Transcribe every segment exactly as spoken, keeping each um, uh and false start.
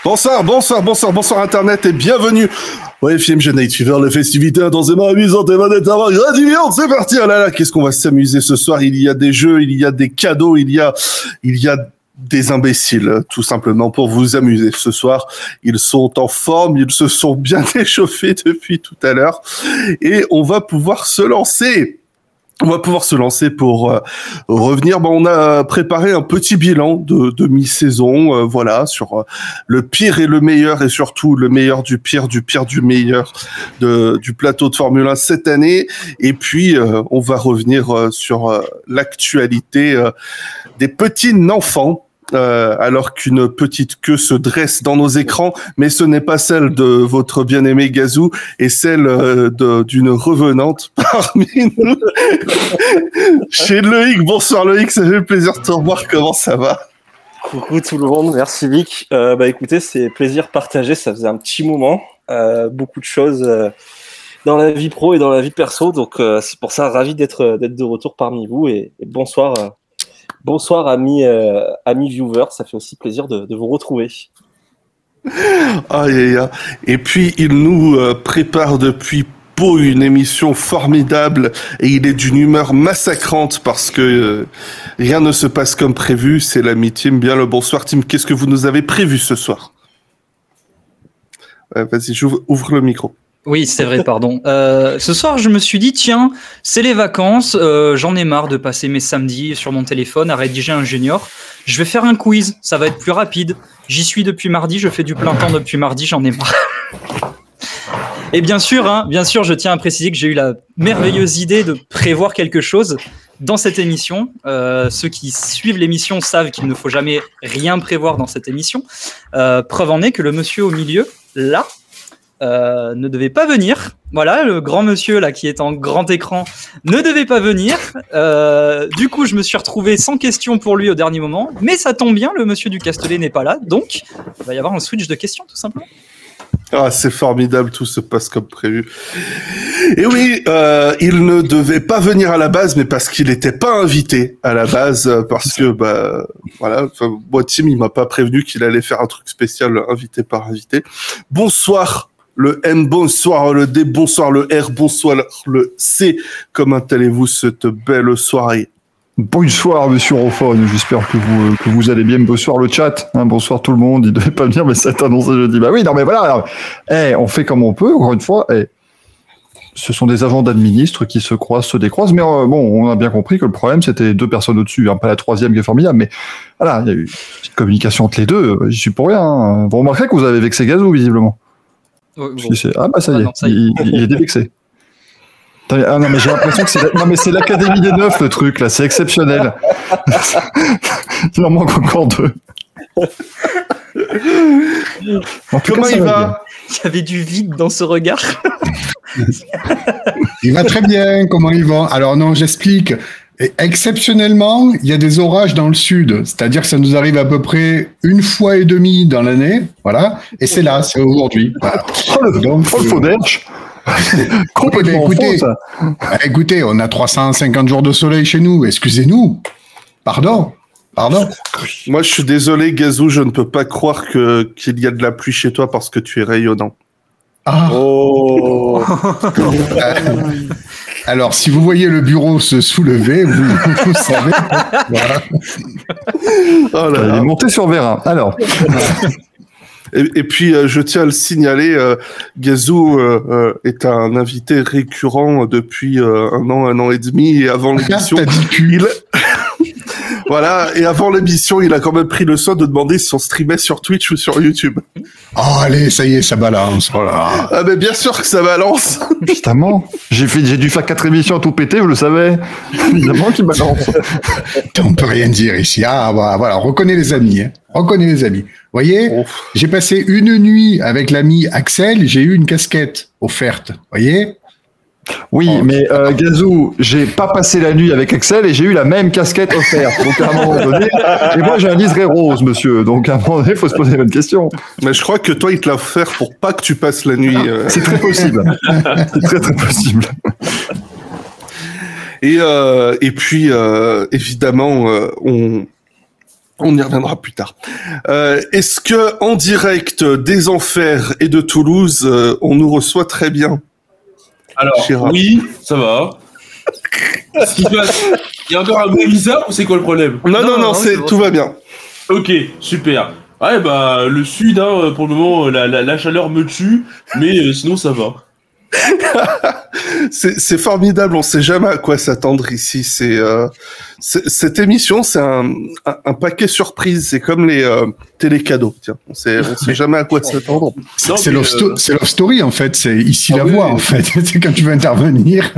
Bonsoir, bonsoir, bonsoir, bonsoir Internet et bienvenue au F M G Night Fever, les festivités intensément amusantes et monétairement gratifiantes. C'est parti, oh là là, qu'est-ce qu'on va s'amuser ce soir. Il y a des jeux, il y a des cadeaux, il y a, il y a des imbéciles, tout simplement, pour vous amuser ce soir. Ils sont en forme, ils se sont bien échauffés depuis tout à l'heure et on va pouvoir se lancer. On va pouvoir se lancer pour euh, revenir. Bon, on a préparé un petit bilan de, de mi-saison, euh, voilà, sur euh, le pire et le meilleur, et surtout le meilleur du pire, du pire du meilleur de, du plateau de Formule un cette année. Et puis, euh, on va revenir euh, sur euh, l'actualité euh, des petits enfants. Euh, alors qu'une petite queue se dresse dans nos écrans, mais ce n'est pas celle de votre bien-aimé Gazou, et celle euh, de, d'une revenante parmi nous. Chez Loïc. Bonsoir Loïc, ça fait plaisir de te revoir, comment ça va? Coucou tout le monde, merci Vic. Euh, bah écoutez, c'est plaisir partagé, ça faisait un petit moment, euh, beaucoup de choses euh, dans la vie pro et dans la vie perso, donc euh, c'est pour ça ravi d'être, d'être de retour parmi vous, et, et bonsoir euh, Bonsoir amis, euh, amis viewers, ça fait aussi plaisir de, de vous retrouver. Aïe, aïe, aïe. Et puis il nous euh, prépare depuis peu une émission formidable et il est d'une humeur massacrante parce que euh, rien ne se passe comme prévu. C'est l'ami Tim. Bien le bonsoir Tim, qu'est-ce que vous nous avez prévu ce soir? euh, Vas-y, j'ouvre ouvre le micro. Oui, c'est vrai, pardon. Euh, ce soir, je me suis dit, tiens, c'est les vacances, euh, j'en ai marre de passer mes samedis sur mon téléphone à rédiger un junior. Je vais faire un quiz, ça va être plus rapide. J'y suis depuis mardi, je fais du plein temps depuis mardi, j'en ai marre. Et bien sûr, hein, bien sûr, je tiens à préciser que j'ai eu la merveilleuse idée de prévoir quelque chose dans cette émission. Euh, ceux qui suivent l'émission savent qu'il ne faut jamais rien prévoir dans cette émission. Euh, preuve en est que le monsieur au milieu, là, Euh, ne devait pas venir. Voilà, le grand monsieur là qui est en grand écran ne devait pas venir. Euh, du coup, je me suis retrouvé sans question pour lui au dernier moment. Mais ça tombe bien, le monsieur du Castellet n'est pas là, donc il va y avoir un switch de questions tout simplement. Ah, c'est formidable, tout se passe comme prévu. Et oui, euh, il ne devait pas venir à la base, mais parce qu'il n'était pas invité à la base, parce que bah voilà, moi Tim il m'a pas prévenu qu'il allait faire un truc spécial invité par invité. Bonsoir le N, bonsoir le D, bonsoir le R, bonsoir le C. Comment allez-vous cette belle soirée? Bonsoir Monsieur Rophone, j'espère que vous que vous allez bien. Bonsoir le chat, hein, bonsoir tout le monde. Il devait pas venir, mais ça a été annoncé jeudi. Bah oui, non mais voilà. Eh, on fait comme on peut. Encore une fois, eh, ce sont des agents d'administre qui se croisent, se décroisent. Mais euh, bon, on a bien compris que le problème c'était les deux personnes au-dessus, hein, pas la troisième qui est formidable. Mais voilà, il y a eu une petite communication entre les deux. J'y suis pour rien. Hein. Vous remarquerez que vous avez vexé Gazou visiblement. Oh, bon. C'est... Ah bah ça y est, ah, non, ça y est. Il, il est dévexé. Ah non mais j'ai l'impression que c'est la... non mais c'est l'Académie des Neufs le truc là, c'est exceptionnel. Il en manque encore deux. En tout Comment cas, il va, va Il y avait du vide dans ce regard. Il va très bien. Comment il va? Alors non, j'explique. Et exceptionnellement, il y a des orages dans le sud, c'est-à-dire que ça nous arrive à peu près une fois et demie dans l'année, voilà. Et c'est là, c'est aujourd'hui. Voilà. Oh le, Donc, oh, le faux d'Erche. Complètement oui, écoutez, faux, ça. Bah, écoutez, on a trois cent cinquante jours de soleil chez nous. Excusez-nous. Pardon. Pardon. Moi, je suis désolé, Gazou, je ne peux pas croire que qu'il y a de la pluie chez toi parce que tu es rayonnant. Ah. Oh. Alors, si vous voyez le bureau se soulever, vous, vous savez. Voilà. Oh là là. Il est monté sur Vérin. Alors. Et, et puis, euh, je tiens à le signaler, euh, Gazou euh, euh, est un invité récurrent depuis euh, un an, un an et demi, et avant l'émission, il... voilà, et avant l'émission, il a quand même pris le soin de demander si on streamait sur Twitch ou sur YouTube. Oh, allez, ça y est, ça balance, voilà. Ah, mais bien sûr que ça balance. Évidemment. J'ai fait, j'ai dû faire quatre émissions à tout péter, je le savais. Évidemment qu'il balance. On peut rien dire ici. Ah, bah, voilà, on reconnaît les amis, hein. On reconnaît les amis. Vous voyez, Ouf. J'ai passé une nuit avec l'ami Axel, j'ai eu une casquette offerte. Vous voyez? Oui, oh, mais euh, Gazou, j'ai pas passé la nuit avec Axel et j'ai eu la même casquette offerte. Donc à un moment donné, et moi j'ai un liseré rose, monsieur. Donc à un moment donné, il faut se poser la bonne question. Mais je crois que toi, il te l'a offert pour pas que tu passes la nuit. Euh... C'est très possible. C'est très très possible. Et euh, et puis euh, évidemment, euh, on On y reviendra plus tard. Euh, est-ce que en direct des Enfers et de Toulouse, euh, on nous reçoit très bien? Alors, Chirac. oui, ça va. Ce qui se passe, il y a encore un bruit bizarre ou c'est quoi le problème? Non, non, non, non, non, c'est, c'est bon. tout va bien. Ok, super. Ouais, bah, le sud, hein, pour le moment, la, la, la chaleur me tue, mais euh, sinon ça va. c'est, c'est formidable, on sait jamais à quoi s'attendre ici. C'est, euh, c'est cette émission, c'est un, un, un paquet surprise. C'est comme les euh, télécadeaux. Tiens, on sait, on sait jamais à quoi s'attendre. C'est Non, c'est mais, Love, Sto- euh, c'est Love Story, en fait. C'est ici Ah la oui, voix, oui. en fait. C'est quand tu veux intervenir.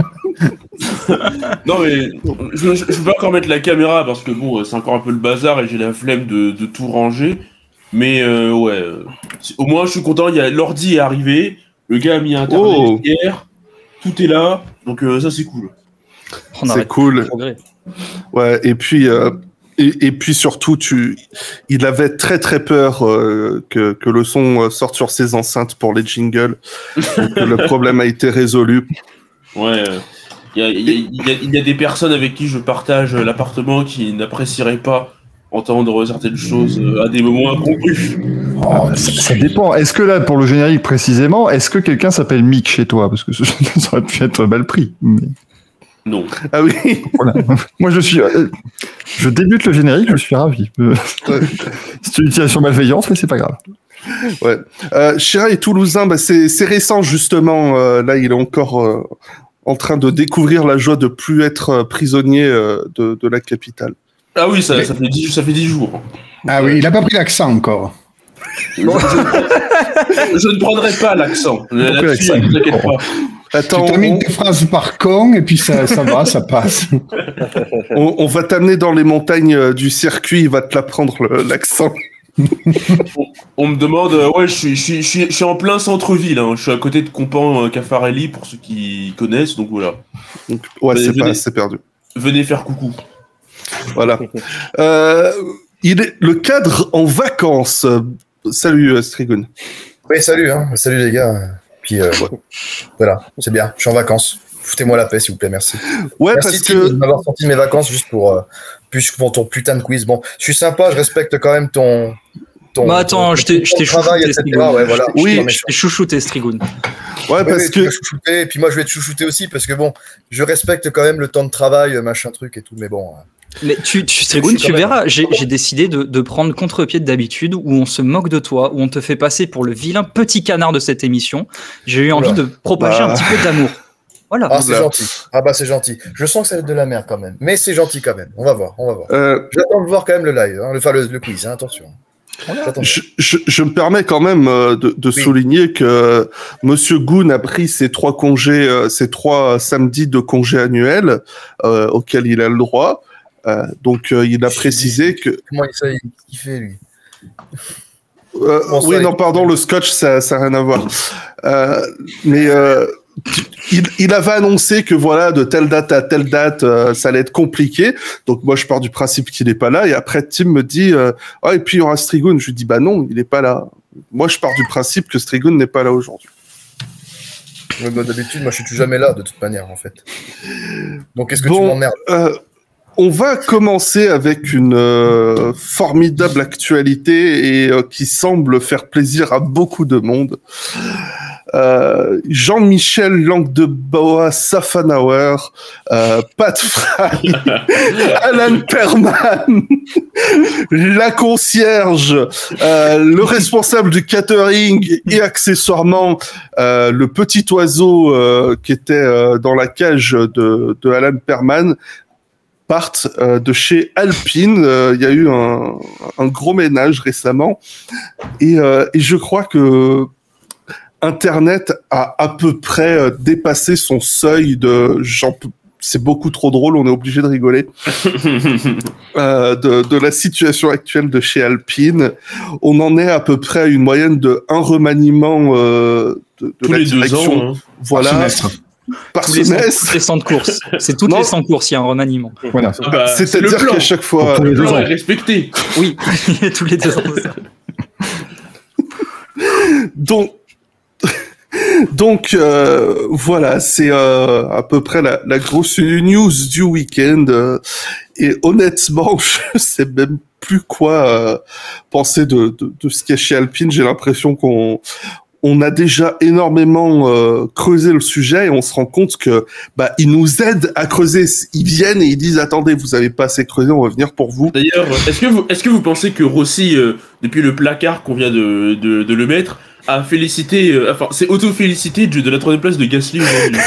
Non, mais je, je, je peux encore mettre la caméra parce que bon, c'est encore un peu le bazar et j'ai la flemme de, de tout ranger. Mais euh, ouais, euh, c'est- au moins je suis content. Il y a l'ordi est arrivé, le gars a mis internet Oh. hier, tout est là, donc euh, ça c'est cool. On C'est arrête cool. le progrès. Ouais, et puis euh, et, et puis surtout, tu, il avait très très peur euh, que que le son euh, sorte sur ses enceintes pour les jingles. Donc, le problème a été résolu. Ouais, euh, il y, a, il y, a, il y, a, il y a des personnes avec qui je partage l'appartement qui n'apprécieraient pas entendre certaines choses euh, à des moments incongrus. Oh, ça, ça dépend. Est-ce que là, pour le générique précisément, est-ce que quelqu'un s'appelle Mick chez toi? Parce que ça aurait pu être mal pris. Mais Non. Ah oui. voilà. Moi, je suis. euh, je débute le générique, je suis ravi. Euh, Ouais. C'est une utilisation malveillante, mais c'est pas grave. Ouais. Euh, Chirac est toulousain, bah c'est c'est récent justement. Euh, là, il est encore euh, en train de découvrir la joie de plus être euh, prisonnier euh, de, de la capitale. Ah oui, ça, Mais- ça fait dix, ça fait dix jours. Ah oui, il a pas pris l'accent encore. Je, je- je ne prendrai pas l'accent. Là-dessus, l'accent ne t'inquiète pas. Attends, Tu termines on, tes phrases par con et puis ça, ça va, ça passe. on, on va t'amener dans les montagnes euh, du circuit. Il va te l'apprendre le- l'accent. On me demande, euh, ouais, je suis, je suis, je suis, je suis en plein centre-ville. Hein. Je suis à côté de Compan euh, Caffarelli pour ceux qui connaissent, donc voilà. Donc, ouais, Venez, c'est pas, venez. c'est perdu. Venez faire coucou. Voilà. Euh, il est le cadre en vacances. Euh, Salut euh, Strigun. Oui, salut, hein. Salut les gars. Puis euh, voilà, c'est bien. Je suis en vacances. Foutez-moi la paix, s'il vous plaît, merci. Ouais, merci parce Tim, que de m'avoir sorti mes vacances juste pour, euh, plus pour ton putain de quiz. Bon, je suis sympa, je respecte quand même ton. ton Bah attends, ton- je t'ai ton je t'ai travail, chouchouté, et cetera. Strigoun. Ouais, voilà. Oui, Non, mais Je t'ai chouchouté, Strigoun. ouais, Ouais, parce ouais, tu que m'as chouchouté, et puis moi je vais te chouchouter aussi parce que bon, je respecte quand même le temps de travail, machin truc et tout, mais bon. euh, Mais tu, tu, Strigoun, Je suis tu quand même- verras, j'ai j'ai décidé de, de prendre contre-pied d'habitude, où on se moque de toi, où on te fait passer pour le vilain petit canard de cette émission. J'ai eu envie Oula. de propager Bah. un petit peu d'amour. Voilà. Ah, c'est Oula. gentil. Ah bah c'est gentil. Je sens que ça va être de la merde quand même, mais c'est gentil quand même. On va voir, on va voir. euh, J'attends de voir quand même le live, hein, le, enfin le, le quiz, hein, attention. J'attends de je, je, je me permets quand même euh, de, de Oui. souligner que euh, Monsieur Goon a pris ses trois congés, euh, ses trois samedis de congés annuels euh, auxquels il a le droit. Euh, donc euh, il a précisé que Comment il sait il fait lui? Euh, Bon, ça, oui, il- non, pardon, le scotch, ça n'a rien à voir. Euh, mais euh, il, il avait annoncé que voilà, de telle date à telle date, euh, ça allait être compliqué. Donc moi, je pars du principe qu'il n'est pas là. Et après, Tim me dit, euh, ah, et puis il y aura Strigoun. Je lui dis, bah non, il n'est pas là. Moi, je pars du principe que Strigoun n'est pas là aujourd'hui. Ouais, bah, d'habitude, moi je suis jamais là de toute manière en fait. Donc est-ce que Bon. tu m'emmerdes? Euh, on va commencer avec une euh, formidable actualité et euh, qui semble faire plaisir à beaucoup de monde. Euh, Jean-Michel Langue-de-Boa Safanauer, euh, Pat Fry, Alan Perman, la concierge, euh, le responsable du catering et accessoirement euh, le petit oiseau euh, qui était euh, dans la cage de, de Alan Perman partent euh, de chez Alpine. Euh, Il y a eu un, un gros ménage récemment et, euh, et je crois que Internet a à peu près euh, dépassé son seuil de j'en peux- c'est beaucoup trop drôle, on est obligé de rigoler euh, de, de la situation actuelle de chez Alpine. On en est à peu près à une moyenne de un remaniement euh, de, de Tous la les deux direction. ans. Hein. Voilà, Semestre. par Tous les, cent, semestre. tous les cent de course. C'est toutes Non. les cent courses, il y a un remaniement. Voilà. Ah bah, c'est le C'est-à-dire plan. qu'à chaque fois, Pour tous Le les deux plan ans. est respecté. Oui, tous les deux ans. donc, donc euh, voilà, c'est euh, à peu près la, la grosse news du week-end. euh, et honnêtement, je sais même plus quoi euh, penser de, de, de ce qu'il y a chez Alpine. J'ai l'impression qu'on on a déjà énormément euh, creusé le sujet et on se rend compte que bah ils nous aident à creuser. Ils viennent et ils disent attendez, vous avez pas assez creusé, on va venir pour vous. D'ailleurs, est-ce que vous est-ce que vous pensez que Rossi, euh, depuis le placard qu'on vient de, de, de le mettre, a félicité, euh, enfin, c'est auto-félicité de, de la troisième place de Gasly aujourd'hui.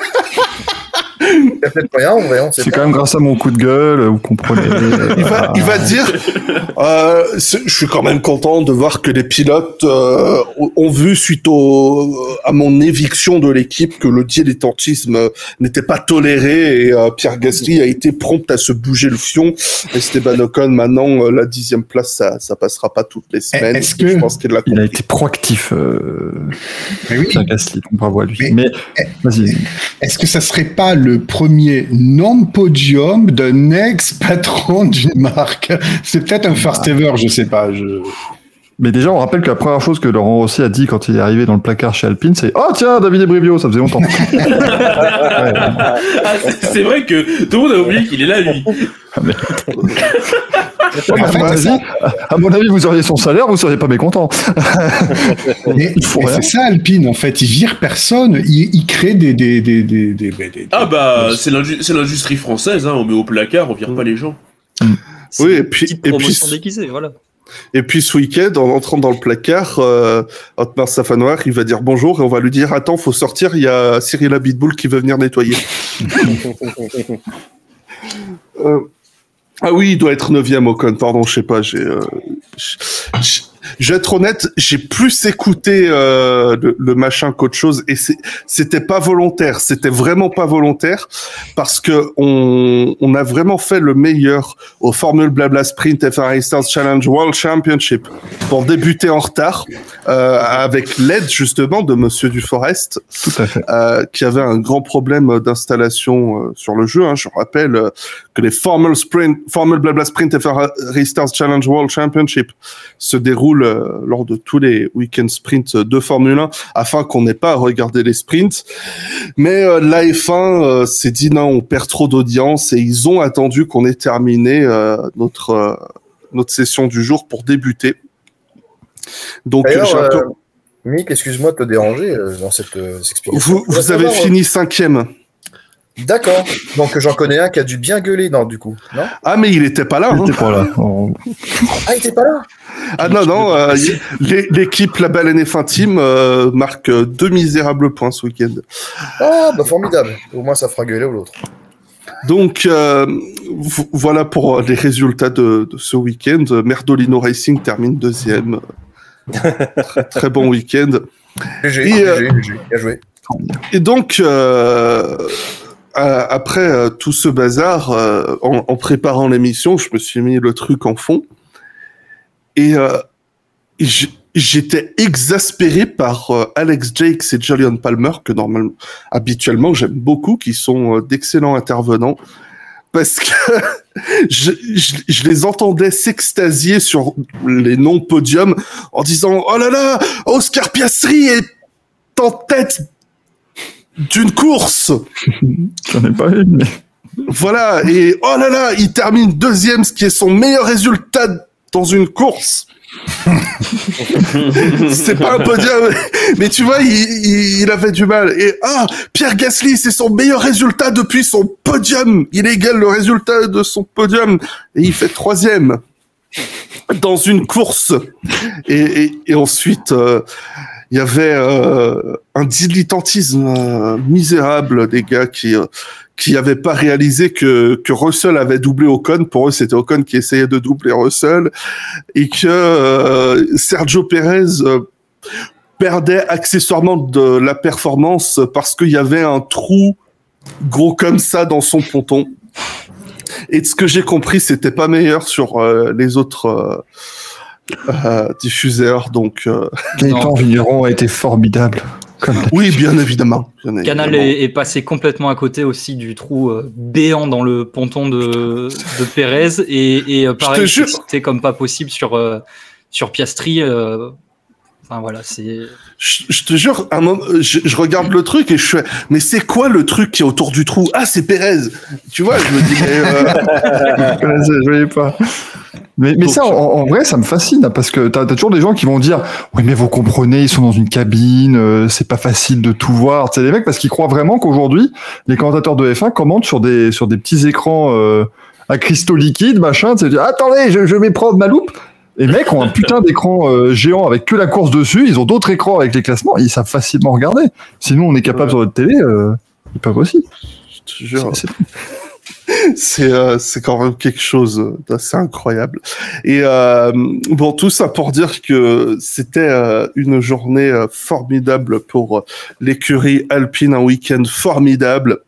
Il y a peut-être rien, voyons. C'est quand même grâce à mon coup de gueule, vous comprenez. il, va, il va dire, euh, je suis quand même content de voir que les pilotes euh, ont vu suite au, à mon éviction de l'équipe que le dilettantisme n'était pas toléré et euh, Pierre Gasly a été prompt à se bouger le fion. Esteban Ocon, maintenant, euh, la dixième place, ça, ça passera pas toutes les semaines. Est-ce que je pense qu'il l'a il a été proactif, euh, Mais oui. Pierre Gasly, donc bravo à lui. Mais- Mais, vas-y. Est-ce que ça serait pas le premier non-podium d'un ex-patron d'une marque? C'est peut-être un first ever, je sais pas. Je... Mais déjà, on rappelle que la première chose que Laurent Rossi a dit quand il est arrivé dans le placard chez Alpine, c'est « Oh tiens, Davide Brivio, ça faisait longtemps. » Ah, c'est, c'est vrai que tout le monde a oublié qu'il est là, lui. En fait, Vas-y. ça- À mon avis, vous auriez son salaire, vous seriez pas mécontent. Mais, Il faut mais rien. c'est ça, Alpine, en fait. Ils virent personne. Ils, ils créent des... des, des, des, des, des- des- Ah bah, c'est, l'indu- c'est l'industrie française, hein, on met au placard, on vire pas les gens. C'est Oui, une et puis- petite et puis- promotion déguisée, voilà. Et puis ce week-end, en entrant dans le placard, euh, Otmar Safanoir, il va dire bonjour et on va lui dire attends, faut sortir, il y a Cyril Abitboul qui veut venir nettoyer. euh, ah oui, il doit être neuvième Ocon, pardon, je sais pas, j'ai... Euh, j'- j'- je vais être honnête, j'ai plus écouté euh, le, le machin qu'autre chose et c'est, c'était pas volontaire, c'était vraiment pas volontaire parce que on, on a vraiment fait le meilleur au Formule Blabla Sprint F un Stars Challenge World Championship pour débuter en retard euh, avec l'aide justement de Monsieur Duforest Tout à fait. euh, qui avait un grand problème d'installation euh, sur le jeu. Hein. Je rappelle euh, que les Formule Sprint, Formule Blabla Sprint F un Stars Challenge World Championship se déroulent euh, lors de tous les week-end sprints de Formule un afin qu'on n'ait pas à regarder les sprints. Mais euh, la F un euh, s'est dit non, on perd trop d'audience et ils ont attendu qu'on ait terminé euh, notre euh, notre session du jour pour débuter. Donc D'ailleurs, j'ai un peu- euh, Mick, excuse-moi de te déranger euh, dans cette euh, cette explication. vous, Je voudrais vous avez savoir, fini cinquième. euh, D'accord. Donc j'en connais un qui a dû bien gueuler, non, du coup. Non Ah mais il était pas là. Hein. C'était pas là. On- Ah, il était pas là. Ah non, non, euh, y- l'é- l'équipe La Belle N F un Team euh, marque euh, deux misérables points ce week-end. Ah, bah formidable. Au moins, ça fera gueuler ou l'autre. Donc euh, vo- voilà pour les résultats de, de ce week-end. Merdolino Racing termine deuxième. très, très bon week-end. G G, Et, G G, euh, G G. Bien joué. Et donc, euh, euh, après euh, tout ce bazar, euh, en, en préparant l'émission, je me suis mis le truc en fond. Et euh, j'- j'étais exaspéré par euh, Alex Jakes et Julian Palmer, que normalement, habituellement, j'aime beaucoup, qui sont euh, d'excellents intervenants. Parce que je, je, je les entendais s'extasier sur les non-podiums en disant « Oh là là, Oscar Piastri est en tête d'une course !» J'en ai pas une, mais... Voilà, et oh là là, il termine deuxième, ce qui est son meilleur résultat dans une course. C'est pas un podium, mais tu vois, il, il, il avait du mal. Et ah, Pierre Gasly, c'est son meilleur résultat depuis son podium. Il égale le résultat de son podium et il fait troisième dans une course. Et, et, et ensuite, euh, il y avait euh, un dilettantisme euh, misérable des gars qui euh, qui n'avaient pas réalisé que que Russell avait doublé Ocon. Pour eux, c'était Ocon qui essayait de doubler Russell et que euh, Sergio Pérez euh, perdait accessoirement de la performance parce qu'il y avait un trou gros comme ça dans son ponton. Et de ce que j'ai compris, c'était pas meilleur sur euh, les autres euh, euh, diffuseurs. Donc euh... Gaëtan Vigneron a été formidable. Comme oui, bien évidemment. Bien Canal évidemment. est, est passé complètement à côté aussi du trou euh, béant dans le ponton de, de Pérez et, et euh, pareil, jure. c'était comme pas possible sur euh, sur Piastri. Euh, Enfin voilà, c'est. Je, je te jure, un moment, je, je regarde le truc et je fais, mais c'est quoi le truc qui est autour du trou? Ah, c'est Pérez. Tu vois, je me dis, mais. Euh... je voyais pas. Mais, mais ça, en, en vrai, ça me fascine parce que t'as, t'as toujours des gens qui vont dire, oui, mais vous comprenez, ils sont dans une cabine, euh, c'est pas facile de tout voir. C'est des mecs parce qu'ils croient vraiment qu'aujourd'hui, les commentateurs de F un commentent sur des sur des petits écrans euh, à cristaux liquides, machin. Tu sais, attendez, je, je vais prendre ma loupe. Les mecs ont un putain d'écran euh, géant avec que la course dessus. Ils ont d'autres écrans avec les classements. Et ils savent facilement regarder. Sinon, on est capable ouais. sur notre télé. Euh, ils peuvent aussi. Je te jure. C'est, c'est... c'est, euh, c'est quand même quelque chose d'assez incroyable. Et euh, bon, tout ça pour dire que c'était euh, une journée euh, formidable pour l'écurie Alpine, un week-end formidable.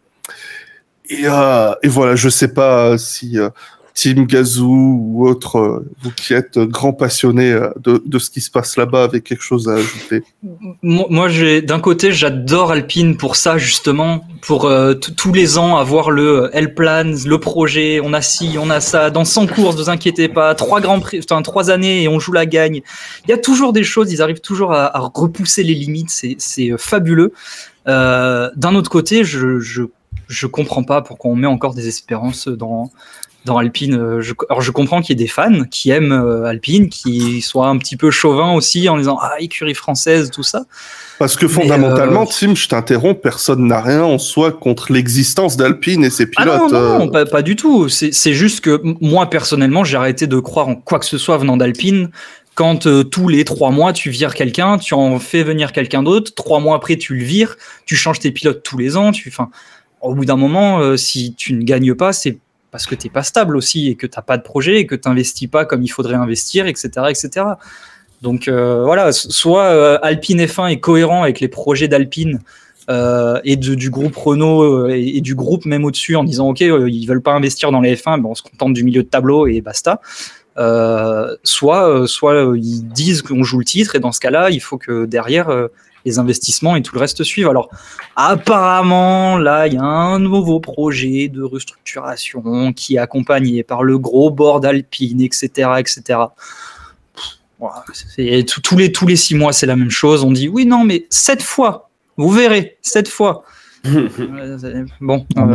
Et, euh, et voilà, je sais pas si euh, Team Gazou ou autre, euh, vous qui êtes grands passionnés euh, de, de ce qui se passe là-bas, avec quelque chose à ajouter. Moi, j'ai, d'un côté, j'adore Alpine pour ça, justement, pour euh, t- tous les ans avoir le L-Plan, le projet, on a ci, on a ça, dans cent courses, ne vous inquiétez pas, trois grands prix, enfin, trois années et on joue la gagne. Il y a toujours des choses, ils arrivent toujours à, à repousser les limites, c'est, c'est fabuleux. Euh, d'un autre côté, je, je, je comprends pas pourquoi on met encore des espérances dans, dans Alpine. Je, alors, je comprends qu'il y ait des fans qui aiment Alpine, qui soient un petit peu chauvins aussi en disant « Ah, écurie française, tout ça ». Parce que fondamentalement, euh... Tim, je t'interromps, personne n'a rien en soi contre l'existence d'Alpine et ses pilotes. Ah non, non, non pas, pas du tout. C'est, c'est juste que moi, personnellement, j'ai arrêté de croire en quoi que ce soit venant d'Alpine. Quand euh, tous les trois mois, tu vires quelqu'un, tu en fais venir quelqu'un d'autre, trois mois après, tu le vires, tu changes tes pilotes tous les ans. Tu, fin, au bout d'un moment, euh, si tu ne gagnes pas, c'est parce que t'es pas stable aussi et que t'as pas de projet et que t'investis pas comme il faudrait investir, et cetera, et cetera. Donc euh, voilà, soit euh, Alpine F un est cohérent avec les projets d'Alpine euh, et de, du groupe Renault euh, et, et du groupe même au-dessus en disant ok, euh, ils veulent pas investir dans les F un, ben on se contente du milieu de tableau et basta. Euh, soit euh, soit euh, ils disent qu'on joue le titre et dans ce cas-là, il faut que derrière euh, les investissements et tout le reste suivent. Alors, apparemment, là, il y a un nouveau projet de restructuration qui est accompagné par le gros board Alpine, et cetera, et cetera. Voilà, c'est, tous les tous les six mois, c'est la même chose. On dit oui, non, mais cette fois, vous verrez, cette fois. Bon. Euh,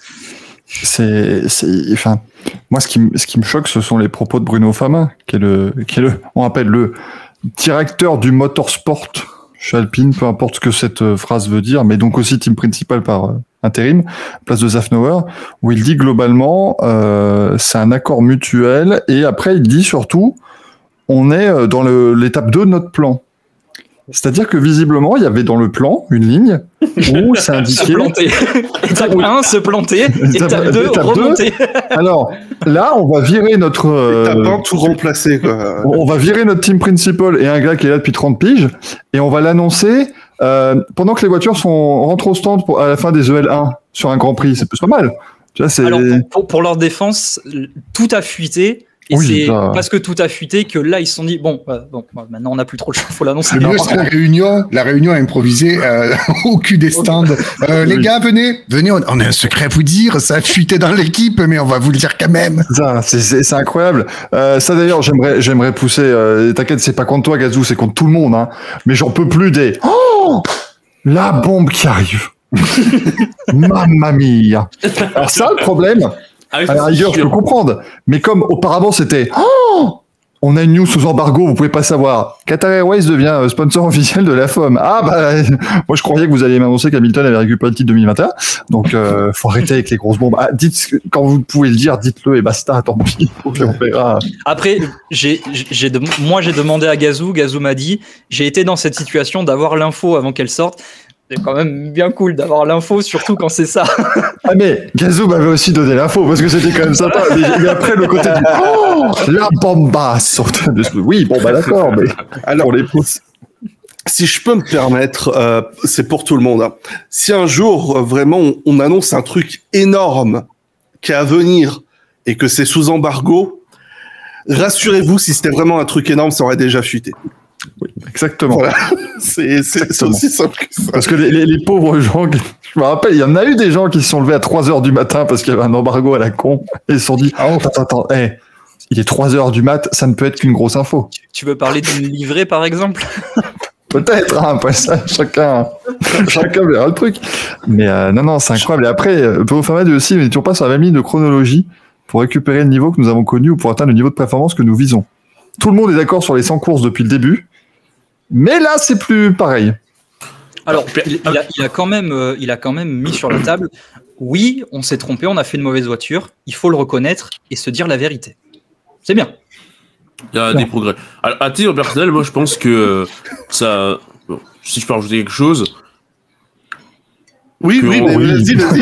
c'est, c'est, enfin, moi, ce qui, ce qui me choque, ce sont les propos de Bruno Famin, qui est le, qui est le, on appelle le directeur du motorsport chez Alpine, peu importe ce que cette euh, phrase veut dire, mais donc aussi team principal par euh, intérim, place de Zafnauer, où il dit globalement, euh, c'est un accord mutuel, et après il dit surtout, on est euh, dans le, l'étape deux de notre plan. C'est-à-dire que visiblement, il y avait dans le plan une ligne où c'est indiqué... se planter. Étape un, se planter. Étape deux, remonter. Alors, là, on va virer notre... Euh, Étape un, tout remplacer, quoi. On va virer notre team principal et un gars qui est là depuis trente piges, et on va l'annoncer euh, pendant que les voitures sont rentrent au stand pour, à la fin des E L un sur un Grand Prix. C'est pas mal. Tu vois, c'est... Alors, pour, pour leur défense, tout a fuité. Et oui, c'est bah... parce que tout a fuité que là, ils se sont dit, bon, euh, bon maintenant, on n'a plus trop le choix, il faut l'annoncer. Le mieux, c'est la réunion, la réunion a improvisé euh, au cul des stands. Euh, les oui. gars, venez, venez, on, on a un secret à vous dire, ça a fuité dans l'équipe, mais on va vous le dire quand même. Ça, c'est, c'est, c'est incroyable. Euh, ça, d'ailleurs, j'aimerais, j'aimerais pousser, euh, t'inquiète, c'est pas contre toi, Gazou, c'est contre tout le monde, hein, mais j'en peux plus des, oh, la bombe qui arrive. Mamma mia. Alors ça, le problème, ah oui, à la rigueur, je peux comprendre. Mais comme auparavant, c'était oh, on a une news sous embargo, vous pouvez pas savoir. Qatar Airways devient sponsor officiel de la F O M. Ah bah, moi je croyais que vous alliez m'annoncer qu'Hamilton avait récupéré le titre deux mille vingt et un. Donc, euh, faut arrêter avec les grosses bombes. Ah, dites quand vous pouvez le dire, dites-le et basta. Tant pis. On verra. Après, j'ai, j'ai de, moi j'ai demandé à Gazou. Gazou m'a dit, j'ai été dans cette situation d'avoir l'info avant qu'elle sorte. C'est quand même bien cool d'avoir l'info, surtout quand c'est ça. Ah mais Gazou m'avait aussi donné l'info parce que c'était quand même sympa. Mais après le côté du oh, la bombasse. Oui, bon bah d'accord, mais alors les pouces. Si je peux me permettre, euh, c'est pour tout le monde. Hein. Si un jour euh, vraiment on, on annonce un truc énorme qui est à venir et que c'est sous embargo, rassurez-vous, si c'était vraiment un truc énorme, ça aurait déjà fuité. Oui, exactement. Voilà. C'est, c'est, c'est aussi simple que ça. Parce que les, les, les pauvres gens, je me rappelle, il y en a eu des gens qui se sont levés à trois heures du matin parce qu'il y avait un embargo à la con et ils se sont dit, oh, attends, attends, hey, il est trois heures du mat, ça ne peut être qu'une grosse info. Tu veux parler d'une livrée, par exemple? Peut-être, hein, après ça, chacun, chacun verra le truc. Mais euh, non, non, c'est incroyable. Et après, Bruno Fermat dit aussi, mais n'étions pas sur la même ligne de chronologie pour récupérer le niveau que nous avons connu ou pour atteindre le niveau de performance que nous visons. Tout le monde est d'accord sur les cent courses depuis le début, mais là, c'est plus pareil. Alors, il, il, a, il, a quand même, euh, il a quand même mis sur la table, oui, on s'est trompé, on a fait une mauvaise voiture, il faut le reconnaître et se dire la vérité. C'est bien. Il y a des progrès. À, à titre personnel, moi je pense que euh, ça. Bon, si je peux rajouter quelque chose. Oui, oui, mais oui. vas-y, vas-y.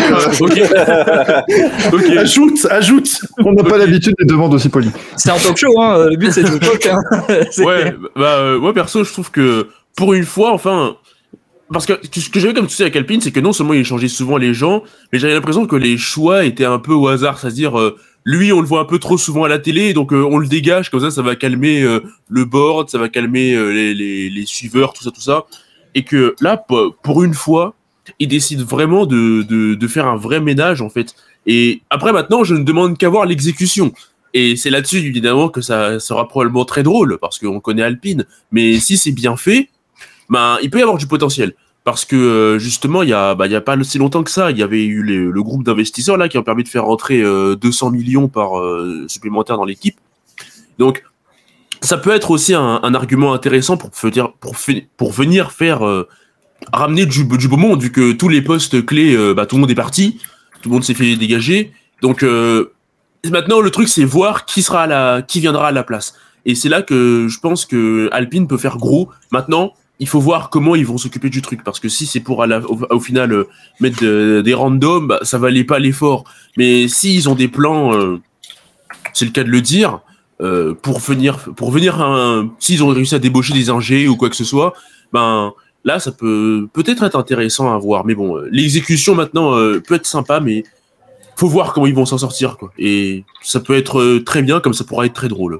Euh... ok. okay. Ajoute, ajoute. On n'a okay. pas l'habitude des demandes aussi polies. C'est un talk show, hein. Le but c'est de talk. Hein. Ouais, bah, euh, moi perso, je trouve que pour une fois, enfin. Parce que ce que j'avais comme souci avec Alpine, c'est que non seulement il changeait souvent les gens, mais j'avais l'impression que les choix étaient un peu au hasard. C'est-à-dire, euh, lui, on le voit un peu trop souvent à la télé, donc euh, on le dégage, comme ça, ça va calmer euh, le board, ça va calmer euh, les, les, les suiveurs, tout ça, tout ça. Et que là, pour une fois, il décide vraiment de, de, de faire un vrai ménage, en fait. Et après, maintenant, je ne demande qu'à voir l'exécution. Et c'est là-dessus, évidemment, que ça sera probablement très drôle, parce qu'on connaît Alpine. Mais si c'est bien fait, ben, il peut y avoir du potentiel. Parce que euh, justement, il y a, bah, il y a pas si longtemps que ça, il y avait eu les, le groupe d'investisseurs là qui ont permis de faire rentrer euh, deux cents millions par euh, supplémentaire dans l'équipe. Donc, ça peut être aussi un, un argument intéressant pour venir, pour, pour venir faire euh, ramener du, du beau monde, vu que tous les postes clés, euh, bah, tout le monde est parti, tout le monde s'est fait dégager. Donc, euh, maintenant, le truc, c'est voir qui sera à la, qui viendra à la place. Et c'est là que je pense que Alpine peut faire gros. Maintenant, il faut voir comment ils vont s'occuper du truc, parce que si c'est pour à la, au, au final euh, mettre de, des randoms, bah, ça valait pas l'effort. Mais s'ils ont des plans, euh, c'est le cas de le dire, euh, pour venir, pour venir, un, s'ils ont réussi à débaucher des ingés ou quoi que ce soit, ben là ça peut peut-être être intéressant à voir. Mais bon, euh, l'exécution maintenant euh, peut être sympa, mais faut voir comment ils vont s'en sortir, quoi. Et ça peut être euh, très bien, comme ça pourra être très drôle.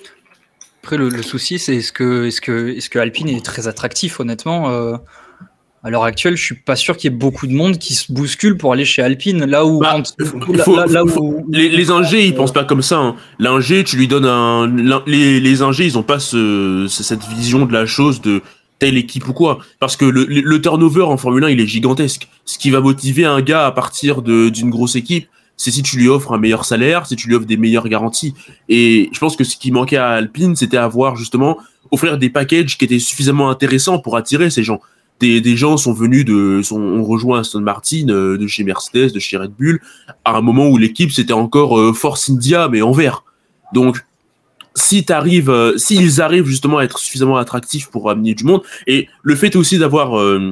Après, le, le souci, c'est est-ce que, est-ce que, est-ce que Alpine est très attractif, honnêtement euh, à l'heure actuelle, je suis pas sûr qu'il y ait beaucoup de monde qui se bouscule pour aller chez Alpine. Là où, bah, quand, faut, faut, là, là où faut, les, les ingés, ils pensent pas comme ça. Hein. L'ingé, tu lui donnes un, les, les ingés, ils ont pas ce, cette vision de la chose de telle équipe ou quoi. Parce que le, le turnover en Formule un, il est gigantesque. Ce qui va motiver un gars à partir de, d'une grosse équipe, c'est si tu lui offres un meilleur salaire, si tu lui offres des meilleures garanties. Et je pense que ce qui manquait à Alpine, c'était avoir justement offrir des packages qui étaient suffisamment intéressants pour attirer ces gens. Des, des gens sont venus de, sont, ont rejoint Aston Martin, euh, de chez Mercedes, de chez Red Bull, à un moment où l'équipe c'était encore euh, Force India, mais en vert. Donc, si t'arrives, euh, s'ils arrivent justement à être suffisamment attractifs pour amener du monde, et le fait aussi d'avoir, euh,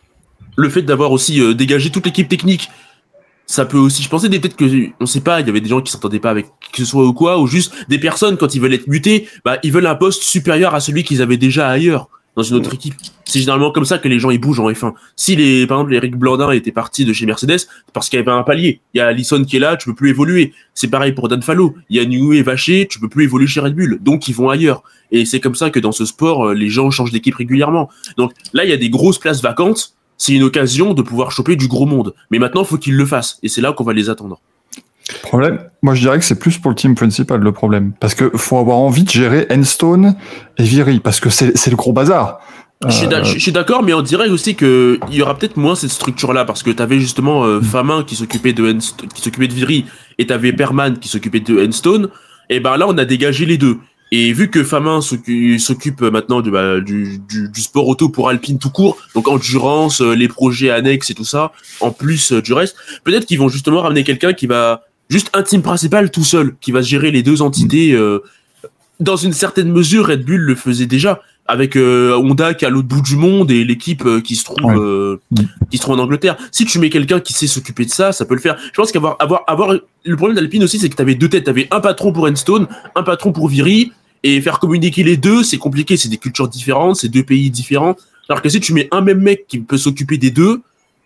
le fait d'avoir aussi euh, dégagé toute l'équipe technique, ça peut aussi, je pensais peut-être que, on sait pas, il y avait des gens qui s'entendaient pas avec qui que ce soit ou quoi, ou juste des personnes, quand ils veulent être mutés, bah, ils veulent un poste supérieur à celui qu'ils avaient déjà ailleurs, dans une autre équipe. C'est généralement comme ça que les gens, ils bougent en F un. Si les, par exemple, Eric Blandin était parti de chez Mercedes, parce qu'il y avait un palier. Il y a Allison qui est là, tu peux plus évoluer. C'est pareil pour Dan Fallow. Il y a Newey et Vacher, tu peux plus évoluer chez Red Bull. Donc, ils vont ailleurs. Et c'est comme ça que dans ce sport, les gens changent d'équipe régulièrement. Donc, là, il y a des grosses places vacantes. C'est une occasion de pouvoir choper du gros monde. Mais maintenant, il faut qu'ils le fassent. Et c'est là qu'on va les attendre. Problème, moi je dirais que c'est plus pour le team principal le problème. Parce que faut avoir envie de gérer Enstone et Viry. Parce que c'est, c'est le gros bazar. Je suis, euh... je suis d'accord, mais on dirait aussi qu'il y aura peut-être moins cette structure-là. Parce que tu avais justement euh, Famin qui s'occupait de Enst- qui s'occupait de Viry. Et tu avais Perman qui s'occupait de Enstone. Et ben là, on a dégagé les deux. Et vu que Famin s'occupe maintenant du, bah, du, du, du sport auto pour Alpine tout court, donc endurance, les projets annexes et tout ça, en plus du reste, peut-être qu'ils vont justement ramener quelqu'un qui va juste un team principal tout seul, qui va gérer les deux entités. Euh, dans une certaine mesure, Red Bull le faisait déjà, avec euh, Honda qui est à l'autre bout du monde et l'équipe euh, qui se trouve ouais. euh, qui se trouve en Angleterre. Si tu mets quelqu'un qui sait s'occuper de ça, ça peut le faire. Je pense qu'avoir avoir avoir le problème d'Alpine aussi, c'est que t'avais deux têtes, t'avais un patron pour Enstone, un patron pour Viry, et faire communiquer les deux, c'est compliqué, c'est des cultures différentes, c'est deux pays différents. Alors que si tu mets un même mec qui peut s'occuper des deux,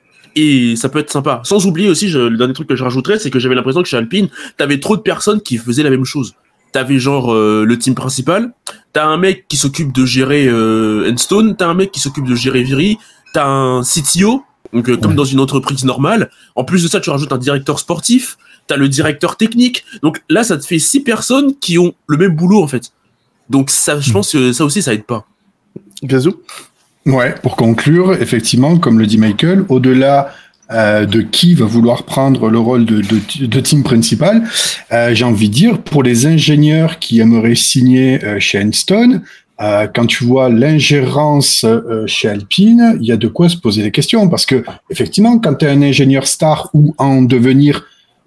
et ça peut être sympa. Sans oublier aussi, je, le dernier truc que je rajouterais, c'est que j'avais l'impression que chez Alpine, t'avais trop de personnes qui faisaient la même chose. T'avais genre euh, le team principal, t'as un mec qui s'occupe de gérer euh, Enstone, t'as un mec qui s'occupe de gérer Viry, t'as un C T O, donc euh, comme dans une entreprise normale. En plus de ça, tu rajoutes un directeur sportif, t'as le directeur technique. Donc là, ça te fait six personnes qui ont le même boulot, en fait. Donc ça, je pense que ça aussi, ça aide pas. Gazou ? Ouais, pour conclure, effectivement, comme le dit Michael, au-delà euh, de qui va vouloir prendre le rôle de, de, de team principal, euh, j'ai envie de dire, pour les ingénieurs qui aimeraient signer euh, chez Enstone, euh, quand tu vois l'ingérence euh, chez Alpine, il y a de quoi se poser des questions, parce que effectivement, quand tu es un ingénieur star ou en devenir,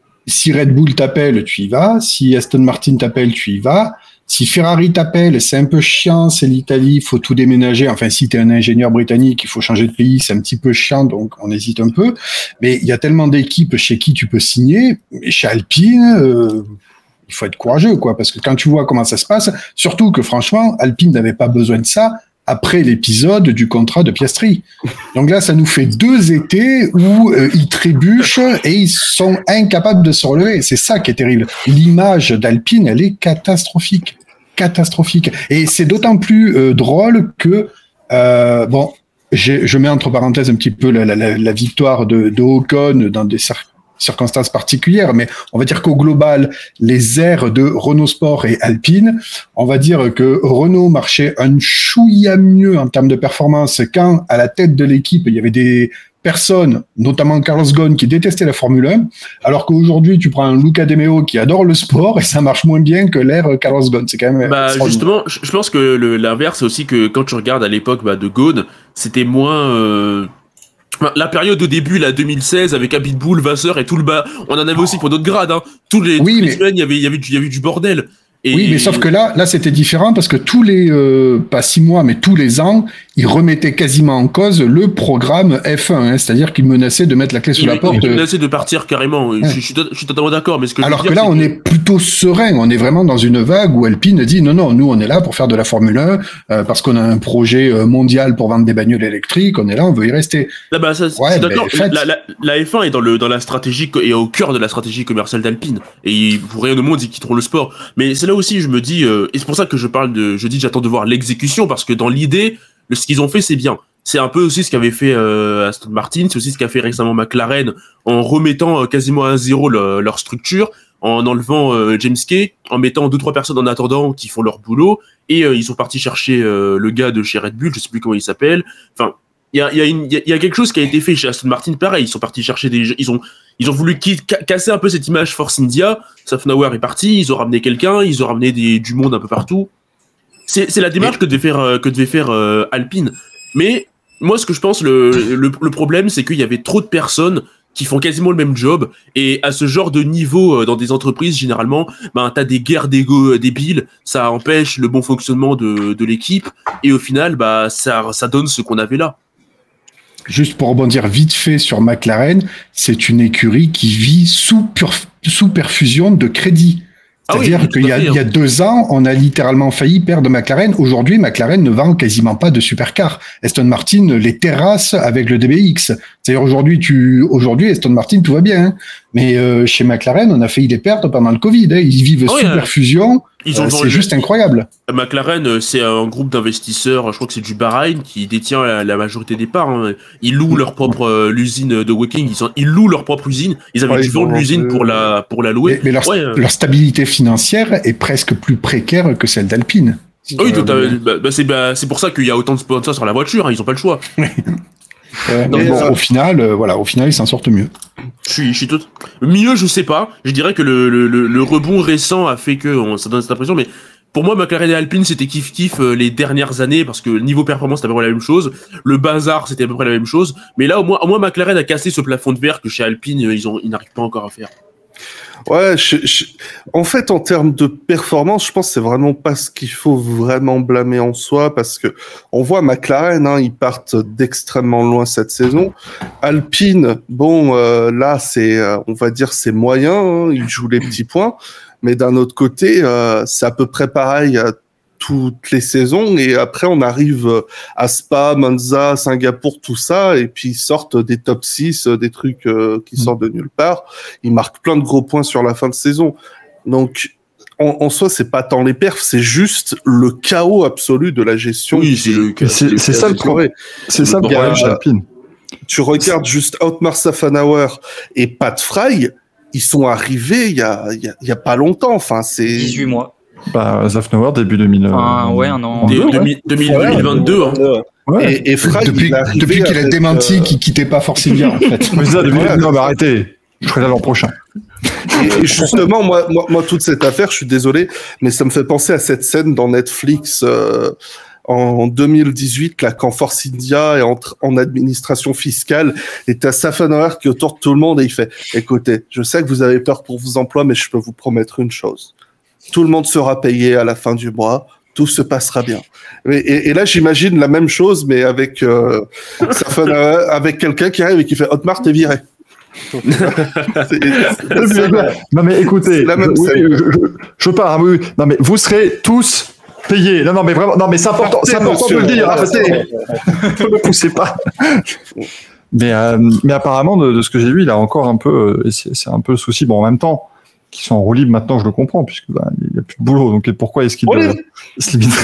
si Red Bull t'appelle, tu y vas, si Aston Martin t'appelle, tu y vas. Si Ferrari t'appelle, c'est un peu chiant, c'est l'Italie, il faut tout déménager. Enfin, si tu es un ingénieur britannique, il faut changer de pays, c'est un petit peu chiant, donc on hésite un peu. Mais il y a tellement d'équipes chez qui tu peux signer. Mais chez Alpine, euh, il faut être courageux, quoi, parce que quand tu vois comment ça se passe, surtout que franchement, Alpine n'avait pas besoin de ça après l'épisode du contrat de Piastri. Donc là, ça nous fait deux étés où euh, ils trébuchent et ils sont incapables de se relever. C'est ça qui est terrible. L'image d'Alpine, elle est catastrophique. Catastrophique. Et c'est d'autant plus euh, drôle que, euh, bon, j'ai, je mets entre parenthèses un petit peu la, la, la victoire de, de Ocon dans des cercles circonstances particulières, mais on va dire qu'au global, les airs de Renault Sport et Alpine, on va dire que Renault marchait un chouïa mieux en termes de performance quand, à la tête de l'équipe, il y avait des personnes, notamment Carlos Ghosn, qui détestaient la Formule un, alors qu'aujourd'hui, tu prends un Luca De Meo qui adore le sport et ça marche moins bien que l'ère Carlos Ghosn. C'est quand même... Bah, justement, je pense que le, l'inverse, c'est aussi que quand tu regardes à l'époque bah, de Ghosn, c'était moins... Euh... La période au début, là, deux mille seize, avec Abitbull, Vasseur et tout le bas, on en avait aussi pour d'autres grades, hein. Tous les, oui, toutes les mais... semaines, il y avait, il y avait du, il y avait du bordel. Et... Oui, mais sauf que là, là, c'était différent parce que tous les, euh, pas six mois, mais tous les ans, ils remettaient quasiment en cause le programme F un, hein, c'est-à-dire qu'ils menaçaient de mettre la clé sous il, la porte. Ils menaçaient de partir carrément. Ouais. Je, je, suis, je suis totalement d'accord, mais ce que je alors veux que dire, là, on que... est plutôt serein. On est vraiment dans une vague où Alpine dit non, non, nous, on est là pour faire de la Formule un euh, parce qu'on a un projet mondial pour vendre des bagnoles électriques. On est là, on veut y rester. Là, bah, ça, ouais, je suis d'accord. Ben, fait... la, la, la F un est dans le dans la stratégie et au cœur de la stratégie commerciale d'Alpine. Et pour rien au monde, ils quitteront le sport. Mais c'est là aussi, je me dis. Euh, Et c'est pour ça que je parle de, je dis j'attends de voir l'exécution parce que dans l'idée, le, ce qu'ils ont fait c'est bien. C'est un peu aussi ce qu'avait fait euh, Aston Martin, c'est aussi ce qu'a fait récemment McLaren en remettant euh, quasiment à zéro le, leur structure, en enlevant euh, James Kay, en mettant deux trois personnes en attendant qui font leur boulot et euh, ils sont partis chercher euh, le gars de chez Red Bull, je sais plus comment il s'appelle. Enfin, il y a il y a une il y a quelque chose qui a été fait chez Aston Martin pareil, ils sont partis chercher des ils ont Ils ont voulu casser un peu cette image Force India. Safnauer est parti, ils ont ramené quelqu'un, ils ont ramené des, du monde un peu partout. C'est, c'est la démarche que devait faire, euh, que devait faire euh, Alpine. Mais moi, ce que je pense, le, le, le problème, c'est qu'il y avait trop de personnes qui font quasiment le même job. Et à ce genre de niveau, euh, dans des entreprises, généralement, ben, t'as des guerres d'ego débiles, ça empêche le bon fonctionnement de, de l'équipe. Et au final, bah, ça, ça donne ce qu'on avait là. Juste pour rebondir vite fait sur McLaren, c'est une écurie qui vit sous, pur, sous perfusion de crédit. C'est-à-dire ah oui, qu'il y a, il y a deux ans, on a littéralement failli perdre McLaren. Aujourd'hui, McLaren ne vend quasiment pas de supercars. Aston Martin les terrasse avec le D B X. C'est-à-dire aujourd'hui, tu, aujourd'hui, Aston Martin, tout va bien. Hein. Mais euh, chez McLaren, on a failli les perdre pendant le Covid. Hein. Ils vivent oh, sous yeah. perfusion. Ils ont euh, c'est juste incroyable. McLaren, c'est un groupe d'investisseurs, je crois que c'est du Bahreïn, qui détient la, la majorité des parts. Hein. Ils louent leur propre euh, l'usine de Woking. Ils, sont, ils louent leur propre usine. Ils avaient ouais, dû vendre l'usine pour la pour la louer. Mais, mais leur, ouais, euh... leur stabilité financière est presque plus précaire que celle d'Alpine. Oui, tout à, bah, bah, c'est, bah, c'est pour ça qu'il y a autant de sponsors sur la voiture. Hein. Ils ont pas le choix. Euh, mais bon, euh, au final, euh, voilà, au final, ils s'en sortent mieux. Je suis, je suis tout mieux, je sais pas. Je dirais que le, le, le, le rebond récent a fait que on, ça donne cette impression, mais pour moi, McLaren et Alpine, c'était kiff kiff euh, les dernières années parce que niveau performance, c'était à peu près la même chose. Le bazar, c'était à peu près la même chose. Mais là, au moins, au moins, McLaren a cassé ce plafond de verre que chez Alpine, ils ont, ils n'arrivent pas encore à faire. Ouais, je, je... en fait, en termes de performance, je pense que c'est vraiment pas ce qu'il faut vraiment blâmer en soi, parce que on voit McLaren, hein, ils partent d'extrêmement loin cette saison. Alpine, bon, euh, là, c'est, euh, on va dire, c'est moyen, hein, ils jouent les petits points, mais d'un autre côté, euh, c'est à peu près pareil à toutes les saisons, et après on arrive à Spa, Monza, Singapour, tout ça, et puis ils sortent des top six, des trucs euh, qui sortent de nulle part. Ils marquent plein de gros points sur la fin de saison. Donc en, en soi, c'est pas tant les perfs, c'est juste le chaos absolu de la gestion. Oui, c'est, le, c'est, c'est, c'est ça le problème. C'est ça le problème chez Alpine. Tu regardes juste Otmar Safnauer et Pat Fry, ils sont arrivés il y a, il y a, il y a pas longtemps. Enfin, c'est dix-huit mois. Bah, Zafnauer, début deux mille. Enfin, ouais, un an. Des- deux, ouais. deux mille deux mille vingt-deux. Hein. Ouais. Et, et Frag, Depuis, il est arrivé depuis qu'il a avec, démenti euh, qu'il quittait pas Forcidia, en fait. Mais ça, depuis... Voilà. Non, mais arrêtez. Je serai là l'an prochain. Et justement, moi, moi, moi, toute cette affaire, je suis désolé, mais ça me fait penser à cette scène dans Netflix euh, en deux mille dix-huit, là, quand Force India est en, en administration fiscale, et t'as Safanoer qui autour de tout le monde et il fait « Écoutez, je sais que vous avez peur pour vos emplois, mais je peux vous promettre une chose. Tout le monde sera payé à la fin du mois. Tout se passera bien. » Et, et, et là, j'imagine la même chose, mais avec euh, Safanoer, avec quelqu'un qui arrive et qui fait « Otmar, t'es viré. » C'est- c'est- c'est la- Non, mais écoutez, C'est la même je, oui, scène. je, je, je pars. Oui, oui. Non, mais vous serez tous payés. Non, non, mais vraiment. Non, mais c'est important, c'est important de le dire. Arrêtez. Ne me poussez pas. Mais, euh, mais apparemment, de, de ce que j'ai vu, il a encore un peu. euh, et C'est c'est un peu le souci. Bon, en même temps, qu'ils sont en roue libre maintenant, je le comprends, puisque bah, il n'y a plus de boulot. Donc pourquoi est-ce qu'il Roue euh, libre. se limite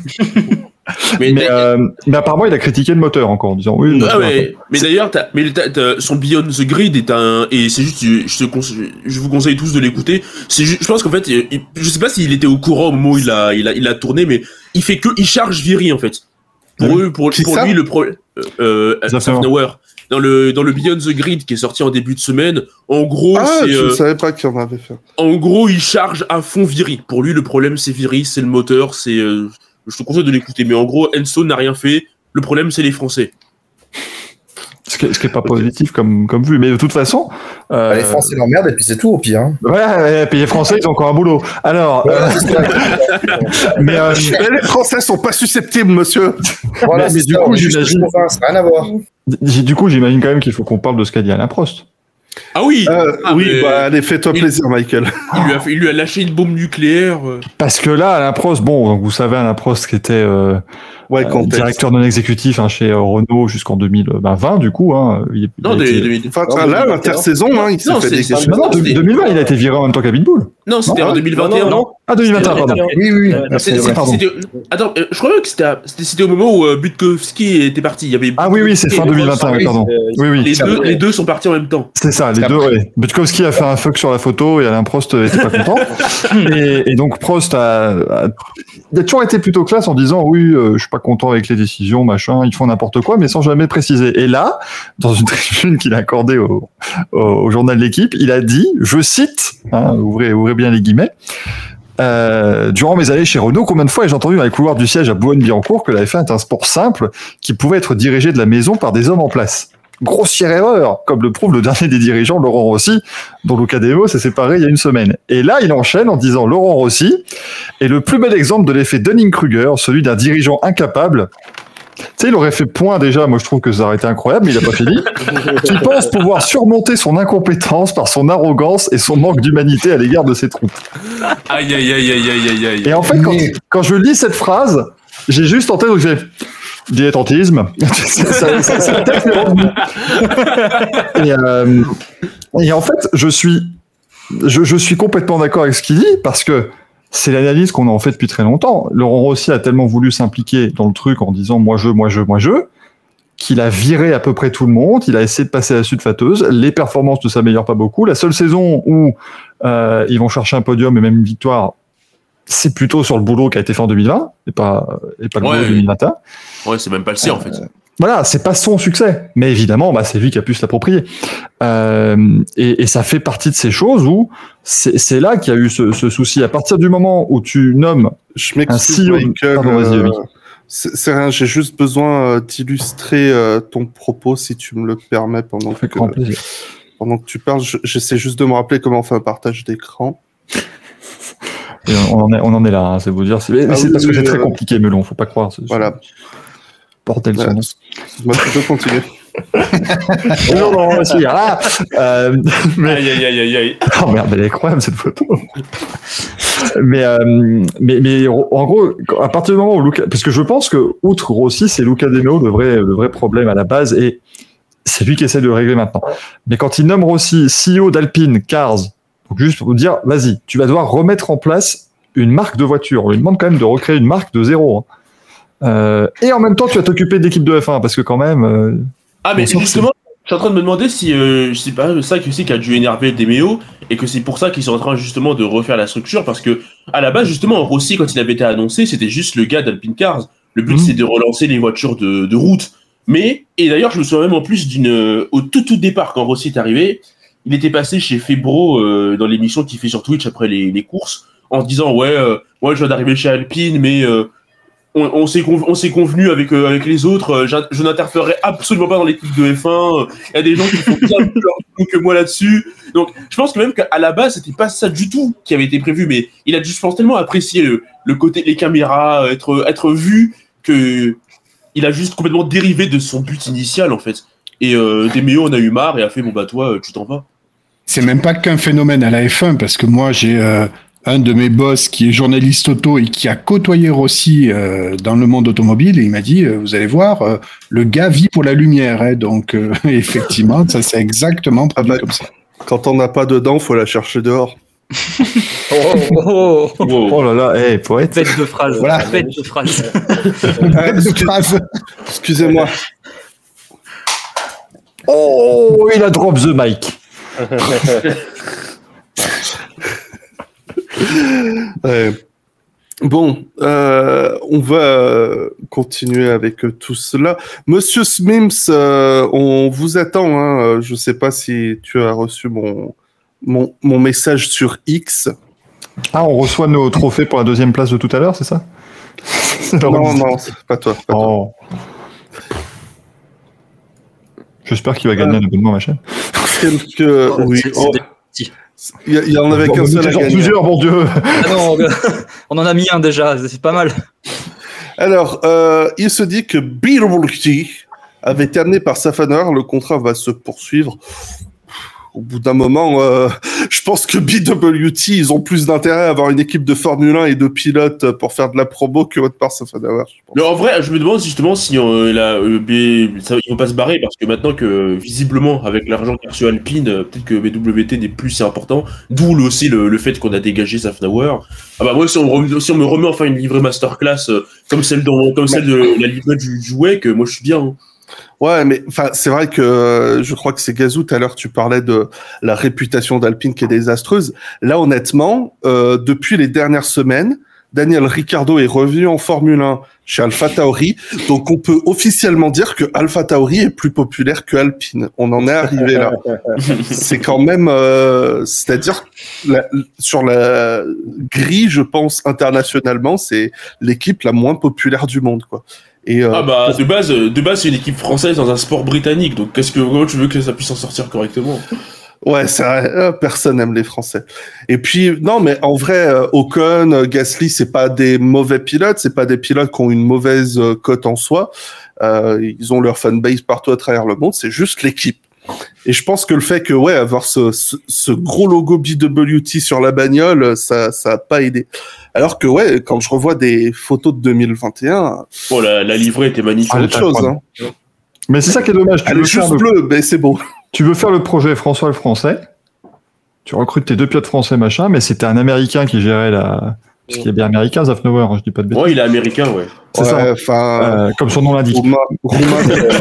Mais, mais, euh, mais apparemment, il a critiqué le moteur encore en disant oui. Ah moteur, ouais, mais d'ailleurs, t'as- mais t'as- t'as- son Beyond the Grid est un, et c'est juste, je, te conseille- je vous conseille tous de l'écouter. C'est, ju- je pense qu'en fait, il- je sais pas s'il était au courant au moment où il a, il a, il a tourné, mais il fait que, il charge Viry en fait. Pour Ah oui. eux, pour, Qui pour ça lui, le problème, euh, euh, Zafnauer. Zafnauer. Dans le, dans le Beyond the Grid qui est sorti en début de semaine, en gros, Ah, c'est, je ne euh, savais pas qu'il y en avait fait. en gros, il charge à fond Viry. Pour lui, le problème, c'est Viry, c'est le moteur, c'est, euh, je te conseille de l'écouter, mais en gros, Enzo n'a rien fait. Le problème, c'est les Français. Ce qui, est- ce qui est pas positif comme, comme vue. Mais de toute façon. euh, Les Français l'emmerdent et puis c'est tout au pire. Hein. Ouais, ouais, puis les Français, ils ont encore un boulot. Alors, euh, mais, euh, Mais les Français sont pas susceptibles, monsieur. Voilà, mais c'est du ça, coup, on est juste j'imagine- chauvin, ça n'a rien à voir. d- du coup, j'imagine quand même qu'il faut qu'on parle de ce qu'a dit Alain Prost. Ah oui! Euh, Ah, oui, mais- bah allez, fais-toi il- plaisir, Michael. Il lui, a fait- il lui a lâché une bombe nucléaire. euh. Parce que là, Alain Prost, bon, donc vous savez, Alain Prost qui était euh, Ouais, euh, contexte. directeur non exécutif hein, chez euh, Renault jusqu'en deux mille vingt, du coup. Hein, il, il Non, a des, été- des- Enfin, Non, là, deux mille vingt et un. l'intersaison, hein, il s'est Non, fait c'est- dégager. c'est- Non, non, c'était- deux mille vingt, il a été viré en même temps qu'à Bull. Non, c'était Non, en deux mille vingt et un. Non, non. Ah, deux mille vingt et un, pardon. Oui, oui. Ouais, C'est- C'est c'est- vrai. pardon. c'était- Attends, euh, je crois que c'était, à- c'était, c'était au moment où euh, Butkowski était parti. Il y avait Ah oui, oui, c'est fin deux mille vingt et un, oui, pardon. Oui, oui. Les C'est deux, après. les deux sont partis en même temps. C'est ça, les C'est deux, après. ouais. Butkowski a fait un fuck sur la photo et Alain Prost était pas content. et, et donc Prost a, a, il a toujours été plutôt classe en disant oui, euh, je suis pas content avec les décisions, machin, ils font n'importe quoi, mais sans jamais préciser. Et là, dans une tribune qu'il a accordée au, au, au journal de l'équipe, il a dit, je cite, hein, ouvrez, ouvrez bien les guillemets, euh, durant mes années chez Renault, combien de fois ai-je entendu dans les couloirs du siège à Boulogne-Billancourt que la F un est un sport simple qui pouvait être dirigé de la maison par des hommes en place. Grossière erreur, comme le prouve le dernier des dirigeants, Laurent Rossi, dont Luca De Vos s'est séparé il y a une semaine. Et là, il enchaîne en disant Laurent Rossi est le plus bel exemple de l'effet Dunning-Kruger, celui d'un dirigeant incapable. Tu sais, il aurait fait point déjà, moi je trouve que ça aurait été incroyable, mais il n'a pas fini. Qui pense pouvoir surmonter son incompétence par son arrogance et son manque d'humanité à l'égard de ses troupes. Aïe, aïe, aïe, aïe, aïe, aïe, aïe. Et en fait, quand, Mais- quand je lis cette phrase, j'ai juste en tête, donc j'ai dilettantisme. ça, ça, ça, peut-être m'est revenu. et, euh, et en fait, je suis, je, je suis complètement d'accord avec ce qu'il dit parce que c'est l'analyse qu'on a en fait depuis très longtemps. Laurent Rossi a tellement voulu s'impliquer dans le truc en disant moi je, moi je, moi je, qu'il a viré à peu près tout le monde. Il a essayé de passer à la suite fâteuse. Les performances ne s'améliorent pas beaucoup. La seule saison où euh, ils vont chercher un podium et même une victoire, c'est plutôt sur le boulot qui a été fait en deux mille vingt et pas, et pas le Ouais, boulot de oui. deux mille vingt et un. Ouais, c'est même pas le sien en fait. Voilà, c'est pas son succès, mais évidemment, bah, c'est lui qui a pu se l'approprier. Euh, et, et ça fait partie de ces choses où c'est c'est là qu'il y a eu ce, ce souci. À partir du moment où tu nommes, Je Un m'excuse, C E O. Michael. Pardon, vas-y, euh, oui. c'est c'est rien, j'ai juste besoin euh, d'illustrer euh, ton propos, si tu me le permets, pendant ça fait que, grand plaisir. pendant que tu parles. Je- J'essaie juste de me rappeler comment on fait un partage d'écran. Et on en est, on en est là, hein, c'est vous dire. C'est mais Ah c'est oui, parce que oui, c'est très euh, compliqué, Melon, faut pas croire. c'est- Voilà. Bordel, son Voilà. nom. Excuse-moi, tu peux continuer. Non, non, non, si, ah, euh, mais, Aïe, aïe, aïe, aïe, aïe. oh merde, elle est incroyable cette photo. mais, euh, mais, mais en gros, à partir du moment où Luca, parce que je pense que outre Rossi, c'est Luca De Meo le vrai, le vrai problème à la base et c'est lui qui essaie de le régler maintenant. Mais quand il nomme Rossi C E O d'Alpine, Cars, donc juste pour vous dire, vas-y, tu vas devoir remettre en place une marque de voiture. On lui demande quand même de recréer une marque de zéro. Hein. Euh, et en même temps, tu vas t'occuper de l'équipe de F un parce que quand même. Euh, Ah, mais Bon, ça, justement, Je suis en train de me demander si euh, c'est pas ça qui aussi qui a dû énerver Demeo et que c'est pour ça qu'ils sont en train justement de refaire la structure parce que à la base justement Rossi quand il avait été annoncé c'était juste le gars d'Alpine Cars. Le but mmh. c'est de relancer les voitures de, de route. Mais et d'ailleurs je me souviens même en plus d'une euh, au tout tout départ quand Rossi est arrivé, il était passé chez Febro euh, dans l'émission qu'il fait sur Twitch après les, les courses en se disant ouais euh, moi je viens d'arriver chez Alpine mais euh, On, on, s'est conv- on s'est convenu avec, euh, avec les autres, euh, je n'interférerai absolument pas dans l'équipe de F un, il y a des gens qui font bien plus que moi là-dessus. Donc je pense que même qu'à la base, c'était pas ça du tout qui avait été prévu, mais il a juste, je pense, tellement apprécié le, le côté, les caméras, être, être vu, que il a juste complètement dérivé de son but initial en fait. Et euh, Demeo en a eu marre et a fait bon bah toi, tu t'en vas. C'est même pas qu'un phénomène à la F un, parce que moi j'ai... Euh... un de mes boss qui est journaliste auto et qui a côtoyé Rossi euh, dans le monde automobile, et il m'a dit, euh, vous allez voir, euh, le gars vit pour la lumière. Hein, donc, euh, effectivement, ça c'est exactement produit ah bah, comme ça. Quand on n'a pas dedans, faut la chercher dehors. oh, oh, oh. oh là là, hey, poète. Bête de phrase. Voilà. Bête de phrase. Bête de phrase. Excusez-moi. Oh, il a drop the mic. Ouais. Bon, euh, on va continuer avec tout cela. Monsieur Smims, euh, on vous attend. Hein. Je ne sais pas si tu as reçu mon, mon, mon message sur X. Ah, on reçoit nos trophées pour la deuxième place de tout à l'heure, c'est ça? Non, non, c'est pas toi. Pas oh. toi. J'espère qu'il va gagner un euh, abonnement à ma chaîne. Quelques... Oh, oui. Oh. Il y, y en avait qu'un seul à gagner. Plusieurs, mon Dieu. Ah non, on en a mis un déjà, c'est pas mal. Alors, euh, il se dit que B W T avait été amené par Safaner, le contrat va se poursuivre. Au bout d'un moment, euh, je pense que B W T, ils ont plus d'intérêt à avoir une équipe de Formule un et de pilotes pour faire de la promo que votre part Safaner. En vrai, je me demande justement si euh, la, euh, B... ça, ils vont pas se barrer parce que maintenant que visiblement avec l'argent qu'a reçu Alpine, euh, peut-être que B W T n'est plus si important. D'où le, aussi le, le fait qu'on a dégagé Safaner. Ah bah moi, si on, remet, si on me remet enfin une livrée masterclass euh, comme celle dans, comme celle de la livrée du, du W E C, moi je suis bien. Hein. Ouais, mais enfin, c'est vrai que euh, je crois que c'est Gazou, tout à l'heure, tu parlais de la réputation d'Alpine qui est désastreuse. Là, honnêtement, euh, depuis les dernières semaines, Daniel Ricciardo est revenu en Formule un chez AlphaTauri, donc on peut officiellement dire que AlphaTauri est plus populaire que Alpine. On en est arrivé là. C'est quand même, euh, c'est-à-dire la, sur la grille, je pense internationalement, c'est l'équipe la moins populaire du monde, quoi. Et euh, ah bah de base, de base c'est une équipe française dans un sport britannique, donc qu'est-ce que comment tu veux que ça puisse en sortir correctement? Ouais, c'est vrai, personne aime les Français. Et puis non, mais en vrai, Ocon, Gasly, c'est pas des mauvais pilotes, c'est pas des pilotes qui ont une mauvaise cote en soi. Euh, ils ont leur fanbase partout à travers le monde, c'est juste l'équipe. Et je pense que le fait que ouais, avoir ce, ce, ce gros logo B W T sur la bagnole, ça, ça a pas aidé. Alors que ouais, quand je revois des photos de deux mille vingt et un, oh la, la livrée était magnifique. C'est autre chose. Hein. Mais c'est ça qui est dommage. Tu Elle est juste le... bleue, mais c'est beau. Tu veux faire le projet François le Français, tu recrutes tes deux pilotes français machin, mais c'était un Américain qui gérait la. Parce qu'il est bien américain, Zafnauer, hein, je dis pas de bêtises. Ouais, il est américain, ouais. C'est ouais, ça. Enfin, euh, comme son nom l'indique. Rouma, Rouma,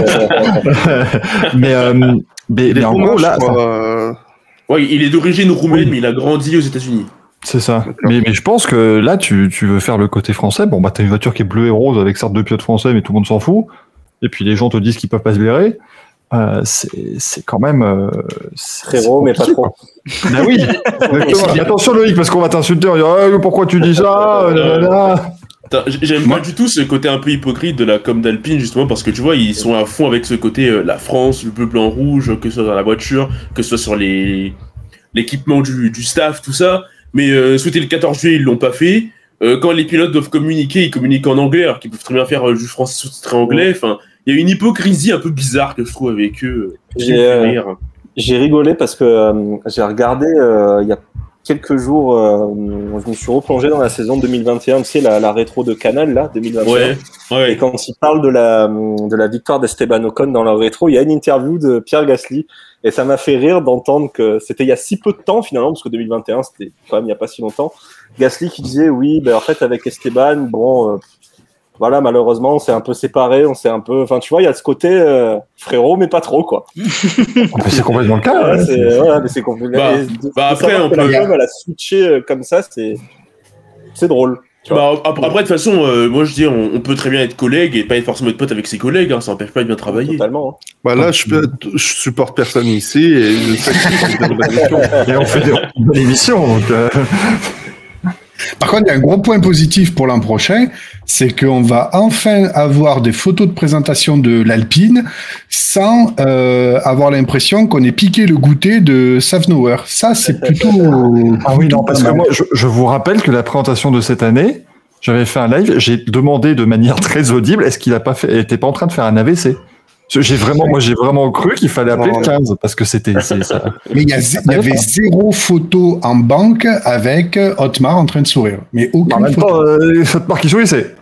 mais, euh, mais, mais en gros, là. Euh... Ouais, il est d'origine roumaine, oui. Mais il a grandi aux États-Unis. C'est ça. Mais, mais je pense que là, tu, tu veux faire le côté français. Bon, bah, t'as une voiture qui est bleue et rose avec certes deux pilotes français, mais tout le monde s'en fout. Et puis les gens te disent qu'ils peuvent pas se blairer. Euh, c'est, c'est quand même. Euh, Frérot, mais pas trop. Ben oui, attention Loïc, parce qu'on va t'insulter. On va dire oh, pourquoi tu dis ça euh, J'aime Moi. pas du tout ce côté un peu hypocrite de la com d'Alpine, justement, parce que tu vois, ils sont à fond avec ce côté euh, la France, le bleu, blanc, rouge, que ce soit dans la voiture, que ce soit sur les l'équipement du, du staff, tout ça. Mais euh, souhaiter le quatorze juillet, ils l'ont pas fait. Euh, quand les pilotes doivent communiquer, ils communiquent en anglais, alors qu'ils peuvent très bien faire euh, du français sous-titré anglais. Enfin. Il y a une hypocrisie un peu bizarre que je trouve avec eux. J'ai, euh, j'ai rigolé parce que euh, j'ai regardé euh, il y a quelques jours, euh, je me suis replongé dans la saison deux mille vingt et un, tu sais, la, la rétro de Canal, là, deux mille vingt et un. Ouais, ouais. Et quand ils parlent de la, de la victoire d'Esteban Ocon dans leur rétro, il y a une interview de Pierre Gasly. Et ça m'a fait rire d'entendre que c'était il y a si peu de temps, finalement, parce que deux mille vingt et un, c'était quand même il n'y a pas si longtemps. Gasly qui disait, oui, ben, en fait, avec Esteban, bon... Euh, voilà, malheureusement, on s'est un peu séparés, on s'est un peu, enfin, tu vois, il y a ce côté euh, frérot, mais pas trop, quoi. Mais c'est complètement le cas. Ouais, ouais. c'est, ouais, mais c'est compliqué. Bah, Et de- bah, de après, savoir on que la peut- com, elle a switché euh, comme ça, c'est, c'est drôle. Tu Bah, ap- après, de toute façon, euh, moi je dis, on, on peut très bien être collègue et pas être forcément être pote avec ses collègues, hein, ça empêche pas de bien travailler. Totalement. hein. Bah là, je, peux, je supporte personne ici et je sais que c'est une bonne émission. Et on fait des une bonne émission. Donc, euh, Par contre, il y a un gros point positif pour l'an prochain, c'est qu'on va enfin avoir des photos de présentation de l'Alpine sans euh, avoir l'impression qu'on ait piqué le goûter de Safnauer. Ça, c'est plutôt... Ah oui, non, parce que pas mal. moi, je, je vous rappelle que la présentation de cette année, j'avais fait un live, j'ai demandé de manière très audible, est-ce qu'il a pas fait, était pas en train de faire un A V C? J'ai vraiment, moi, j'ai vraiment cru qu'il fallait appeler le quinze parce que c'était, c'est ça. Mais il y, a zé- il y avait zéro photo en banque avec Otmar en train de sourire. Mais En aucune même photo. temps, euh, cette marque qui sourit, c'est.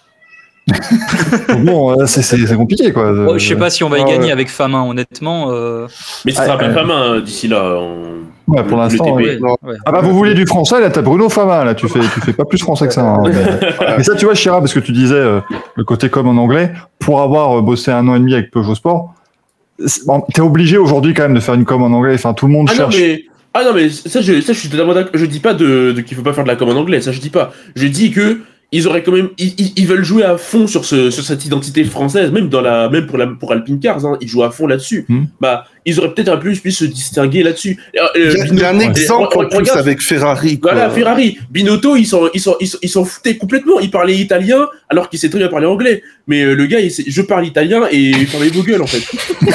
bon, euh, c'est, c'est, c'est compliqué, quoi. Oh, je sais pas si on va y Ah, gagner ouais. avec Famin, honnêtement. euh, Mais ça Ouais, sera pas ouais. pas main d'ici là. on- Ouais, pour le- l'instant, le T P. ouais, non. ouais. Ah bah vous voulez du français, là t'as Bruno Fama, là tu fais tu fais pas plus français que ça. hein. Mais ça tu vois Chira, parce que tu disais euh, le côté com en anglais, pour avoir euh, bossé un an et demi avec Peugeot Sport, c'est- bon, t'es obligé aujourd'hui quand même de faire une com en anglais, enfin tout le monde Ah non, cherche. mais. Ah non, mais ça, je, ça, je suis totalement d'accord. Je dis pas de, de qu'il faut pas faire de la com en anglais, ça, je dis pas. Je dis que. Ils auraient quand même, ils, ils- ils veulent jouer à fond sur ce, sur cette identité française, même dans la, même pour la, pour Alpine Cars, hein, ils jouent à fond là-dessus. Hmm. Bah, ils auraient peut-être un peu plus se distinguer là-dessus. Euh, euh, Il y a, il y a un Binotto- exemple en Re- plus regarde, avec Ferrari. Quoi. Voilà, Ferrari. Binotto, ils s'en, ils s'en, ils s'en, ils s'en foutaient complètement. Il parlait italien alors qu'il sait très bien parler anglais. Mais euh, le gars, il sait, je parle italien et fermez vos gueules en fait.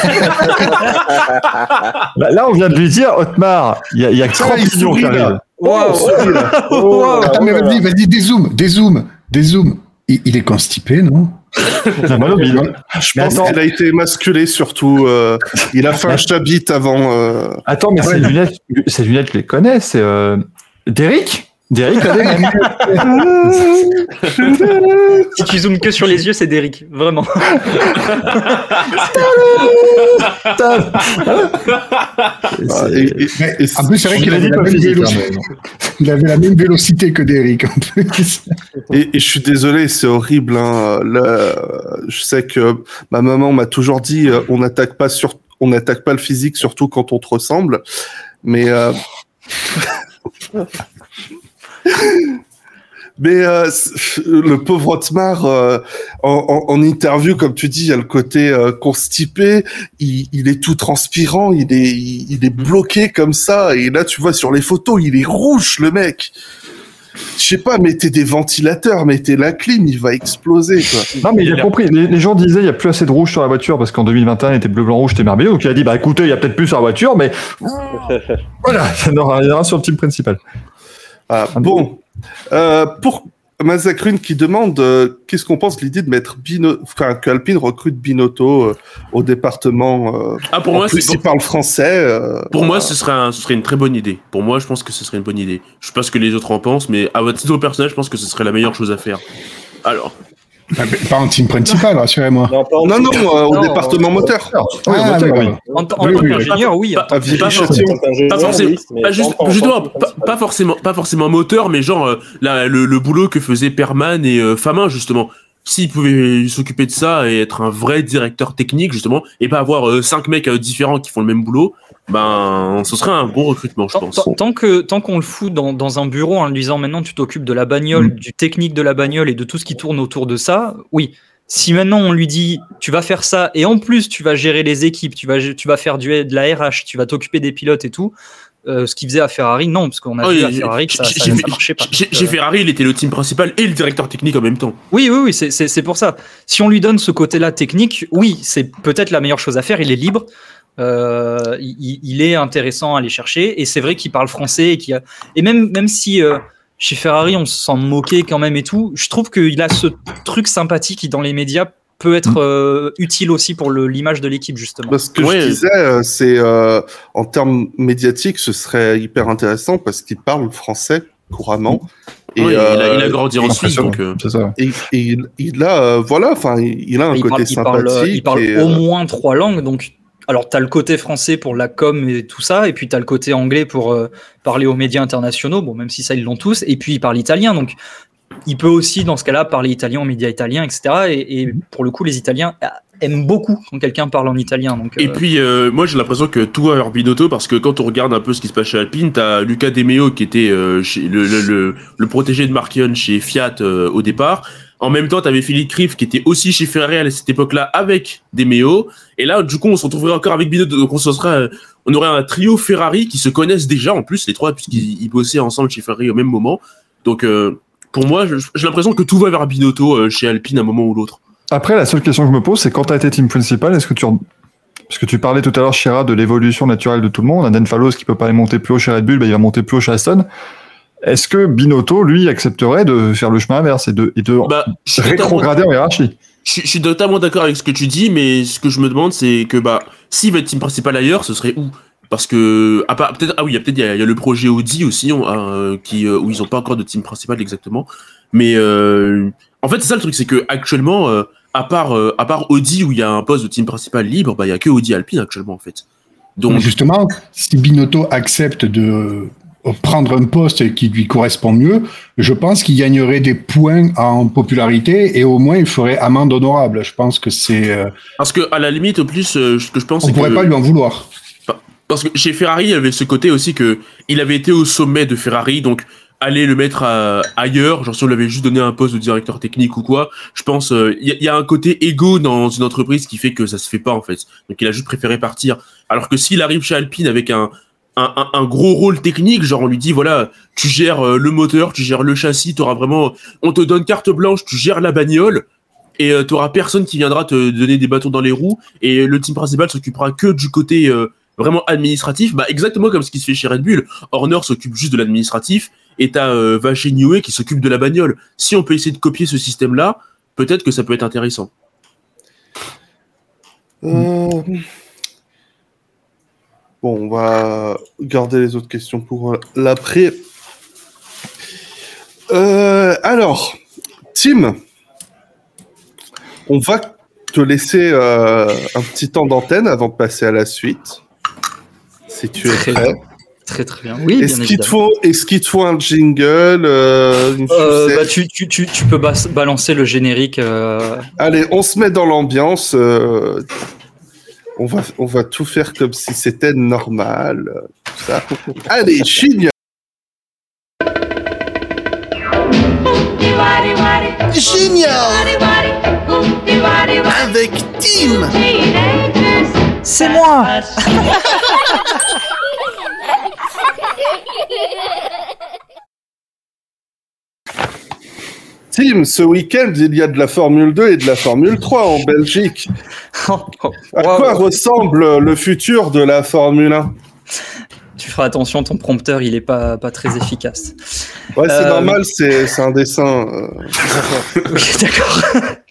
Là, là, on vient de lui dire Otmar, il y a, il y a trente il millions qui sourit, là. arrivent. Waouh. Oh, Attends, mais vas-y, vas-y, dézoome, dézoome, dézoome. Il, il est constipé, non? La malobile. Je Mais pense attends. qu'il a été émasculé surtout. euh, il a fait un chabit avant. euh, Attends, mais ces lunettes, ces lunettes, je les connais, c'est euh, Derrick Derrick a des mêmes. Si tu zoomes que sur les yeux, c'est Derrick, vraiment. ah, et- et- Mais, et en plus, c'est vrai Je qu'il l'ai avait, dit la pas même physique, vélo- hein, mais- il avait la même vélocité que Derrick, en plus. Et, et je suis désolé, c'est horrible. Hein. Là, je sais que ma maman m'a toujours dit, euh, on n'attaque pas sur, on n'attaque pas le physique, surtout quand on te ressemble. Mais euh... mais euh, c'est- le pauvre Otmar, euh, en, en, en interview, comme tu dis, il y a le côté euh, constipé. Il, il est tout transpirant, il est, il, il est bloqué comme ça. Et là, tu vois sur les photos, il est rouge, le mec. Je sais pas, mettez des ventilateurs, mettez la clim, il va exploser, quoi. Non, mais il a compris. Les, les gens disaient il n'y a plus assez de rouge sur la voiture parce qu'en deux mille vingt et un, il était bleu, blanc, rouge, c'était merveilleux. Donc il a dit bah écoutez, il y a peut-être plus sur la voiture, mais voilà, ça n'aura rien sur le team principal. Ah, bon, euh, pour Mazakrune qui demande euh, qu'est-ce qu'on pense de l'idée de mettre Bino... enfin, que Alpine recrute Binotto euh, au département. Euh, Ah, pour en moi, plus, c'est il parle français. euh, Pour moi, ce serait, un- ce serait une très bonne idée. Pour moi, je pense que ce serait une bonne idée. Je sais pas ce que les autres en pensent, mais à votre titre personnel, je pense que ce serait la meilleure chose à faire. Alors, Ah, mais pas en team principal, rassurez-moi. Non, pas en Non, non, dessous. euh, au Non, département euh, moteur. Oui, Ah, moteur, oui, oui. oui. En, en Oui, tant oui, qu'ingénieur, oui. pas, en tant pas, que- pas, Viry-Châtillon. En tant qu'ingénieur, pas forcément, oui, mais pas juste, pas en justement, tant que pas, principal. pas forcément, pas forcément moteur, mais genre euh, la- le, le boulot que faisaient Perman et euh, Famin justement. S'ils pouvaient s'occuper de ça et être un vrai directeur technique justement, et pas avoir euh, cinq mecs euh, différents qui font le même boulot, ben ce serait un bon recrutement, je Tant, pense. tant- tant que tant qu'on le fout dans, dans un bureau en lui disant maintenant tu t'occupes de la bagnole, Mm. du technique de la bagnole et de tout ce qui tourne autour de ça, oui. Si maintenant on lui dit tu vas faire ça et en plus tu vas gérer les équipes, tu vas tu vas faire du de la R H, tu vas t'occuper des pilotes et tout, euh, ce qu'il faisait à Ferrari, non, parce qu'on a Ah vu oui, à Ferrari que ça, j'ai- ça, j'ai ça vu- marchait pas. Chez, Donc, chez euh, Ferrari, il était le team principal et le directeur technique en même temps. Oui, oui, oui, c'est- c'est c'est pour ça. Si on lui donne ce côté-là technique, oui, c'est peut-être la meilleure chose à faire. Il est libre, euh, il, il est intéressant à aller chercher, et c'est vrai qu'il parle français et qu'il a... et même même si euh, chez Ferrari on s'en moquait quand même et tout, je trouve qu'il a ce truc sympathique qui dans les médias peut être euh, utile aussi pour le- l'image de l'équipe justement. Parce que Ouais. je disais, euh, c'est euh, en termes médiatiques, ce serait hyper intéressant parce qu'il parle français couramment. Et, Ouais, il, a, il a euh, grandi en Suisse, donc. euh, C'est ça. et, et il, il a, euh, voilà, enfin, il, il a un il côté parle, il parle, sympathique. il parle et, au euh, moins trois langues, donc alors tu as le côté français pour la com et tout ça, et puis tu as le côté anglais pour euh, parler aux médias internationaux, bon même si ça ils l'ont tous, et puis il parle italien, donc il peut aussi, dans ce cas-là, parler italien aux médias italiens, et cetera. Et, et pour le coup, les Italiens aiment beaucoup quand quelqu'un parle en italien. Donc, Et euh... puis, euh, moi, j'ai l'impression que tout va vers Binotto, parce que quand on regarde un peu ce qui se passe chez Alpine, t'as Luca De Meo qui était euh, chez, le, le, le, le protégé de Marchion chez Fiat euh, au départ. En même temps, t'avais Philippe Krief qui était aussi chez Ferrari à cette époque-là avec De Meo. Et là, du coup, on se retrouverait encore avec Binotto. Donc, on, se serait, on aurait un trio Ferrari qui se connaissent déjà, en plus, les trois, puisqu'ils ils bossaient ensemble chez Ferrari au même moment. Donc, euh, pour moi, j'ai l'impression que tout va vers Binotto euh, chez Alpine à un moment ou l'autre. Après, la seule question que je me pose, c'est quand tu as été team principal, est-ce que tu... Parce que tu parlais tout à l'heure, Chira, de l'évolution naturelle de tout le monde. Un Dan Fallows qui peut pas aller monter plus haut chez Red Bull, bah, il va monter plus haut chez Aston. Est-ce que Binotto, lui, accepterait de faire le chemin inverse et de, et de bah, rétrograder en hiérarchie? Je, je suis totalement d'accord avec ce que tu dis, mais ce que je me demande, c'est que bah, s'il va être team principal ailleurs, ce serait où? Parce que à part peut-être ah oui, il y a peut-être il y, y a le projet Audi aussi, on, euh, qui euh, où ils ont pas encore de team principal exactement. Mais euh, en fait, c'est ça le truc, c'est que actuellement, euh, à part euh, à part Audi où il y a un poste de team principal libre, bah il y a que Audi Alpine actuellement en fait. Donc mais justement, si Binotto accepte de prendre un poste qui lui correspond mieux, je pense qu'il gagnerait des points en popularité et au moins il ferait amende honorable. Je pense que c'est euh... parce que à la limite, au plus, euh, ce que je pense, on c'est pourrait que... pas lui en vouloir. Parce que chez Ferrari, il y avait ce côté aussi que il avait été au sommet de Ferrari, donc aller le mettre à, ailleurs, genre si on lui avait juste donné un poste de directeur technique ou quoi, je pense il euh, y, y a un côté égo dans une entreprise qui fait que ça se fait pas en fait. Donc il a juste préféré partir. Alors que s'il arrive chez Alpine avec un un, un, un gros rôle technique, genre on lui dit voilà, tu gères euh, le moteur, tu gères le châssis, t'auras vraiment, on te donne carte blanche, tu gères la bagnole. Et euh, t'auras personne qui viendra te donner des bâtons dans les roues, et le team principal s'occupera que du côté euh, vraiment administratif, bah exactement comme ce qui se fait chez Red Bull. Horner s'occupe juste de l'administratif, et t'as euh, Vache Niue qui s'occupe de la bagnole. Si on peut essayer de copier ce système-là, peut-être que ça peut être intéressant. Euh... Bon, on va garder les autres questions pour l'après. Euh, alors, Tim, on va te laisser euh, un petit temps d'antenne avant de passer à la suite. Si tu es très prêt. Bien. Très très bien. Oui, est-ce bien qu'il te faut, est-ce qu'il te faut un jingle euh, une euh, bah, tu, tu, tu, tu peux bas- balancer le générique. Euh... Allez, on se met dans l'ambiance. Euh, on, va, on va tout faire comme si c'était normal. Tout ça. Allez, chigne. Génial. Avec Tim. C'est moi. Tim, ce week-end, il y a de la Formule deux et de la Formule trois en Belgique. À quoi ressemble le futur de la Formule un? Tu feras attention, ton prompteur, il est pas, pas très efficace. Ouais, c'est euh... normal, c'est, c'est un dessin. Euh... oui, d'accord.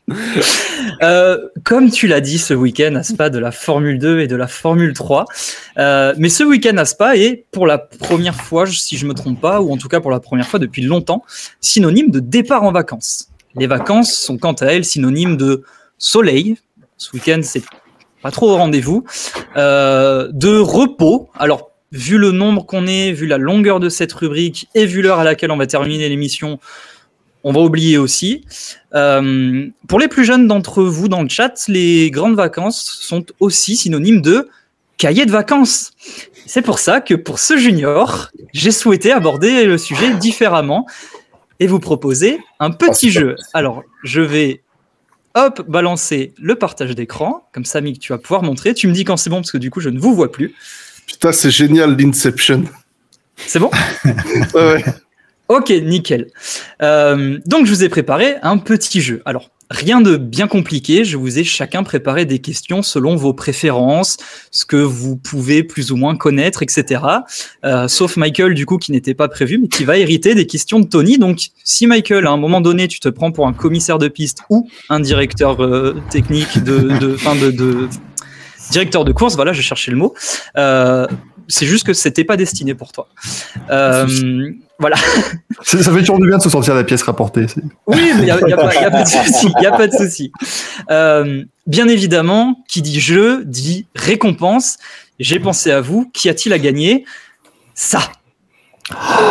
euh, comme tu l'as dit ce week-end à Spa, de la Formule deux et de la Formule trois. Euh, mais ce week-end à Spa est, pour la première fois, si je ne me trompe pas, ou en tout cas pour la première fois depuis longtemps, synonyme de départ en vacances. Les vacances sont quant à elles synonymes de soleil. Ce week-end, c'est pas trop au rendez-vous. Euh, de repos. Alors, vu le nombre qu'on est, vu la longueur de cette rubrique et vu l'heure à laquelle on va terminer l'émission, on va oublier aussi. Euh, pour les plus jeunes d'entre vous dans le chat, les grandes vacances sont aussi synonymes de cahier de vacances. C'est pour ça que pour ce junior, j'ai souhaité aborder le sujet différemment et vous proposer un petit jeu. Alors, je vais hop balancer le partage d'écran. Comme ça, Mick, tu vas pouvoir montrer. Tu me dis quand c'est bon parce que du coup, je ne vous vois plus. Putain, c'est génial, l'Inception. C'est bon? Ouais. Ok, nickel. Euh, donc, je vous ai préparé un petit jeu. Alors, rien de bien compliqué. Je vous ai chacun préparé des questions selon vos préférences, ce que vous pouvez plus ou moins connaître, et cetera. Euh, sauf Michael, du coup, qui n'était pas prévu, mais qui va hériter des questions de Tony. Donc, si Michael, à un moment donné, tu te prends pour un commissaire de piste ou un directeur euh, technique de, de, fin de, de directeur de course, voilà, j'ai cherché le mot. Euh, c'est juste que c'était pas destiné pour toi. Euh, voilà. Ça fait toujours du bien de se sentir la pièce rapportée. C'est... Oui, mais il n'y a, y a, a, a pas de souci. Il n'y a pas de souci. Euh, bien évidemment, qui dit jeu, dit récompense. J'ai pensé à vous. Qu'y a-t-il à gagner? Ça. Oh,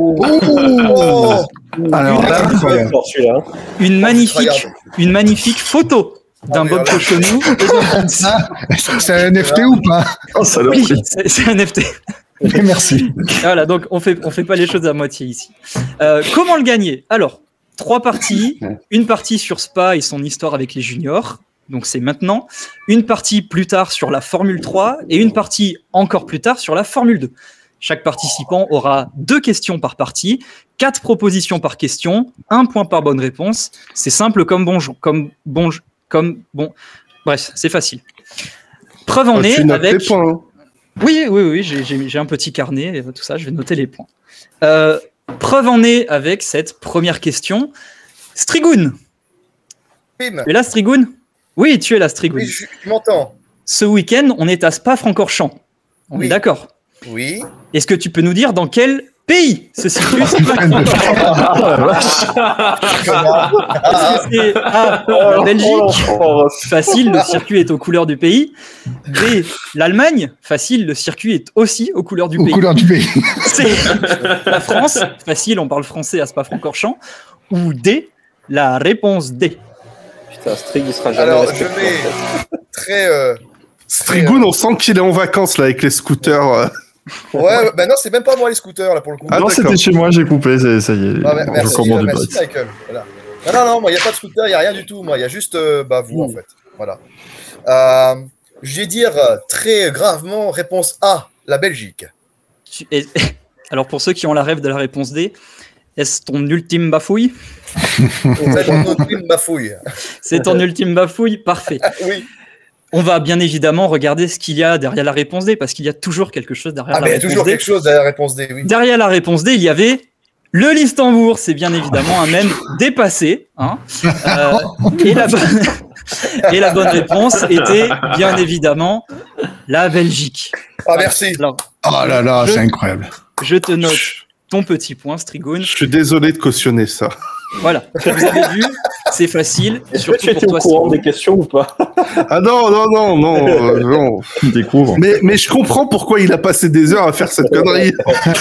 Oh Alors là, incroyable. Fort, celui-là, hein. Une magnifique, regarde. une magnifique photo d'un mais Bob alors là- Cochonou et d'un Vince. Ah, c'est un N F T ou pas? Oh, ça Oui, c'est c'est un F T. Merci. Voilà, donc on fait, on fait pas les choses à moitié ici. Euh, comment le gagner? Alors, trois parties. Une partie sur Spa et son histoire avec les juniors. Donc c'est maintenant. Une partie plus tard sur la Formule trois et une partie encore plus tard sur la Formule deux. Chaque participant aura deux questions par partie, quatre propositions par question, un point par bonne réponse. C'est simple comme bon, comme bon, comme bon. Bref, c'est facile. Preuve en Ah, est tu notes avec. tes points. hein. Oui, oui, oui, j'ai- j'ai j'ai un petit carnet, et tout ça, je vais noter les points. Euh, preuve en est avec cette première question. Strigoun, Bim. tu es là, Strigoun? Oui, tu es là, Strigoun. Oui, je- tu m'entends? Ce week-end, on est à Spa-Francorchamps. On Oui. est d'accord. Oui. Est-ce que tu peux nous dire dans quel pays se situe Est-ce que c'est A, la Belgique? Facile, le circuit est aux couleurs du pays. B, l'Allemagne? Facile, le circuit est aussi aux couleurs du Aux pays. couleurs du pays. C, la France? Facile, on parle français à Spa-Francorchamps. Ou D, la réponse D. Putain, Strig, il sera jamais Alors, je respecté, vais en fait. très. euh, Strigoun, on sent qu'il est en vacances là avec les scooters. euh. Ouais, bah non, c'est même pas moi les scooters là pour le coup. Ah, non, d'accord. c'était chez moi, j'ai coupé, c'est- ça y est. Ah, bah, je merci, commande euh, du merci pote. Michael. Voilà. Non, non, non, moi, il n'y a pas de scooter, il n'y a rien du tout. Moi, il y a juste euh, bah, vous, en fait. Voilà. Euh, je vais dire euh, très gravement réponse A, la Belgique. Tu- et- Alors, pour ceux qui ont la rêve de la réponse D, est-ce ton ultime bafouille? C'est mon ultime bafouille. C'est ton ultime bafouille? Parfait. Oui. On va bien évidemment regarder ce qu'il y a derrière la réponse D, parce qu'il y a toujours quelque chose derrière Ah, la mais il y a réponse toujours D. quelque chose derrière la réponse D, oui. Derrière la réponse D, il y avait le Listembourg. C'est bien évidemment un même dépassé. Hein. Euh, et, la bonne... et la bonne réponse était bien évidemment la Belgique. Ah, merci. Alors, Oh là là, Je- c'est incroyable. je te note ton petit point, Strigoun. Je suis désolé de cautionner ça. Voilà, vous avez vu, c'est facile, Est-ce que surtout tu pour étais toi, au courant Strigoun. des questions ou pas? Ah non, non, non, non. euh, non. Tu découvres. Mais, mais je comprends pourquoi il a passé des heures à faire cette connerie.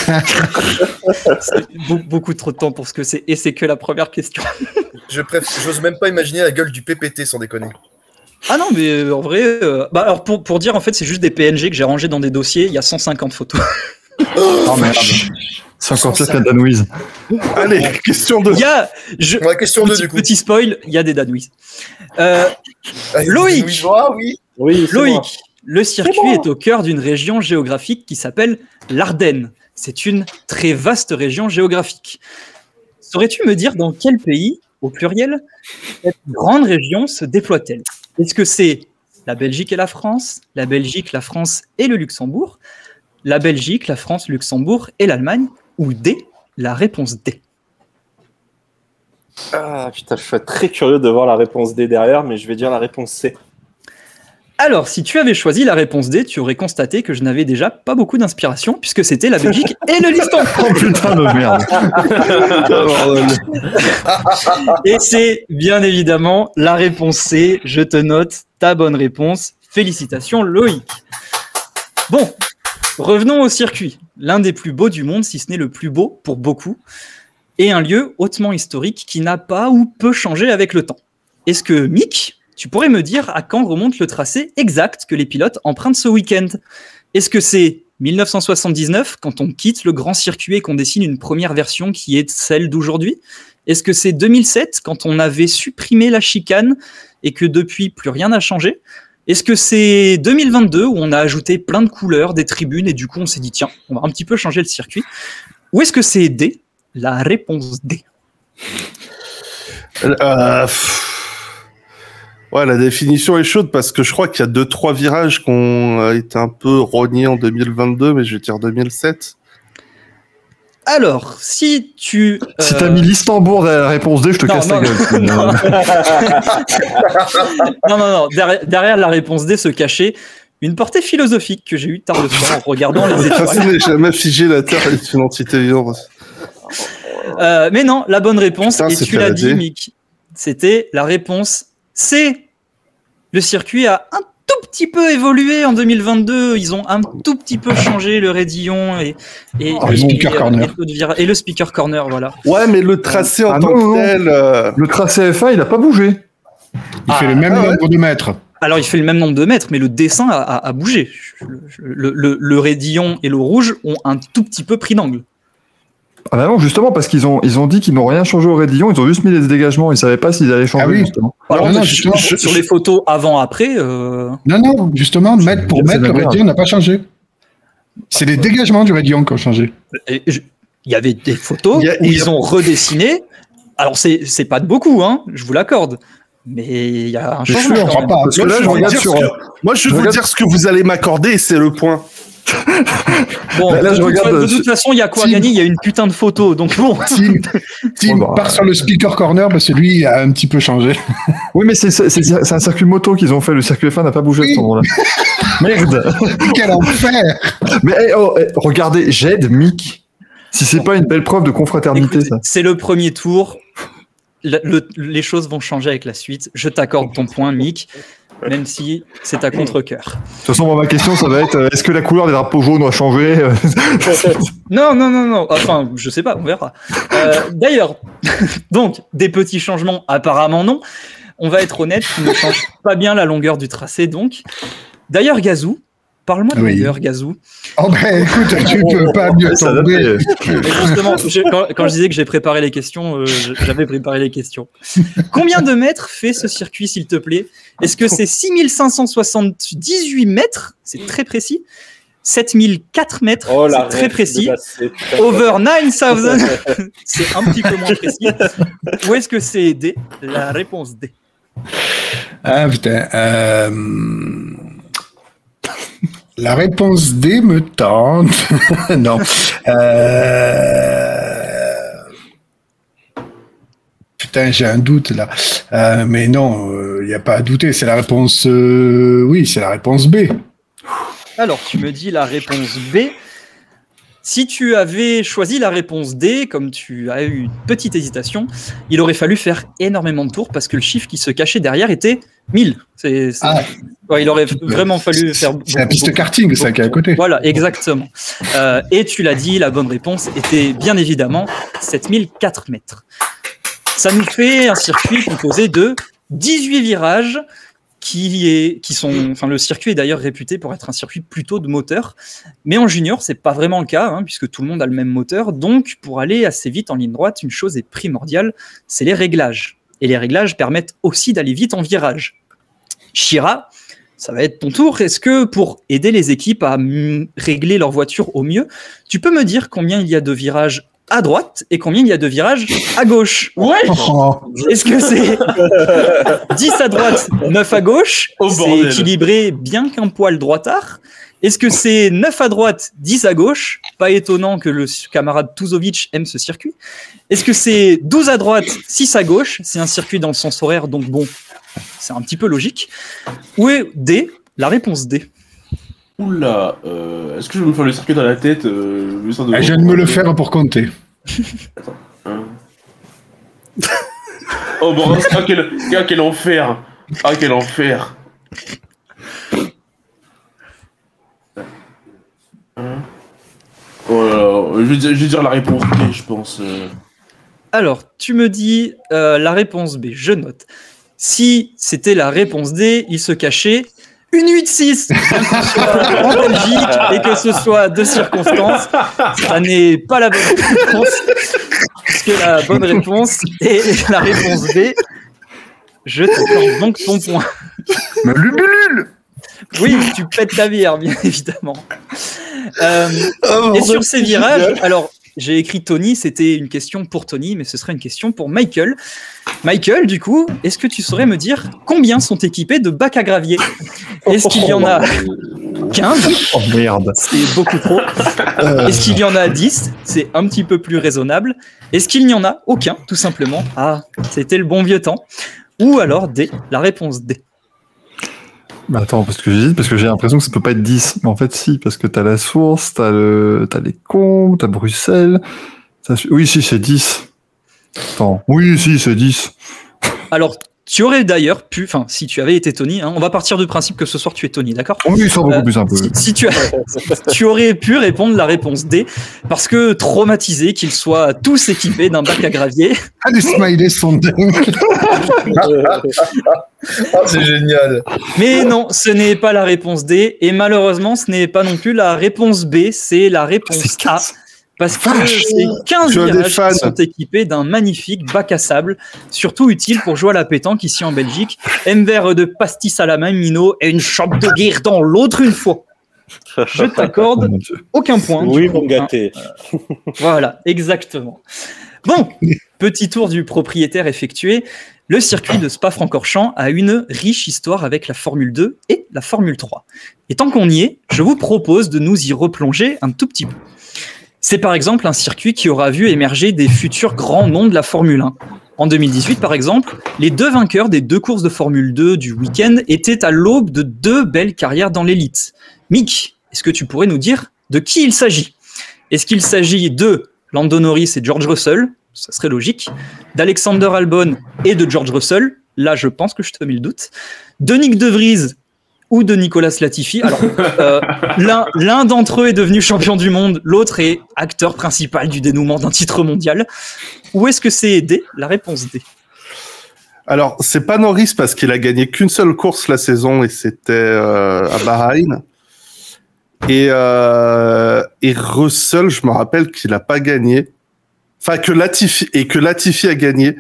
C'est be- beaucoup trop de temps pour ce que c'est, et c'est que la première question. Je préf- J'ose même pas imaginer la gueule du P P T sans déconner. Ah non, mais euh, en vrai, euh, bah alors pour, pour dire, en fait, c'est juste des P N G que j'ai rangés dans des dossiers, il y a cent cinquante photos. Oh merde. C'est encore pire qu'un Danouise. Allez, question de. Il y a, je, Ouais, question deux petit, du coup. petit spoil, il y a des Danouis. Euh, Ah, Loïc. oui, ah, oui. Oui, c'est moi. Loïc, le circuit C'est moi. est au cœur d'une région géographique qui s'appelle l'Ardenne. C'est une très vaste région géographique. Saurais-tu me dire dans quel pays, au pluriel, cette grande région se déploie-t-elle? Est-ce que c'est la Belgique et la France, la Belgique, la France et le Luxembourg, la Belgique, la France, le Luxembourg et l'Allemagne, ou D, la réponse D? Ah putain, je suis très curieux de voir la réponse D derrière, mais je vais dire la réponse C. Alors, si tu avais choisi la réponse D, tu aurais constaté que je n'avais déjà pas beaucoup d'inspiration, puisque c'était la Belgique et le Luxembourg. Oh putain de merde. Et c'est bien évidemment la réponse C. Je te note ta bonne réponse. Félicitations, Loïc. Bon, revenons au circuit. L'un des plus beaux du monde, si ce n'est le plus beau pour beaucoup, et un lieu hautement historique qui n'a pas ou peu changé avec le temps. Est-ce que, Mick, tu pourrais me dire à quand remonte le tracé exact que les pilotes empruntent ce week-end? Est-ce que c'est mille neuf cent soixante-dix-neuf, quand on quitte le grand circuit et qu'on dessine une première version qui est celle d'aujourd'hui? Est-ce que c'est deux mille sept, quand on avait supprimé la chicane et que depuis, plus rien n'a changé? Est-ce que c'est deux mille vingt-deux, où on a ajouté plein de couleurs, des tribunes, et du coup on s'est dit, tiens, on va un petit peu changer le circuit? Ou est-ce que c'est D, la réponse D? Euh, pff. Ouais, la définition est chaude parce que je crois qu'il y a deux, trois virages qui ont été un peu rognés en deux mille vingt-deux, mais je vais dire deux mille sept. Alors, si tu... Si euh, t'as mis l'Istanbul derrière la réponse D, je te Non, casse non, la gueule. non. non, non, non, derrière, derrière la réponse D se cachait une portée philosophique que j'ai eue tard le soir en regardant les étoiles. Personne n'est jamais figé, la Terre est une entité vivante. Euh, mais non, la bonne réponse, Putain, et c'est tu l'as dit, baladé. Mick, c'était la réponse C. Le circuit a un tout petit peu évolué en deux mille vingt-deux. Ils ont un tout petit peu changé le raidillon et, et, Oh, le et- speaker et- corner. et le taux de vira- et le speaker corner, voilà. Ouais, mais le tracé en Ah tant non, non. que tel. euh, Le tracé F un, il a pas bougé. Il fait Ah, le même ah ouais. nombre de mètres. Alors, il fait le même nombre de mètres, mais le dessin a, a- a bougé. Le, le, le- le raidillon et le rouge ont un tout petit peu pris d'angle. Ah bah non, justement, parce qu'ils ont, ils ont dit qu'ils n'ont rien changé au raidillon, ils ont juste mis les dégagements, ils savaient pas s'ils allaient changer, Ah oui. justement. Alors, non, non, je- justement, je- sur les photos avant-après, euh, Non, non, justement, mètre pour C'est mètre, le la merde. raidillon n'a pas changé. C'est les dégagements du raidillon qui ont changé. et je- il y avait des photos Il y a- où il y a- ils ont redessiné. Alors, c'est c'est pas de beaucoup, hein, je vous l'accorde. Mais il y a un Je suis changement. sûr, quand crois même. pas. Parce que Moi, là, je je vais regarde dire sur. ce que- Moi, je vais je vous regarde- dire ce que vous allez m'accorder et c'est le point. Bon, Là, de, je toute, regarde, de euh, toute façon, il y a quoi si- gagner? Il y a une putain de photo. Donc bon. Tim, Tim Ouais, bah, part sur le speaker corner parce que lui il a un petit peu changé. Oui, mais c'est, c'est, c'est- c'est un circuit moto qu'ils ont fait, le circuit F un n'a pas bougé à Oui. ce moment-là. Merde. Quel enfer! Mais eh, oh, eh, regardez, j'aide Mick. Si c'est pas une belle preuve de confraternité, Écoute, ça. c'est le premier tour. Le- le- les choses vont changer avec la suite. Je t'accorde ton point, Mick, même si c'est à contre-cœur. De toute façon, moi, ma question, ça va être euh, est-ce que la couleur des drapeaux jaunes a changé euh, Non, non, non, non. Enfin, je sais pas, on verra. Euh, D'ailleurs, donc, des petits changements, apparemment non. On va être honnête, tu ne changes pas bien la longueur du tracé, donc. D'ailleurs, Gazou, parle-moi de Oui. longueur, Gazou. Oh ben écoute, tu peux pas mieux Ça date, tomber. euh, Et justement, je- quand, quand je disais que j'ai préparé les questions, euh, je- j'avais préparé les questions. Combien de mètres fait ce circuit, s'il te plaît? Est-ce que c'est six mille cinq cent soixante-dix-huit mètres? C'est très précis. sept mille quatre mètres, Oh la c'est très ref précis. de passé, putain. Over nine thousand, c'est un petit peu moins précis. Ou est-ce que c'est D? La réponse D. Ah putain. euh, La réponse D me tente. Non. Euh, Putain, j'ai un doute là. Euh, mais non, il n'y a pas à douter. C'est la réponse. euh, Oui, c'est la réponse B. Alors, tu me dis la réponse B. Si tu avais choisi la réponse D, comme tu as eu une petite hésitation, il aurait fallu faire énormément de tours parce que le chiffre qui se cachait derrière était mille. C'est, c'est- Ah. Ouais, il aurait vraiment fallu faire. C'est la beaucoup, piste beaucoup, karting, ça beaucoup qui est à de côté. tours. Voilà, exactement. Euh, et tu l'as dit, la bonne réponse était bien évidemment sept mille quatre mètres. Ça nous fait un circuit composé de dix-huit virages qui est, qui sont, enfin le circuit est d'ailleurs réputé pour être un circuit plutôt de moteur, mais en junior c'est pas vraiment le cas hein, puisque tout le monde a le même moteur. Donc pour aller assez vite en ligne droite, une chose est primordiale, c'est les réglages. Et les réglages permettent aussi d'aller vite en virage. Shira, ça va être ton tour. Est-ce que pour aider les équipes à mm, régler leur voiture au mieux, tu peux me dire combien il y a de virages à droite et combien il y a de virages à gauche? Ouais. Oh, Est-ce que c'est dix à droite, neuf à gauche? Oh, C'est bordel. équilibré bien qu'un poil droitard. Est-ce que c'est neuf à droite, dix à gauche? Pas étonnant que le camarade Tuzovic aime ce circuit. Est-ce que c'est douze à droite, six à gauche? C'est un circuit dans le sens horaire, donc bon, c'est un petit peu logique. Ou est D? La réponse D. Oula, euh, est-ce que je vais me faire le circuit dans la tête euh, le sang de- je viens de me le faire pour compter. Hein. Oh bon, ah, quel, ah, quel enfer. Ah, quel enfer. Hein. Oh là là, je vais, dire, je vais dire la réponse B, je pense. euh. Alors, tu me dis euh, la réponse B, je note. Si c'était la réponse D, il se cachait une huit six en Belgique et que ce soit de circonstance, ça n'est pas la bonne réponse. Puisque la bonne réponse est la réponse B. Je t'accorde donc ton point. Mais lubulule. Oui, tu pètes ta bière, bien évidemment. Euh, Oh, et sur ces virages, alors j'ai écrit Tony, c'était une question pour Tony, mais ce serait une question pour Michael. Michael, du coup, est-ce que tu saurais me dire combien sont équipés de bacs à gravier? Est-ce qu'il y en a quinze? Oh merde. C'est beaucoup trop. Est-ce qu'il y en a dix? C'est un petit peu plus raisonnable. Est-ce qu'il n'y en a aucun, tout simplement? Ah, c'était le bon vieux temps. Ou alors D, la réponse D. Bah attends, parce que j'hésite, parce que j'ai l'impression que ça peut pas être dix. Mais en fait, si, parce que t'as la source, t'as le, t'as les Combes, t'as Bruxelles. t'as- Oui, si, c'est dix. Attends. Oui, si, c'est dix. Alors, Tu aurais d'ailleurs pu, enfin, si tu avais été Tony, hein, on va partir du principe que ce soir tu es Tony, d'accord ? Oui, ça beaucoup euh, plus simple. Si, si tu, as, tu aurais pu répondre la réponse D, parce que traumatisé qu'ils soient tous équipés d'un bac à gravier. Ah, les smileys sont dingues. Oh, c'est génial. Mais non, ce n'est pas la réponse D, et malheureusement, ce n'est pas non plus la réponse B, c'est la réponse A. Parce que ces quinze virages sont équipés d'un magnifique bac à sable, surtout utile pour jouer à la pétanque ici en Belgique. Un verre de pastis à la main, Minot, et une chope de guerre dans l'autre une fois. Je t'accorde aucun point. Oui, mon gâté. Euh, voilà, exactement. Bon, petit tour du propriétaire effectué. Le circuit de Spa-Francorchamps a une riche histoire avec la Formule deux et la Formule trois. Et tant qu'on y est, je vous propose de nous y replonger un tout petit peu. C'est par exemple un circuit qui aura vu émerger des futurs grands noms de la Formule un. En deux mille dix-huit, par exemple, les deux vainqueurs des deux courses de Formule deux du week-end étaient à l'aube de deux belles carrières dans l'élite. Mick, est-ce que tu pourrais nous dire de qui il s'agit ? Est-ce qu'il s'agit de Lando Norris et George Russell ? Ça serait logique. D'Alexander Albon et de George Russell ? Là, je pense que je te mets le doute. De Nyck de Vries ou de Nicolas Latifi. Alors, euh, l'un, l'un d'entre eux est devenu champion du monde, l'autre est acteur principal du dénouement d'un titre mondial. Ou est-ce que c'est D ? La réponse D. Alors, c'est pas Norris parce qu'il a gagné qu'une seule course la saison et c'était euh, à Bahreïn. Et, euh, et Russell, je me rappelle qu'il a pas gagné. Enfin, que Latifi, et que Latifi a gagné.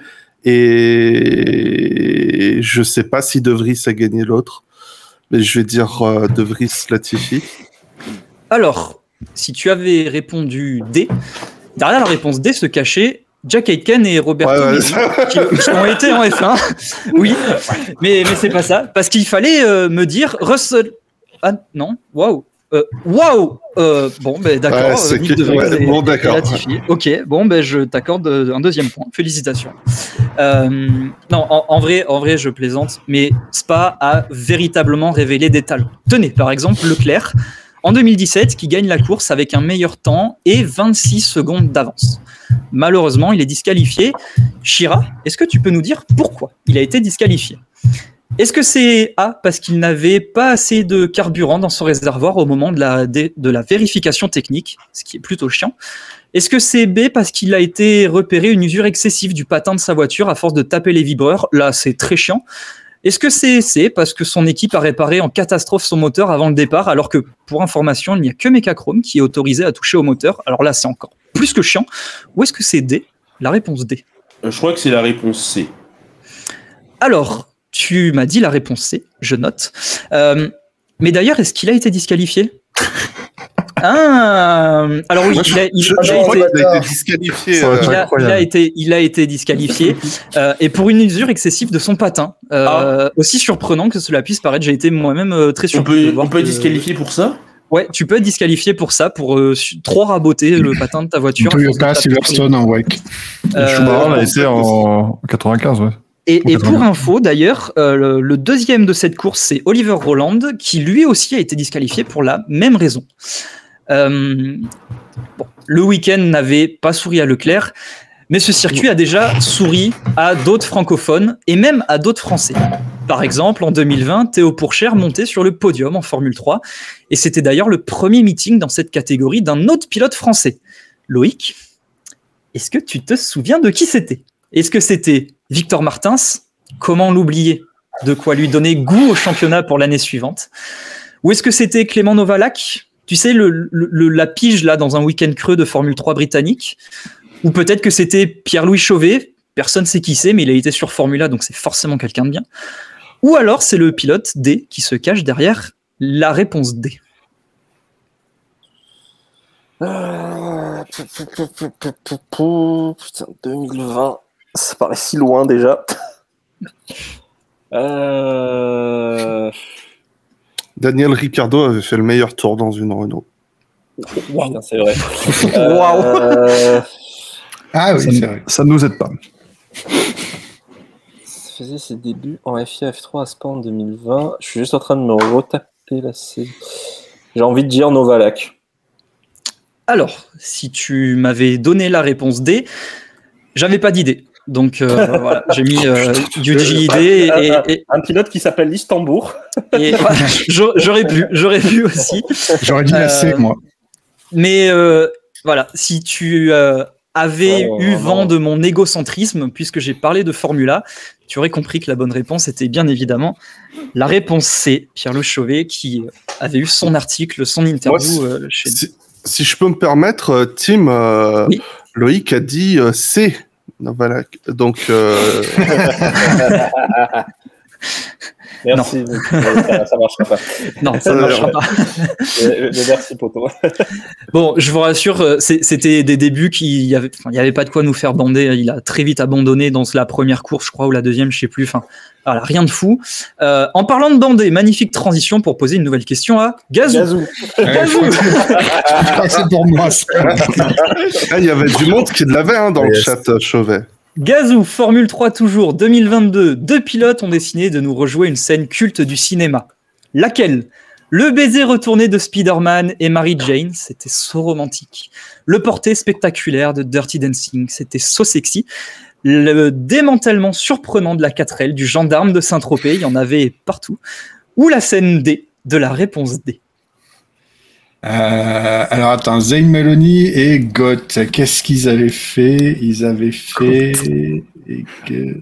Et je sais pas si De Vries a gagné l'autre. Mais je vais dire euh, De Vries, Latifi. Alors, si tu avais répondu D, derrière la réponse D se cachait Jack Aitken et Roberto ouais, ouais, Merhi, qui, qui ont été en F un. Oui, mais, mais c'est pas ça. Parce qu'il fallait euh, me dire Russell. Ah non, waouh. Euh, waouh euh, Bon, ben d'accord. Ouais, c'est Nyck de Vries ouais, et, bon, d'accord. et Latifi. Ok, bon, ben je t'accorde un deuxième point. Félicitations. Euh, non, en, en vrai, en vrai, je plaisante, mais Spa a véritablement révélé des talents. Tenez, par exemple, Leclerc, en deux mille dix-sept, qui gagne la course avec un meilleur temps et vingt-six secondes d'avance. Malheureusement, il est disqualifié. Shira, est-ce que tu peux nous dire pourquoi il a été disqualifié ? Est-ce que c'est A, parce qu'il n'avait pas assez de carburant dans son réservoir au moment de la, de, de la vérification technique, ce qui est plutôt chiant ? Est-ce que c'est B, parce qu'il a été repéré une usure excessive du patin de sa voiture à force de taper les vibreurs ? Là, c'est très chiant. Est-ce que c'est C, parce que son équipe a réparé en catastrophe son moteur avant le départ, alors que, pour information, il n'y a que Mecachrome qui est autorisé à toucher au moteur ? Alors là, c'est encore plus que chiant. Ou est-ce que c'est D ? La réponse D. Je crois que c'est la réponse C. Alors... Tu m'as dit la réponse C, je note. Euh, mais d'ailleurs, est-ce qu'il a été disqualifié ? Ah, alors oui, Moi, il a, il, je, il je a crois été, qu'il a été disqualifié. euh, il, a, il, a été, il a été disqualifié euh, et pour une usure excessive de son patin. Euh, ah. Aussi surprenant que cela puisse paraître, j'ai été moi-même euh, très surpris. On peut, on peut être disqualifié pour ça ? Ouais, tu peux être disqualifié pour ça, pour euh, trop raboter le patin de ta voiture. Toyota Silverstone en W E C. Euh, Schumacher a été en quatre-vingt-quinze, ouais. Et, et pour info, d'ailleurs, euh, le, le deuxième de cette course, c'est Oliver Roland, qui lui aussi a été disqualifié pour la même raison. Euh, bon, le week-end n'avait pas souri à Leclerc, mais ce circuit a déjà souri à d'autres francophones et même à d'autres Français. Par exemple, en deux mille vingt, Théo Pourchaire montait sur le podium en Formule trois, et c'était d'ailleurs le premier meeting dans cette catégorie d'un autre pilote français. Loïc, est-ce que tu te souviens de qui c'était ? Est-ce que c'était Victor Martins ? Comment l'oublier ? De quoi lui donner goût au championnat pour l'année suivante ? Ou est-ce que c'était Clément Novalak ? Tu sais, le, le, la pige là dans un week-end creux de Formule trois britannique ? Ou peut-être que c'était Pierre-Louis Chauvet ? Personne ne sait qui c'est, mais il a été sur Formula, donc c'est forcément quelqu'un de bien. Ou alors c'est le pilote D qui se cache derrière la réponse D. Euh... Putain, deux mille vingt, ça paraît si loin déjà. euh... Daniel Ricciardo avait fait le meilleur tour dans une Renault. Wow. C'est vrai. Waouh. euh... Ah oui, ça, c'est vrai. Ça ne nous aide pas. Ça faisait ses débuts en F I A F trois à Spa en deux mille vingt. Je suis juste en train de me retaper la série. J'ai envie de dire Novalak. Alors, si tu m'avais donné la réponse D, j'avais pas d'idée. Donc euh, voilà, j'ai mis euh, Yuji Ide et, et, et un pilote qui s'appelle l'Istanbul. Et voilà, j'aurais pu, j'aurais pu aussi. J'aurais dit la C, Euh, moi. Mais euh, voilà, si tu euh, avais Oh, eu non. vent de mon égocentrisme, puisque j'ai parlé de Formula, tu aurais compris que la bonne réponse était bien évidemment la réponse C, Pierre-Loup Chauvet, qui avait eu son article, son interview Moi, euh, chez Si, si je peux me permettre, euh, Tim, euh, Oui. Loïc a dit euh, C. Donc, Voilà. Donc, euh, Merci. Vic. ça, ça marchera pas. Non, ça ne Euh, marchera ouais. pas. Mais, mais merci, poto. Bon, je vous rassure, euh, c'est- c'était des débuts qui, il y avait, enfin, il y avait pas de quoi nous faire bander. Il a très vite abandonné dans la première course, je crois, ou la deuxième, je sais plus. Enfin, voilà, rien de fou. Euh, en parlant de bander, magnifique transition pour poser une nouvelle question à Gazou. Gazou. Gazou. Je crois que c'est pour moi. ça. ah, il y avait du monde qui l'avait hein, dans le Yes. chat, euh, Chauvet. Gazou, Formule trois toujours, deux mille vingt-deux. Deux pilotes ont décidé de nous rejouer une scène culte du cinéma. Laquelle ? Le baiser retourné de Spider-Man et Mary Jane, c'était so romantique. Le porté spectaculaire de Dirty Dancing, c'était so sexy. Le démantèlement surprenant de la quatre L du gendarme de Saint-Tropez, il y en avait partout. Ou la scène D de la réponse D. Euh, alors attends, Zayn Meloni et Goth, qu'est-ce qu'ils avaient fait? Ils avaient fait... et que-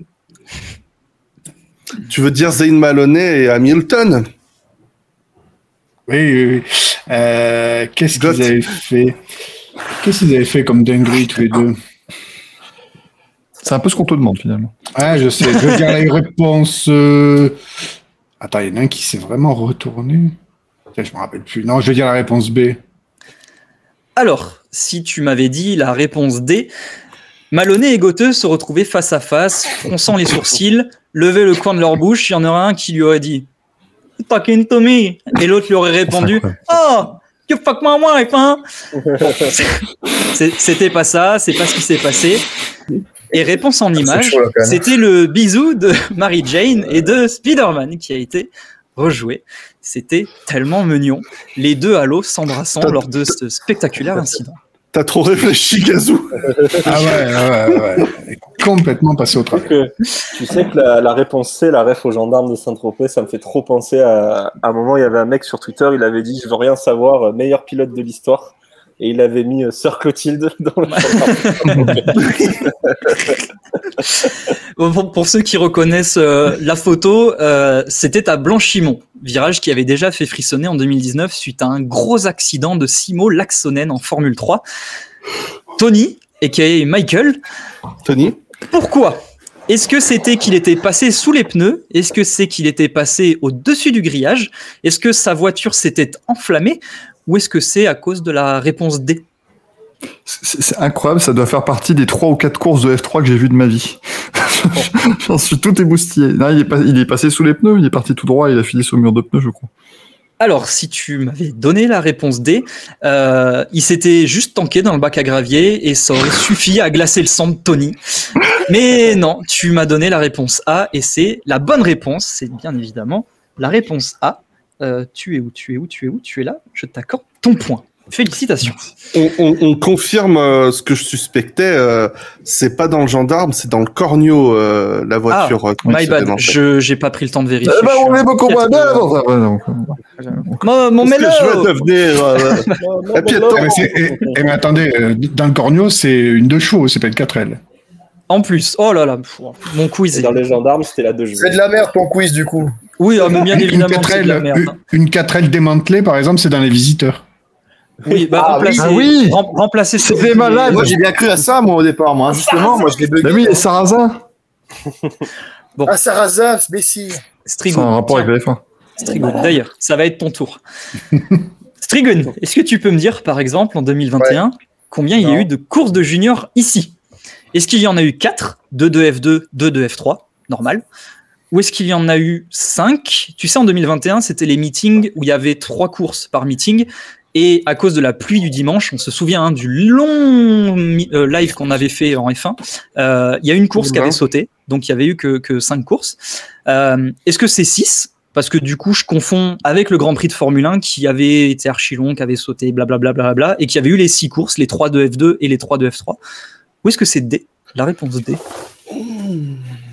Tu veux dire Zayn Maloney et Hamilton? Oui, oui, oui. Euh, qu'est-ce Goth. qu'ils avaient fait? Qu'est-ce qu'ils avaient fait comme dinguerie tous les deux? C'est un peu ce qu'on te demande finalement. Ah, je sais, je veux dire la réponse... euh, Attends, il y en a un qui s'est vraiment retourné. Tiens, je me rappelle plus. Non, je veux dire la réponse B. Alors, si tu m'avais dit la réponse D, Maloney et Gotheux se retrouvaient face à face, fronçant les sourcils, levaient le coin de leur bouche, il y en aurait un qui lui aurait dit « Talking to me » et l'autre lui aurait répondu « Oh, you fuck my wife, hein ?» C'est- C'était pas ça, c'est pas ce qui s'est passé. Et réponse en image, chaud, là, quand même. c'était le bisou de Mary Jane et de Spider-Man qui a été rejoué. C'était tellement mignon, les deux à l'eau s'embrassant lors de ce spectaculaire incident. T'as trop réfléchi, Gazou. Ah ouais, ouais, ouais, ouais. Complètement passé au travers. Que, tu sais que la, la réponse C, la ref aux gendarmes de Saint-Tropez, ça me fait trop penser à, à un moment, il y avait un mec sur Twitter, il avait dit « Je veux rien savoir, meilleur pilote de l'histoire ». Et il avait mis euh, Sœur Clotilde dans le Bon, Pour, pour ceux qui reconnaissent euh, la photo, euh, c'était à Blanchimont, virage qui avait déjà fait frissonner en deux mille dix-neuf suite à un gros accident de Simo Laxonen en Formule trois. Tony, aka Michael, Tony? pourquoi ? Est-ce que c'était qu'il était passé sous les pneus ? Est-ce que c'est qu'il était passé au-dessus du grillage ? Est-ce que sa voiture s'était enflammée ? Ou est-ce que c'est à cause de la réponse D ? C'est c'est incroyable, ça doit faire partie des trois ou quatre courses de F trois que j'ai vues de ma vie. J'en suis tout émoustillé. Non, il est, pas, il est passé sous les pneus, il est parti tout droit, il a fini sur le mur de pneus, je crois. Alors, si tu m'avais donné la réponse D, euh, il s'était juste tanké dans le bac à gravier et ça aurait suffi à glacer le sang de Tony. Mais non, tu m'as donné la réponse A et c'est la bonne réponse. C'est bien évidemment la réponse A. Euh, tu es où, tu es où, tu es où, tu es là. Je t'accorde ton point. Félicitations. On, on- on confirme euh, ce que je suspectais. euh, c'est pas dans le gendarme, c'est dans le Cornio, euh, la voiture. euh, qui My se bad, démantèle. je j'ai pas pris le temps de vérifier. Eh ben, Je suis on un est beaucoup moins bien piètre, avant ça. Ouais, non. Mon, mon Est-ce que mélo je vais devenir. euh, Et puis, attends, Eh, mais, c'est- eh, eh, mais attendez, euh, dans le Cornio, c'est une deux chevaux, c'est pas une quatre L. En plus, oh là là, pff, mon quiz. Et est- dans les gendarmes, c'était la deux jeux. C'est de la merde ton quiz du coup. Oui, ah, mais bien Une évidemment, quatre c'est de la L, merde. une- une quatre L démantelée, par exemple, c'est dans les visiteurs. Oui, bah, Ah remplacer, oui. Ah oui. rem- remplacer ce C'était malade. Moi, j'ai bien cru à ça, moi, au départ. Moi, justement, moi, je l'ai bugué. Bah oui, les Sarrasins. Ah Sarrazin, ce messie. C'est Strigoun. un rapport avec la F un. Strigoun. D'ailleurs, ça va être ton tour. Strigoun, est-ce que tu peux me dire, par exemple, en deux mille vingt et un, combien il y a Non. eu de courses de juniors ici ? Est-ce qu'il y en a eu quatre, deux de F deux, deux de F trois, normal ? Ou est-ce qu'il y en a eu cinq ? Tu sais, en deux mille vingt et un, c'était les meetings où il y avait trois courses par meeting. Et à cause de la pluie du dimanche, on se souvient hein, du long mi- euh, live qu'on avait fait en F un, euh, il y a une course qui avait sauté, donc il y avait eu que, que cinq courses. Euh, est-ce que c'est six ? Parce que du coup, je confonds avec le Grand Prix de Formule un qui avait été archi long, qui avait sauté, blablabla, bla, bla, bla, et qui avait eu les six courses, les trois de F deux et les trois de F trois. Ou est-ce que c'est D ? La réponse D. Mmh.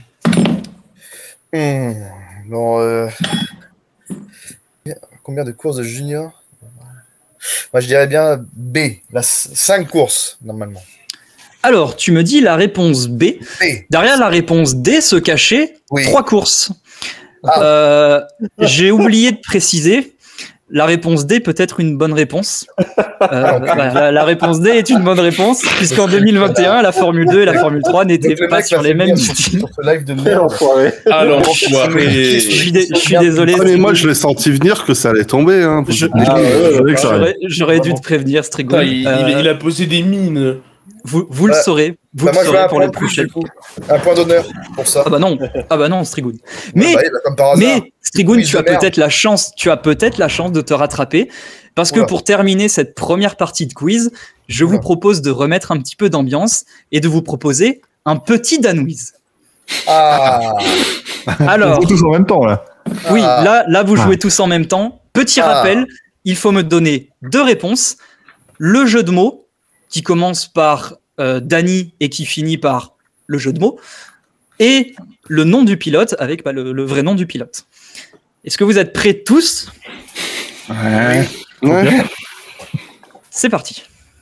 Mmh. Bon, euh... combien de courses de junior? Moi, je dirais bien B. La cinq courses, normalement. Alors, tu me dis la réponse B. B. Derrière la réponse D se cachait Oui. trois courses. Ah. Euh, j'ai oublié de préciser. La réponse D peut être une bonne réponse. Euh, voilà, la, la réponse D est une bonne réponse, puisqu'en deux mille vingt et un, la Formule deux et la Formule trois n'étaient Donc, le pas mec sur va les faire mêmes bien sur- outils. sur ce live de Quel merde. enfoiré. Alors, Je suis, dé- je suis désolé. Ah, mais moi, je l'ai senti venir que ça allait tomber. Hein. Je- Ah, ouais, ouais, Je savais que ça arrive. J'aurais, j'aurais dû te prévenir, Strigo. Putain, il, Euh, il- il a posé des mines. vous vous le Bah, saurez. Vous Bah, le moi, je veux saurez un pour point le de plus, prochain. du coup. Un point d'honneur pour ça. Ah bah non, ah bah non, Strigoun. Mais Ouais, bah, comme par hasard. Mais Strigoun, Quiz tu as de merde. peut-être la chance, tu as peut-être la chance de te rattraper, parce que Oula. pour terminer cette première partie de quiz, je vous Oula. propose de remettre un petit peu d'ambiance et de vous proposer un petit Danouise. Ah, Alors, On joue tous en même temps, là. oui, Ah. là, là, vous Ah. jouez tous en même temps. Petit Ah. rappel, il faut me donner deux réponses. Le jeu de mots qui commence par euh, Dany et qui finit par le jeu de mots, et le nom du pilote avec bah, le, le vrai nom du pilote. Est-ce que vous êtes prêts tous? Ouais. Ouais. C'est parti.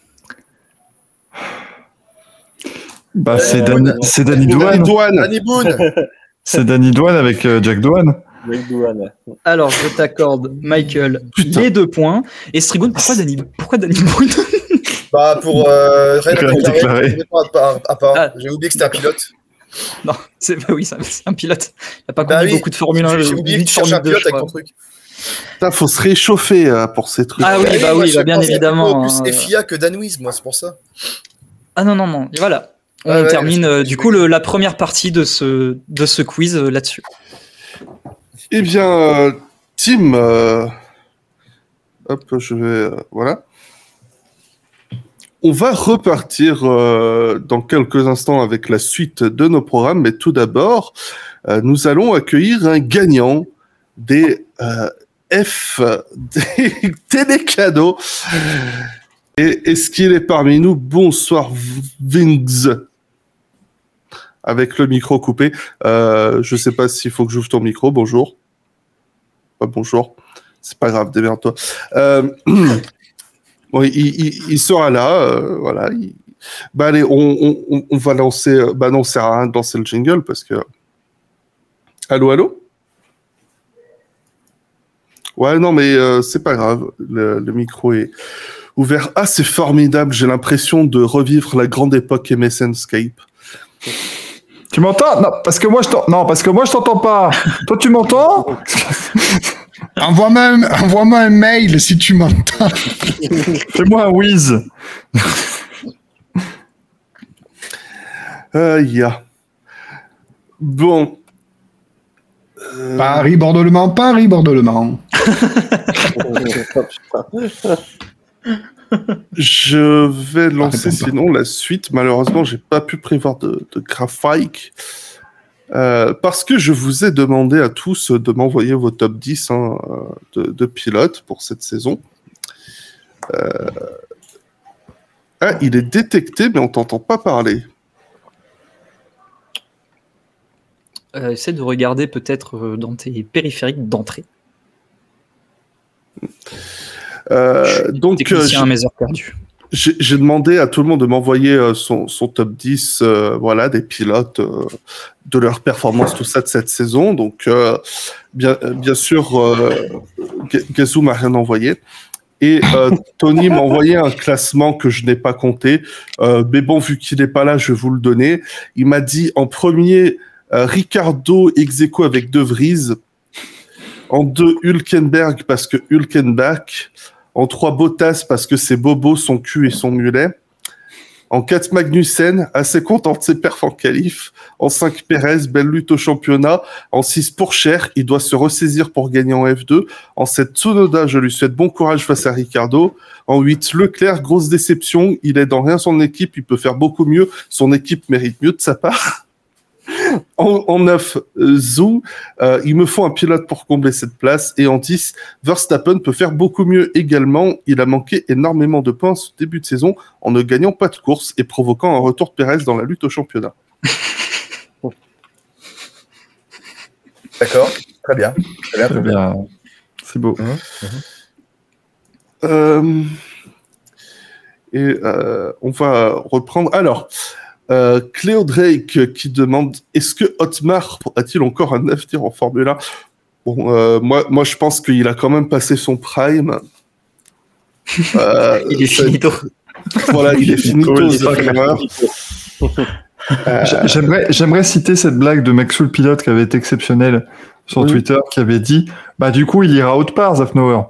Bah, c'est Euh, Dany, c'est Dany Danny Douane. Douane. Danny Boone. C'est Dany Douane avec euh, Jack Douane. Avec Douane. Alors, je t'accorde, Michael, Putain. les deux points. Et Strigoun, pourquoi Danny, pourquoi Danny Boone? Bah, pour euh, rien à Déclaré, déclarer, déclaré. je n'ai pas à part- à part. Ah. J'ai oublié que c'était un pilote. Non, c'est bah oui, c'est un- c'est un pilote. Il n'a pas Bah conduit oui, beaucoup de Formule un. J'ai j'ai oublié que huit tu cherches Formule un deux, pilote je avec crois. ton truc. Putain, faut se réchauffer euh, pour ces trucs. Ah oui, Eh bah moi, oui, je bah bien pensais évidemment. plutôt hein. plus F I A que Danouise, moi, c'est pour ça. Ah non, non, non. Et voilà. On Ah ouais, termine je- euh, je- du coup le- la première partie de ce, de ce quiz euh, là-dessus. Eh bien, euh, Tim, euh, hop, je vais, euh, voilà. On va repartir euh, dans quelques instants avec la suite de nos programmes, mais tout d'abord, euh, nous allons accueillir un gagnant des euh, F, des télécadeaux. Et est-ce qu'il est parmi nous? Bonsoir, Vings. Avec le micro coupé. Euh, je sais pas s'il faut que j'ouvre ton micro. Bonjour. Pas bonjour. C'est pas grave, démerde-toi. Euh, bon, il, il, il sera là. Euh, voilà. Il... Bah allez, on, on, on va lancer. Bah non, ça sert à rien de lancer le jingle parce que. Allô, allô? Ouais, non, mais euh, c'est pas grave. Le, le micro est ouvert. Ah, c'est formidable. J'ai l'impression de revivre la grande époque M S N Skype. Tu m'entends? Non, parce que moi je t'en- non, parce que moi je t'entends pas. Toi tu m'entends? Envoie-moi un, envoie-moi un mail si tu m'entends. Fais-moi un whiz. Ah, ya. Bon. Euh, Paris, Bordeaux, Le Mans, Paris, Bordeaux, Le Mans. Je vais lancer réponds pas. sinon la suite. Malheureusement, j'ai pas pu prévoir de, de graphique. Euh, parce que je vous ai demandé à tous de m'envoyer vos top dix hein, de, de pilotes pour cette saison. Euh... Ah, il est détecté, mais on t'entend pas parler. Euh, essaie de regarder peut-être euh, dans tes périphériques d'entrée. Euh, donc, euh, Technicien à j'ai- mes heures perdues. j'ai j'ai demandé à tout le monde de m'envoyer euh, son, son top dix, euh, voilà, des pilotes, euh, de leur performance, tout ça de cette saison. Donc, euh, bien, euh, bien sûr, euh, Ga- Gazou m'a rien envoyé. Et euh, Tony m'a envoyé un classement que je n'ai pas compté. Euh, mais bon, vu qu'il n'est pas là, je vais vous le donner. Il m'a dit en premier, euh, Ricardo ex aequo avec De Vries. En deux, Hülkenberg parce que Hülkenbach. En trois, Bottas parce que c'est Bobo, son cul et son mulet. En quatre, Magnussen, assez content de ses perfs en qualif. En cinq, Perez, belle lutte au championnat. En six, Pourchaire, il doit se ressaisir pour gagner en F deux. En sept, Tsunoda, je lui souhaite bon courage face à Ricardo. En huit, Leclerc, grosse déception, il aide en rien son équipe, il peut faire beaucoup mieux, son équipe mérite mieux de sa part. En, en neuf, euh, Zhou, euh, il me faut un pilote pour combler cette place. Et en dix, Verstappen peut faire beaucoup mieux également. Il a manqué énormément de points ce début de saison en ne gagnant pas de course et provoquant un retour de Perez dans la lutte au championnat. D'accord, très bien. Très bien, très Très bien. bien. C'est beau. Mhm. Euh, et euh, on va reprendre. Alors, euh, Cléo Drake qui demande est-ce que Otmar a-t-il encore un avenir en Formule un? Bon, euh, moi, moi, je pense qu'il a quand même passé son prime. Euh, Il est ça- finito. Voilà, il est finito aux Il est Flameurs. Euh, J'aimerais, j'aimerais citer cette blague de Maxwell Pilote qui avait été exceptionnelle sur Oui. Twitter, qui avait dit bah du coup il ira autre part, Zafnauer.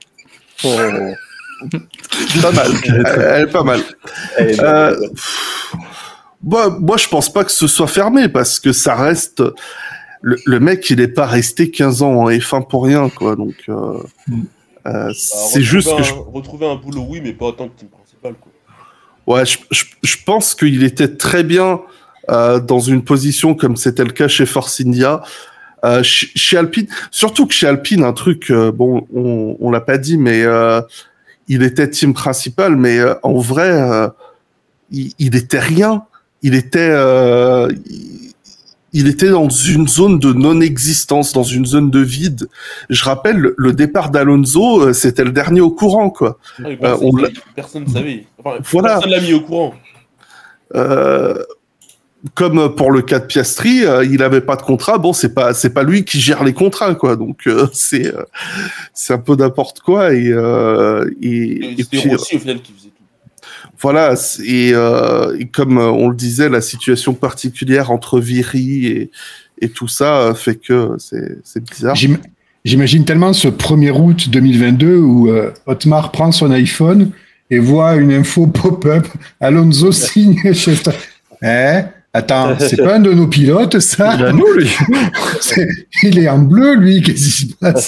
pas mal. Elle, elle est pas mal. Elle est bonne, Euh, elle est bonne. pff, moi, moi, je pense pas que ce soit fermé parce que ça reste. Le, le mec, il est pas resté quinze ans en F un pour rien, quoi. Donc, euh, Mm. euh, Bah, c'est juste retrouver que je, un- retrouver un boulot, oui, mais pas en tant que team principal, quoi. ouais, je, je, je pense qu'il était très bien euh, dans une position comme c'était le cas chez Force India. Euh, chez, chez Alpine, surtout que chez Alpine, un truc, euh, bon, on, on l'a pas dit, mais euh, il était team principal, mais euh, en vrai, euh, il, il était rien. Il était, euh, il, il était dans une zone de non-existence, dans une zone de vide. Je rappelle, le, le départ d'Alonso, euh, c'était le dernier au courant, quoi. Ah, mais Euh, personne, on l'a- personne ne savait. Enfin, Voilà. Personne l'a mis au courant. Euh, comme pour le cas de Piastri, euh, il avait pas de contrat. Bon, c'est pas c'est pas lui qui gère les contrats, quoi. Donc euh, c'est euh, c'est un peu n'importe quoi et euh, et, Et et C'était puis euh, Rossi, au final, qui faisait tout. voilà. c'est- Et, euh, et comme euh, on le disait, la situation particulière entre Viry et et tout ça euh, fait que c'est c'est bizarre. J'im- J'imagine tellement ce premier août deux mille vingt-deux où euh, Otmar prend son iPhone et voit une info pop-up. Alonso signe chez... Eh, attends, c'est pas un de nos pilotes, ça? Il a nous lui. C'est- Il est en bleu, lui, qu'est-ce qui se passe?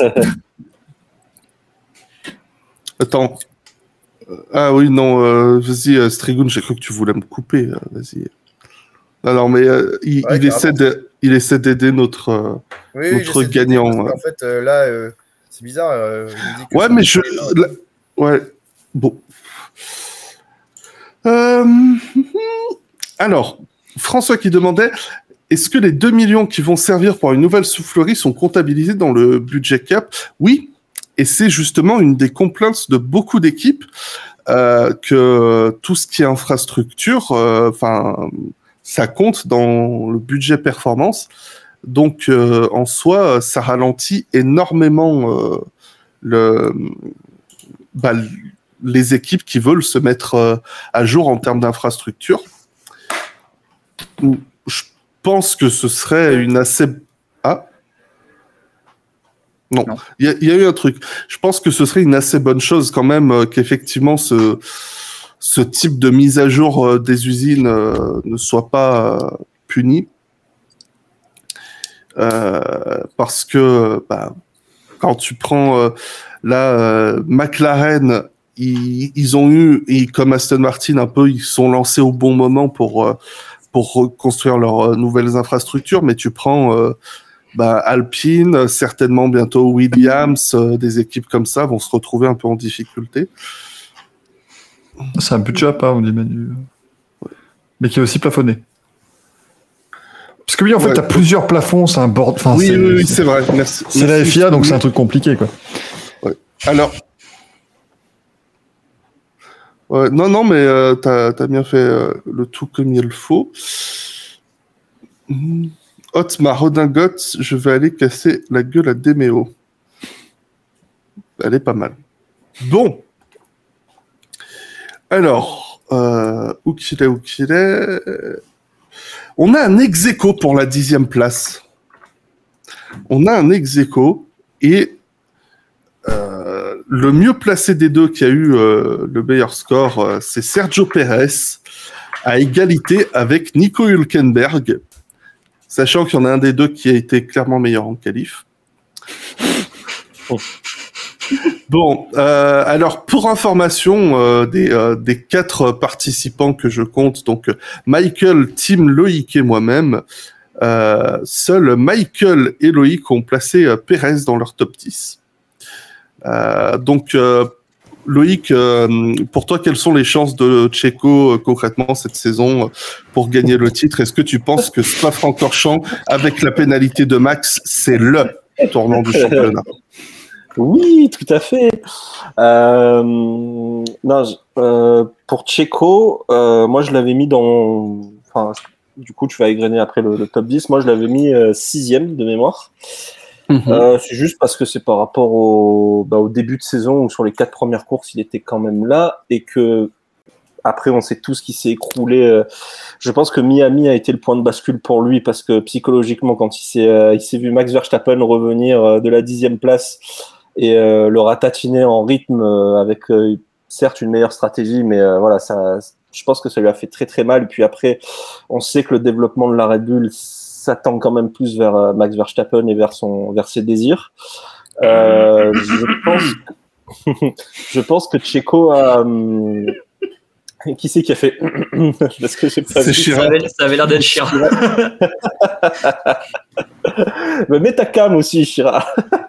Attends. Euh, Ah oui, non, euh, vas-y, euh, Strigoun, j'ai cru que tu voulais me couper. euh, vas-y. Non, non, mais euh, il, Ouais, il carrément. essaie de, il essaie d'aider notre. euh, Oui, oui, Notre j'essaie de gagnant, parce qu'en ouais. fait, euh, là, euh, c'est bizarre. euh, il me dit que Ouais, ça- mais je. là- Ouais, bon. Euh, Alors, François qui demandait est-ce que les deux millions qui vont servir pour une nouvelle soufflerie sont comptabilisés dans le budget cap? Oui, et c'est justement une des complaintes de beaucoup d'équipes euh, que tout ce qui est infrastructure, enfin, ça compte dans le budget performance. Donc, euh, en soi, ça ralentit énormément euh, le, bah, les équipes qui veulent se mettre euh, à jour en termes d'infrastructure. Je pense que ce serait une assez... Ah Non, Non. il y, a- il y a eu un truc. Je pense que ce serait une assez bonne chose quand même euh, qu'effectivement ce, ce type de mise à jour euh, des usines euh, ne soit pas euh, puni. Euh, parce que bah, quand tu prends euh, là euh, McLaren, ils, ils ont eu, et comme Aston Martin un peu, ils sont lancés au bon moment pour euh, pour reconstruire leurs euh, nouvelles infrastructures, mais tu prends euh, bah, Alpine, certainement bientôt Williams, euh, des équipes comme ça vont se retrouver un peu en difficulté. C'est un budget à part, on dit Manu. Mais qui est aussi plafonné. Parce que oui, en fait, Ouais. t'as plusieurs plafonds, c'est un board. Enfin, oui, c'est, oui, oui, c'est vrai. Merci. c'est la Merci. F I A, donc c'est un truc compliqué, quoi. Alors, ouais, non, non, mais euh, t'as as bien fait euh, le tout comme il le faut. Hum. Otmar redingote, je vais aller casser la gueule à Déméo. Elle est pas mal. Bon. Alors, euh, où qu'il est, où qu'il est. On a un ex-aequo pour la dixième place. On a un ex-aequo et euh, le mieux placé des deux qui a eu euh, le meilleur score, euh, c'est Sergio Pérez, à égalité avec Nico Hülkenberg, sachant qu'il y en a un des deux qui a été clairement meilleur en qualif. Oh. Bon, euh, alors pour information euh, des, euh, des quatre participants que je compte, donc Michael, Tim, Loïc et moi-même, euh, seuls Michael et Loïc ont placé euh, Pérez dans leur top dix. Euh, donc, euh, Loïc, euh, pour toi, quelles sont les chances de Checo euh, concrètement cette saison euh, pour gagner le titre? Est-ce que tu penses que Spa-Francorchamps, avec la pénalité de Max, c'est le tournant du championnat? Oui, tout à fait. Euh, non, je- euh, pour Checo, euh, moi je l'avais mis dans. Enfin, du coup, tu vas égrener après le, le top dix. Moi, je l'avais mis euh, sixième de mémoire. Mm-hmm. Euh, c'est juste parce que c'est par rapport au, bah, au début de saison où sur les quatre premières courses, il était quand même là et que après, on sait tout ce qui s'est écroulé. euh, Je pense que Miami a été le point de bascule pour lui parce que psychologiquement, quand il s'est, euh, il s'est vu Max Verstappen revenir euh, de la dixième place et euh, le ratatiner en rythme euh, avec euh, certes une meilleure stratégie, mais euh, voilà, ça, je pense que ça lui a fait très très mal. Et puis après, on sait que le développement de la Red Bull s'attend quand même plus vers euh, Max Verstappen et vers son, vers ses désirs. Euh, je pense, je pense que Checo a. hum, Qui c'est qui a fait Parce que j'ai pas C'est vu. Chirac. Ça avait, ça avait l'air d'être Chirac. Mais mets ta cam aussi, Chira.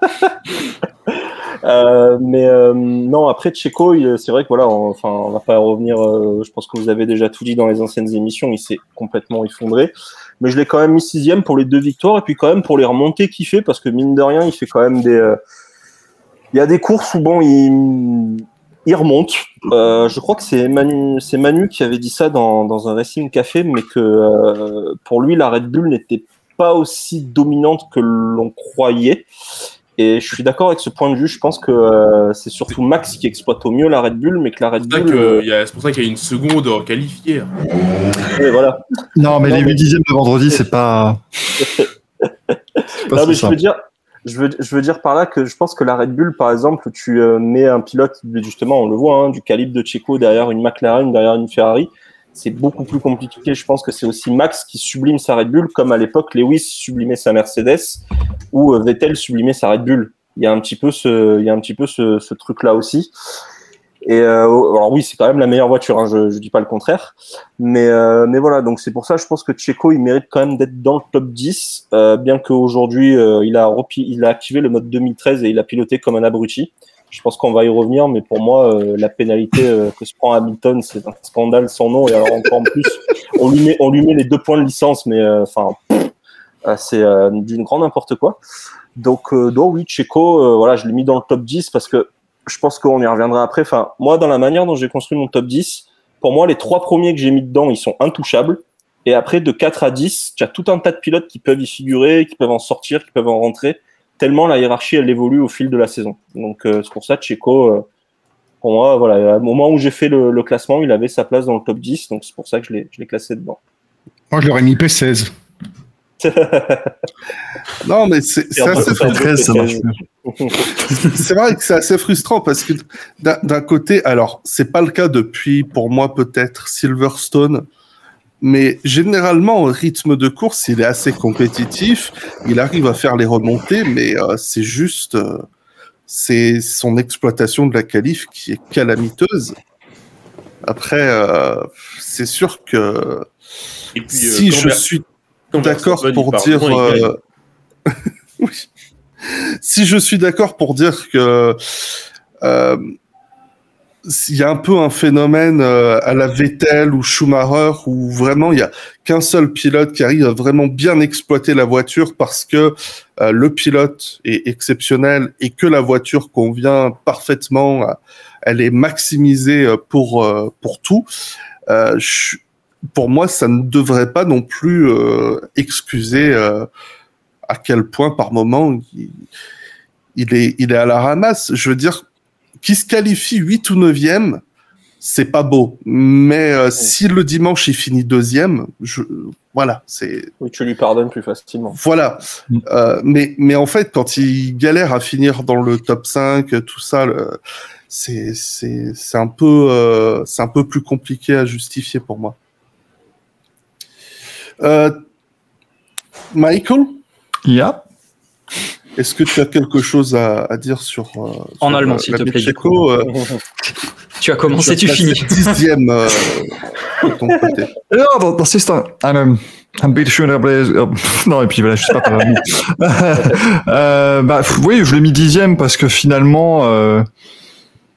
Euh, mais euh, non, après Checo, il- c'est vrai que voilà, on, enfin, on va pas revenir. euh, je pense que vous avez déjà tout dit dans les anciennes émissions. Il s'est complètement effondré. Mais je l'ai quand même mis sixième pour les deux victoires et puis quand même pour les remontées qu'il fait parce que mine de rien, il fait quand même des. euh, Il y a des courses où bon, il, il remonte. Euh, je crois que c'est Manu, c'est Manu qui avait dit ça dans, dans un Racing Café, mais que euh, pour lui, la Red Bull n'était pas aussi dominante que l'on croyait. Et je suis d'accord avec ce point de vue. Je pense que euh, c'est surtout Max qui exploite au mieux la Red Bull, mais que la Red C'est pour ça Bull. que, euh, il y a- c'est pour ça qu'il y a une seconde en qualifiée. ouais, voilà. Non, mais Non, les mais- huit dixièmes de vendredi, c'est pas. c'est pas Non, si mais je simple. veux dire, je veux, je veux dire par là que je pense que la Red Bull, par exemple, tu euh, mets un pilote, justement, on le voit, hein, du calibre de Checo derrière une McLaren, derrière une Ferrari, c'est beaucoup plus compliqué. Je pense que c'est aussi Max qui sublime sa Red Bull, comme à l'époque Lewis sublimait sa Mercedes ou euh, Vettel sublimait sa Red Bull. Il y a un petit peu ce, il y a un petit peu ce, ce truc-là aussi. Et euh, alors oui, c'est quand même la meilleure voiture, hein, je, je dis pas le contraire. Mais, euh, mais voilà, donc c'est pour ça, je pense que Checo, il mérite quand même d'être dans le top dix, euh, bien qu'aujourd'hui, euh, il, a repi- il a activé le mode deux mille treize et il a piloté comme un abruti. Je pense qu'on va y revenir, mais pour moi, euh, la pénalité euh, que se prend Hamilton, c'est un scandale sans nom. Et alors encore en plus, on lui met, on lui met les deux points de licence, mais enfin, euh, c'est euh, d'une grande n'importe quoi. Donc, euh, donc oui, Checo, euh, voilà, je l'ai mis dans le top dix parce que je pense qu'on y reviendra après. Enfin, moi, dans la manière dont j'ai construit mon top dix, pour moi, les trois premiers que j'ai mis dedans, ils sont intouchables. Et après, de quatre à dix, tu as tout un tas de pilotes qui peuvent y figurer, qui peuvent en sortir, qui peuvent en rentrer, tellement la hiérarchie, elle évolue au fil de la saison. Donc, euh, c'est pour ça, Checo, euh, pour moi, voilà, au moment où j'ai fait le, le classement, il avait sa place dans le top dix. Donc, c'est pour ça que je l'ai, je l'ai classé dedans. Moi, je l'aurais mis P seize. Non, mais c'est c'est assez C'est un peu- treize, ça marche C'est vrai que c'est assez frustrant parce que d'un d'un côté, alors c'est pas le cas depuis, pour moi peut-être Silverstone, mais généralement au rythme de course, il est assez compétitif, il arrive à faire les remontées, mais euh, c'est juste, euh, c'est son exploitation de la qualif qui est calamiteuse. Après, euh, c'est sûr que Et puis, euh, si quand je Ver- suis quand d'accord Verstappen, pour il part dire, loin, il gagne. euh, oui. Si je suis d'accord pour dire que euh, il y a un peu un phénomène euh, à la Vettel ou Schumacher où vraiment il y a qu'un seul pilote qui arrive à vraiment bien exploiter la voiture parce que euh, le pilote est exceptionnel et que la voiture convient parfaitement, euh, elle est maximisée euh, pour euh, pour tout. Euh, je, pour moi, ça ne devrait pas non plus euh, excuser euh, à quel point par moment il, il est il est à la ramasse. Je veux dire, qui se qualifie huit ou neuvième, c'est pas beau. Mais euh, si le dimanche il finit deuxième, je, voilà, c'est. Oui, tu lui pardonnes plus facilement. Voilà. Euh, mais, mais en fait, quand il galère à finir dans le top cinq, tout ça, le, c'est, c'est, c'est un peu, euh, c'est un peu plus compliqué à justifier pour moi. Euh, Michael, Yeah. est-ce que tu as quelque chose à, à dire sur, euh, En sur, allemand, euh, s'il te l'ami plaît, du Checo, coup. euh, Tu as commencé, tu as finis. placé dixième euh, de ton côté. Ja, dat, dat is dan. En um, un beetje schöner Blaise. euh, non, et puis voilà, je sais pas. pas vraiment. euh, bah, f- oui, je l'ai mis dixième parce que finalement, euh,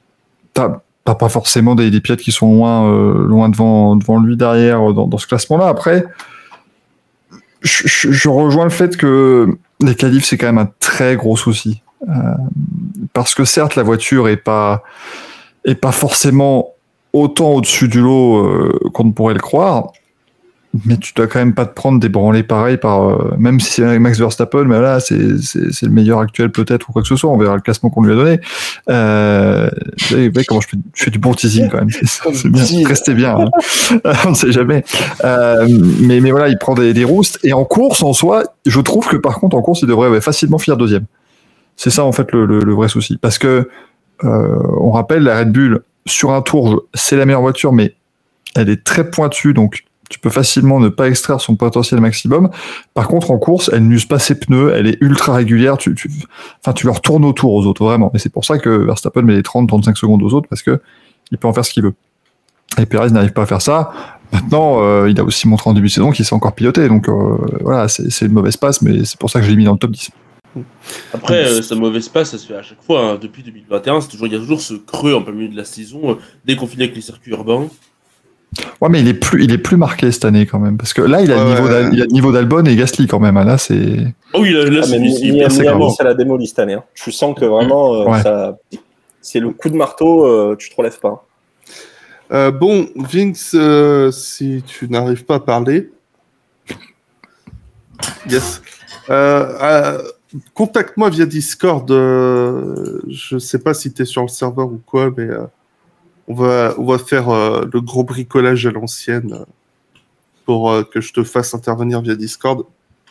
t'as, t'as pas forcément des, des pilotes qui sont loin, euh, loin devant, devant lui derrière dans, dans ce classement-là. Après, je, je, je rejoins le fait que les qualifs, c'est quand même un très gros souci. Euh, parce que certes, la voiture est pas, est pas forcément autant au-dessus du lot euh, qu'on ne pourrait le croire, mais tu dois quand même pas te prendre des branlées pareilles par, euh, même si c'est Max Verstappen, mais là, c'est, c'est, c'est le meilleur actuel peut-être ou quoi que ce soit, on verra le classement qu'on lui a donné. Euh, vous voyez comment je fais, je fais du bon teasing quand même, c'est, c'est bien, restez bien, hein. On ne sait jamais. Euh, mais, mais voilà, il prend des, des roustes, et en course, en soi, je trouve que par contre, en course, il devrait ouais, facilement finir deuxième. C'est ça, en fait, le, le, le vrai souci. Parce que, euh, on rappelle, la Red Bull, sur un tour, c'est la meilleure voiture, mais elle est très pointue, donc tu peux facilement ne pas extraire son potentiel maximum. Par contre, en course, elle n'use pas ses pneus, elle est ultra régulière, tu, tu, enfin, tu leur tournes autour aux autres, vraiment. Et c'est pour ça que Verstappen met les trente à trente-cinq secondes aux autres, parce que il peut en faire ce qu'il veut. Et Perez n'arrive pas à faire ça. Maintenant, euh, il a aussi montré en début de saison qu'il sait encore piloter, donc euh, voilà, c'est, c'est une mauvaise passe, mais c'est pour ça que je l'ai mis dans le top dix. Après, euh, sa mauvaise passe, ça se fait à chaque fois. Hein. Depuis deux mille vingt et un, c'est toujours, il y a toujours ce creux en plein milieu de la saison, euh, dès qu'on finit avec les circuits urbains. Ouais, mais il est plus, il est plus marqué cette année quand même, parce que là, il a, ouais, le, niveau ouais. il a le niveau d'Albon et Gasly quand même. Hein. Là, c'est. Oh oui, là, là Ah, c'est mais du cible. Miami, c'est grave. ça la démolie cette année. Hein. Je sens que vraiment, euh, Ouais. ça, c'est le coup de marteau, euh, tu te relèves pas. Euh, bon, Vince, euh, si tu n'arrives pas à parler. Yes. Euh, euh, contacte-moi via Discord. Euh, je sais pas si tu es sur le serveur ou quoi, mais euh, on, va, on va faire euh, le gros bricolage à l'ancienne euh, pour euh, que je te fasse intervenir via Discord.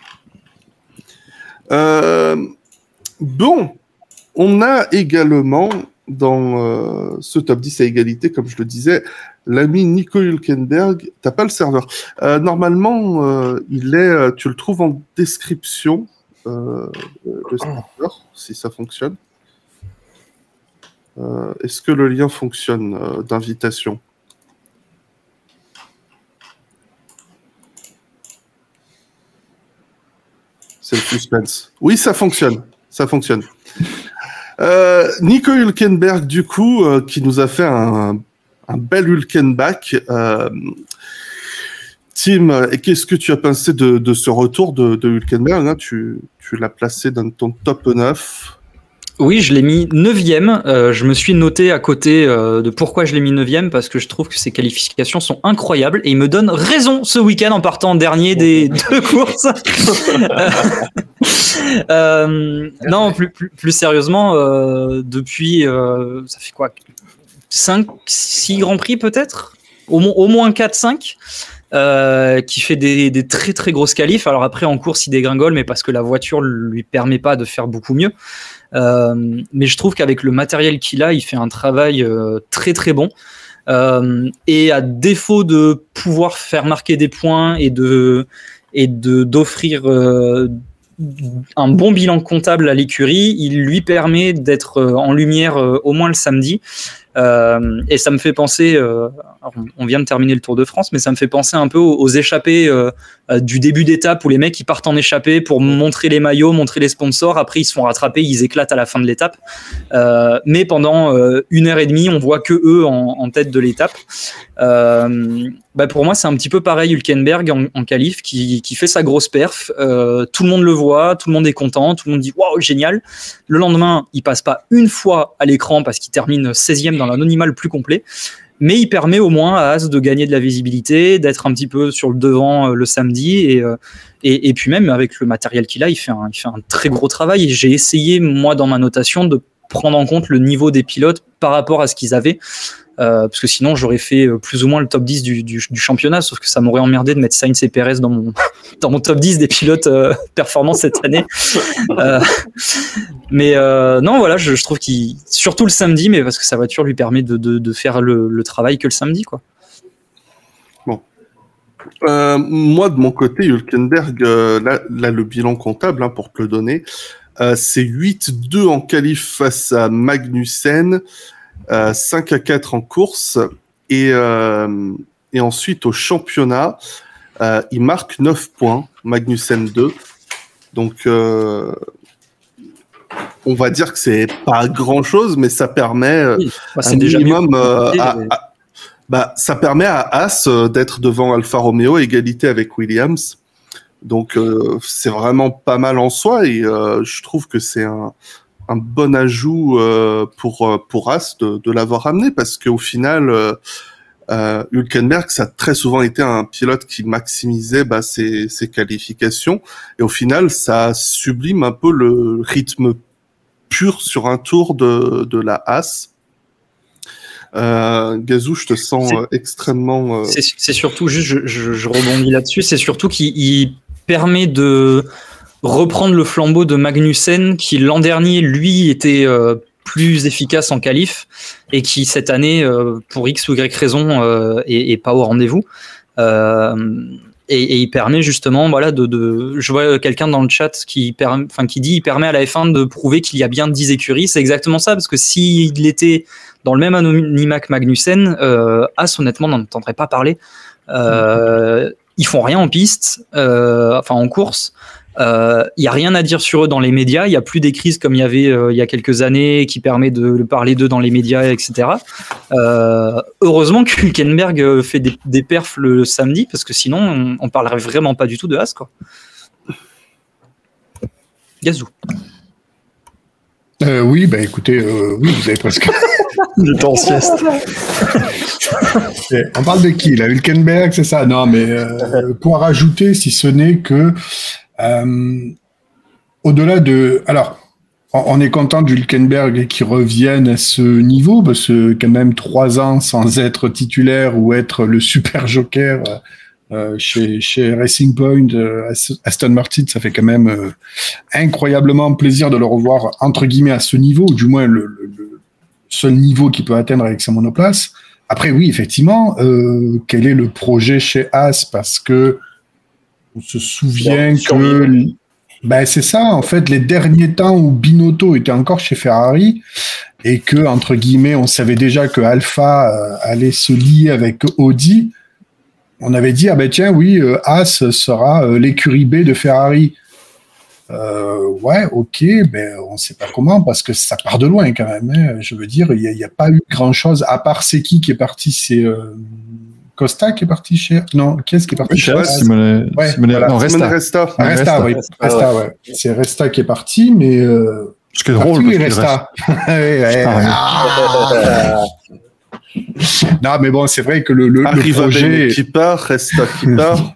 Euh, bon, on a également dans euh, ce top dix à égalité, comme je le disais, l'ami Nico Hülkenberg. T'as pas le serveur. Euh, normalement, euh, il est, euh, tu le trouves en description, euh, le serveur, si ça fonctionne. Euh, est-ce que le lien fonctionne euh, d'invitation? C'est le suspense. Oui, ça fonctionne. Ça fonctionne. Euh, Nico Hülkenberg, du coup, euh, qui nous a fait un, un bel Hülkenback. Euh, Tim, qu'est-ce que tu as pensé de, de ce retour de, de Hülkenberg, hein, tu, tu l'as placé dans ton top neuf. Oui, je l'ai mis neuvième. Euh, je me suis noté à côté euh, de pourquoi je l'ai mis neuvième, parce que je trouve que ses qualifications sont incroyables et il me donne raison ce week-end en partant dernier des deux courses. euh, non, plus, plus, plus sérieusement, euh, depuis, euh, ça fait quoi, cinq, six Grands Prix peut-être, au, au moins quatre, cinq. Euh, qui fait des, des très très grosses qualifs. Alors après en course il dégringole, mais parce que la voiture lui permet pas de faire beaucoup mieux. Euh, mais je trouve qu'avec le matériel qu'il a, il fait un travail euh, très très bon. Euh, et à défaut de pouvoir faire marquer des points et de et de d'offrir euh, un bon bilan comptable à l'écurie, il lui permet d'être en lumière euh, au moins le samedi. Euh, et ça me fait penser, euh, on vient de terminer le Tour de France, mais ça me fait penser un peu aux, aux échappées euh, euh, du début d'étape où les mecs ils partent en échappée pour montrer les maillots, montrer les sponsors, après ils se font rattraper, ils éclatent à la fin de l'étape. Euh, mais pendant euh, une heure et demie, on voit que eux en, en tête de l'étape. Euh, bah pour moi, c'est un petit peu pareil, Hülkenberg en, en qualif qui, qui fait sa grosse perf. Euh, tout le monde le voit, tout le monde est content, tout le monde dit waouh, génial. Le lendemain, il passe pas une fois à l'écran parce qu'il termine seizième dans l'anonymat le plus complet, mais il permet au moins à As de gagner de la visibilité, d'être un petit peu sur le devant euh, le samedi, et, euh, et, et puis même avec le matériel qu'il a, il fait un, il fait un très gros travail. Et j'ai essayé, moi, dans ma notation, de prendre en compte le niveau des pilotes par rapport à ce qu'ils avaient. Euh, parce que sinon j'aurais fait plus ou moins le top dix du, du, du championnat, sauf que ça m'aurait emmerdé de mettre Sainz et Perez dans mon, dans mon top dix des pilotes euh, performants cette année. Euh, mais euh, non, voilà, je, je trouve qu'il, surtout le samedi, mais parce que sa voiture lui permet de, de, de faire le, le travail que le samedi, quoi. Bon. Euh, moi, de mon côté, Hülkenberg, euh, là, là, le bilan comptable, hein, pour te le donner, euh, c'est huit deux en qualif face à Magnussen, Euh, cinq à quatre en course, et, euh, et ensuite au championnat, euh, il marque neuf points, Magnussen deux. Donc, euh, on va dire que c'est pas grand chose, mais ça permet euh, Oui. Bah, c'est un déjà minimum. mieux. euh, à- mais- à- bah, ça permet à As euh, d'être devant Alfa Romeo, égalité avec Williams. Donc euh, c'est vraiment pas mal en soi et euh, je trouve que c'est un, un bon ajout euh, pour euh, pour As de, de l'avoir amené parce qu'au final euh, euh, Hülkenberg ça a très souvent été un pilote qui maximisait bah, ses, ses qualifications et au final ça sublime un peu le rythme pur sur un tour de de la As. Euh, Gazou, je te sens C'est- euh, extrêmement. euh, C'est c'est surtout, juste, je, je, je rebondis là-dessus, c'est surtout qu'il il permet de reprendre le flambeau de Magnussen, qui l'an dernier, lui, était euh, plus efficace en qualif, et qui cette année, euh, pour X ou Y raison, euh, est, est pas au rendez-vous. Euh, et, et il permet justement, voilà, de, de je vois quelqu'un dans le chat qui, perm- enfin, qui dit il permet à la F un de prouver qu'il y a bien dix écuries. C'est exactement ça, parce que s'il était dans le même anonymat que Magnussen, euh, As, honnêtement, n'en entendrait pas parler. Euh, ils font rien en piste, euh, enfin en course. Il euh, n'y a rien à dire sur eux dans les médias. Il n'y a plus des crises comme il y avait euh, il y a quelques années qui permet de parler d'eux dans les médias, et cetera. Euh, heureusement que Hülkenberg fait des, des perfs le samedi, parce que sinon, on, on parlerait vraiment pas du tout de As, quoi. Gazou. Euh, oui, bah écoutez, euh, oui, vous avez presque. Le temps sieste. On parle de qui là, Hülkenberg, c'est ça? Non, mais euh, pour rajouter, si ce n'est que euh, au-delà de, alors, on, on est content de Hülkenberg qui revienne à ce niveau parce que quand même trois ans sans être titulaire ou être le super joker euh, chez chez Racing Point, euh, Aston Martin, ça fait quand même euh, incroyablement plaisir de le revoir entre guillemets à ce niveau, ou du moins le, le, le seul niveau qu'il peut atteindre avec sa monoplace. Après, oui, effectivement, euh, quel est le projet chez As? Parce que on se souvient que, ben c'est ça, en fait, les derniers temps où Binotto était encore chez Ferrari et que, entre guillemets, on savait déjà que Alpha euh, allait se lier avec Audi, on avait dit, ah ben tiens, oui, euh, As sera euh, l'écurie B de Ferrari. Euh, ouais, ok, ben on sait pas comment parce que ça part de loin quand même. Hein. Je veux dire, il n'y a, a pas eu grand chose à part c'est qui qui est parti, c'est euh, Costa qui est parti chez. Non, qui est-ce qui est parti Oui, chez Simone, Simone, ouais, Simone, voilà. non, Resta. Resta. Ah, Resta, Resta. oui, Resta, ouais. C'est Resta qui est parti, mais euh, Ce qui est drôle, parti, parce qu'il Resta. Ouais, ouais. Ah. Non, mais bon, c'est vrai que le, le, le Arriva projet, Bene qui part, Resta qui part.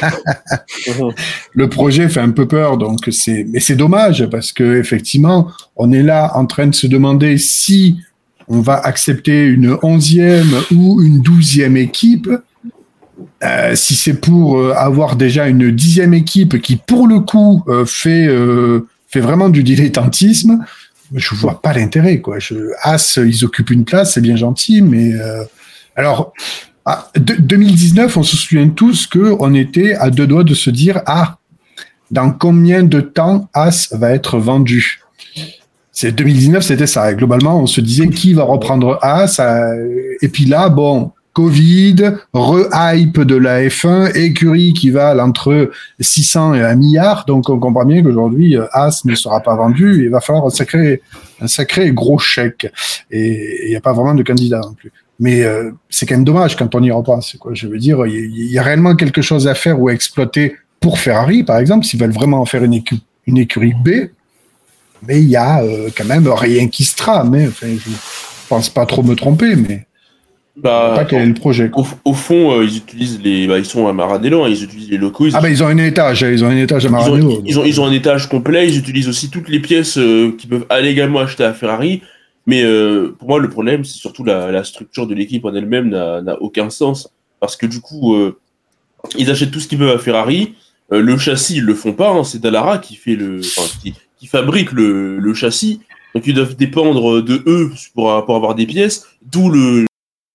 le projet fait un peu peur, donc c'est, mais c'est dommage parce que effectivement, on est là en train de se demander si on va accepter une onzième ou une douzième équipe. Euh, si c'est pour euh, avoir déjà une dixième équipe qui, pour le coup, euh, fait euh, fait vraiment du dilettantisme, je vois pas l'intérêt, quoi. Je, As, ils occupent une place, c'est bien gentil, mais euh, alors, ah, de, deux mille dix-neuf, on se souvient tous que on était à deux doigts de se dire, ah, dans combien de temps As va être vendu? C'est deux mille dix-neuf, c'était ça. Et globalement, on se disait qui va reprendre As, euh, et puis là, bon. Covid, re-hype de la F un, écurie qui valent entre six cents et un milliard, donc on comprend bien qu'aujourd'hui, As ne sera pas vendu, il va falloir un sacré, un sacré gros chèque, et il n'y a pas vraiment de candidat non plus. Mais euh, c'est quand même dommage quand on y repense, quoi. Je veux dire, il y, y a réellement quelque chose à faire ou à exploiter pour Ferrari, par exemple, s'ils veulent vraiment en faire une, écu une écurie B, mais il y a euh, quand même rien qui se trame, hein. Enfin, je pense pas trop me tromper, mais... Bah, pas quel est le projet. Au, au fond, euh, ils utilisent les, bah, ils sont à Maranello, hein, ils utilisent les locaux. Ils ah bah ils ont un étage, ils ont un étage à Maranello. Ils ont, ils ont, ils ont un étage complet. Ils utilisent aussi toutes les pièces euh, qu'ils peuvent allégalement acheter à Ferrari. Mais euh, pour moi, le problème, c'est surtout la, la structure de l'équipe en elle-même n'a, n'a aucun sens parce que du coup, euh, ils achètent tout ce qu'ils peuvent à Ferrari. Euh, le châssis, ils le font pas. Hein, c'est Dallara qui fait le, enfin, qui, qui fabrique le, le châssis. Donc ils doivent dépendre de eux pour, pour avoir des pièces. D'où le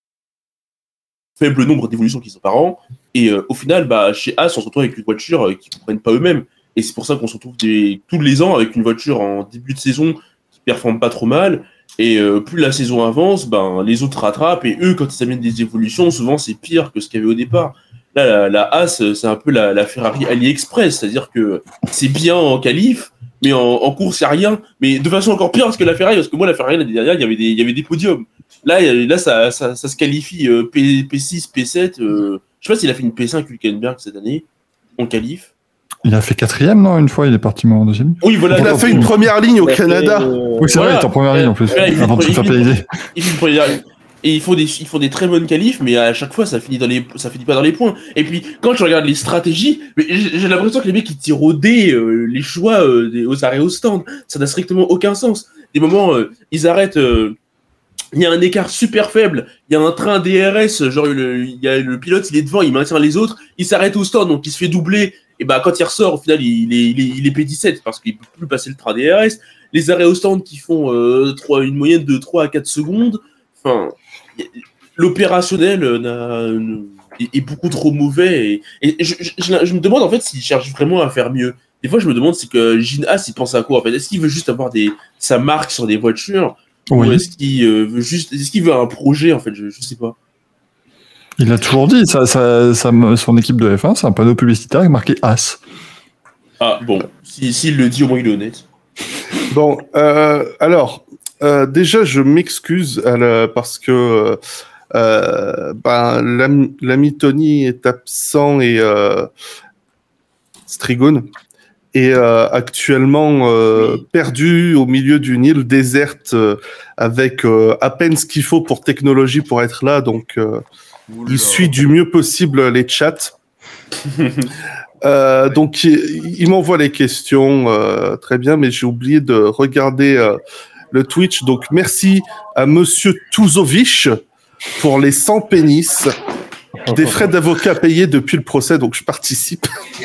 faible nombre d'évolutions qu'ils ont par an, et euh, au final, bah, chez As, on se retrouve avec une voiture euh, qu'ils ne comprennent pas eux-mêmes, et c'est pour ça qu'on se retrouve des... tous les ans avec une voiture en début de saison qui performe pas trop mal, et euh, plus la saison avance, ben, les autres rattrapent, et eux, quand ils amènent des évolutions, souvent c'est pire que ce qu'il y avait au départ. Là, la, la As, c'est un peu la, la Ferrari AliExpress, c'est-à-dire que c'est bien en qualif, mais en, en course, il n'y a rien. Mais de façon encore pire parce que la Ferrari, parce que moi, la Ferrari, l'année dernière, il y avait des, il y avait des podiums. Là, là ça, ça, ça se qualifie euh, P, P6, P sept. Euh, je sais pas s'il a fait une P cinq, Hülkenberg, cette année, en qualif. Il a fait quatrième, non? Une fois, il est parti en deuxième. Oui, voilà. Il a fait une première ligne au Il a fait, Canada. euh, Oui, c'est voilà. vrai, il est en première ligne en plus, Voilà, il avant de fait- se faire il fait- pénaliser. il fait une première ligne. Et ils font des, ils font des très bonnes qualifs, mais à chaque fois, ça finit dans les, ça finit pas dans les points. Et puis, quand je regarde les stratégies, mais j'ai j'ai l'impression que les mecs, ils tirent au dé, euh, les choix, euh, des, aux arrêts au stand. Ça n'a strictement aucun sens. Des moments, euh, ils arrêtent, euh, il y a un écart super faible, il y a un train D R S, genre, le, il y a le pilote, il est devant, il maintient les autres, il s'arrête au stand, donc il se fait doubler. Et bah, quand il ressort, au final, il est, il est, il est P dix-sept parce qu'il peut plus passer le train D R S. Les arrêts au stand qui font, euh, trois, une moyenne de trois à quatre secondes. Enfin, l'opérationnel euh, n'a- est, est beaucoup trop mauvais et, et je, je, je- je me demande en fait s'il cherche vraiment à faire mieux. Des fois, je me demande c'est que Gene Haas il pense à quoi en fait. Est-ce qu'il veut juste avoir des sa marque sur des voitures Oui. ou est-ce qu'il euh, veut juste est-ce qu'il veut un projet en fait, je, je sais pas. Il a toujours dit, ça, ça, ça, son équipe de F un, c'est un panneau publicitaire avec marqué As. Ah bon, si s'il le dit au moins il est honnête. Bon, euh, alors, euh, déjà, je m'excuse à la- parce que euh, ben, l'ami l'ami Tony est absent et euh, Strigone est euh, actuellement euh, Oui. perdu au milieu d'une île déserte euh, avec euh, à peine ce qu'il faut pour technologie pour être là, donc euh, il suit du mieux possible les chats. Euh, donc il, il m'envoie les questions, euh, très bien, mais j'ai oublié de regarder euh, le Twitch. Donc merci à Monsieur Touzovich pour les cent pénis, des frais d'avocat payés depuis le procès, donc je participe.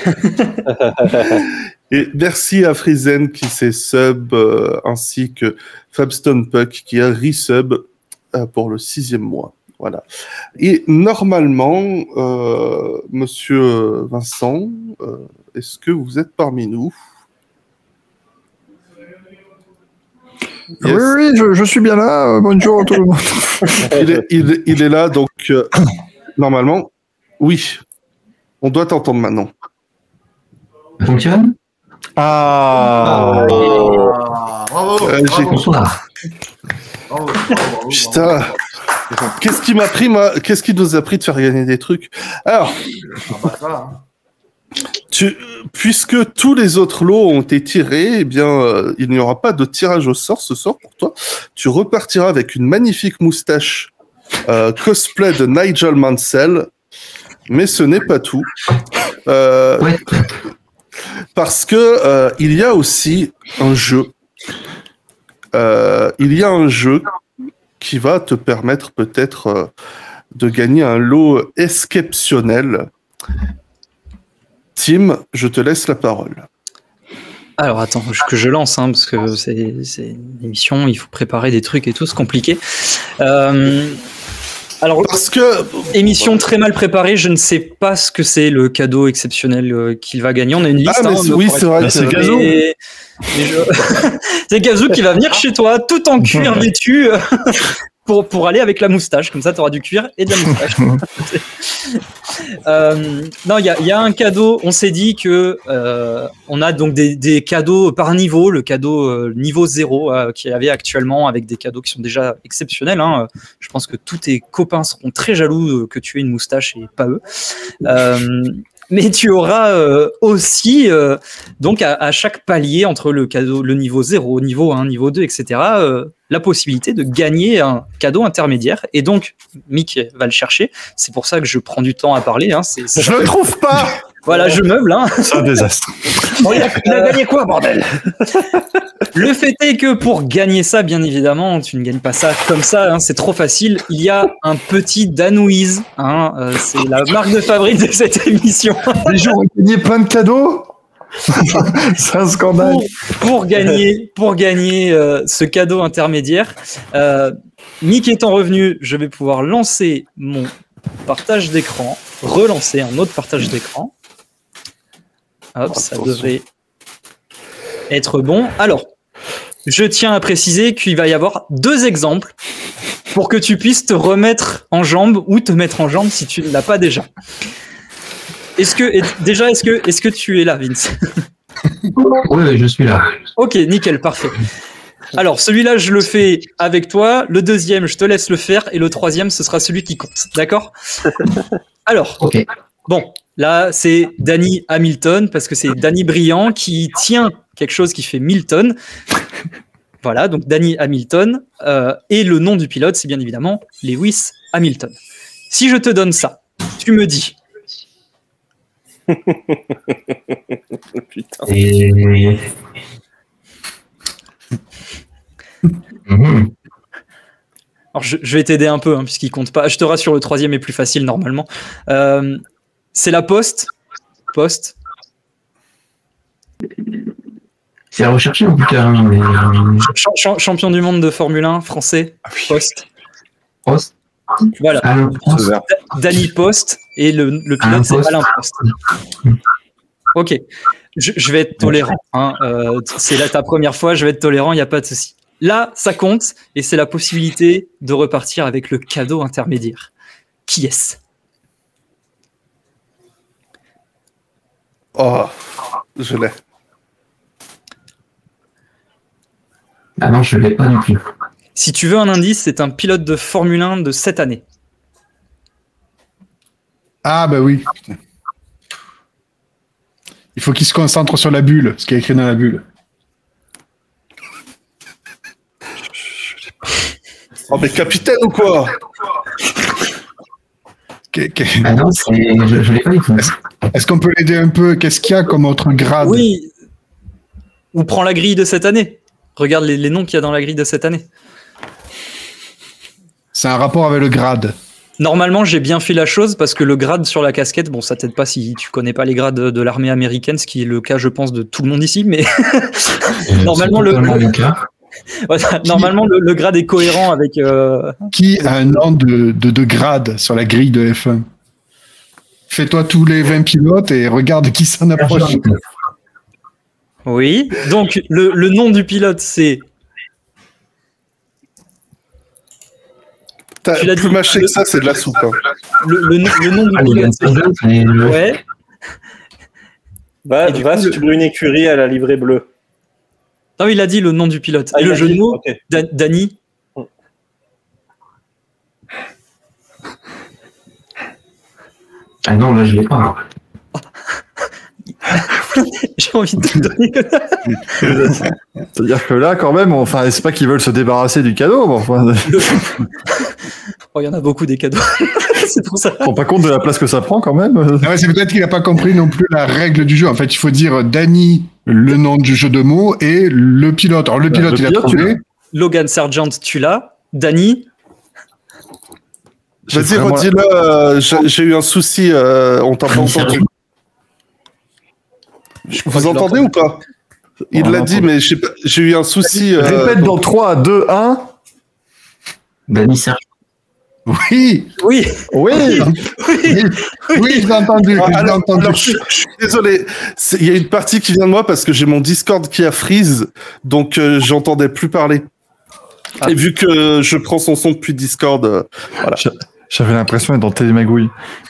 Et merci à Frizen qui s'est sub, euh, ainsi que Fabstone Puck qui a resub euh, pour le sixième mois. Voilà. Et normalement, euh, Monsieur Vincent, euh, est-ce que vous êtes parmi nous? Oui, Yes. oui, je, je suis bien là. euh, Bonjour à tout le monde. il, est, il, il est là, donc euh, normalement, oui. On doit t'entendre maintenant. Ça fonctionne? Ah, Ah, bravo, Euh, j'ai- bravo, Bonsoir. bravo, bravo, Putain, qu'est-ce qui m'a pris, moi Qu'est-ce qui nous a pris de faire gagner des trucs? Alors, bravo. Ah bah ça, hein. tu, puisque tous les autres lots ont été tirés, eh bien, euh, il n'y aura pas de tirage au sort ce soir pour toi. Tu repartiras avec une magnifique moustache euh, cosplay de Nigel Mansell, mais ce n'est pas tout. Euh, Ouais. Parce que euh, il y a aussi un jeu. Euh, il y a un jeu qui va te permettre peut-être euh, de gagner un lot exceptionnel. Tim, je te laisse la parole. Alors attends, que je lance, hein, parce que c'est c'est une émission, il faut préparer des trucs et tout, c'est compliqué. Euh, alors, Parce que émission très mal préparée, je ne sais pas ce que c'est le cadeau exceptionnel euh, qu'il va gagner. On a une liste. ah mais hein, c'est- de- oui pour c'est être- vrai. Bah, que- c'est Gazou. Mais- mais je- c'est Gazou qui va venir chez toi, tout en cuir vêtu, euh, pour, pour aller avec la moustache. Comme ça, tu auras du cuir et de la moustache. Euh, non, il y a, il y a un cadeau. On s'est dit que euh, on a donc des, des cadeaux par niveau. Le cadeau euh, niveau zéro euh, qu'il y avait actuellement, avec des cadeaux qui sont déjà exceptionnels. Hein. Je pense que tous tes copains seront très jaloux euh, que tu aies une moustache et pas eux. Euh, mais tu auras euh, aussi, euh, donc à, à chaque palier entre le cadeau, le niveau zéro, niveau un, niveau deux, et cetera, euh, la possibilité de gagner un cadeau intermédiaire. Et donc, Mick va le chercher. C'est pour ça que je prends du temps à parler. Hein. C'est, c'est- Je le trouve pas. Voilà, je meuble. Hein. c'est un désastre. Il a gagné quoi, bordel? Le fait est que pour gagner ça, bien évidemment, tu ne gagnes pas ça comme ça, hein, c'est trop facile. Il y a un petit Danouise, hein, euh, c'est la marque de fabrique de cette émission. Les gens ont gagné plein de cadeaux. C'est un scandale. Pour, pour gagner, pour gagner euh, ce cadeau intermédiaire, euh, Mick étant revenu, je vais pouvoir lancer mon partage d'écran, relancer un autre partage d'écran. Hop, ça devrait être bon. Alors, je tiens à préciser qu'il va y avoir deux exemples pour que tu puisses te remettre en jambe ou te mettre en jambe si tu ne l'as pas déjà. Est-ce que, est- déjà, est-ce que, est-ce que tu es là, Vince? Oui, je suis là. Ok, nickel, parfait. Alors, celui-là, je le fais avec toi. Le deuxième, je te laisse le faire. Et le troisième, ce sera celui qui compte. D'accord? Alors, Ok. bon, là, c'est Danny Hamilton, parce que c'est Danny Briand qui tient quelque chose qui fait Milton. Voilà, donc Danny Hamilton. Euh, et le nom du pilote, c'est bien évidemment Lewis Hamilton. Si je te donne ça, tu me dis... Putain. Et... Mhm. Alors, je, je vais t'aider un peu, hein, puisqu'il compte pas. Je te rassure, le troisième est plus facile normalement. Euh, c'est la Poste. Poste. C'est à rechercher en tout cas. hein, mais, euh, Ch- ch- champion du monde de Formule un français. Poste. Prost. Voilà. Alain Prost. Da- Danny Post et le, le Alain pilote c'est Prost. Alain Prost. Ok. Je, je vais être tolérant. Hein. Euh, c'est là ta première fois, je vais être tolérant, il n'y a pas de souci. Là, ça compte et c'est la possibilité de repartir avec le cadeau intermédiaire. Qui est-ce? Oh, je l'ai. Ah non, je ne l'ai pas non plus. Si tu veux un indice, c'est un pilote de Formule un de cette année. Ah, bah oui. Putain. Il faut qu'il se concentre sur la bulle, ce qui est écrit dans la bulle. Oh, mais capitaine ou quoi? Qu'est- qu'est- Ah non, c'est... je ne l'ai pas du tout. Est-ce qu'on peut l'aider un peu? Qu'est-ce qu'il y a comme autre grade? Oui. Ou prends la grille de cette année. Regarde les, les noms qu'il y a dans la grille de cette année. C'est un rapport avec le grade. Normalement, j'ai bien fait la chose parce que le grade sur la casquette, bon, ça t'aide pas si tu connais pas les grades de, de l'armée américaine, ce qui est le cas, je pense, de tout le monde ici, mais normalement, le, totalement le- mon cas. voilà, normalement, le, le grade est cohérent avec. euh, Qui a un an de, de, de grade sur la grille de F un? Fais-toi tous les vingt pilotes et regarde qui s'en approche. Oui. Donc, le, le nom du pilote, c'est. T'as Tu l'as plus dit. mâché que ça, c'est de la soupe. hein. Le, le nom, le nom du Ah, les pilote, c'est. gars, c'est le- Ouais. Va, Et du va coup, si le- tu veux une écurie à la livrée bleue. Non, il a dit le nom du pilote. Ah, Et il le a jeu dit de mots, Ok. Da- Danny. Ah non, là, je ne l'ai pas. J'ai envie de te donner. C'est-à-dire que là, quand même, enfin, c'est pas qu'ils veulent se débarrasser du cadeau, mais enfin, Le- Oh, il y en a beaucoup des cadeaux. C'est pour ça. on se rend pas compte de la place que ça prend quand même. Ah ouais, c'est peut-être qu'il n'a pas compris non plus la règle du jeu. En fait, il faut dire Danny, le nom du jeu de mots, et le pilote. Alors, le Bah, pilote, le il a pilote, tu trouvé. Logan Sargent, tu l'as. Danny. J'ai Vas-y, vraiment- redis-le. euh, j'ai j'ai eu un souci. euh, on t'a pas entendu. Vous entendez ou pas? Il On l'a entend. dit, mais je sais pas, j'ai eu un souci. euh, Répète dans trois, deux, un. Danny Serge. Oui, Oui. Oui. oui, oui, je l'ai entendu. Ah, je l'ai alors, entendu. alors, je, je suis désolé. C'est- Il y a une partie qui vient de moi parce que j'ai mon Discord qui a freeze, donc euh, j'entendais plus parler. Ah. Et vu que je prends son son depuis Discord, euh, voilà. J'avais l'impression d'être dans Télémagouille.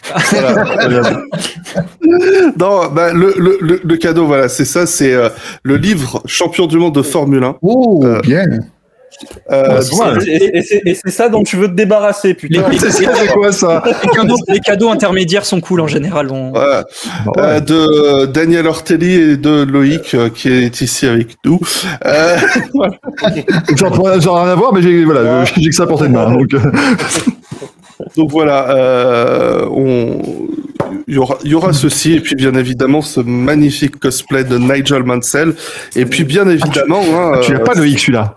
Non, bah, le, le, le, le cadeau, voilà, c'est ça, c'est euh, le livre Champion du monde de Formule un. Oh, Euh, bien. Euh, c'est pas mal. Et, et- et c'est et c'est ça dont tu veux te débarrasser, Les, putain. les- C'est c'est quoi ça? les cadeaux, les cadeaux intermédiaires sont cool en général. On- voilà. Bah ouais. Euh, de Daniel Ortelli et de Loïc euh, qui est ici avec nous. Euh, J'en j'en ai rien à voir, mais j'ai voilà, j'ai que ça à portée de main. Donc, euh, donc voilà, euh, on... il y aura, il y aura ceci et puis bien évidemment ce magnifique cosplay de Nigel Mansell et puis bien évidemment, hein, tu euh, l'as pas le X celui-là.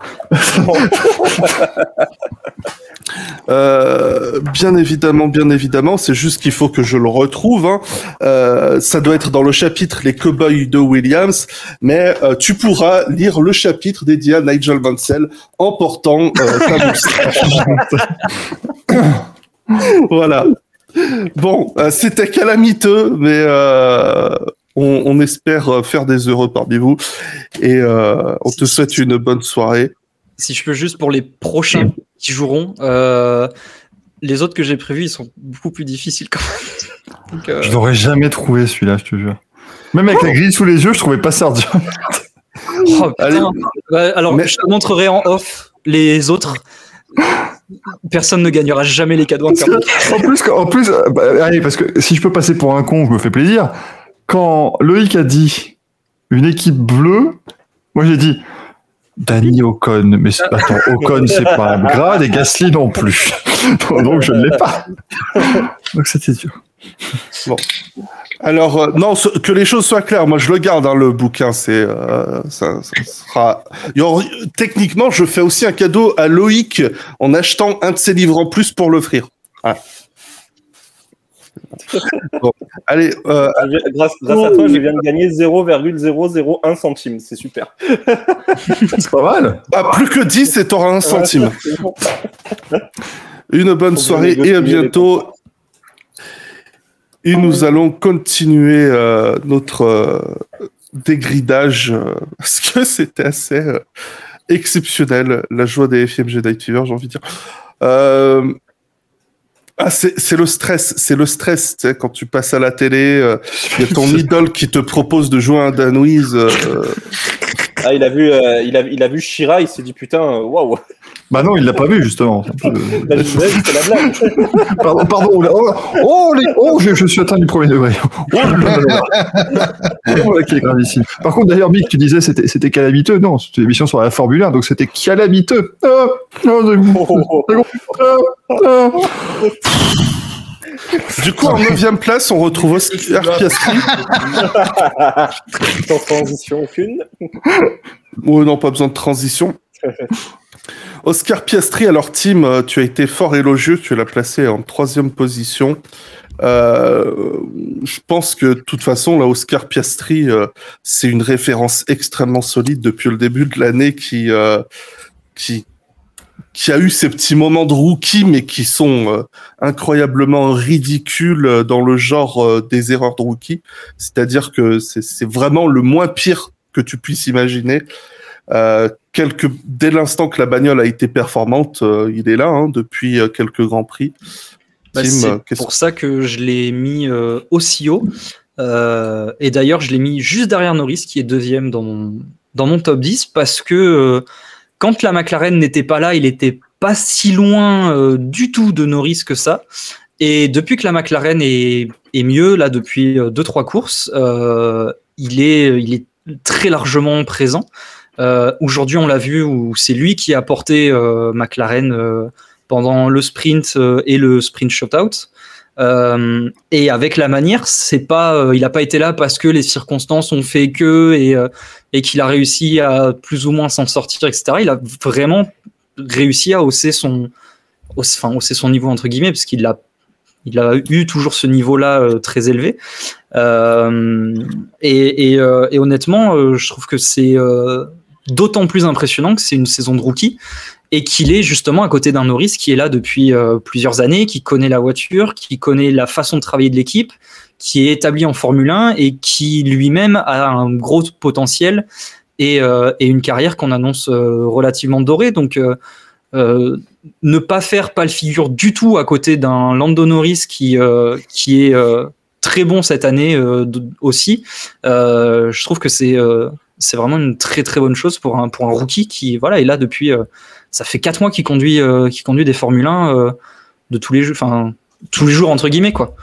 Euh, bien évidemment, bien évidemment, c'est juste qu'il faut que je le retrouve. Hein. Euh, ça doit être dans le chapitre Les Cowboys de Williams, mais euh, tu pourras lire le chapitre dédié à Nigel Mansell en portant euh, ta moustache. Voilà. Bon, euh, c'était calamiteux, mais euh, on, on espère faire des heureux parmi vous et euh, on te souhaite une bonne soirée. Si je peux juste pour les prochains qui joueront, euh, les autres que j'ai prévus, ils sont beaucoup plus difficiles quand même. Donc, euh, Je l'aurais jamais trouvé celui-là, je te jure. Même avec la grille sous les yeux, je trouvais pas ça dur. Oh, putain. Ouais, alors, mais... je te montrerai en off les autres. Personne ne gagnera jamais les cadeaux en En plus, en plus bah, allez, parce que si je peux passer pour un con, je me fais plaisir. Quand Loïc a dit une équipe bleue, moi j'ai dit Danny Ocon, mais attends, Ocon c'est pas un grade et Gasly non plus. Donc je ne l'ai pas. Donc c'était dur. Bon. Alors, euh, non, ce, que les choses soient claires, moi je le garde, hein, le bouquin, c'est. Euh, ça, ça sera... Alors, techniquement, je fais aussi un cadeau à Loïc en achetant un de ses livres en plus pour l'offrir. Ah. Bon, allez. Euh... Grâce, grâce à toi, je viens de gagner zéro virgule zéro zéro un centime, c'est super. C'est pas mal. Ah, plus que dix et t'auras un centime. Une bonne soirée et à bientôt. Et nous allons continuer euh, notre euh, dégridage euh, parce que c'était assez euh, exceptionnel, la joie des F M G Night Fever, j'ai envie de dire. Euh, ah, c'est, c'est le stress, c'est le stress, tu sais, quand tu passes à la télé, il euh, y a ton idole qui te propose de jouer un Danouise. Euh, ah, il a vu, euh, il a, il a vu Shira, il s'est dit putain, waouh. Wow. Bah non, il l'a pas vu justement. Peu... Bah, c'est la blague. Pardon, pardon. Oh, oh, les... oh je, je suis atteint du premier degré. Oh là là là. Oh là, qui est grave ici. Par contre, d'ailleurs, Mick, tu disais c'était c'était calamiteux. Non, c'était une émission sur la Formule un, donc c'était calamiteux. Ah, oh, oh, oh, oh. Du coup, en neuvième place, on retrouve Oscar Piastri. Sans transition aucune. Oh non, pas besoin de transition. Oscar Piastri, alors Tim, tu as été fort élogieux, tu l'as placé en troisième position. Euh, je pense que de toute façon, là, Oscar Piastri, euh, c'est une référence extrêmement solide depuis le début de l'année qui, euh, qui, qui a eu ces petits moments de rookie, mais qui sont euh, incroyablement ridicules dans le genre euh, des erreurs de rookie. C'est-à-dire que c'est, c'est vraiment le moins pire que tu puisses imaginer. Euh, quelques, dès l'instant que la bagnole a été performante, euh, il est là hein, depuis euh, quelques grands prix. Bah, Tim, c'est euh, pour ça que je l'ai mis euh, aussi haut. Euh, et d'ailleurs, je l'ai mis juste derrière Norris, qui est deuxième dans mon, dans mon top dix, parce que euh, quand la McLaren n'était pas là, il n'était pas si loin euh, du tout de Norris que ça. Et depuis que la McLaren est, est mieux, là, depuis deux trois courses, euh, il est, il est très largement présent. Euh, aujourd'hui, on l'a vu où c'est lui qui a porté euh, McLaren euh, pendant le sprint euh, et le sprint shootout. Euh, et avec la manière, c'est pas, euh, il n'a pas été là parce que les circonstances ont fait que et, euh, et qu'il a réussi à plus ou moins s'en sortir, et cetera. Il a vraiment réussi à hausser son, hausser, enfin, hausser son niveau entre guillemets, parce qu'il a Il a eu toujours ce niveau-là euh, très élevé. Euh, et, et, euh, et honnêtement, euh, je trouve que c'est euh, d'autant plus impressionnant que c'est une saison de rookie et qu'il est justement à côté d'un Norris qui est là depuis euh, plusieurs années, qui connaît la voiture, qui connaît la façon de travailler de l'équipe, qui est établi en Formule un et qui lui-même a un gros potentiel et, euh, et une carrière qu'on annonce euh, relativement dorée. Donc, euh, euh, ne pas faire pas le figure du tout à côté d'un Lando Norris qui, euh, qui est euh, très bon cette année euh, aussi, euh, je trouve que c'est, euh, c'est vraiment une très très bonne chose pour un, pour un rookie qui voilà, est là depuis, euh, ça fait quatre mois qu'il conduit, euh, qu'il conduit des Formule un euh, de tous les jeux, enfin tous les jours entre guillemets quoi.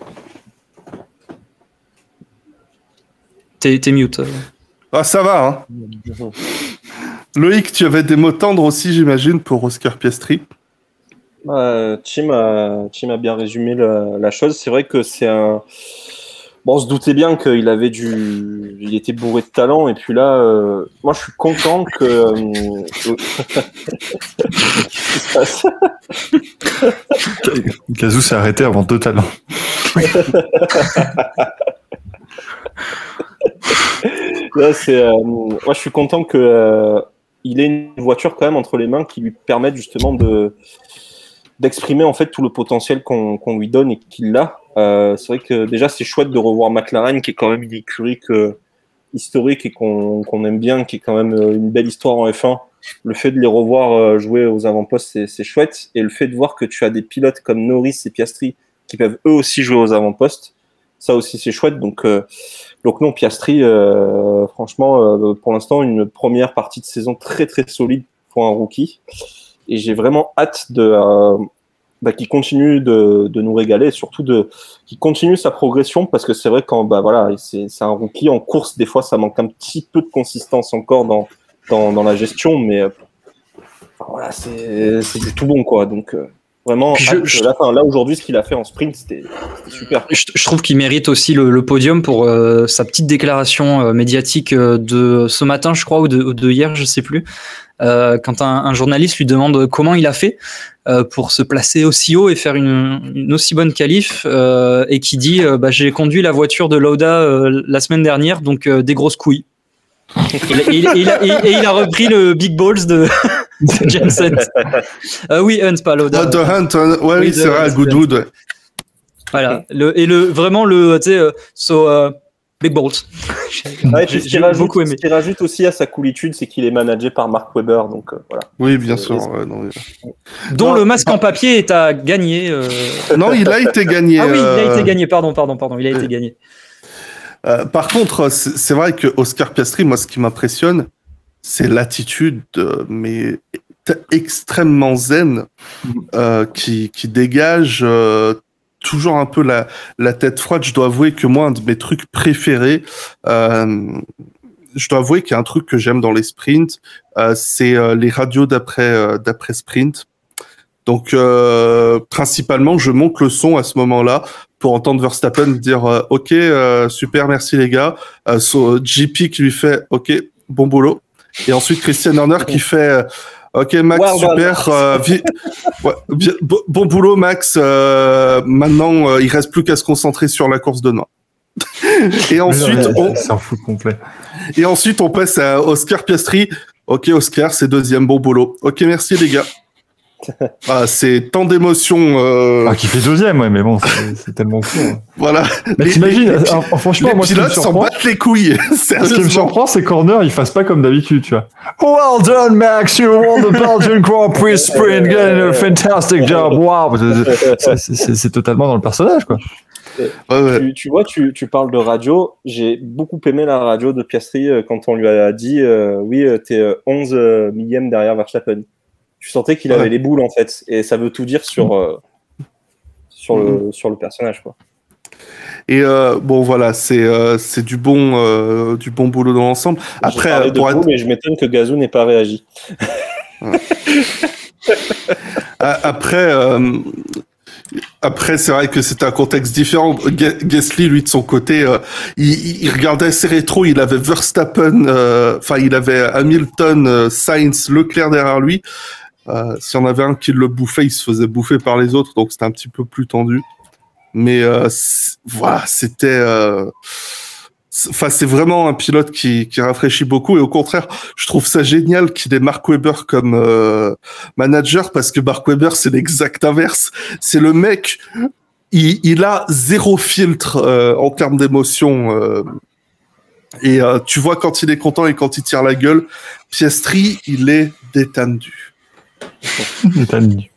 T'es, t'es mute. Ah ça va hein. Loïc, tu avais des mots tendres aussi, j'imagine, pour Oscar Piastri. Euh, Tim, a, Tim a bien résumé la, la chose. C'est vrai que c'est un. Bon, on se doutait bien qu'il avait du, il était bourré de talent. Et puis là, euh... moi, je suis content que. Euh... Qu'est-ce qui se passe ? Kazoo s'est arrêté avant deux talents. Là, c'est. Euh... Moi, je suis content que. Euh... il ait une voiture quand même entre les mains qui lui permette justement de d'exprimer en fait tout le potentiel qu'on, qu'on lui donne et qu'il a. Euh, c'est vrai que déjà c'est chouette de revoir McLaren qui est quand même une écurie que, historique et qu'on, qu'on aime bien, qui est quand même une belle histoire en F un. Le fait de les revoir jouer aux avant-postes, c'est, c'est chouette. Et le fait de voir que tu as des pilotes comme Norris et Piastri qui peuvent eux aussi jouer aux avant-postes, ça aussi c'est chouette. Donc, euh, donc non, Piastri, euh, franchement, euh, pour l'instant, une première partie de saison très très solide pour un rookie. Et j'ai vraiment hâte de euh, bah, qu'il continue de, de nous régaler, et surtout de qu'il continue sa progression, parce que c'est vrai quand bah voilà, c'est, c'est un rookie en course, des fois ça manque un petit peu de consistance encore dans dans, dans la gestion, mais euh, enfin, voilà, c'est c'est du tout bon quoi. Donc euh, vraiment, Je, hâte, je, là, enfin, là aujourd'hui, ce qu'il a fait en sprint, c'était, c'était super. je, je trouve qu'il mérite aussi le, le podium pour euh, sa petite déclaration euh, médiatique euh, de ce matin, je crois, ou de, ou de hier, je sais plus. Euh, quand un, un journaliste lui demande comment il a fait euh, pour se placer aussi haut et faire une, une aussi bonne qualif, euh, et qui dit euh, bah, j'ai conduit la voiture de Lauda euh, la semaine dernière, donc euh, des grosses couilles. et, et, et, il a, et, et il a repris le Big Balls de, de Jensen. Euh, oui, Hunt, pas Lauda. Ah, de Hunt, hein. ouais, oui, Oui, c'est de- vrai, de- Goodwood. Ouais. Voilà. Le, et le, vraiment, le, tu sais, euh, so, euh, Big Balls. Ouais, J'ai- ce qu'il j'ai rajoute, beaucoup aimé. ce qu'il rajoute aussi à sa coolitude, c'est qu'il est managé par Mark Webber, donc euh, voilà. Oui, bien C'est- sûr. c'est- ouais, non, Dont Non, le masque en papier est à gagner. euh. non, il a été gagné. Ah oui, il a euh, été gagné, pardon, pardon, pardon, il a été oui. gagné. Euh, par contre, c'est c'est vrai que Oscar Piastri, moi, ce qui m'impressionne, c'est l'attitude, euh, mais t- extrêmement zen, euh, qui, qui dégage euh, toujours un peu la, la tête froide. Je dois avouer que moi, un de mes trucs préférés, euh, je dois avouer qu'il y a un truc que j'aime dans les sprints, euh, c'est euh, les radios d'après euh, d'après sprint. Donc, euh, principalement, je monte le son à ce moment-là pour entendre Verstappen dire euh, « Ok, euh, super, merci les gars euh, ». So, J P qui lui fait « Ok, bon boulot ». Et ensuite, Christian Horner qui fait euh, « Ok, Max, Well done. super, euh, vi- ouais, vi- bo- bon boulot, Max. Euh, maintenant, euh, il reste plus qu'à se concentrer sur la course de noix. » Et ensuite, Mais non, on, c'est un fou complet. et ensuite, on passe à Oscar Piastri. « Ok, Oscar, c'est deuxième, bon boulot. Ok, merci les gars. » Ah, c'est tant d'émotions. Euh... Ah, qui fait deuxième, ouais, mais bon, c'est, c'est tellement fou. Hein. Voilà. Mais Les- t'imagines, les- ah, franchement, les moi, ce qui me pilotes s'en surprend, battent les couilles. ce qui me Sérieusement. surprend, c'est qu'Horner, il fasse pas comme d'habitude, tu vois. Well done, Max, you won the Belgian Grand Prix Sprint, getting a fantastic job, wow. C'est, c'est, c'est, c'est totalement dans le personnage, quoi. Ouais, ouais. Tu, tu vois, tu, tu parles de radio. J'ai beaucoup aimé la radio de Piastri euh, quand on lui a dit euh, oui, euh, t'es euh, onze euh, millième derrière Verstappen. Tu sentais qu'il avait Ouais. les boules en fait, et ça veut tout dire sur euh, sur le sur le personnage quoi. Et euh, bon, voilà, c'est euh, c'est du bon euh, du bon boulot dans l'ensemble. Après, J'ai parlé de pour vous, être... mais je m'étonne que Gazou n'ait pas réagi. A- après, euh, après, c'est vrai que c'était un contexte différent. Ga- Gasly, lui, de son côté, euh, il, il regardait ses rétros. Il avait Verstappen, euh, enfin, il avait Hamilton, euh, Sainz, Leclerc derrière lui. Euh, si on avait un qui le bouffait, il se faisait bouffer par les autres, donc c'était un petit peu plus tendu. Mais euh, c'est- voilà, c'était. euh, c'est- Enfin, c'est vraiment un pilote qui, qui rafraîchit beaucoup. Et au contraire, je trouve ça génial qu'il ait Mark Webber comme euh, manager, parce que Mark Webber, c'est l'exact inverse. C'est le mec, il, il a zéro filtre euh, en termes d'émotion. Euh, et euh, tu vois quand il est content et quand il tire la gueule. Piastri, il est détendu. Détendu.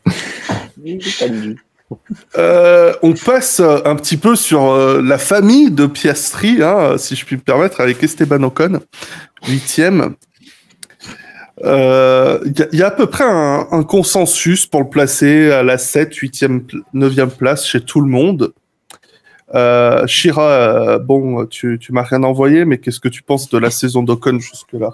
Euh, on passe un petit peu sur euh, la famille de Piastri, hein, si je puis me permettre, avec Esteban Ocon, huitième. Il euh, y, y a à peu près un, un consensus pour le placer à la sept, huitième, neuvième place chez tout le monde. Euh, Shira, euh, bon, tu, tu m'as rien envoyé, mais qu'est-ce que tu penses de la saison d'Ocon jusque-là?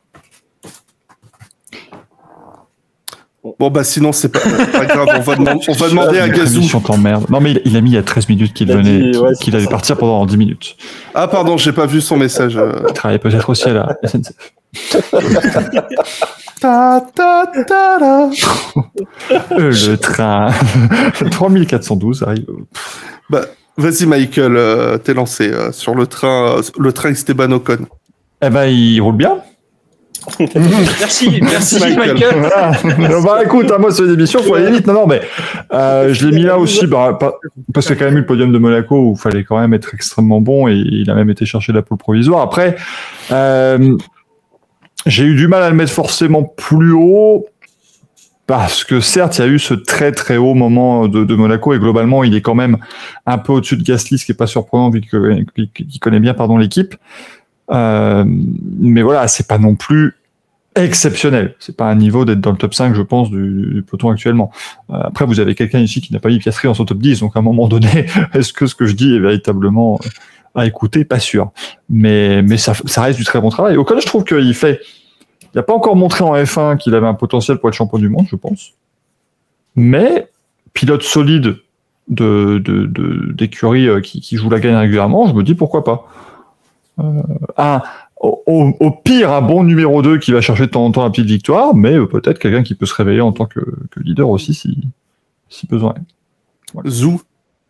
Bon, bah sinon, c'est pas, pas grave, on va, demander, on va demander à Gazou. Je t'emmerde. Non, mais il, il a mis il y a treize minutes qu'il Il a venait, dit, qu'il, ouais, qu'il c'est allait ça. partir pendant dix minutes. Ah, pardon, j'ai pas vu son message. euh. Il travaillait peut-être aussi à la S N C F. Ta, ta, ta, ta. Euh, le train trois mille quatre cent douze arrive. Bah, vas-y, Michael, euh, t'es lancé euh, sur le train, euh, le train Esteban Ocon. Eh ben, il roule bien. Merci, merci Michael. Michael. Voilà. Bah écoute, à moi c'est une émission, faut aller vite. Non, non, mais euh, je l'ai mis là aussi, bah, pas- parce qu'il y a quand même eu le podium de Monaco où il fallait quand même être extrêmement bon et il a même été chercher la pole provisoire. Après, euh, j'ai eu du mal à le mettre forcément plus haut parce que certes, il y a eu ce très très haut moment de, de Monaco et globalement, il est quand même un peu au-dessus de Gasly, ce qui est pas surprenant vu qu'il qu'il connaît bien pardon l'équipe. Euh, mais voilà, c'est pas non plus exceptionnel. C'est pas un niveau d'être dans le top cinq, je pense, du, du peloton actuellement. Euh, après, vous avez quelqu'un ici qui n'a pas mis Piastri dans son top dix, donc à un moment donné, est-ce que ce que je dis est véritablement à écouter? Pas sûr. Mais, mais ça, ça reste du très bon travail. Ocon, je trouve qu'il fait... Il n'a pas encore montré en F un qu'il avait un potentiel pour être champion du monde, je pense. Mais, pilote solide de, de, de, d'écurie qui, qui joue la gagne régulièrement, je me dis pourquoi pas. Euh, un, au, au pire, un bon numéro deux qui va chercher de temps en temps la petite victoire, mais peut-être quelqu'un qui peut se réveiller en tant que, que leader aussi si, si besoin. Voilà. Zou.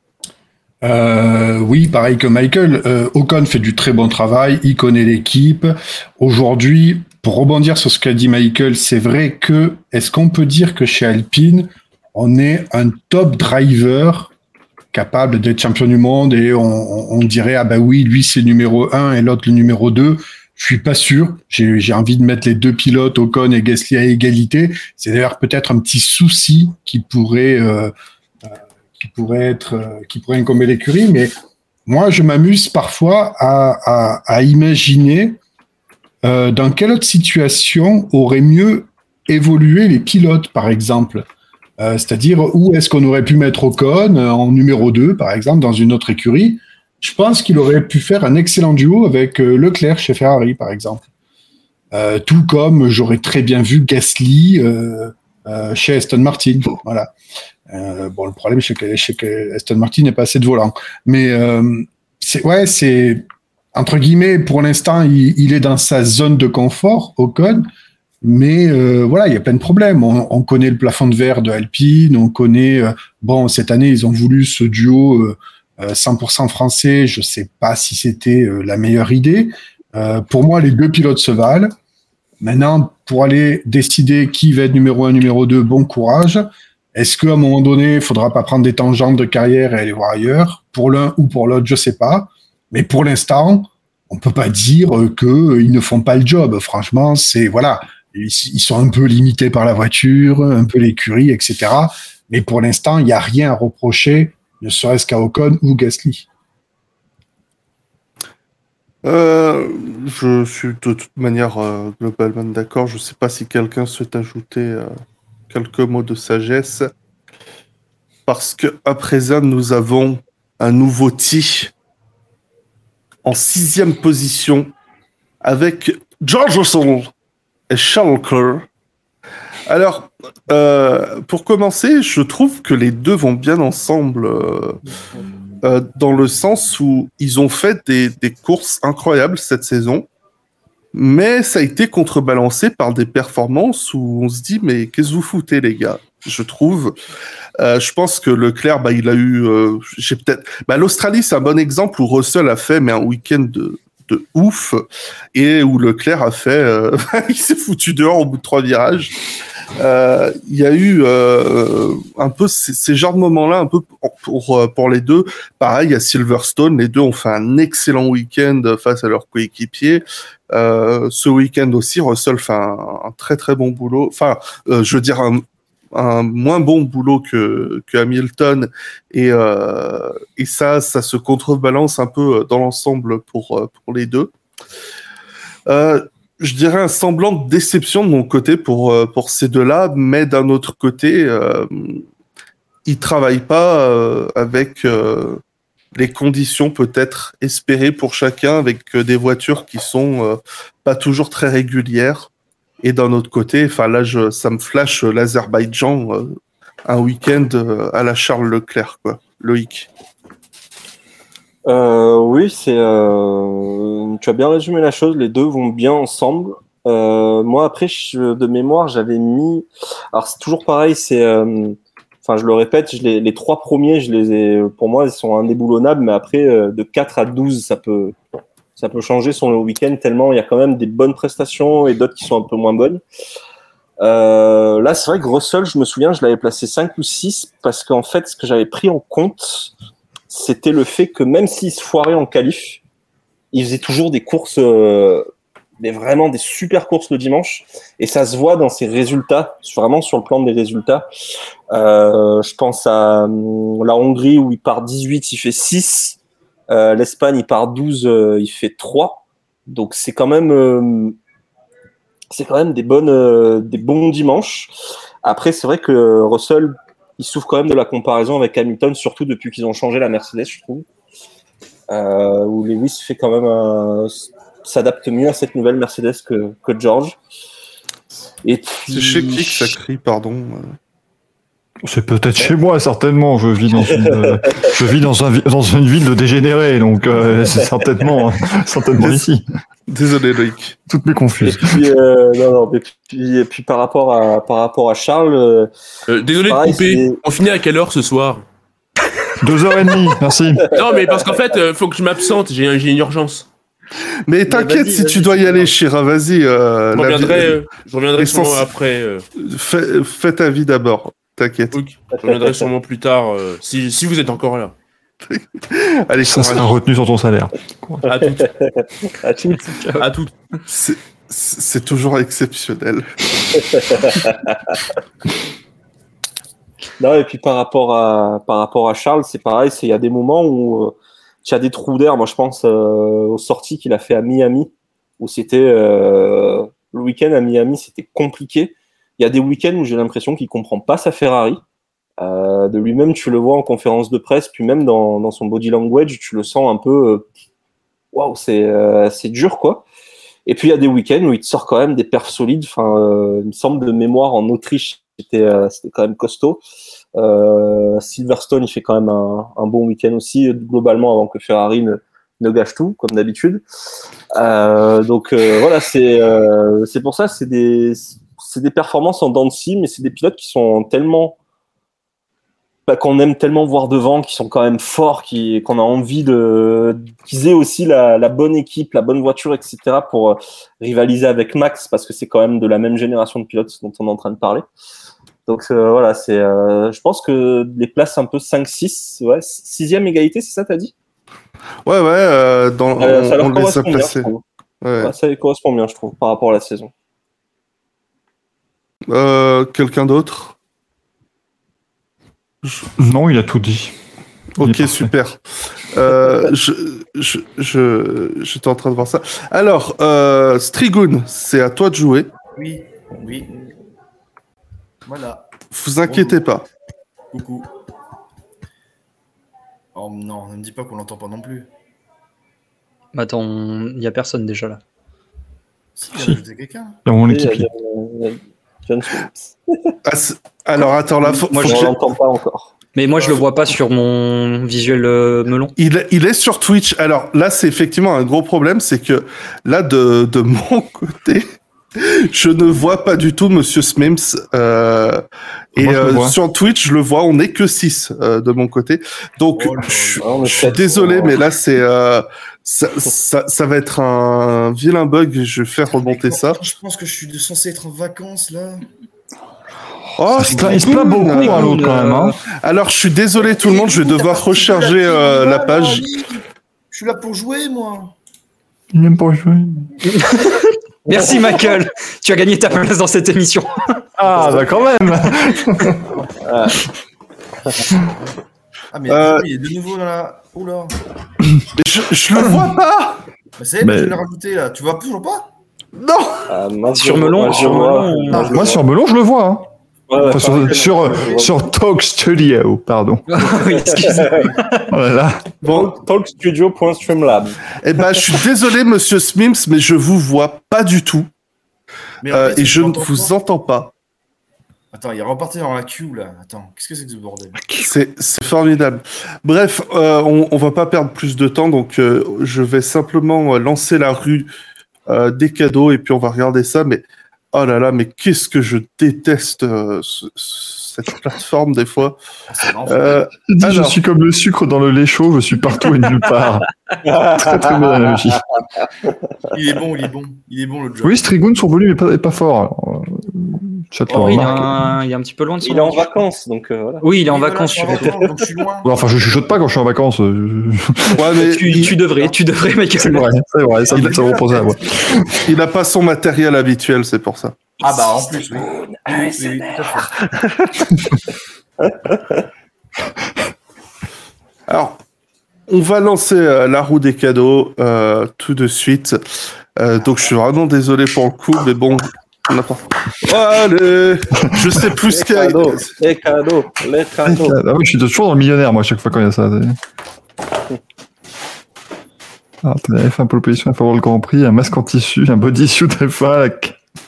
Euh, oui, pareil que Michael, euh, Ocon fait du très bon travail, il connaît l'équipe. Aujourd'hui, pour rebondir sur ce qu'a dit Michael, c'est vrai que, est-ce qu'on peut dire que chez Alpine, on est un top driver capable d'être champion du monde et on, on, on dirait, ah bah oui, lui c'est le numéro un et l'autre le numéro deux. Je suis pas sûr. J'ai, j'ai envie de mettre les deux pilotes, Ocon et Gasly, à égalité. C'est d'ailleurs peut-être un petit souci qui pourrait, euh, euh, qui pourrait être, euh, qui pourrait incomber l'écurie. Mais moi, je m'amuse parfois à, à, à imaginer euh, dans quelle autre situation auraient mieux évolué les pilotes, par exemple. Euh, c'est-à-dire où est-ce qu'on aurait pu mettre Ocon euh, en numéro deux, par exemple, dans une autre écurie. Je pense qu'il aurait pu faire un excellent duo avec euh, Leclerc chez Ferrari, par exemple. Euh, tout comme j'aurais très bien vu Gasly euh, euh, chez Aston Martin. Voilà. Euh, bon, le problème, c'est que, c'est que Aston Martin n'est pas assez de volant. Mais euh, c'est, ouais, c'est entre guillemets, pour l'instant, il, il est dans sa zone de confort, Ocon. Mais euh, voilà, il y a plein de problèmes. On, on connaît le plafond de verre de Alpine, on connaît. Euh, bon, cette année, ils ont voulu ce duo. Euh, cent pour cent français, je sais pas si c'était euh, la meilleure idée. Euh, pour moi, les deux pilotes se valent. Maintenant, pour aller décider qui va être numéro un, numéro deux, bon courage. Est-ce qu'à un moment donné, il faudra pas prendre des tangentes de carrière et aller voir ailleurs? Pour l'un ou pour l'autre, je sais pas. Mais pour l'instant, on peut pas dire qu'ils ne font pas le job. Franchement, c'est, voilà, ils, ils sont un peu limités par la voiture, un peu l'écurie, et cetera. Mais pour l'instant, il n'y a rien à reprocher, ne serait-ce qu'à Ocon ou Gasly. Euh, je suis de toute manière euh, globalement d'accord. Je ne sais pas si quelqu'un souhaite ajouter euh, quelques mots de sagesse. Parce qu'à présent, nous avons un nouveau T en sixième position avec George Russell et Charles Leclerc. Alors, euh, pour commencer, je trouve que les deux vont bien ensemble euh, euh, dans le sens où ils ont fait des, des courses incroyables cette saison, mais ça a été contrebalancé par des performances où on se dit « mais qu'est-ce que vous foutez les gars ?» Je trouve. Euh, je pense que Leclerc, bah, il a eu... Euh, j'ai peut-être... Bah, L'Australie, c'est un bon exemple où Russell a fait mais un week-end de... de ouf, et où Leclerc a fait, euh, il s'est foutu dehors au bout de trois virages. Il euh, y a eu euh, un peu ces, ces genres de moments-là, un peu pour, pour, pour les deux. Pareil, à Silverstone, les deux ont fait un excellent week-end face à leurs coéquipiers. Euh, ce week-end aussi, Russell fait un, un très très bon boulot. Enfin, euh, je veux dire un, un moins bon boulot que, que Hamilton, et, euh, et ça, ça se contrebalance un peu dans l'ensemble pour, pour les deux. Euh, je dirais un semblant de déception de mon côté pour, pour ces deux-là, mais d'un autre côté, euh, ils travaillent pas euh, avec euh, les conditions peut-être espérées pour chacun, avec des voitures qui sont euh, pas toujours très régulières. Et d'un autre côté, enfin là, je, ça me flash l'Azerbaïdjan, euh, un week-end euh, à la Charles Leclerc, quoi. Loïc. Euh, oui, c'est. Euh, tu as bien résumé la chose. Les deux vont bien ensemble. Euh, moi, après, je, de mémoire, j'avais mis. Alors, c'est toujours pareil. C'est. Euh, enfin, je le répète, je les, les trois premiers, je les ai. Pour moi, ils sont indéboulonnables. Mais après, euh, de quatre à douze, ça peut. Ça peut changer sur le week-end tellement il y a quand même des bonnes prestations et d'autres qui sont un peu moins bonnes. Euh, là, c'est vrai que Russell, je me souviens, je l'avais placé cinq ou six parce qu'en fait, ce que j'avais pris en compte, c'était le fait que même s'il se foirait en qualif, il faisait toujours des courses euh, mais vraiment des super courses le dimanche, et ça se voit dans ses résultats, vraiment sur le plan des résultats. Euh, je pense à euh, la Hongrie où il part dix-huit, il fait six. Euh, L'Espagne, il part douze, euh, il fait trois. Donc c'est quand même, euh, c'est quand même des bonnes, euh, des bons dimanches. Après, c'est vrai que Russell, il souffre quand même de la comparaison avec Hamilton, surtout depuis qu'ils ont changé la Mercedes, je trouve. Euh, où Lewis fait quand même un, s'adapte mieux à cette nouvelle Mercedes que, que George. Et puis... C'est chez qui que ça crie, pardon? C'est peut-être chez moi, certainement. Je vis dans une, euh, je vis dans, un, dans une ville de dégénérés, donc euh, c'est certainement, certainement Dés- ici. Désolé, Loïc. Toutes mes Et confuses. puis, euh, non, non, et puis, et puis par rapport à, par rapport à Charles, euh, Euh, désolé pareil, de couper. c'est- On finit à quelle heure ce soir? Deux heures et demie, merci. Non, mais parce qu'en fait, euh, faut que je m'absente. J'ai j'ai une urgence. Mais t'inquiète, vas-y, si vas-y, tu dois y c'est aller, pas Chira, vas-y. Euh, Je la reviendrai, vie- euh, je reviendrai Essence- sûrement après. euh, fais, fais ta vie d'abord, t'inquiète. ok. Je reviendrai sûrement plus tard, euh, si, si vous êtes encore là. Allez, Ça sera courage. retenu sur ton salaire. À toutes. à toutes. À toutes. C'est- C'est toujours exceptionnel. Non, et puis par rapport à, par rapport à Charles, c'est pareil, c'est, il y a des moments où euh, tu as des trous d'air. Moi, je pense euh, aux sorties qu'il a fait à Miami, où c'était euh, le week-end à Miami, c'était compliqué. Il y a des week-ends où j'ai l'impression qu'il comprend pas sa Ferrari. Euh, de lui-même, tu le vois en conférence de presse, puis même dans, dans son body language, tu le sens un peu. Waouh, wow, c'est euh, c'est dur, quoi. Et puis il y a des week-ends où il te sort quand même des perfs solides. Enfin, euh, il me semble de mémoire en Autriche, c'était euh, c'était quand même costaud. Euh, Silverstone, il fait quand même un, un bon week-end aussi, globalement, avant que Ferrari ne, ne gâche tout, comme d'habitude. Euh, donc euh, voilà, c'est euh, c'est pour ça, c'est des c'est des performances en dents de scie, mais c'est des pilotes qui sont tellement bah, qu'on aime tellement voir devant, qui sont quand même forts, qui qu'on a envie de qu'ils aient aussi la, la bonne équipe, la bonne voiture, et cetera pour euh, rivaliser avec Max, parce que c'est quand même de la même génération de pilotes dont on est en train de parler. Donc euh, voilà, c'est, euh, je pense que les places un peu cinq six, ouais, sixième égalité, c'est ça t'as dit? Ouais, ouais, euh, dans, Euh, on, ça leur on les a correspond bien, je placés. trouve. Ouais. Ouais, ça les correspond bien, je trouve, par rapport à la saison. Euh, quelqu'un d'autre? Non, il a tout dit. Il est Ok, parfait. super. Euh, je, je, je, j'étais en train de voir ça. Alors, euh, Strigoun, c'est à toi de jouer. Oui, oui. Voilà. Vous inquiétez pas. Coucou. Oh non, ne me dis pas qu'on l'entend pas non plus. Bah, attends, il y a personne déjà là. Si, il a ajouté quelqu'un. Dans mon Et il y a équipe. John- il y a John Smith. Ah, c'est- alors, attends, là, faut, Moi, faut On que j'ai- l'entend pas encore. Mais moi, je le vois pas sur mon visuel euh, melon. il, il est sur Twitch. Alors là, c'est effectivement un gros problème, c'est que là, de, de mon côté, je ne vois pas du tout Monsieur Smims. Euh, et Moi, je le euh, vois. sur Twitch, je le vois, on n'est que six euh, de mon côté. Donc, Oh là je, là. On est je suis sept. désolé, mais là, c'est euh, ça, ça, ça va être un vilain bug. Je vais faire remonter Mais ça. quand- quand je pense que je suis censé être en vacances là. Oh, Il se plaint- il se plaint beaucoup, Strigoun. hein, l'autre, quand même. Hein. Alors, je suis désolé tout le monde, je vais devoir recharger euh, la page. Je suis là pour jouer, moi. Il n'aime pas jouer. Merci, Michael. Tu as gagné ta place dans cette émission. Ah, bah quand même. Ah, mais Euh. il est de nouveau dans la. Oula. Je, je le vois pas. Bah, c'est Mais- je l'ai rajouté là. Tu vois toujours pas? Non. Ah, moi, je Sur le vois, melon, moi, je sur le vois. melon, Moi, je le Moi, vois. sur Melon, je le vois. Hein. Ouais, ouais, Enfin, sur, pareil, sur, je le vois. sur Talk Studio, pardon. Oui, excusez-moi. Voilà. Bon, Talkstudio.streamlab. eh ben, je suis désolé, Monsieur Smims, mais je vous vois pas du tout Mais en euh, fait, et je ne t'entends vous pas. entends pas. Attends, il est reparti dans la queue là. Attends, qu'est-ce que c'est que ce bordel? C'est c'est formidable. Bref, euh, on, on va pas perdre plus de temps, donc euh, je vais simplement euh, lancer la rue euh, des cadeaux et puis on va regarder ça. Mais oh là là, mais qu'est-ce que je déteste euh, ce- cette plateforme des fois. Ah, c'est l'enfer. Euh, Il dit, je Alors. suis comme le sucre dans le lait chaud, je suis partout et nulle part. Très très bonne analogie. Il est bon, il est bon. Il est bon le job. Oui, Strigoun, son volume est pas, est pas fort. Alors, euh, Chat Oh, le il, est remarque. un, il est un petit peu loin de son Il est en ordi. vacances, donc euh, voilà. Oui, il est en Oui, voilà, vacances. je suis je en suis vacances, donc je suis loin. Ouais, enfin, je chuchote pas quand je suis en vacances. euh, Ouais, mais tu, il, tu devrais, tu devrais, C'est Michael. vrai, c'est vrai, ça me ça me repose à moi. il a pas son matériel habituel, c'est pour ça. Ah bah en plus, oui. Oui, oui, oui, tout à fait. Alors, on va lancer euh, la roue des cadeaux euh, tout de suite. Euh, donc, je suis vraiment désolé pour le coup, mais bon, on n'a pas. Allez, je sais plus ce Les qu'il y a. cadeaux, les cadeaux, les cadeaux. Ah oui, je suis toujours dans le millionnaire, moi, à chaque fois quand il y a ça. Ah, attendez, F un pole position, F un World Grand Prix, un masque en tissu, un bodysuit F un, la...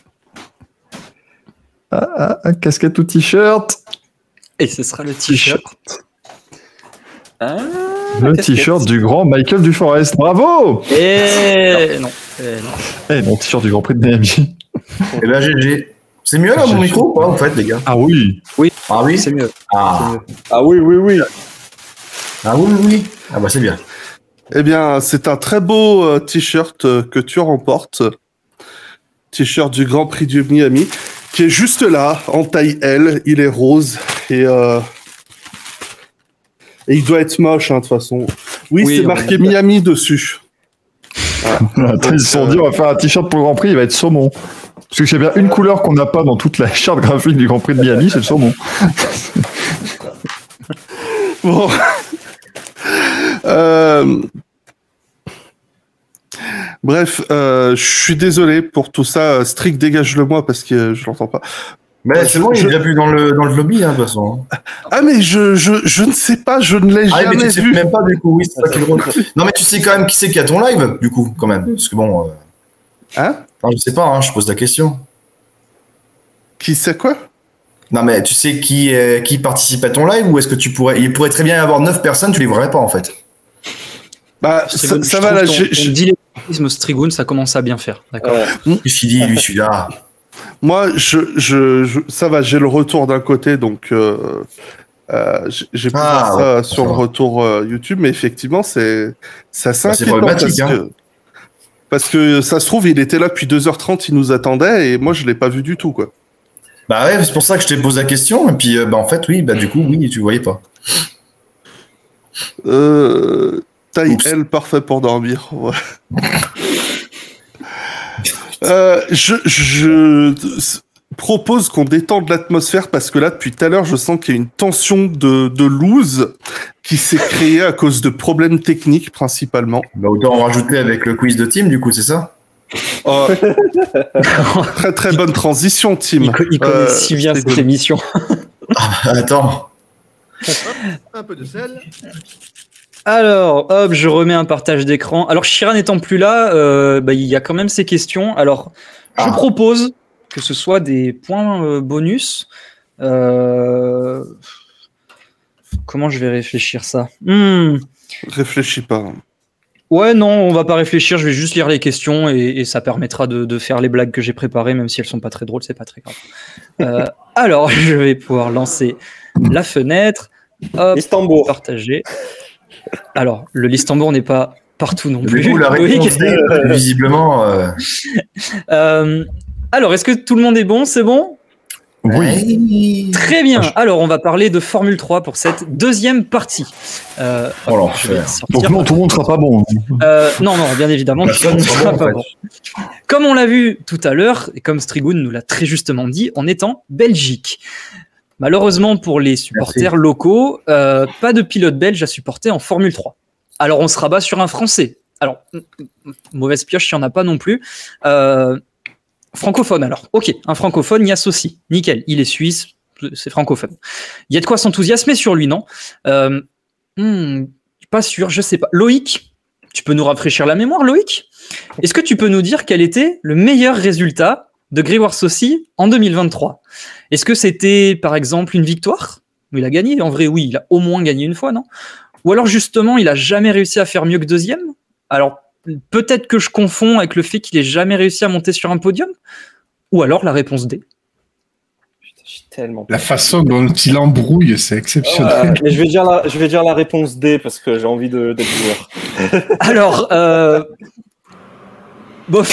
ah, ah, un casquette ou t-shirt. Et ce sera le t-shirt. Ah, Le casquette. t-shirt du grand Michael Duforest. Bravo! Et non. Et non. Eh, mon t-shirt du Grand Prix de Miami. Et ben G G. C'est mieux là mon micro ou pas en fait les gars? Ah oui! Ah oui? C'est mieux. Ah. Ah oui, oui, oui. Ah oui, oui, oui. Ah bah c'est bien. Eh bien, c'est un très beau euh, t-shirt euh, que tu remportes. T-shirt du Grand Prix du Miami, qui est juste là, en taille L. Il est rose et, euh, et il doit être moche, hein, de toute façon. Oui, Oui, c'est on marqué est- Miami dessus. Attends, ils se sont dit, on va faire un t-shirt pour le Grand Prix, il va être saumon. Parce que c'est bien une couleur qu'on n'a pas dans toute la charte graphique du Grand Prix de Miami, c'est le saumon. Bon. Euh, Bref, euh, je suis désolé pour tout ça. Strict, dégage-le moi parce que euh, je l'entends pas. Mais c'est bon, il je- est déjà vu dans le, dans le lobby, hein, de toute façon. Ah, mais je, je, je ne sais pas, je ne l'ai Ah, mais jamais tu sais vu. même pas, du coup, oui, c'est ça qui est drôle. Non, mais tu sais quand même qui c'est qui a ton live, du coup, quand même. Parce que bon. Euh... Hein? Non, je sais pas, hein, je pose la question. Qui sait quoi? Non, mais tu sais qui, euh, qui participe à ton live ou est-ce que tu pourrais. Il pourrait très bien y avoir neuf personnes, tu les verrais pas en fait. Bah, C'est ça, bon, ça je va trouve là. ton- j'ai- ton j'ai- dilettantisme Strigoun, ça commence à bien faire. D'accord. Ouais. Qu'est-ce qu'il dit, lui, celui-là? Moi, je, je, je- ça va, j'ai le retour d'un côté, donc euh, euh, j'ai- j'ai pu Ah, voir ça ouais, sur ça le va. retour euh, YouTube, mais effectivement, c'est c'est assez Bah, c'est inquiétant parce problématique, que, parce que ça se trouve, il était là depuis deux heures trente, il nous attendait, et moi, je l'ai pas vu du tout, quoi. Bah ouais, c'est pour ça que je t'ai posé la question. Et puis, euh, bah en fait, oui, bah du coup, oui, tu voyais pas. Euh, taille Oups. L, parfait pour dormir. Ouais. Euh, je, je propose qu'on détende l'atmosphère parce que là, depuis tout à l'heure, je sens qu'il y a une tension de, de loose qui s'est créée à cause de problèmes techniques principalement. Bah autant en rajouter avec le quiz de team, du coup, c'est ça? Oh, très très bonne transition, Tim. Il, co- il connaît Euh, si bien c'est cette good. émission. Attends. Un peu de sel. Alors, hop, je remets un partage d'écran. Alors, Chiran n'étant plus là, euh, bah, il y a quand même ces questions. Alors, je Ah. propose que ce soit des points euh, bonus. Euh, Comment je vais réfléchir ça? Hmm. Réfléchis pas. Ouais, non, on va pas réfléchir. Je vais juste lire les questions et, et ça permettra de, de faire les blagues que j'ai préparées, même si elles sont pas très drôles, c'est pas très grave. Euh, alors, je vais pouvoir lancer la fenêtre. Hop, Istanbul. partager. Alors, le Listembourg n'est pas partout non Du plus. coup, la Loïc. réponse D, visiblement. Euh... Euh, alors, est-ce que tout le monde est bon? C'est bon? Oui. Très bien. Alors, on va parler de Formule trois pour cette deuxième partie. Euh, Oh hop, je vais l'enfer. sortir. Donc non, tout le monde sera pas bon. Euh, non, non, bien évidemment, tout le Personne monde ne sera sera bon, en pas fait. bon. Comme on l'a vu tout à l'heure, et comme Strigoun nous l'a très justement dit, on est en Belgique. Malheureusement pour les supporters locaux, euh, pas de pilote belge à supporter en Formule trois. Alors on se rabat sur un Français. Alors, m- m- mauvaise pioche, il n'y en a pas non plus. Euh, francophone alors. Ok, un francophone, Nias aussi. Nickel, il est suisse, c'est francophone. Il y a de quoi s'enthousiasmer sur lui, non? euh, hmm, Pas sûr, je sais pas. Loïc, tu peux nous rafraîchir la mémoire, Loïc? Est-ce que tu peux nous dire quel était le meilleur résultat de Grégoire Saucy en deux mille vingt-trois? Est-ce que c'était, par exemple, une victoire? Il a gagné, en vrai, oui, il a au moins gagné une fois, non? Ou alors, justement, il a jamais réussi à faire mieux que deuxième? Alors, peut-être que je confonds avec le fait qu'il ait jamais réussi à monter sur un podium? Ou alors, la réponse D. Putain, je suis tellement. La façon dont il embrouille, c'est exceptionnel. Euh, mais je vais dire la, je vais dire la réponse D parce que j'ai envie de d'être joueur. Alors, euh, Bon,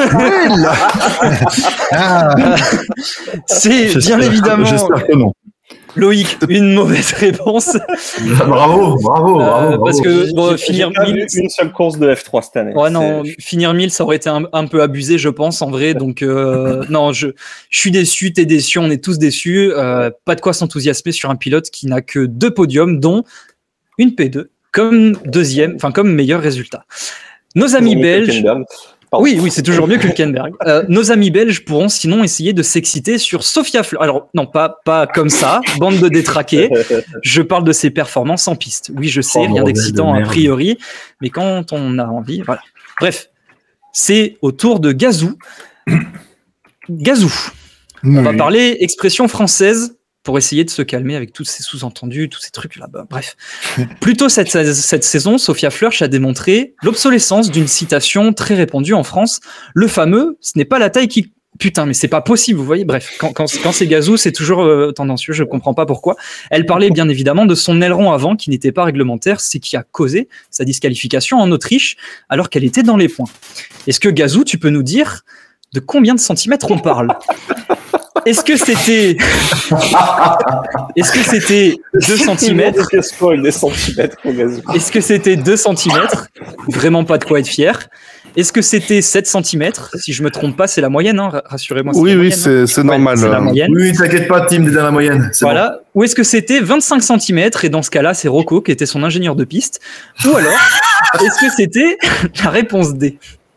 Ah, c'est J'espère- bien évidemment J'espère que non. Loïc, une mauvaise réponse. Bravo, bravo, Euh, bravo, bravo. parce que bon, J'ai- finir j'ai pas mille, vu une seule course de F trois cette année. ouais, non, C'est- finir mille, ça aurait été un, un peu abusé, je pense, en vrai. Donc, euh, non, je, je suis déçu, t'es déçu, on est tous déçus. Euh, pas de quoi s'enthousiasmer sur un pilote qui n'a que deux podiums, dont une P deux, comme deuxième, enfin, comme meilleur résultat. Nos amis Toujours mieux que belges. Hülkenberg. Pardon. Oui, oui, c'est toujours mieux que Hülkenberg. Euh, nos amis belges pourront sinon essayer de s'exciter sur Sophia Fleur. Alors, non, pas, pas comme ça, bande de détraqués. Je parle de ses performances en piste. Oui, je sais, Oh, rien bordel d'excitant de a merde. priori, mais quand on a envie, voilà. Bref, c'est au tour de Gazou. Gazou, on va oui. parler expression française pour essayer de se calmer avec tous ces sous-entendus, tous ces trucs là-bas. Bref. Plus tôt cette, cette saison, Sophia Flörsch a démontré l'obsolescence d'une citation très répandue en France, le fameux « ce n'est pas la taille qui... » Putain, mais c'est pas possible, vous voyez. Bref, quand, quand, quand c'est Gazou, c'est toujours euh, tendancieux, je comprends pas pourquoi. Elle parlait bien évidemment de son aileron avant qui n'était pas réglementaire, c'est qui a causé sa disqualification en Autriche alors qu'elle était dans les points. Est-ce que Gazou, tu peux nous dire de combien de centimètres on parle? Est-ce que c'était Est-ce que c'était deux centimètres? Des spoil, des centimètres au Gazou. Est-ce que c'était deux centimètres? Vraiment pas de quoi être fier. Est-ce que c'était sept centimètres? Si je me trompe pas, c'est la moyenne, hein, rassurez-moi. Oui, la oui, moyenne, hein. c'est c'est normal. C'est la euh. moyenne. Oui, t'inquiète pas, Tim, t'es dans la moyenne. C'est Voilà. Ou est-ce que c'était vingt-cinq centimètres? Et dans ce cas-là, c'est Rocco qui était son ingénieur de piste. Ou alors, est-ce que c'était la réponse D?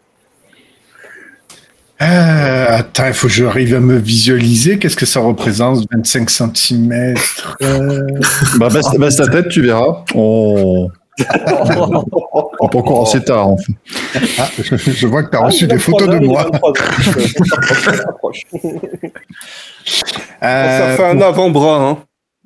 Euh, attends, il faut que j'arrive à me visualiser. Qu'est-ce que ça représente? vingt-cinq centimètres. Euh... Bah, baisse, baisse ta tête, tu verras. Oh. On peut encore assez tard, en fait. Ah, je, je vois que tu as Ah, reçu des vingt-trois photos de heures, il est moi. vingt-trois heures. Ça approche. Euh, Ça fait un avant-bras. Hein.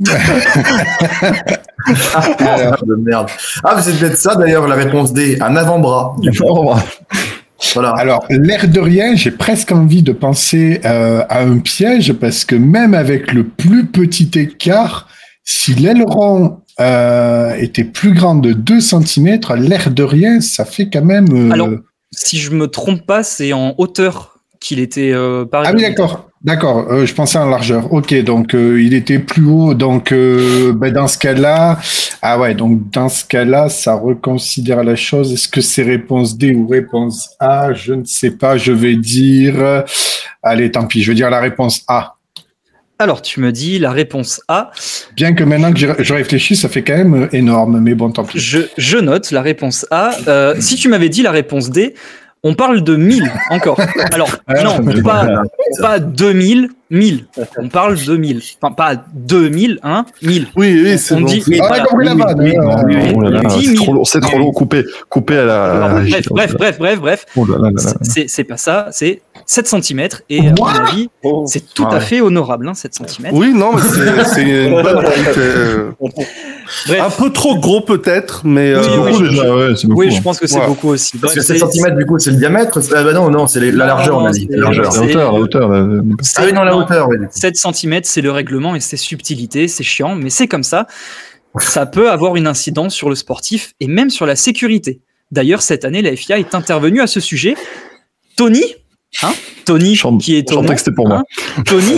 Ah, de merde. Ah, mais c'est peut-être ça d'ailleurs la réponse D, un avant-bras. Du coup. Voilà. Alors, l'air de rien, j'ai presque envie de penser euh, à un piège parce que même avec le plus petit écart, si l'aileron euh, était plus grand de deux centimètres, l'air de rien, ça fait quand même... euh, Alors, si je me trompe pas, c'est en hauteur qu'il était euh, par Ah oui, d'accord. D'accord, euh, je pensais en largeur. Ok, donc euh, il était plus haut. Donc euh, ben, dans ce cas-là, ah ouais, donc dans ce cas-là, ça reconsidère la chose. Est-ce que c'est réponse D ou réponse A? Je ne sais pas. Je vais dire, allez, tant pis. Je vais dire la réponse A. Alors, tu me dis la réponse A. Bien que maintenant que je, je réfléchis, ça fait quand même euh, énorme. Mais bon, tant pis. Je, je note la réponse A. Euh, si tu m'avais dit la réponse D, on parle de mille encore. Alors, non, pas, pas deux mille, mille. On parle de mille. Enfin, pas deux mille, hein, mille. Oui, oui, c'est On bon. dit, Ah, voilà. compris la vanne. oui, euh, non, oui, Oh là là, on dit c'est mille. trop long, c'est trop long. Coupé, coupé à la. à la- Bref, bref, bref, bref, bref. Oh là là là là. C'est c'est pas ça, c'est sept centimètres. Et à mon avis, Oh. c'est tout Ah à ouais. fait honorable, hein, sept centimètres. Oui, non, mais c'est c'est une bonne qualité. euh, Bref. Un peu trop gros peut-être, mais Oui, euh, C'est oui, beaucoup je- déjà, ouais, c'est beaucoup. Oui, je hein. pense que c'est Ouais. beaucoup aussi. Parce que Bref, sept c'est- centimètres, du coup, c'est le diamètre. Ah bah non, non, c'est les- la Non, largeur, on a dit. c'est- La largeur. La hauteur, la hauteur. là. c'est- Ah oui, non, la non, hauteur, oui. du coup. sept centimètres, c'est le règlement et c'est subtilité, c'est chiant, mais c'est comme ça. Ça peut avoir une incidence sur le sportif et même sur la sécurité. D'ailleurs, cette année, la F I A est intervenue à ce sujet. Tony, hein, Tony, Chante- qui est je sentais étonnant, que c'était pour moi. hein, Tony,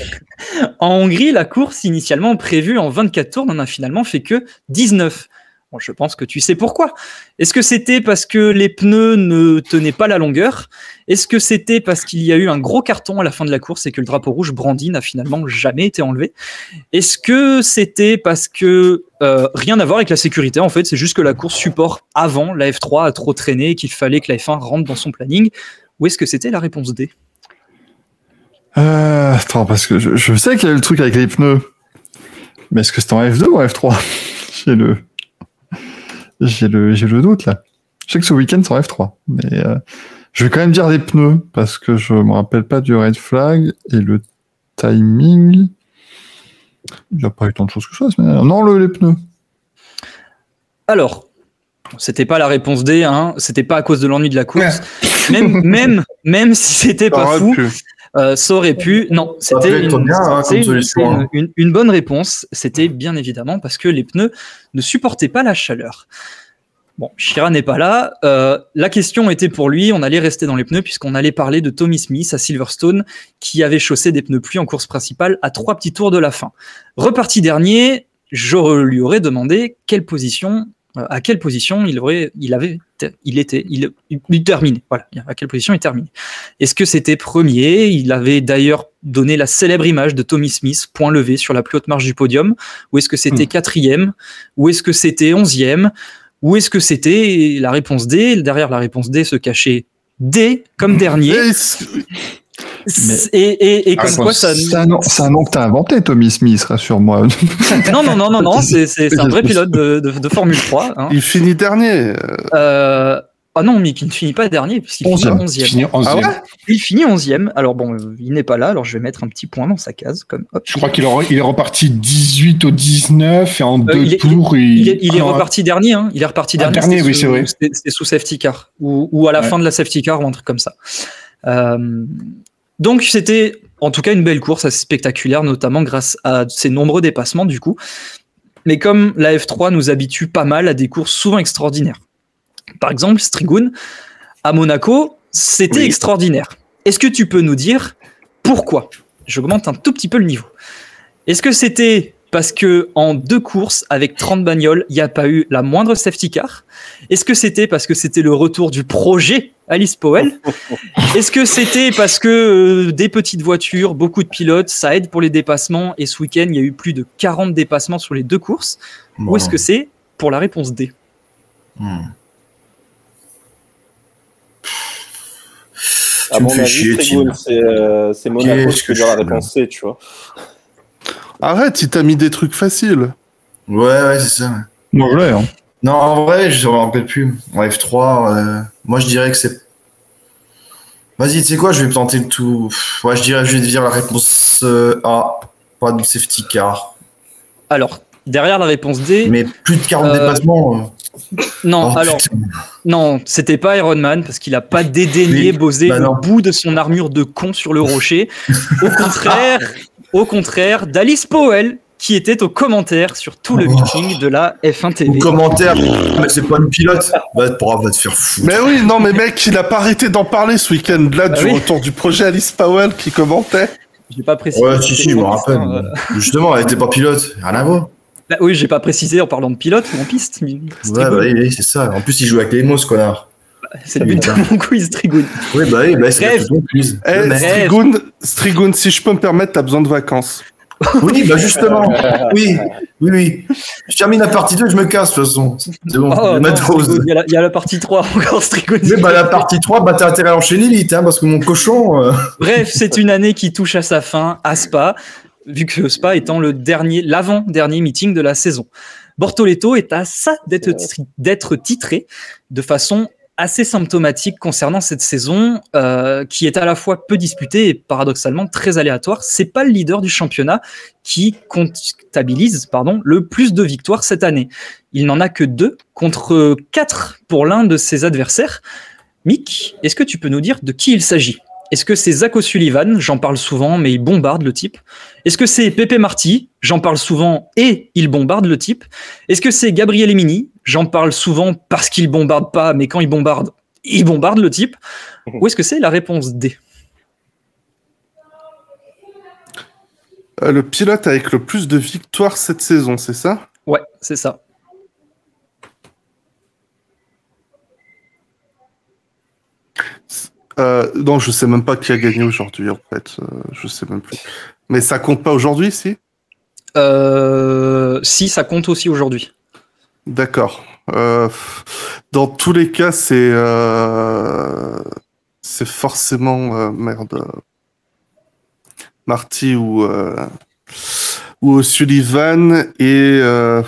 en Hongrie, la course initialement prévue en vingt-quatre tours n'en a finalement fait que dix-neuf. Bon, je pense que tu sais pourquoi. Est-ce que c'était parce que les pneus ne tenaient pas la longueur? Est-ce que c'était parce qu'il y a eu un gros carton à la fin de la course et que le drapeau rouge brandi n'a finalement jamais été enlevé? Est-ce que c'était parce que euh, rien à voir avec la sécurité en fait, c'est juste que la course support avant la F trois a trop traîné et qu'il fallait que la F un rentre dans son planning? Ou est-ce que c'était la réponse D? Euh, attends, parce que je, je sais qu'il y a eu le truc avec les pneus. Mais est-ce que c'était en F deux ou en F trois? J'ai le... J'ai le, j'ai le doute, là. Je sais que ce week-end, c'est en F trois. Mais euh, je vais quand même dire des pneus, parce que je me rappelle pas du red flag et le timing. Il n'y a pas eu tant de choses que ça. la semaine dernière. Non, le, les pneus. Alors, c'était pas la réponse D, hein, c'était pas à cause de l'ennui de la course. Même, même, même si c'était ça pas aurait fou, pu. euh, ça aurait pu. Non, peut c'était être une, bien, hein, c'est comme une- solution, une- hein. une- une bonne réponse. C'était bien évidemment parce que les pneus ne supportaient pas la chaleur. Bon, Shira n'est pas là. Euh, la question était pour lui, on allait rester dans les pneus puisqu'on allait parler de Tommy Smith à Silverstone qui avait chaussé des pneus pluie en course principale à trois petits tours de la fin. Reparti dernier, je lui aurais demandé quelle position, euh, à quelle position il aurait, il avait, il était, il, il terminait. Voilà, à quelle position il terminait. Est-ce que c'était premier? Il avait d'ailleurs donné la célèbre image de Tommy Smith, point levé sur la plus haute marche du podium. Ou est-ce que c'était mmh. quatrième? Ou est-ce que c'était onzième? Ou est-ce que c'était la réponse D? Derrière la réponse D se cachait D comme dernier. Mais... Et, et, et comme ah, quoi ça. C'est un, nom, c'est un nom que t'as inventé, Tommy Smith, rassure-moi. non, non, non, non, non, c'est, c'est, c'est un vrai pilote de, de, de Formule trois. Hein. Il finit dernier. Euh... Ah non, mais il ne finit pas dernier, puisqu'il finit onzième. Il finit onzième. Ah ouais, il finit onzième. Alors bon, il n'est pas là, alors je vais mettre un petit point dans sa case. Comme, hop, je crois qu'il est, il est reparti dix-huit au dix-neuf et en euh, deux il est, tours. Il, il, il est, il est ah, reparti dernier. Hein. Il est reparti ah, dernier. dernier, oui, sous, c'est vrai. C'était, c'était sous safety car ou, ou à la ouais. fin de la safety car ou un truc comme ça. Euh, donc c'était en tout cas une belle course, assez spectaculaire, notamment grâce à ses nombreux dépassements du coup. Mais comme la F trois nous habitue pas mal à des courses souvent extraordinaires. Par exemple, Strigoun. À Monaco, c'était oui. extraordinaire. Est-ce que tu peux nous dire pourquoi? J'augmente un tout petit peu le niveau. Est-ce que c'était parce que en deux courses avec trente bagnoles, il n'y a pas eu la moindre safety car? Est-ce que c'était parce que c'était le retour du projet Alice Powell? Est-ce que c'était parce que euh, des petites voitures, beaucoup de pilotes, ça aide pour les dépassements et ce week-end, il y a eu plus de quarante dépassements sur les deux courses? Bon. Ou est-ce que c'est pour la réponse D? hmm. À mon avis, Strigoun, c'est, euh, c'est Monaco qui peut dire la réponse C, tu vois. Arrête, il t'a mis des trucs faciles. Ouais, ouais, c'est ça. Non, vrai, hein. Non, en vrai, je ne me rappelle plus. En F trois, euh, moi, je dirais que c'est... Vas-y, tu sais quoi, je vais tenter le tout. Ouais, je dirais, je vais dire la réponse euh, A. Pas de safety car. Alors, derrière la réponse D... Mais plus de quarante euh... dépassements... Euh... Non, oh, alors, putain. non, c'était pas Iron Man parce qu'il a pas dédaigné oui, Bosé bah le bout de son armure de con sur le rocher. Au contraire, au contraire, d'Alice Powell qui était au commentaire sur tout le meeting de la F un T V. Au commentaire, mais c'est pas une pilote. Va te, va te faire foutre. Mais oui, non, mais mec, il a pas arrêté d'en parler ce week-end là bah du oui. retour du projet Alice Powell qui commentait. J'ai pas précisé. Ouais, si, si, je me rappelle. Euh... Justement, elle était pas pilote, rien à voir. Bah, oui, j'ai pas précisé en parlant de pilote ou en piste. Mais ouais, bah, oui, oui, c'est ça. En plus, il joue avec les mots, ce connard. Bah, c'est le but de mon quiz, Strigoun. Oui, bah oui, bah, c'est tout ton quiz. Eh, Strigoun, Strigoun, si je peux me permettre, t'as besoin de vacances. Oui, bah justement. Oui, oui, oui. Je termine la partie deux, je me casse, de toute façon. C'est bon, oh, non, il, y a la, il y a la partie trois encore, Strigoun. Mais bah, la partie trois, bah, t'as intérêt à enchaîner vite, hein, parce que mon cochon. Euh... Bref, c'est une année qui touche à sa fin, à Spa. Vu que Spa étant le dernier, l'avant-dernier meeting de la saison. Bortoleto est à ça d'être, d'être titré de façon assez symptomatique concernant cette saison, euh, qui est à la fois peu disputée et paradoxalement très aléatoire. C'est pas le leader du championnat qui comptabilise, pardon, le plus de victoires cette année. Il n'en a que deux contre quatre pour l'un de ses adversaires. Mick, est-ce que tu peux nous dire de qui il s'agit? Est-ce que c'est Zach O'Sullivan? J'en parle souvent, mais il bombarde le type. Est-ce que c'est Pepe Marti? J'en parle souvent et il bombarde le type. Est-ce que c'est Gabriel Emini? J'en parle souvent parce qu'il bombarde pas, mais quand il bombarde, il bombarde le type. Ou est-ce que c'est la réponse D? euh, Le pilote avec le plus de victoires cette saison, c'est ça? Ouais, c'est ça. Euh, non, je sais même pas qui a gagné aujourd'hui, en fait. Euh, je sais même plus. Mais ça compte pas aujourd'hui, si? Euh, si, ça compte aussi aujourd'hui. D'accord. Euh, dans tous les cas, c'est euh, c'est forcément euh, merde. Euh, Marty ou euh, ou Sullivan et euh,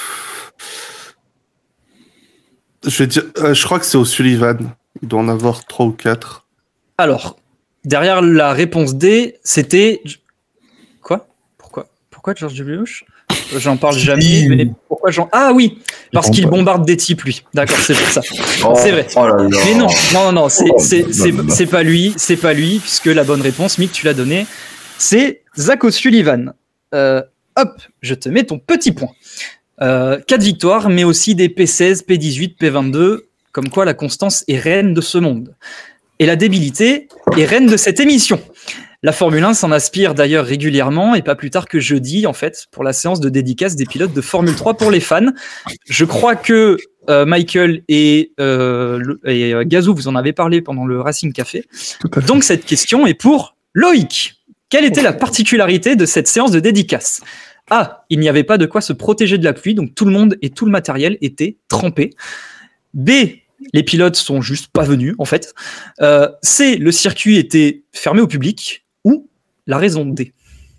je vais dire, euh, je crois que c'est O'Sullivan. Il doit en avoir trois ou quatre. Alors, derrière la réponse D, c'était... Quoi? Pourquoi Pourquoi George W. Bush? J'en parle jamais, mais pourquoi j'en... Ah oui, parce qu'il bombarde des types, lui. D'accord, c'est pour ça. Oh, c'est vrai. Oh là là. Mais non, non, non, non, c'est, oh, c'est, c'est, c'est pas lui, c'est pas lui, puisque la bonne réponse, Mick, tu l'as donnée, c'est Zach O'Sullivan. Euh, hop, je te mets ton petit point. Euh, quatre victoires, mais aussi des P seize, P dix-huit, P vingt-deux, comme quoi la constance est reine de ce monde. Et la débilité est reine de cette émission. La Formule un s'en aspire d'ailleurs régulièrement, et pas plus tard que jeudi, en fait, pour la séance de dédicace des pilotes de Formule trois pour les fans. Je crois que euh, Michael et, euh, le, et euh, Gazou, vous en avez parlé pendant le Racing Café. Donc cette question est pour Loïc. Quelle était la particularité de cette séance de dédicace ? A. Il n'y avait pas de quoi se protéger de la pluie, donc tout le monde et tout le matériel étaient trempés. B. Les pilotes sont juste pas venus, en fait. Euh, C. Le circuit était fermé au public. Ou la raison D.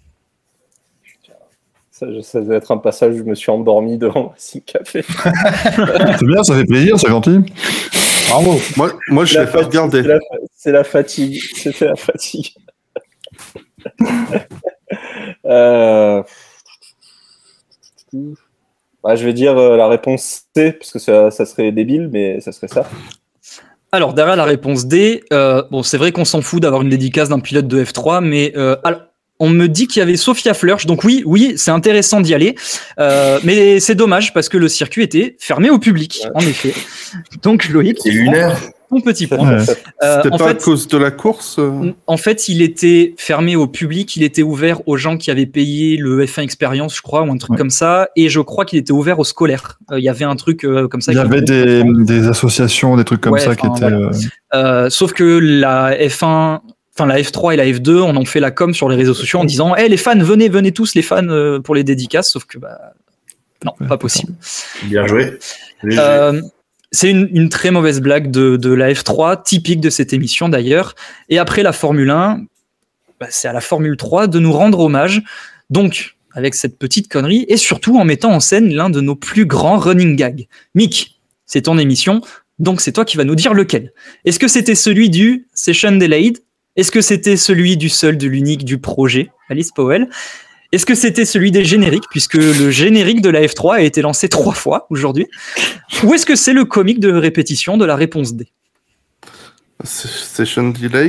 Ça, ça doit être un passage où je me suis endormi devant Racing Café. C'est bien, ça fait plaisir, c'est gentil. Bravo. Moi, moi je l'ai pas regardé. C'est la, c'est la fatigue. C'était la fatigue. euh... bah, je vais dire euh, la réponse C, parce que ça, ça serait débile, mais ça serait ça. Alors, derrière la réponse D, euh, bon, c'est vrai qu'on s'en fout d'avoir une dédicace d'un pilote de F trois, mais euh, alors, on me dit qu'il y avait Sophia Flörsch, donc oui, oui, c'est intéressant d'y aller, euh, mais c'est dommage parce que le circuit était fermé au public, ouais. En effet. Donc Loïc, c'est lunaire. Ton petit point. Ouais. Euh, C'était pas fait, à cause de la course euh... En fait, il était fermé au public, il était ouvert aux gens qui avaient payé le F un Experience, je crois, ou un truc ouais. comme ça, et je crois qu'il était ouvert aux scolaires. Il euh, y avait un truc euh, comme ça. Il y avait des, des associations, des trucs comme ouais, ça qui étaient. Voilà. Euh, sauf que la F un. Enfin, la F trois et la F deux, on en fait la com sur les réseaux sociaux en disant hey, les fans, venez, venez tous les fans euh, pour les dédicaces, sauf que bah, non, ouais, pas possible. Bien joué. Euh, c'est une, une très mauvaise blague de, de la F trois, typique de cette émission d'ailleurs. Et après la Formule un, bah, c'est à la Formule trois de nous rendre hommage. Donc, avec cette petite connerie, et surtout en mettant en scène l'un de nos plus grands running gags. Mick, c'est ton émission, donc c'est toi qui vas nous dire lequel. Est-ce que c'était celui du Session Delayed ? Est-ce que c'était celui du seul, de l'unique, du projet, Alice Powell ? Est-ce que c'était celui des génériques, puisque le générique de la F trois a été lancé trois fois aujourd'hui ? Ou est-ce que c'est le comique de répétition de la réponse D ? Session Delayed ?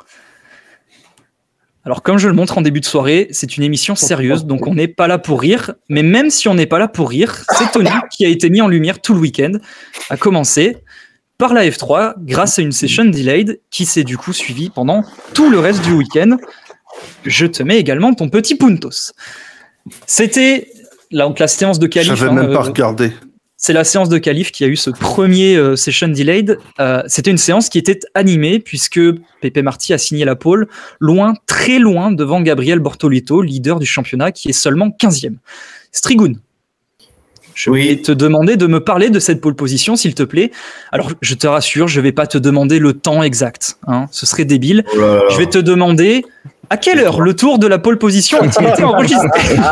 Alors, comme je le montre en début de soirée, c'est une émission sérieuse, donc on n'est pas là pour rire. Mais même si on n'est pas là pour rire, c'est Tony qui a été mis en lumière tout le week-end, à commencer par la F trois, grâce à une session delayed qui s'est du coup suivie pendant tout le reste du week-end. Je te mets également ton petit puntos. C'était là, donc, la séance de qualif. J'avais hein, même pas euh, regardé. C'est la séance de qualif qui a eu ce premier euh, session delayed. Euh, c'était une séance qui était animée puisque Pepe Marty a signé la pole loin, très loin devant Gabriel Bortolito, leader du championnat, qui est seulement quinzième. Strigoun. Je vais oui. te demander de me parler de cette pole position, s'il te plaît. Alors, je te rassure, je ne vais pas te demander le temps exact. Hein, ce serait débile. Oh là là. Je vais te demander à quelle heure le tour de la pole position a-t-il été enregistré ?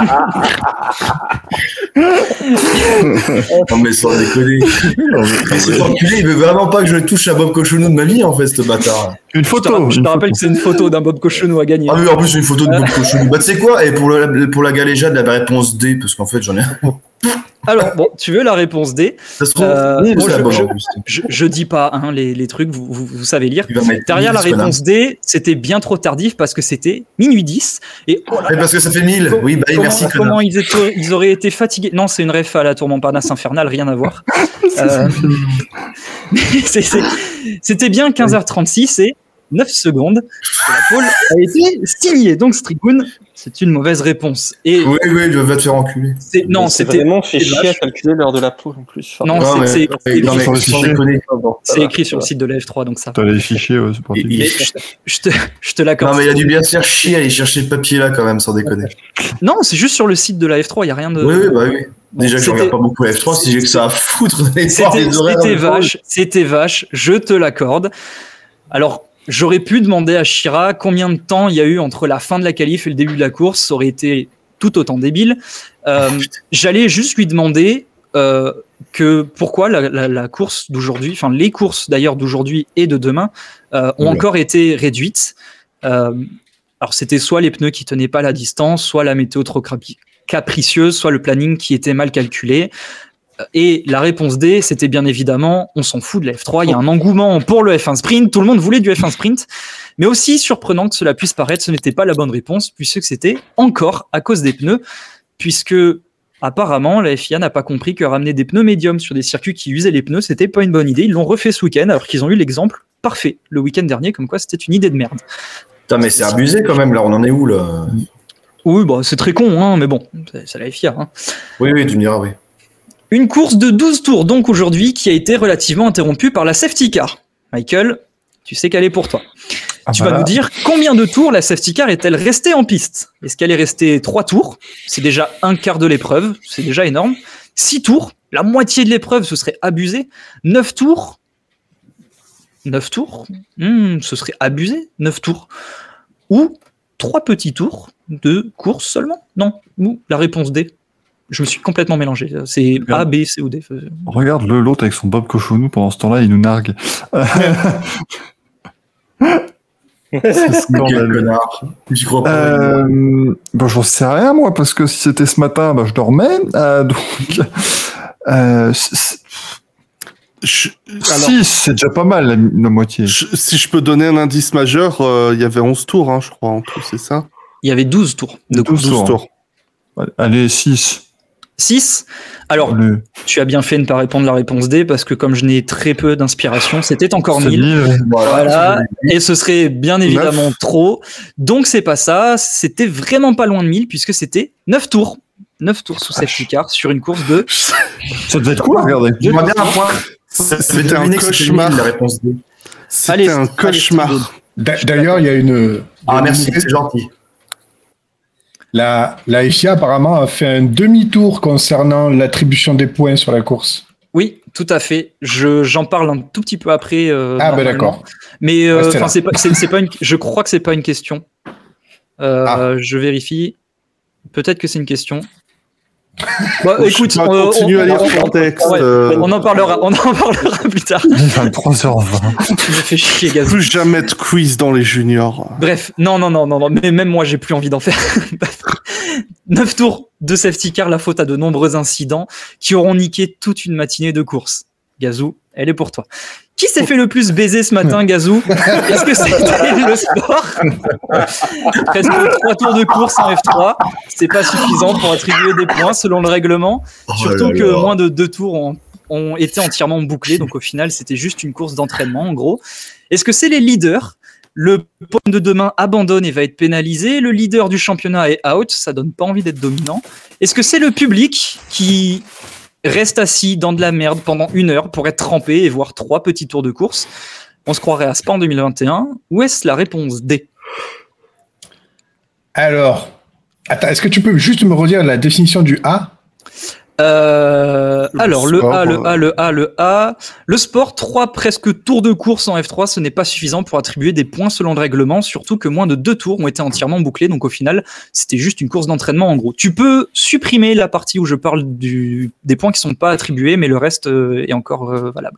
Non, mais sans déconner. C'est enculé, il veut vraiment pas que je touche à Bob Cochonou de ma vie, en fait, ce bâtard. Une photo. Je te, ra- je te rappelle photo. que c'est une photo d'un Bob Cochonou à gagner. Ah oui, en plus, c'est une photo de Bob Cochonou. Bah, tu sais quoi ? Et pour, le, pour la galéjade, la réponse D, parce qu'en fait, j'en ai. Alors, bon, tu veux la réponse D ? Ça se trouve, euh, oui, bon, je, bon, je, je, je dis pas hein, les, les trucs, vous, vous, vous savez lire. Derrière la réponse D, c'était bien trop tardif parce que c'était minuit dix. Et, oh là là, parce que ça fait mille. Oui, bah, comment, merci. Comment ils, étaient, ils auraient été fatigués. Non, c'est une ref à la tour Montparnasse infernale, rien à voir. euh, c'est, c'est, c'était bien quinze heures trente-six et neuf secondes. La pole a été signée. Donc, Strigoun, c'est une mauvaise réponse. Et oui, oui, il va te faire enculer. C'est, non, c'est c'était vraiment fait chier à calculer l'heure de la pole en plus. Non, non c'est, mais, c'est, c'est, non, écrit, mais sur, le c'est écrit sur le site de la F trois, donc ça. T'as les fichiers, ouais, c'est pratique. Et, et, je, je, te, je te l'accorde. Non, mais il a dû bien se faire chier à aller chercher le papier là, quand même, sans déconner. Non, c'est juste sur le site de la F trois, il n'y a rien de. Oui, oui, bah oui. Déjà que je regarde pas beaucoup la F trois, si j'ai que ça à foutre. C'était, c'était vache, c'était vache, je te l'accorde. Alors, j'aurais pu demander à Shira combien de temps il y a eu entre la fin de la qualif et le début de la course, ça aurait été tout autant débile. Euh, oh, j'allais juste lui demander euh, que pourquoi la, la, la course d'aujourd'hui, enfin les courses d'ailleurs d'aujourd'hui et de demain, euh, ont ouais. encore été réduites. Euh, alors c'était soit les pneus qui tenaient pas la distance, soit la météo trop capricieuse, soit le planning qui était mal calculé. Et la réponse D, c'était bien évidemment, on s'en fout de la F trois, il y a un engouement pour le F un Sprint, tout le monde voulait du F un Sprint, mais aussi surprenant que cela puisse paraître, ce n'était pas la bonne réponse, puisque c'était encore à cause des pneus, puisque Apparemment, la F I A n'a pas compris que ramener des pneus médiums sur des circuits qui usaient les pneus, c'était pas une bonne idée. Ils l'ont refait ce week-end alors qu'ils ont eu l'exemple parfait le week-end dernier, comme quoi c'était une idée de merde. Putain, mais c'est abusé quand même, là, on en est où, là? Oui, bah, c'est très con, hein, mais bon, c'est, c'est la F I A. Hein. Oui, oui, tu me diras, oui. Une course de douze tours, donc aujourd'hui, qui a été relativement interrompue par la safety car. Michael, tu sais qu'elle est pour toi. Ah tu bah vas là. nous dire combien de tours la safety car est-elle restée en piste? Est-ce qu'elle est restée trois tours? C'est déjà un quart de l'épreuve, c'est déjà énorme. six tours, la moitié de l'épreuve, ce serait abusé. neuf tours, neuf tours, hmm, ce serait abusé, neuf tours. Ou trois petits tours de course seulement? Non, ou la réponse D. Je me suis complètement mélangé. C'est A, B, C ou D. Regarde le l'autre avec son Bob Cochonou, pendant ce temps-là, il nous nargue. C'est scandaleux. J'y crois pas. Euh, bah, j'en sais rien, moi, parce que si c'était ce matin, bah, je dormais. Euh, donc, euh, c'est... Je, alors, six, c'est déjà pas mal, la, la moitié. Je, si je peux donner un indice majeur, il euh, y avait onze tours, hein, je crois, en tout, c'est ça? Il y avait douze tours. De douze, douze tours. tours. Allez, six. six. Alors, Allez. Tu as bien fait de ne pas répondre la réponse D, parce que comme je n'ai très peu d'inspiration, c'était encore mille. Voilà. voilà. Et ce serait bien évidemment neuf. Trop. Donc, c'est pas ça. C'était vraiment pas loin de mille, puisque c'était neuf tours. neuf tours sous safety car sur une course de... Ça devait être cool, regardez. J'aimerais bien un point. C'était un cauchemar. La réponse D. C'était allez, un cauchemar. D'ailleurs, il y a une... Ah, merci, c'est gentil. La, la F I A, apparemment, a fait un demi-tour concernant l'attribution des points sur la course. Oui, tout à fait. Je, j'en parle un tout petit peu après. Euh, ah, ben d'accord. Mais euh, c'est pas, c'est, c'est pas une, je crois que c'est pas une question. Euh, ah. Je vérifie. Peut-être que c'est une question. Bah, écoute, on, on, continue on, à lire on, ton texte. Ouais, euh... on en parlera, on en parlera plus tard. vingt-trois heures vingt. Je me fais chier, gaz. Plus jamais de quiz dans les juniors. Bref, non, non, non, non, non, mais même moi, j'ai plus envie d'en faire. neuf tours de safety car, la faute à de nombreux incidents qui auront niqué toute une matinée de course. Gazou, elle est pour toi. Qui s'est fait le plus baiser ce matin, Gazou? Est-ce que c'était le sport? Presque trois tours de course en F trois, c'est pas suffisant pour attribuer des points selon le règlement. Oh Surtout là que là. moins de deux tours ont, ont été entièrement bouclés, donc au final c'était juste une course d'entraînement en gros. Est-ce que c'est les leaders? Le podium de demain abandonne et va être pénalisé. Le leader du championnat est out, ça donne pas envie d'être dominant. Est-ce que c'est le public qui reste assis dans de la merde pendant une heure pour être trempé et voir trois petits tours de course? On se croirait à Spa en deux mille vingt et un. Ou est-ce la réponse D? Alors, attends, est-ce que tu peux juste me redire la définition du A? Euh, alors, le A, le A, le A, le A. Le sport, trois presque tours de course en F trois, ce n'est pas suffisant pour attribuer des points selon le règlement, surtout que moins de deux tours ont été entièrement bouclés, donc au final, c'était juste une course d'entraînement en gros. Tu peux supprimer la partie où je parle du, des points qui ne sont pas attribués, mais le reste euh, est encore euh, valable.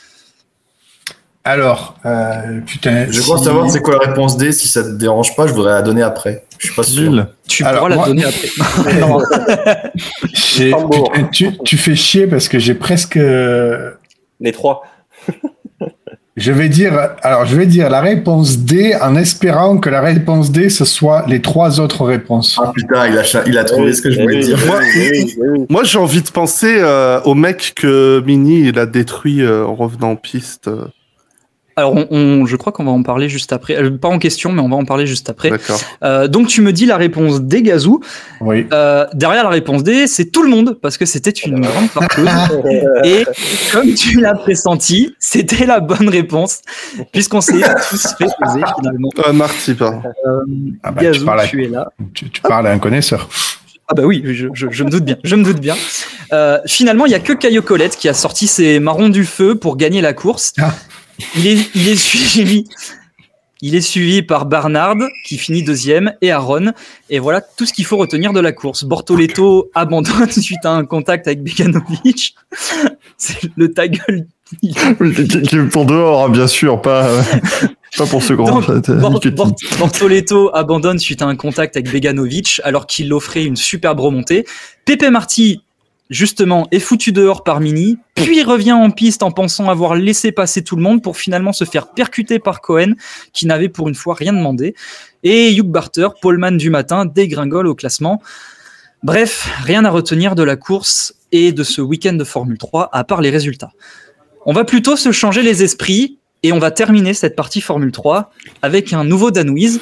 Alors, euh, putain... Je crois si... savoir c'est quoi la réponse D, si ça te dérange pas, je voudrais la donner après. Je suis pas sûr. Tu Alors, pourras moi... la donner après. non. putain, tu, tu fais chier parce que j'ai presque... Les trois. je vais dire... Alors, je vais dire la réponse D en espérant que la réponse D, ce soit les trois autres réponses. Ah putain, il a, il a trouvé oui, ce que je voulais oui, dire. Moi, oui, oui. moi, j'ai envie de penser euh, au mec que Mini il a détruit euh, en revenant en piste. Euh. Alors, on, on, je crois qu'on va en parler juste après. Euh, pas en question, mais on va en parler juste après. D'accord. Euh, donc, tu me dis la réponse D, Gazou. Oui. Euh, derrière la réponse D, c'est tout le monde, parce que c'était une grande partouze. Et comme tu l'as pressenti, c'était la bonne réponse, puisqu'on s'est tous fait poser finalement. Euh, Marty, pardon. Euh, ah bah, Gazou, tu, à, tu es là. Tu, tu parles à un connaisseur. Ah bah oui, je, je, je me doute bien, je me doute bien. Euh, finalement, il n'y a que Caio Colette qui a sorti ses marrons du feu pour gagner la course. Ah. Il est, il est suivi, il est suivi par Barnard qui finit deuxième et Aaron. Et voilà tout ce qu'il faut retenir de la course. Bortoleto abandonne suite à un contact avec Beganovic. C'est le ta gueule. Qui pour dehors, bien sûr, pas, pas pour ce grand. Donc, Bort, Bort, Bortoleto abandonne suite à un contact avec Beganovic alors qu'il offrait une superbe remontée. Pepe Marti, justement, est foutu dehors par Mini, puis revient en piste en pensant avoir laissé passer tout le monde pour finalement se faire percuter par Cohen, qui n'avait pour une fois rien demandé. Et Hugh Barter, poleman du matin, dégringole au classement. Bref, rien à retenir de la course et de ce week-end de Formule trois, à part les résultats. On va plutôt se changer les esprits et on va terminer cette partie Formule trois avec un nouveau Danouise.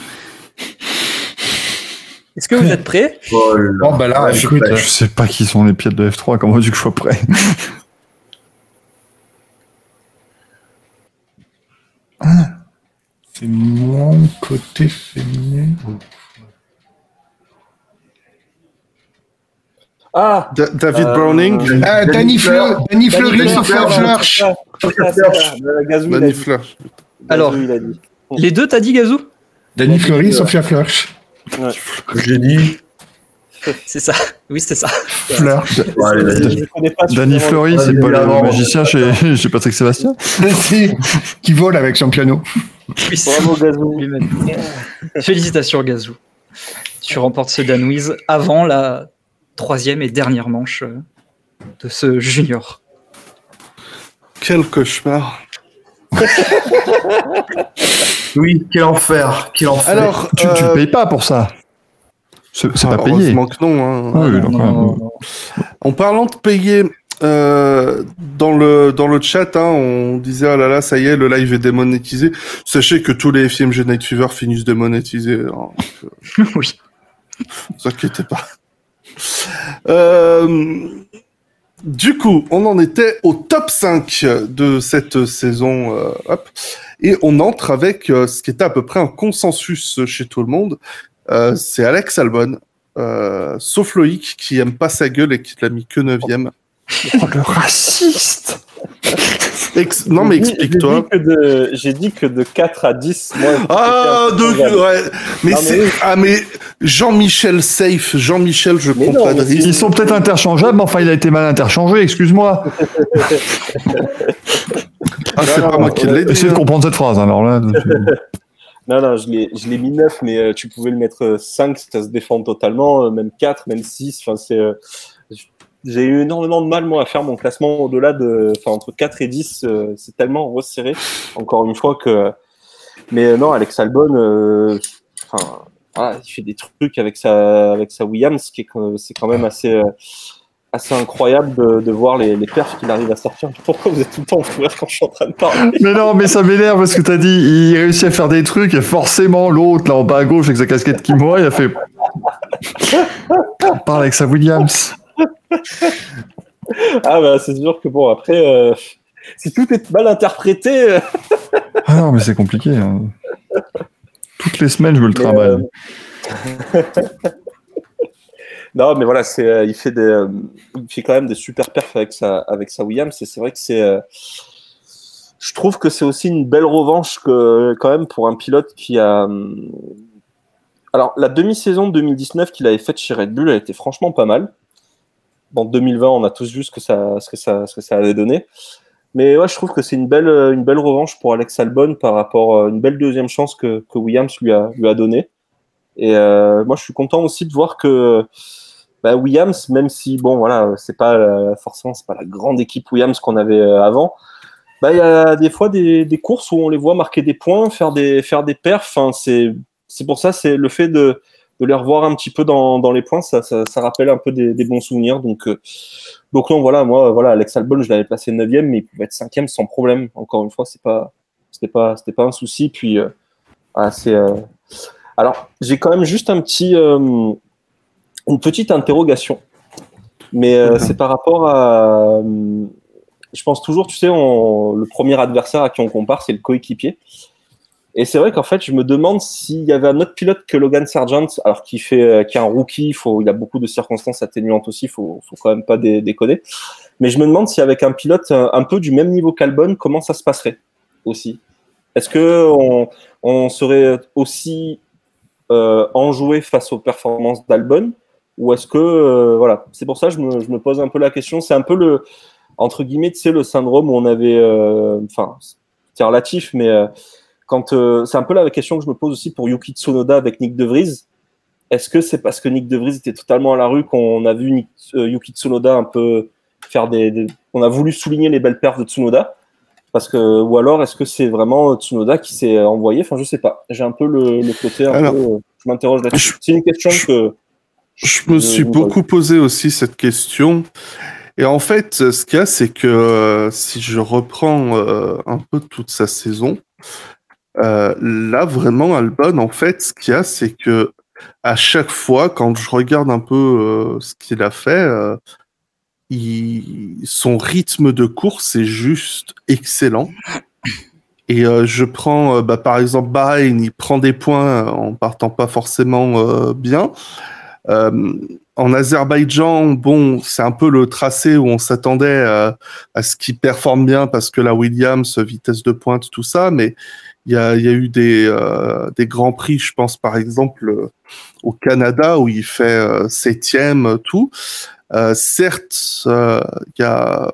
Est-ce que vous êtes prêts ? Oh là. Bon, bah là, Ouais, je suis écoute, prêt. Je sais pas qui sont les pilotes de F trois, comment veux-tu que je sois prêt? c'est mon côté féminin. Ah, Da- David Euh, Browning, Ah, Danny Fleur, Danny Fleury, Sophia Flörsch. Danny Danny Fleur. Alors, il a dit. Les deux, t'as dit, Gazou ? Danny Fleury, Sophia Flörsch. Je l'ai dit. C'est ça. Oui, c'est ça. Flörsch. Ouais, vas-y. Je connais pas Danny suffisamment- Fleury, c'est pas le magicien chez, chez Patrick Sébastien? Si, qui vole avec son piano. Oui, c'est Bravo, Gazou. lui-même. Félicitations, Gazou. Tu remportes ce Danouise avant la troisième et dernière manche euh, de ce junior. Quel cauchemar. Oui, quel enfer, quel enfer. Alors, Tu, tu euh, le payes pas pour ça. C'est c'est ah, pas payé. heureusement que non. hein. Ah oui, Non, donc, non, ouais, non, ouais. non. En parlant de payer, euh, dans le dans le chat, hein, on disait ah là là, ça y est, le live est démonétisé. Sachez que tous les F M G Night Fever finissent démonétisés. Hein, donc, euh, Oui. ne vous inquiétez pas. Euh, du coup, on en était au top cinq de cette saison. euh, hop, et on entre avec euh, ce qui était à peu près un consensus chez tout le monde. Euh, c'est Alex Albon, euh, sauf Loïc qui aime pas sa gueule et qui l'a mis que neuvième. Oh, le raciste! Ex- non mais J'ai dit- explique-toi. J'ai dit, que de, j'ai dit que de quatre à dix, moi. Ah, c'était un peu de, grave. ouais. Mais Non, mais c'est, oui. ah, mais Jean-Michel safe. Jean-Michel, je Mais prends non, pas de mais risque. Ils sont peut-être interchangeables, mais enfin, il a été mal interchangé, excuse-moi. Ah, c'est Non, pas non, moi qui ouais. l'ai dit. Essayez de hein. comprendre cette phrase, alors là. Non, non, je l'ai, je l'ai mis neuf, mais euh, tu pouvais le mettre euh, cinq, ça se défend totalement, euh, même quatre, même six. Enfin, c'est, euh, j'ai eu énormément de mal, moi, à faire mon classement au-delà de, enfin, entre quatre et dix, euh, c'est tellement resserré, encore une fois que, mais euh, non, Alex Albon, euh, enfin, voilà, il fait des trucs avec sa, avec sa Williams, qui est, quand- c'est quand même assez, euh, assez incroyable de, de voir les, les perfs qu'il arrive à sortir. Pourquoi vous êtes tout le temps en fou rire quand je suis en train de parler? Mais non, mais ça m'énerve parce que t'as dit, il réussit à faire des trucs et forcément l'autre, là en bas à gauche, avec sa casquette qui moi, il a fait. On parle avec sa Williams. Ah bah c'est sûr que bon, après, euh, si tout est mal interprété, euh, Ah non, mais c'est compliqué. hein. Toutes les semaines, je me le Mais, travaille. non, mais voilà, c'est, euh, il fait des, euh, il fait quand même des super perfs avec sa, avec sa Williams, et c'est vrai que c'est, euh, je trouve que c'est aussi une belle revanche que quand même pour un pilote qui a, hum, alors la demi-saison de deux mille dix-neuf qu'il avait faite chez Red Bull, elle était franchement pas mal. En deux mille vingt, on a tous vu ce que ça, ce que ça, ce que ça avait donné. Mais ouais, je trouve que c'est une belle, une belle revanche pour Alex Albon par rapport à une belle deuxième chance que, que Williams lui a, lui a donnée. Et euh, moi, je suis content aussi de voir que bah, Williams, même si bon, voilà, c'est pas euh, forcément c'est pas la grande équipe Williams qu'on avait euh, avant. Bah, il y a des fois des, des courses où on les voit marquer des points, faire des, faire des perfs. Enfin, c'est, c'est pour ça, c'est le fait de, de les revoir un petit peu dans, dans les points, ça, ça, ça rappelle un peu des, des bons souvenirs. Donc, euh, donc non, voilà, moi, voilà, Alex Albon, je l'avais placé neuvième, mais il pouvait être cinquième sans problème. Encore une fois, c'est pas, c'était pas, c'était pas un souci. Puis, euh, ah, c'est. Euh... Alors, j'ai quand même juste un petit, euh, une petite interrogation, mais euh, c'est par rapport à. Euh, je pense toujours, tu sais, on, le premier adversaire à qui on compare, c'est le coéquipier. Et c'est vrai qu'en fait, je me demande s'il y avait un autre pilote que Logan Sargent, alors qu'il fait, qui est un rookie, faut, il a beaucoup de circonstances atténuantes aussi, faut, faut quand même pas dé, déconner. Mais je me demande si avec un pilote un, un peu du même niveau qu'Albon, comment ça se passerait aussi. Est-ce que on, on serait aussi euh, enjoué face aux performances d'Albon, ou est-ce que euh, voilà, c'est pour ça que je me, je me pose un peu la question. C'est un peu le entre guillemets, tu sais, le syndrome où on avait, enfin, euh, c'est relatif, mais euh, quand euh, c'est un peu la question que je me pose aussi pour Yuki Tsunoda avec Nick De Vries. Est-ce que c'est parce que Nick De Vries était totalement à la rue qu'on a vu Nick, euh, Yuki Tsunoda un peu faire des, des, on a voulu souligner les belles perfs de Tsunoda, parce que ou alors est-ce que c'est vraiment Tsunoda qui s'est envoyé? Enfin, je sais pas. J'ai un peu le, le côté, un Alors, peu, euh, je m'interroge là-dessus. C'est une question que Je me suis beaucoup posé aussi cette question. Et en fait, ce qu'il y a, c'est que euh, si je reprends euh, un peu toute sa saison, euh, là, vraiment, Albon, en fait, ce qu'il y a, c'est que à chaque fois, quand je regarde un peu euh, ce qu'il a fait, euh, il... son rythme de course est juste excellent. Et euh, je prends, euh, bah, par exemple, Bahreïn, il prend des points en partant pas forcément euh, bien. Euh, en Azerbaïdjan, bon, c'est un peu le tracé où on s'attendait à, à ce qu'il performe bien parce que la Williams, vitesse de pointe, tout ça, mais il y a, y a eu des, euh, des grands prix, je pense par exemple euh, au Canada où il fait euh, septième, tout. Euh, certes, euh, y a...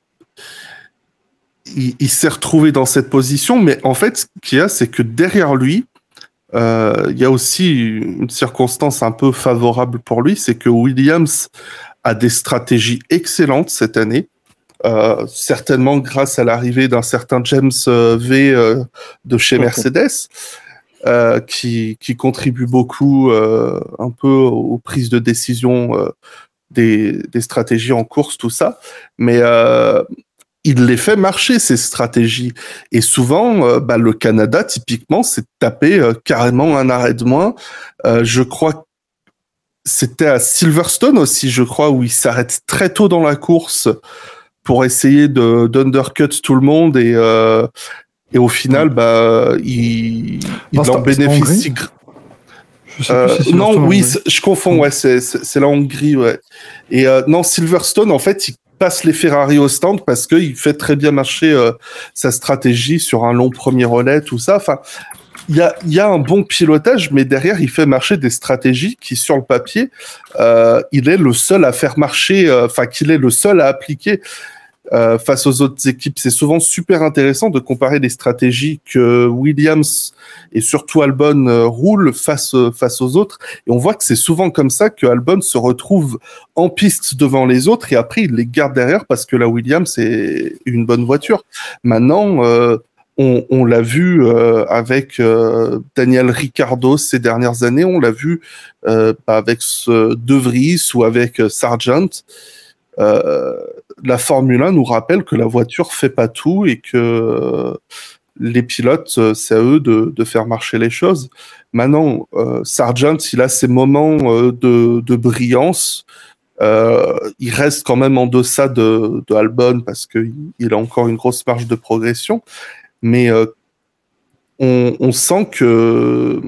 il, il s'est retrouvé dans cette position, mais en fait, ce qu'il y a, c'est que derrière lui, il euh, y a aussi une circonstance un peu favorable pour lui, c'est que Williams a des stratégies excellentes cette année, euh, certainement grâce à l'arrivée d'un certain James V euh, de chez Mercedes, euh, qui, qui contribue beaucoup euh, un peu aux prises de décision euh, des, des stratégies en course, tout ça, mais euh, il les fait marcher, ces stratégies. Et souvent, euh, bah, le Canada, typiquement, c'est de taper euh, carrément un arrêt de moins. Euh, je crois que c'était à Silverstone aussi, je crois, où il s'arrête très tôt dans la course pour essayer de d'undercut tout le monde. Et, euh, et au final, bah, il, il non, en bénéficie. Euh, non, oui, je confonds, ouais, c'est, c'est, c'est la Hongrie, ouais. Et euh, non, Silverstone, en fait, il passe les Ferrari au stand parce qu'il fait très bien marcher euh, sa stratégie sur un long premier relais, tout ça. Enfin, il y a, y a un bon pilotage, mais derrière, il fait marcher des stratégies qui, sur le papier, euh, il est le seul à faire marcher, enfin, euh, qu'il est le seul à appliquer euh, face aux autres équipes. C'est souvent super intéressant de comparer les stratégies que Williams et surtout Albon euh, roulent face, euh, face aux autres. Et on voit que c'est souvent comme ça que Albon se retrouve en piste devant les autres et après il les garde derrière parce que la Williams est une bonne voiture. Maintenant, euh, on, on l'a vu euh, avec euh, Daniel Ricciardo ces dernières années, on l'a vu euh, avec ce De Vries ou avec euh, Sargent. Euh, la Formule un nous rappelle que la voiture fait pas tout et que euh, les pilotes, euh, c'est à eux de, de faire marcher les choses. Maintenant, euh, Sargent, il a ses moments euh, de, de brillance. Euh, il reste quand même en deçà de, de Albon parce qu'il a encore une grosse marge de progression. Mais euh, on, on sent que,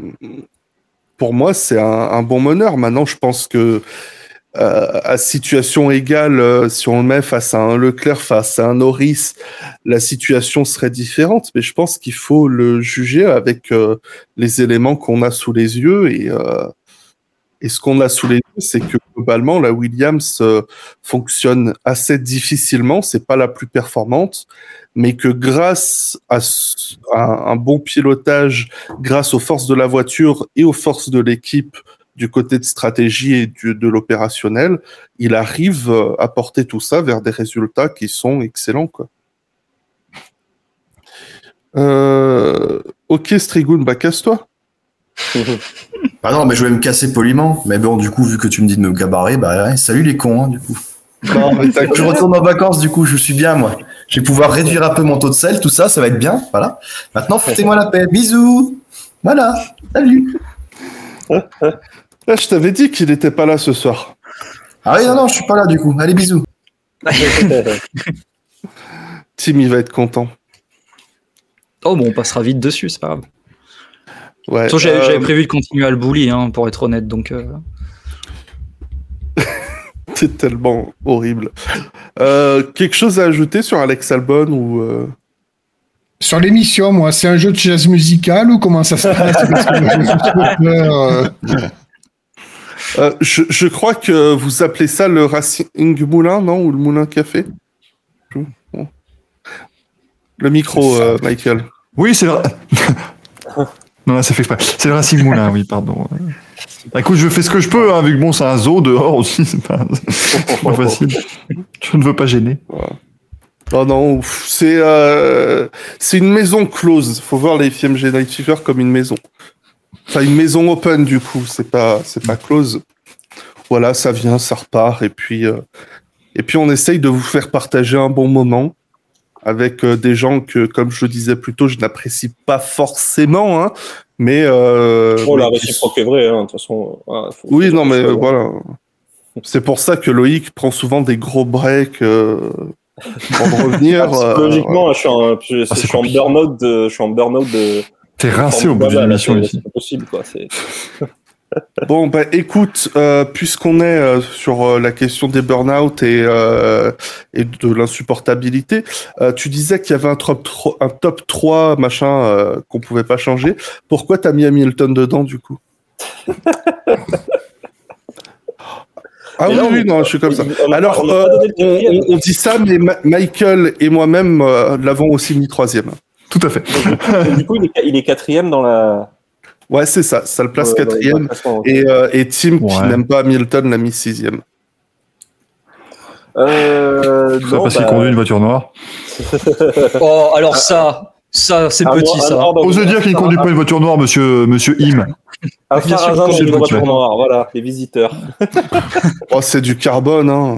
pour moi, c'est un, un bon meneur. Maintenant, je pense que Euh, à situation égale, euh, si on le met face à un Leclerc, face à un Norris, la situation serait différente. Mais je pense qu'il faut le juger avec euh, les éléments qu'on a sous les yeux. Et, euh, et ce qu'on a sous les yeux, c'est que globalement, la Williams euh, fonctionne assez difficilement. C'est pas la plus performante, mais que grâce à, à un bon pilotage, grâce aux forces de la voiture et aux forces de l'équipe, du côté de stratégie et du, de l'opérationnel, il arrive à porter tout ça vers des résultats qui sont excellents, quoi. Euh... Ok, Strigoun, bah casse-toi. Ah non, mais je vais me casser poliment. Mais bon, du coup, vu que tu me dis de me gabarer, bah ouais, salut les cons, hein, du coup. Non, mais je retourne en vacances, du coup, je suis bien, moi. Je vais pouvoir réduire un peu mon taux de sel, tout ça, ça va être bien, voilà. Maintenant, foutez-moi la paix. Bisous. Voilà, salut. Là, je t'avais dit qu'il n'était pas là ce soir. Ah oui, non, non, je suis pas là du coup. Allez, bisous. Tim, il va être content. Oh, bon, on passera vite dessus, c'est pas grave. Ouais, Surtout, j'avais, euh... j'avais prévu de continuer à le bully, hein, pour être honnête, donc... Euh... c'est tellement horrible. Euh, quelque chose à ajouter sur Alex Albon ou... Euh... Sur l'émission, moi, c'est un jeu de jazz musical ou comment ça se passe? Parce que j'ai trop peur, euh... Euh, je, je crois que vous appelez ça le Racing Moulin, non? Ou le Moulin Café? Bon. Le micro, euh, Michael. Oui, c'est vrai. Non, ça fait exprès. C'est le Racing Moulin, oui, pardon. Écoute, je fais ce que je peux, hein, vu que bon, c'est un zoo dehors aussi, c'est pas, c'est pas facile. Je ne veux pas gêner. Ouais. Oh non, c'est, euh, c'est une maison close. Faut voir les F M G Night Fever comme une maison. Enfin, une maison open, du coup, c'est pas, c'est pas close. voilà, ça vient, ça repart, et puis, euh, et puis on essaye de vous faire partager un bon moment avec euh, des gens que, comme je le disais plus tôt, je n'apprécie pas forcément, hein, mais... Euh, Bon, la mais réciproque est vraie, hein, de toute façon. Voilà, faut- oui, faut- non, mais faut- euh, voilà. C'est pour ça que Loïc prend souvent des gros breaks euh, pour revenir. Ah, psychologiquement, euh, je suis en, je, Ah, je c'est suis en compliqué. burn-out de, je suis en burn-out de. T'es rincé au bout Formidable, d'une là, émission c'est- ici. C'est pas possible, quoi. C'est... Bon, bah écoute, euh, puisqu'on est euh, sur euh, la question des burn-out et, euh, et de l'insupportabilité, euh, tu disais qu'il y avait un top, tro- un top trois machin euh, qu'on pouvait pas changer. Pourquoi t'as mis Hamilton dedans, du coup? Ah Et oui, là, on- oui, non, je suis comme ça. on a- Alors, on a euh, pas donné le on, quatrième. on- on dit ça, mais Ma- Michael et moi-même euh, l'avons aussi mis troisième. Tout à fait. Donc, du coup, il est, il est quatrième dans la. Ouais, c'est ça, ça le place dans- dans- dans le quatrième. classement, ok. Et, euh, et Tim, qui Ouais. n'aime pas Hamilton, l'a mis sixième. Euh, C'est non, parce qu'il bah, conduit une voiture noire. Oh, alors ça, ça, c'est à petit, moi- ça. alors, donc, Osez dire qu'il ne conduit pas une voiture noire, monsieur, monsieur Im. à Bien sûr Sarrazin, qu'il dans conduit une une voiture voiture. noire, voilà, les visiteurs. Oh, c'est du carbone, hein.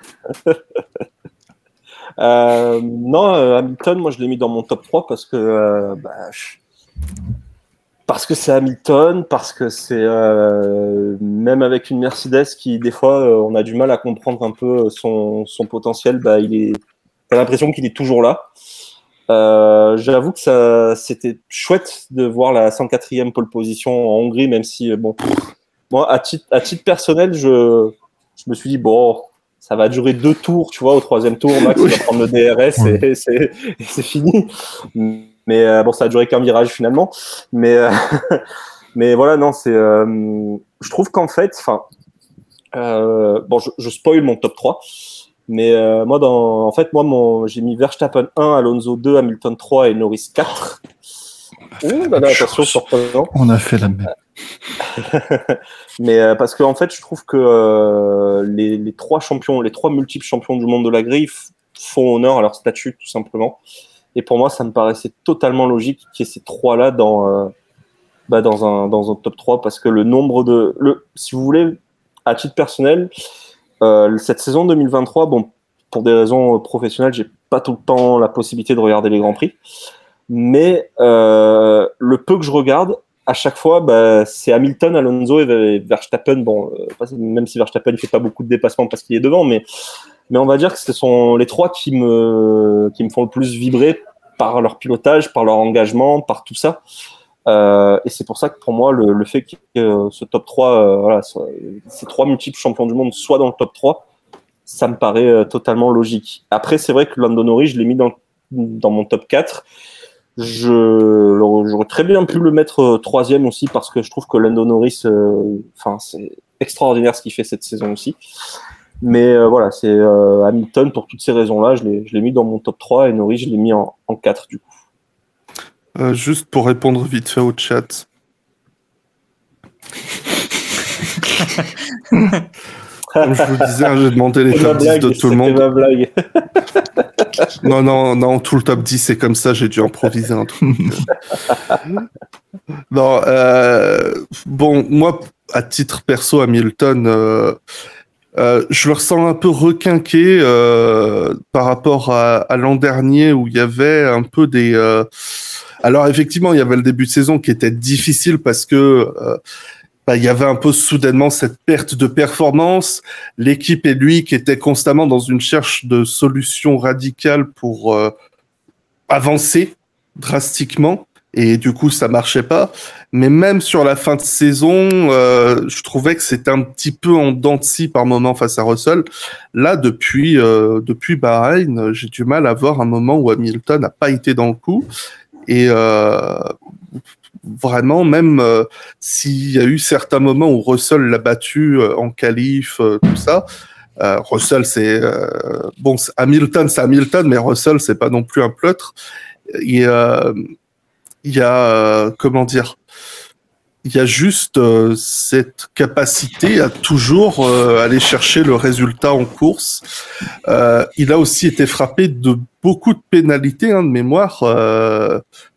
Euh, non, euh, Hamilton, moi je l'ai mis dans mon top trois parce que euh, bah, je- parce que c'est Hamilton, parce que c'est euh, même avec une Mercedes qui des fois euh, on a du mal à comprendre un peu son, son potentiel, bah, il est, t'as l'impression qu'il est toujours là. Euh, j'avoue que ça c'était chouette de voir la cent quatrième pole position en Hongrie, même si euh, bon, moi à titre, à titre personnel, je, je me suis dit bon, ça va durer deux tours, tu vois, au troisième tour, Max il va prendre le D R S Oui. et, c'est, et c'est fini. Mais euh, bon, ça a duré qu'un virage finalement. Mais, euh, mais voilà, non, c'est. Euh, je trouve qu'en fait, enfin, euh, bon, je, je spoil mon top trois. Mais euh, moi, dans, en fait, moi, mon, j'ai mis Verstappen un, Alonso deux, Hamilton trois et Norris quatre. Ouh là là, attention, surprenant. On a fait la même. Mais euh, parce que en fait, je trouve que euh, les, les trois champions, les trois multiples champions du monde de la grille f- font honneur à leur statut, tout simplement. Et pour moi, ça me paraissait totalement logique qu'il y ait ces trois-là dans, euh, bah, dans, un, dans un top trois, parce que le nombre de... Le, si vous voulez, à titre personnel, euh, cette saison deux mille vingt-trois, bon, pour des raisons professionnelles, j'ai pas tout le temps la possibilité de regarder les Grands Prix, mais euh, le peu que je regarde, à chaque fois, bah, c'est Hamilton, Alonso et Verstappen. Bon, euh, même si Verstappen ne fait pas beaucoup de dépassements parce qu'il est devant, mais, mais on va dire que ce sont les trois qui me, qui me font le plus vibrer par leur pilotage, par leur engagement, par tout ça. Euh, et c'est pour ça que pour moi, le, le fait que euh, ce top trois, euh, voilà, soit, ces trois multiples champions du monde soient dans le top trois, ça me paraît euh, totalement logique. Après, c'est vrai que Lando Norris, je l'ai mis dans, dans mon top quatre. Je, j'aurais très bien pu le mettre euh, troisième aussi parce que je trouve que Lando Norris, enfin, euh, c'est extraordinaire ce qu'il fait cette saison aussi. Mais euh, voilà, c'est euh, Hamilton pour toutes ces raisons-là, je l'ai, je l'ai mis dans mon top trois et Norris, je l'ai mis en, en quatre du coup. Euh, juste pour répondre vite fait au chat. Comme je vous disais, hein, j'ai demandé les C'est ma top dix blague, de tout le c'était monde. ma blague. Non, non, non, tout le top dix, c'est comme ça, j'ai dû improviser un truc. Non, euh, bon, moi, à titre perso, Hamilton, euh, euh, je le ressens un peu requinqué euh, par rapport à, à l'an dernier où il y avait un peu des... Euh... Alors, effectivement, il y avait le début de saison qui était difficile parce que... Euh, bah, il y avait un peu soudainement cette perte de performance, l'équipe et lui qui étaient constamment dans une recherche de solutions radicales pour euh, avancer drastiquement, et du coup ça marchait pas. Mais même sur la fin de saison, euh, je trouvais que c'était un petit peu en dents de scie par moment face à Russell. Là, depuis euh, depuis Bahreïn, j'ai du mal à voir un moment où Hamilton n'a pas été dans le coup. Et euh, vraiment, même euh, s'il y a eu certains moments où Russell l'a battu euh, en qualif, euh, tout ça, euh, Russell, c'est... Euh, bon, c'est Hamilton, c'est Hamilton, mais Russell, c'est pas non plus un pleutre. Il euh, y a... Euh, comment dire il y a juste euh, cette capacité à toujours euh, aller chercher le résultat en course. Euh, il a aussi été frappé de beaucoup de pénalités, hein, de mémoire. Euh,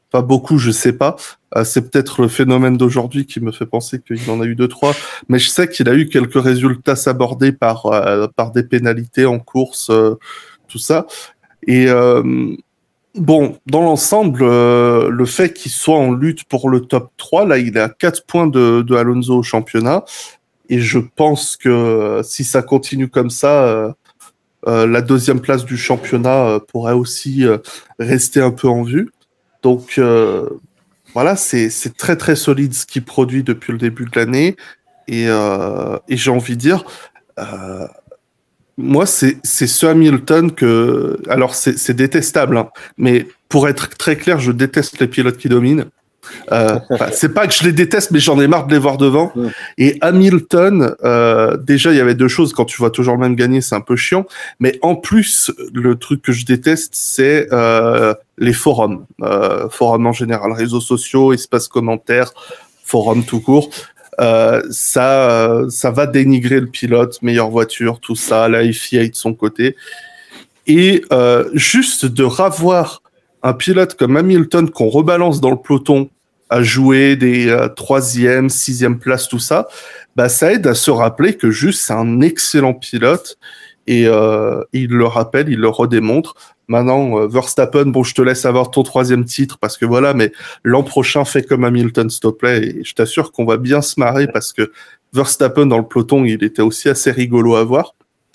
Pas beaucoup, je sais pas. Euh, c'est peut-être le phénomène d'aujourd'hui qui me fait penser qu'il en a eu deux, trois. Mais je sais qu'il a eu quelques résultats sabordés par, euh, par des pénalités en course, euh, tout ça. Et euh, bon, dans l'ensemble, euh, le fait qu'il soit en lutte pour le top trois, là, il est à quatre points de, de Alonso au championnat. Et je pense que euh, si ça continue comme ça, euh, euh, la deuxième place du championnat euh, pourrait aussi euh, rester un peu en vue. Donc, euh, voilà, c'est, c'est très très solide ce qu'il produit depuis le début de l'année. Et, euh, et j'ai envie de dire, euh, moi, c'est, c'est ce Hamilton que... Alors, c'est, c'est détestable, hein, mais pour être très clair, je déteste les pilotes qui dominent. Euh, c'est pas que je les déteste, mais j'en ai marre de les voir devant. Mmh. Et Hamilton, euh, déjà, il y avait deux choses. Quand tu vois toujours le même gagner, c'est un peu chiant. Mais en plus, le truc que je déteste, c'est euh, les forums. Euh, forums en général, réseaux sociaux, espaces commentaires, forums tout court. Euh, ça, euh, ça va dénigrer le pilote, meilleure voiture, tout ça, la F I A de son côté. Et euh, juste de ravoir un pilote comme Hamilton qu'on rebalance dans le peloton à jouer des euh, troisième, sixième places, tout ça, bah ça aide à se rappeler que juste c'est un excellent pilote et euh, il le rappelle, il le redémontre. Maintenant, euh, Verstappen, bon, je te laisse avoir ton troisième titre parce que voilà, mais l'an prochain, fais comme Hamilton, s'il te plaît, et je t'assure qu'on va bien se marrer parce que Verstappen dans le peloton, il était aussi assez rigolo à voir.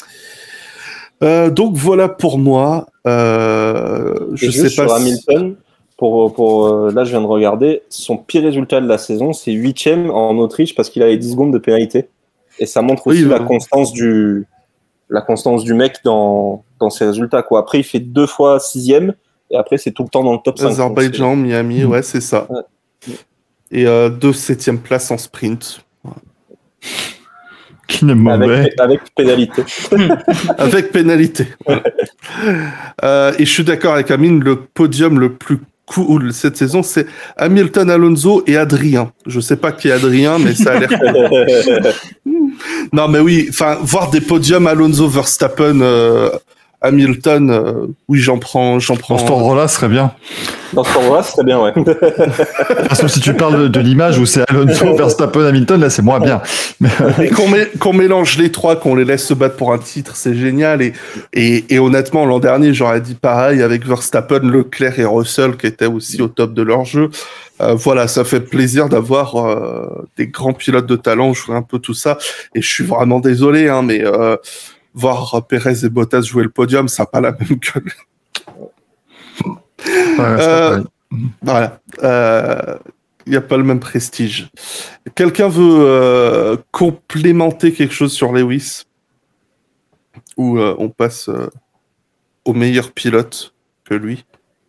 Euh, donc voilà pour moi. Euh, je sais juste pas. Sur si... Hamilton, pour, pour euh, là je viens de regarder, son pire résultat de la saison, c'est huitième en Autriche parce qu'il avait dix secondes de pénalité. Et ça montre aussi oui, la bah... constance du la constance du mec dans dans ses résultats quoi. Après il fait deux fois sixième et après c'est tout le temps dans le top cinq. Azerbaïdjan, Miami, ouais c'est ça. Ouais. Et euh, deux septième places en sprint. Ouais. Qui n'est mauvais. Avec, avec pénalité. Avec pénalité. Ouais. Euh, et je suis d'accord avec Amine, le podium le plus cool cette saison, c'est Hamilton, Alonso et Adrien. Je sais pas qui est Adrien, mais ça a l'air cool. Non, mais oui, enfin, voir des podiums Alonso, Verstappen, euh, Hamilton, euh, oui, j'en prends, j'en prends. Dans cet ordre-là, ce serait bien. Dans cet ordre-là, ce serait bien, ouais. De toute façon, si tu parles de, de l'image où c'est Alonso, Verstappen, Hamilton, là, c'est moins bien. Mais... Et qu'on, met, qu'on mélange les trois, qu'on les laisse se battre pour un titre, c'est génial. Et, et, et honnêtement, l'an dernier, j'aurais dit pareil avec Verstappen, Leclerc et Russell, qui étaient aussi au top de leur jeu. Euh, voilà, ça fait plaisir d'avoir euh, des grands pilotes de talent, jouer un peu tout ça. Et je suis vraiment désolé, hein, mais... Euh, voir Perez et Bottas jouer le podium, ça n'a pas la même gueule. Ouais, euh, voilà. Il euh, n'y a pas le même prestige. Quelqu'un veut euh, complémenter quelque chose sur Lewis? Ou euh, on passe euh, au meilleur pilote que lui?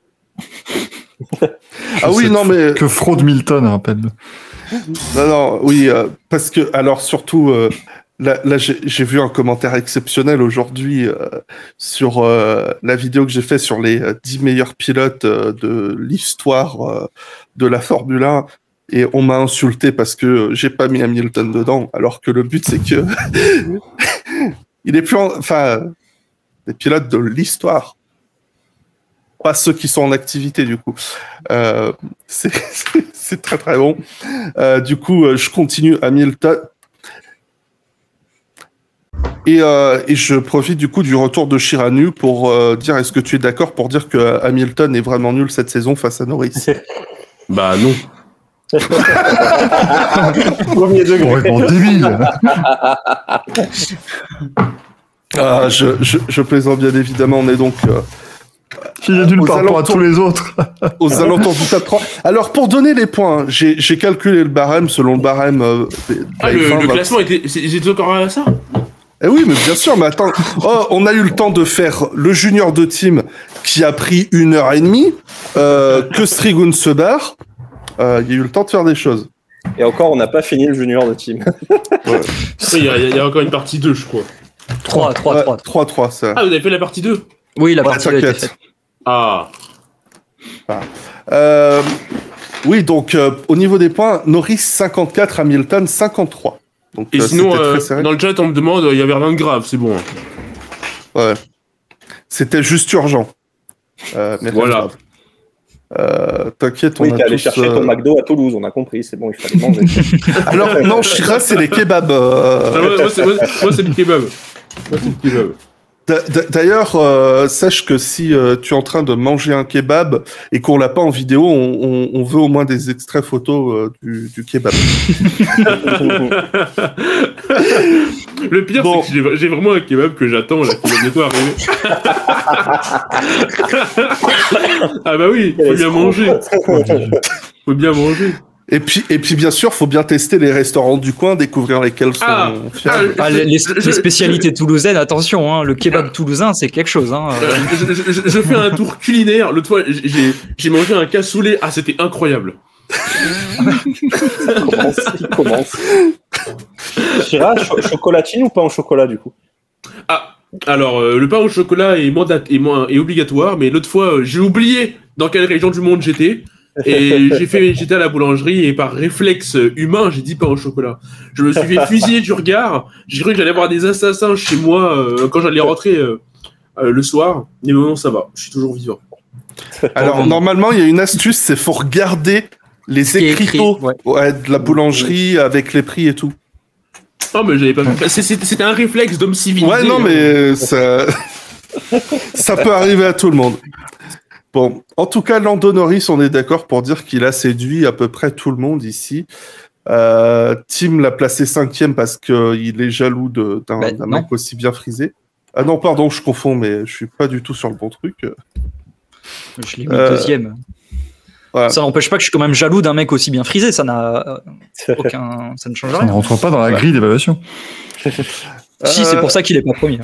Ah oui, non, mais... Que fraude Milton, rappelle-le. Non, non, oui, euh, parce que, alors surtout... Euh, Là, là j'ai, j'ai vu un commentaire exceptionnel aujourd'hui euh, sur euh, la vidéo que j'ai fait sur les euh, dix meilleurs pilotes euh, de l'histoire euh, de la Formule un. Et on m'a insulté parce que j'ai pas mis Hamilton dedans, alors que le but, c'est que il est plus... En... Enfin, des pilotes de l'histoire. Pas ceux qui sont en activité, du coup. Euh, c'est, c'est, c'est très, très bon. Euh, du coup, je continue. Hamilton... Et, euh, et je profite du coup du retour de Chiranu pour euh, dire, est-ce que tu es d'accord pour dire que Hamilton est vraiment nul cette saison face à Norris? Bah non. Premier degré. Complètement débile. Ah, je, je, je plaisante bien évidemment, on est donc... Euh, Il est nul par rapport à tous les autres. Aux alentours du top trois. Alors, pour donner les points, j'ai, j'ai calculé le barème selon le barème... Euh, ah, le, le classement était... Ils encore à ça? Eh oui, mais bien sûr, mais attends, oh, on a eu le temps de faire le junior de team qui a pris une heure et demie, euh, que Strigun se barre, euh, il y a eu le temps de faire des choses. Et encore, on n'a pas fini le junior de team. Ouais. Il y, y, y a encore une partie deux, je crois. trois, trois, trois. trois, trois, ça. Ah, vous avez fait la partie deux? Oui, la ouais, partie deux a été faite. Ah. ah. Euh, oui, donc, euh, au niveau des points, Norris cinquante-quatre, Hamilton cinquante-trois. Donc, et euh, sinon, euh, dans le chat, on me demande, il y avait rien de grave, c'est bon. Ouais. C'était juste urgent. Euh, mais voilà. Euh, t'inquiète, Oui, on t'es a allé tous, chercher euh, ton McDo à Toulouse, on a compris, c'est bon, il fallait manger. Alors, non, Chira, c'est les kebabs. euh. Ah, moi, moi, c'est, moi, moi, c'est le kebab. Moi, c'est le kebab. D'a- d'a- D'ailleurs, euh, sache que si euh, tu es en train de manger un kebab et qu'on l'a pas en vidéo, on, on, on veut au moins des extraits photos euh, du, du kebab. Le pire, Bon. c'est que j'ai, j'ai vraiment un kebab que j'attends, là, qui va bientôt arriver. Ah bah oui, faut bien manger. Faut bien manger. Et puis, et puis bien sûr, faut bien tester les restaurants du coin, découvrir lesquels sont Ah, fiables. Ah, les, les- Je- les spécialités toulousaines, attention, hein, le kebab toulousain, c'est quelque chose. Hein. Euh, je, je- je- je fais un tour culinaire. L'autre fois, j'ai, j'ai mangé un cassoulet. Ah, c'était incroyable. commence, il commence. Chira, cho- chocolatine ou pas en chocolat du coup? Ah, alors, euh, le pain au chocolat est, mandat, est, mo- est obligatoire, mais l'autre fois, euh, j'ai oublié dans quelle région du monde j'étais. Et j'ai fait, j'étais à la boulangerie et par réflexe humain, j'ai dit pain au chocolat. Je me suis fait fusiller du regard. J'ai cru que j'allais avoir des assassins chez moi euh, quand j'allais rentrer euh, euh, le soir. Mais non, ça va. Je suis toujours vivant. Alors, normalement, il y a une astuce, c'est faut regarder les qui est écrit, écriteaux ouais. ouais, de la boulangerie avec les prix et tout. Oh, mais j'avais pas vu. C'est- C'était c'était un réflexe d'homme civilisé. Ouais, non, hein. mais ça... ça peut arriver à tout le monde. Bon, en tout cas, Lando Norris, on est d'accord pour dire qu'il a séduit à peu près tout le monde ici. Euh, Tim l'a placé cinquième parce qu'il est jaloux de- d'un Bah, d'un non. mec aussi bien frisé. Ah non, pardon, je confonds, mais je suis pas du tout sur le bon truc. Je l'ai mis Euh, deuxième. Voilà. Ça n'empêche pas que je suis quand même jaloux d'un mec aussi bien frisé. Ça n'a euh, aucun, ça ne change Ça ne rien. rentre pas dans la grille d'évaluation. Si, c'est pour ça qu'il est pas premier.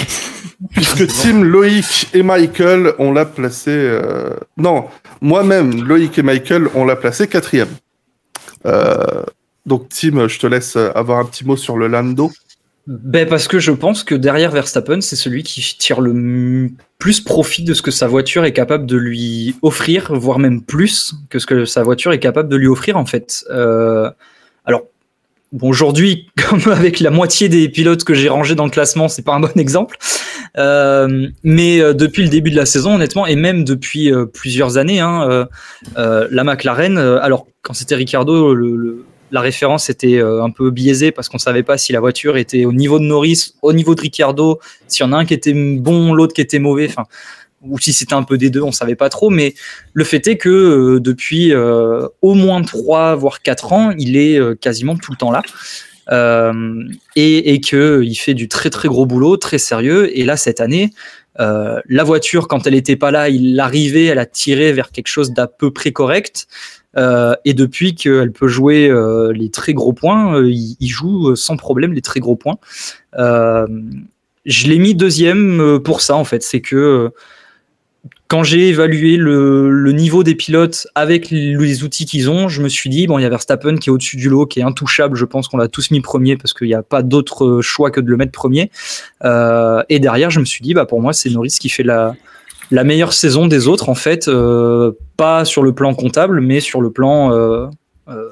Puisque Tim, Loïc et Michael, on l'a placé... euh, Non, moi-même, Loïc et Michael, on l'a placé quatrième. Euh, Donc Tim, je te laisse avoir un petit mot sur le Lando. Ben parce que je pense que derrière Verstappen, c'est celui qui tire le m- plus profit de ce que sa voiture est capable de lui offrir, voire même plus que ce que sa voiture est capable de lui offrir en fait. Euh, alors, bon, aujourd'hui, comme avec la moitié des pilotes que j'ai rangés dans le classement, c'est pas un bon exemple. Euh, mais euh, depuis le début de la saison, honnêtement, et même depuis euh, plusieurs années, hein, euh, euh, la McLaren, euh, alors quand c'était Ricardo, le, le- la référence était euh, un peu biaisée parce qu'on savait pas si la voiture était au niveau de Norris, au niveau de Ricardo, s'il y en a un qui était bon, l'autre qui était mauvais, enfin, ou si c'était un peu des deux, on savait pas trop. Mais le fait est que euh, depuis euh, au moins trois voire quatre ans, il est euh, quasiment tout le temps là. Euh, et, et que il fait du très très gros boulot, très sérieux. Et là cette année, euh, la voiture quand elle était pas là, il arrivait, elle a tiré vers quelque chose d'à peu près correct. Euh, et depuis qu'elle peut jouer euh, les très gros points, euh, il, il joue sans problème les très gros points. Euh, je l'ai mis deuxième euh, pour ça en fait, c'est que euh, quand j'ai évalué le, le niveau des pilotes avec les outils qu'ils ont, je me suis dit, bon, il y a Verstappen qui est au-dessus du lot, qui est intouchable, je pense qu'on l'a tous mis premier parce qu'il n'y a pas d'autre choix que de le mettre premier. Euh, et derrière, je me suis dit, bah, pour moi, c'est Norris qui fait la, la meilleure saison des autres, en fait, euh, pas sur le plan comptable, mais sur le plan euh, euh,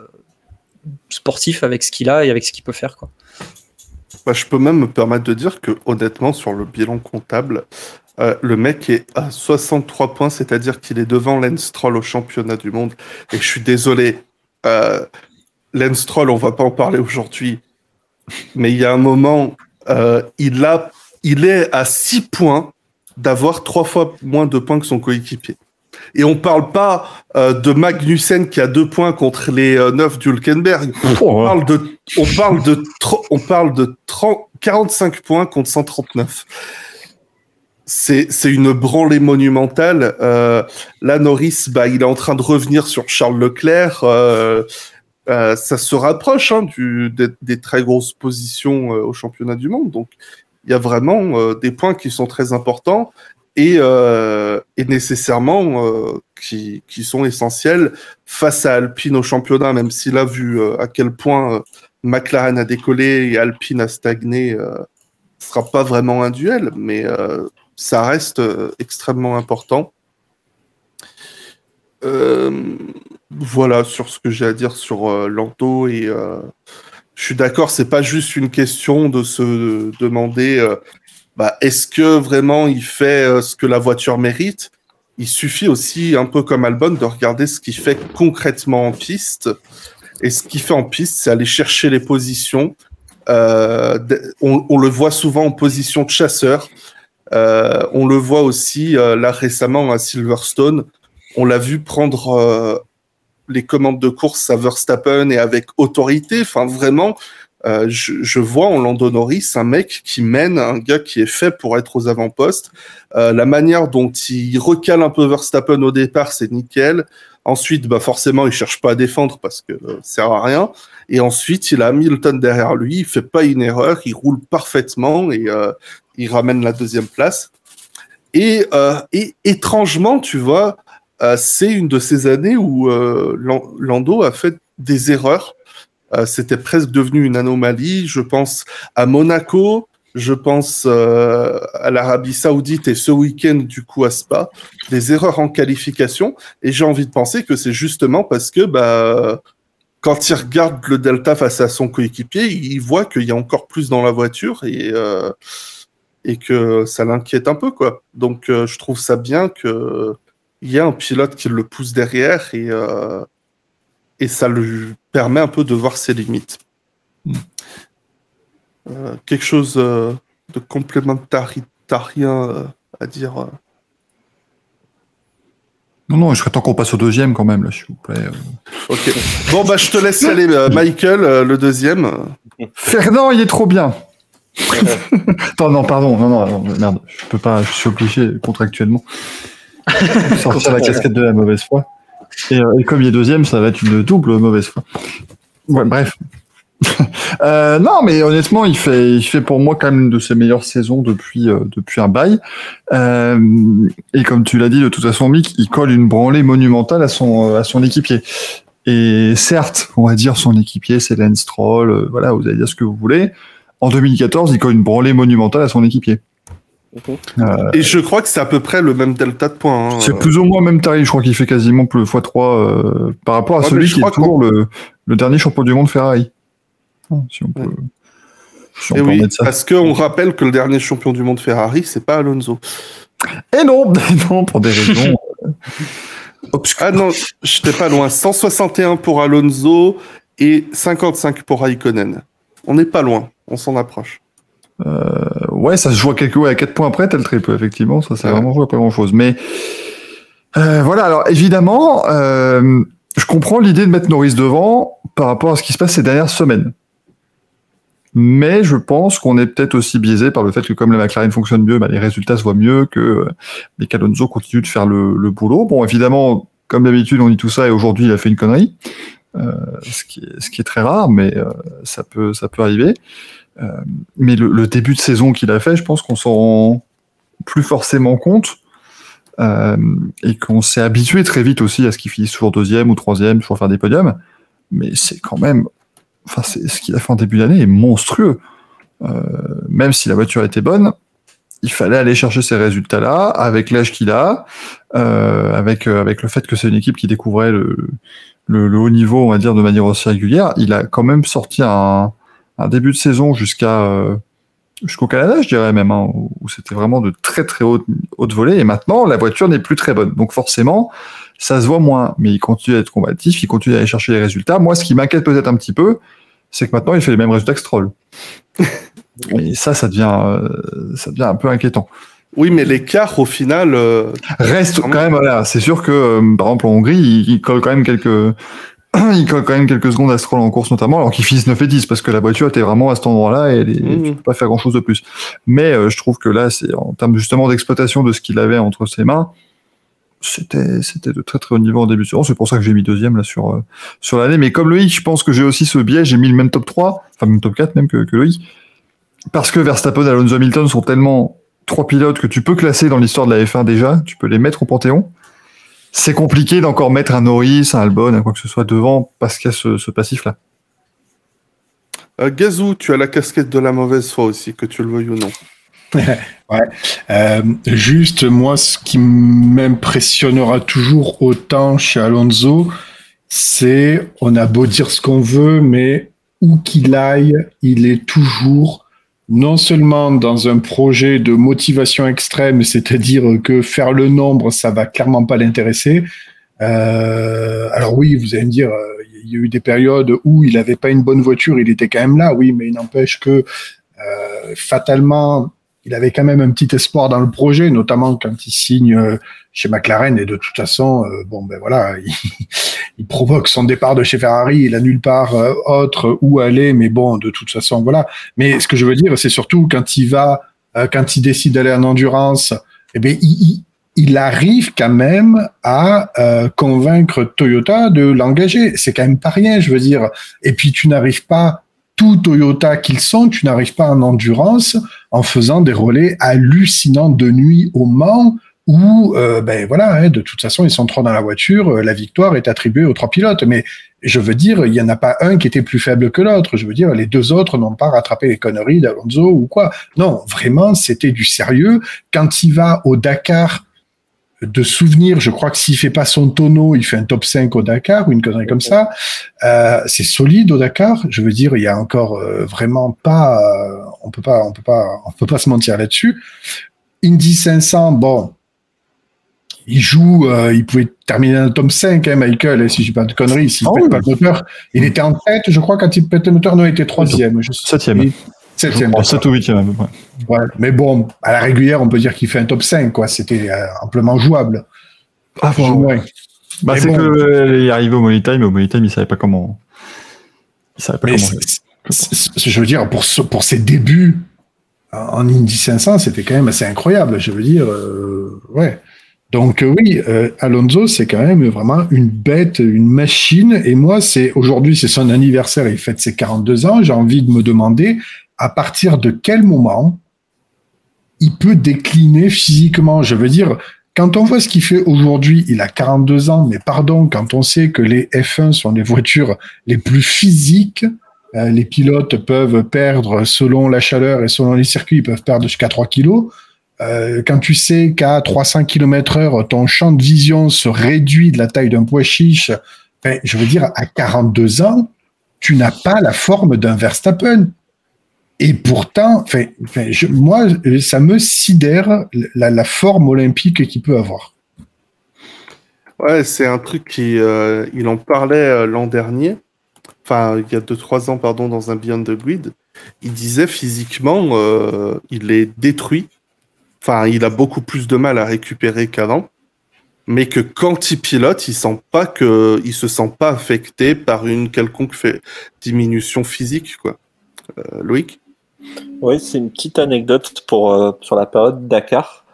sportif avec ce qu'il a et avec ce qu'il peut faire, quoi. Bah, je peux même me permettre de dire que, honnêtement, sur le bilan comptable, euh, le mec est à soixante-trois points, c'est-à-dire qu'il est devant Lance Stroll au championnat du monde. Et je suis désolé, euh, Lance Stroll, on va pas en parler aujourd'hui, mais il y a un moment, euh, il, a, il est à six points d'avoir trois fois moins de points que son coéquipier. Et on parle pas euh, de Magnussen qui a deux points contre les euh, neuf d'Hülkenberg. On parle de, on parle de, tro- on parle de trente, quarante-cinq points contre cent trente-neuf. C'est, c'est une branlée monumentale. Euh, là, Norris, bah, il est en train de revenir sur Charles Leclerc. Euh, euh, ça se rapproche hein, du, des, des très grosses positions euh, au championnat du monde. Donc, il y a vraiment euh, des points qui sont très importants et, euh, et nécessairement euh, qui, qui sont essentiels face à Alpine au championnat, même si là, vu euh, à quel point euh, McLaren a décollé et Alpine a stagné, euh, ce sera pas vraiment un duel, mais euh, ça reste euh, extrêmement important. Euh, voilà sur ce que j'ai à dire sur euh, Lando et euh, je suis d'accord, c'est pas juste une question de se demander euh, bah, est-ce que vraiment il fait euh, ce que la voiture mérite, il suffit aussi, un peu comme Albon, de regarder ce qu'il fait concrètement en piste. Et ce qu'il fait en piste, c'est aller chercher les positions. Euh, on, on le voit souvent en position de chasseur. Euh, on le voit aussi, euh, là récemment à Silverstone, on l'a vu prendre euh, les commandes de course à Verstappen et avec autorité. Enfin, vraiment, euh, je, je vois en Lando Norris un mec qui mène, un gars qui est fait pour être aux avant-postes. Euh, la manière dont il recale un peu Verstappen au départ, c'est nickel. Ensuite, bah forcément, il cherche pas à défendre parce que euh, ça sert à rien. Et ensuite, il a Hamilton derrière lui, il fait pas une erreur, il roule parfaitement et euh, il ramène la deuxième place. Et, euh, et étrangement, tu vois, euh, c'est une de ces années où euh, Lando a fait des erreurs. Euh, c'était presque devenu une anomalie. Je pense à Monaco, je pense euh, à l'Arabie Saoudite et ce week-end du coup à Spa, des erreurs en qualification. Et j'ai envie de penser que c'est justement parce que bah quand il regarde le delta face à son coéquipier, il voit qu'il y a encore plus dans la voiture et euh, et que ça l'inquiète un peu quoi. Donc euh, je trouve ça bien que il y a un pilote qui le pousse derrière et euh, et ça lui permet un peu de voir ses limites. Mm. Euh, quelque chose euh, de complémentarien euh, à dire. Euh... Non, non, je serais temps qu'on passe au deuxième quand même, là, s'il vous plaît. Ok. Bon, bah, je te laisse aller, euh, Michael, euh, le deuxième. Fernand, il est trop bien. Attends, non, pardon, non, non, non, merde, je peux pas, je suis obligé contractuellement de sortir la casquette de la mauvaise foi. Et, euh, et comme il est deuxième, ça va être une double mauvaise foi. Ouais, bref. euh, non, mais honnêtement, il fait, il fait pour moi quand même une de ses meilleures saisons depuis, euh, depuis un bail. Euh, et comme tu l'as dit, de toute façon, Mick, il colle une branlée monumentale à son, à son équipier. Et certes, on va dire son équipier, c'est Lance Stroll, euh, voilà, vous allez dire ce que vous voulez. En deux mille quatorze, il colle une branlée monumentale à son équipier. Euh, et je crois que c'est à peu près le même delta de points. Hein. C'est plus ou moins le même tarif, je crois qu'il fait quasiment plus fois trois euh, par rapport à ouais, celui qui est toujours le, le dernier champion du monde Ferrari. Si on peut, ouais. si on et peut oui, ça. Parce qu'on rappelle que le dernier champion du monde Ferrari, c'est pas Alonso. Et non, non pour des raisons obscures. Ah non, j'étais pas loin. cent soixante et un pour Alonso et cinquante-cinq pour Raikkonen. On n'est pas loin, on s'en approche. Euh, ouais, ça se joue à quelques ouais, à quatre points près, tel triple, effectivement, ça c'est ouais. vraiment joué à pas grand chose. Mais euh, voilà, alors évidemment, euh, je comprends l'idée de mettre Norris devant par rapport à ce qui se passe ces dernières semaines. Mais je pense qu'on est peut-être aussi biaisé par le fait que comme la McLaren fonctionne mieux, bah, les résultats se voient mieux, que euh, les qu'Alonso continue de faire le, le boulot. Bon, évidemment, comme d'habitude, on dit tout ça et aujourd'hui, il a fait une connerie, euh, ce, qui est, ce qui est très rare, mais euh, ça peut, ça peut arriver. Euh, mais le, le début de saison qu'il a fait, je pense qu'on s'en rend plus forcément compte euh, et qu'on s'est habitué très vite aussi à ce qu'il finisse toujours deuxième ou troisième, toujours faire des podiums. Mais c'est quand même, enfin, c'est, ce qu'il a fait en début d'année est monstrueux. Euh, même si la voiture était bonne, il fallait aller chercher ces résultats-là avec l'âge qu'il a, euh, avec euh, avec le fait que c'est une équipe qui découvrait le, le, le haut niveau, on va dire, de manière aussi régulière. Il a quand même sorti un un début de saison jusqu'à euh, jusqu'au Canada, je dirais même, hein, où, où c'était vraiment de très très haute, haute volée, et maintenant la voiture n'est plus très bonne. Donc forcément, ça se voit moins, mais il continue à être combatif, il continue à aller chercher les résultats. Moi, ce qui m'inquiète peut-être un petit peu, c'est que maintenant il fait les mêmes résultats que Stroll. Et ça, ça devient, euh, ça devient un peu inquiétant. Oui, mais l'écart au final euh... reste quand même. Voilà, c'est sûr que euh, par exemple en Hongrie, il, il colle quand même quelques il colle quand même quelques secondes à Stroll en course notamment, alors qu'il finisse neuf et dix, parce que la voiture était vraiment à cet endroit-là et les, mmh. tu peux pas faire grand-chose de plus. Mais euh, je trouve que là, c'est en termes justement d'exploitation de ce qu'il avait entre ses mains, c'était c'était de très très haut niveau en début de saison. C'est pour ça que j'ai mis deuxième là sur euh, sur l'année. Mais comme Loïc, je pense que j'ai aussi ce biais, j'ai mis le même top trois, enfin même top quatre même que, que Loïc, parce que Verstappen et Alonso Hamilton sont tellement trois pilotes que tu peux classer dans l'histoire de la F un déjà, tu peux les mettre au Panthéon. C'est compliqué d'encore mettre un Norris, un Albon, un quoi que ce soit devant parce qu'il y a ce, ce passif-là. Euh, Gazou, tu as la casquette de la mauvaise foi aussi, que tu le veuilles ou non. Ouais. Euh, juste, moi, ce qui m'impressionnera toujours autant chez Alonso, c'est, on a beau dire ce qu'on veut, mais où qu'il aille, il est toujours non seulement dans un projet de motivation extrême, c'est-à-dire que faire le nombre, ça va clairement pas l'intéresser. Euh, alors oui, vous allez me dire, euh, il y a eu des périodes où il avait pas une bonne voiture, il était quand même là, oui, mais il n'empêche que euh, fatalement, il avait quand même un petit espoir dans le projet, notamment quand il signe euh, chez McLaren, et de toute façon, euh, bon ben voilà, il, il provoque son départ de chez Ferrari, il a nulle part euh, autre où aller, mais bon, de toute façon, voilà. Mais ce que je veux dire, c'est surtout quand il va, euh, quand il décide d'aller en endurance, eh bien, il, il, il arrive quand même à euh, convaincre Toyota de l'engager. C'est quand même pas rien, je veux dire. Et puis tu n'arrives pas, tout Toyota qu'ils sont, tu n'arrives pas en endurance en faisant des relais hallucinants de nuit au Mans où, euh, ben voilà, hein, de toute façon, ils sont trois dans la voiture, euh, la victoire est attribuée aux trois pilotes. Mais je veux dire, il n'y en a pas un qui était plus faible que l'autre. Je veux dire, les deux autres n'ont pas rattrapé les conneries d'Alonso ou quoi. Non, vraiment, c'était du sérieux. Quand il va au Dakar, de souvenir, je crois que s'il fait pas son tonneau, il fait un top cinq au Dakar ou une connerie comme ça. Euh, c'est solide au Dakar. Je veux dire, il y a encore euh, vraiment pas, euh, on peut pas, on peut pas, on peut pas se mentir là-dessus. Indy cinq cents, bon, il joue, euh, il pouvait terminer dans le top cinq, hein, Michael, si je dis pas de conneries, s'il Oh pète oui. pas le moteur. Il était en tête, je crois, quand il pète le moteur, non, il était troisième. Je... Septième. Septième. sept ou huitième à peu près. Ouais, mais bon, à la régulière, on peut dire qu'il fait un top cinq, quoi. C'était euh, amplement jouable. Ah, Plus bon. ou moins. Bah, Mais c'est bon. que euh, il est arrivé au Money Time, et au Money Time, il savait pas comment. Il savait pas Mais comment. c'est- c'est- c'est- je veux dire, pour, ce- pour ses débuts en Indy cinq cents, c'était quand même assez incroyable. Je veux dire, euh, ouais. Donc euh, oui, euh, Alonso, c'est quand même vraiment une bête, une machine. Et moi, c'est aujourd'hui, c'est son anniversaire, il fête ses quarante-deux ans. J'ai envie de me demander à partir de quel moment il peut décliner physiquement. Je veux dire, quand on voit ce qu'il fait aujourd'hui, il a quarante-deux ans, mais pardon, quand on sait que les F un sont les voitures les plus physiques, euh, les pilotes peuvent perdre, selon la chaleur et selon les circuits, ils peuvent perdre jusqu'à trois kilos. Euh, quand tu sais qu'à trois cents kilomètres heure, ton champ de vision se réduit de la taille d'un pois chiche, enfin, je veux dire, à quarante-deux ans, tu n'as pas la forme d'un Verstappen. Et pourtant, enfin, enfin, je, moi, ça me sidère la, la forme olympique qu'il peut avoir. Ouais, c'est un truc qui, euh, il en parlait euh, l'an dernier, enfin il y a deux trois ans, pardon, dans un Beyond the Grid. Il disait physiquement, euh, il est détruit. Enfin, il a beaucoup plus de mal à récupérer qu'avant, mais que quand il pilote, il sent pas que, il se sent pas affecté par une quelconque fait, diminution physique, quoi. Euh, Loïc? Oui, c'est une petite anecdote pour, euh, sur la période Dakar.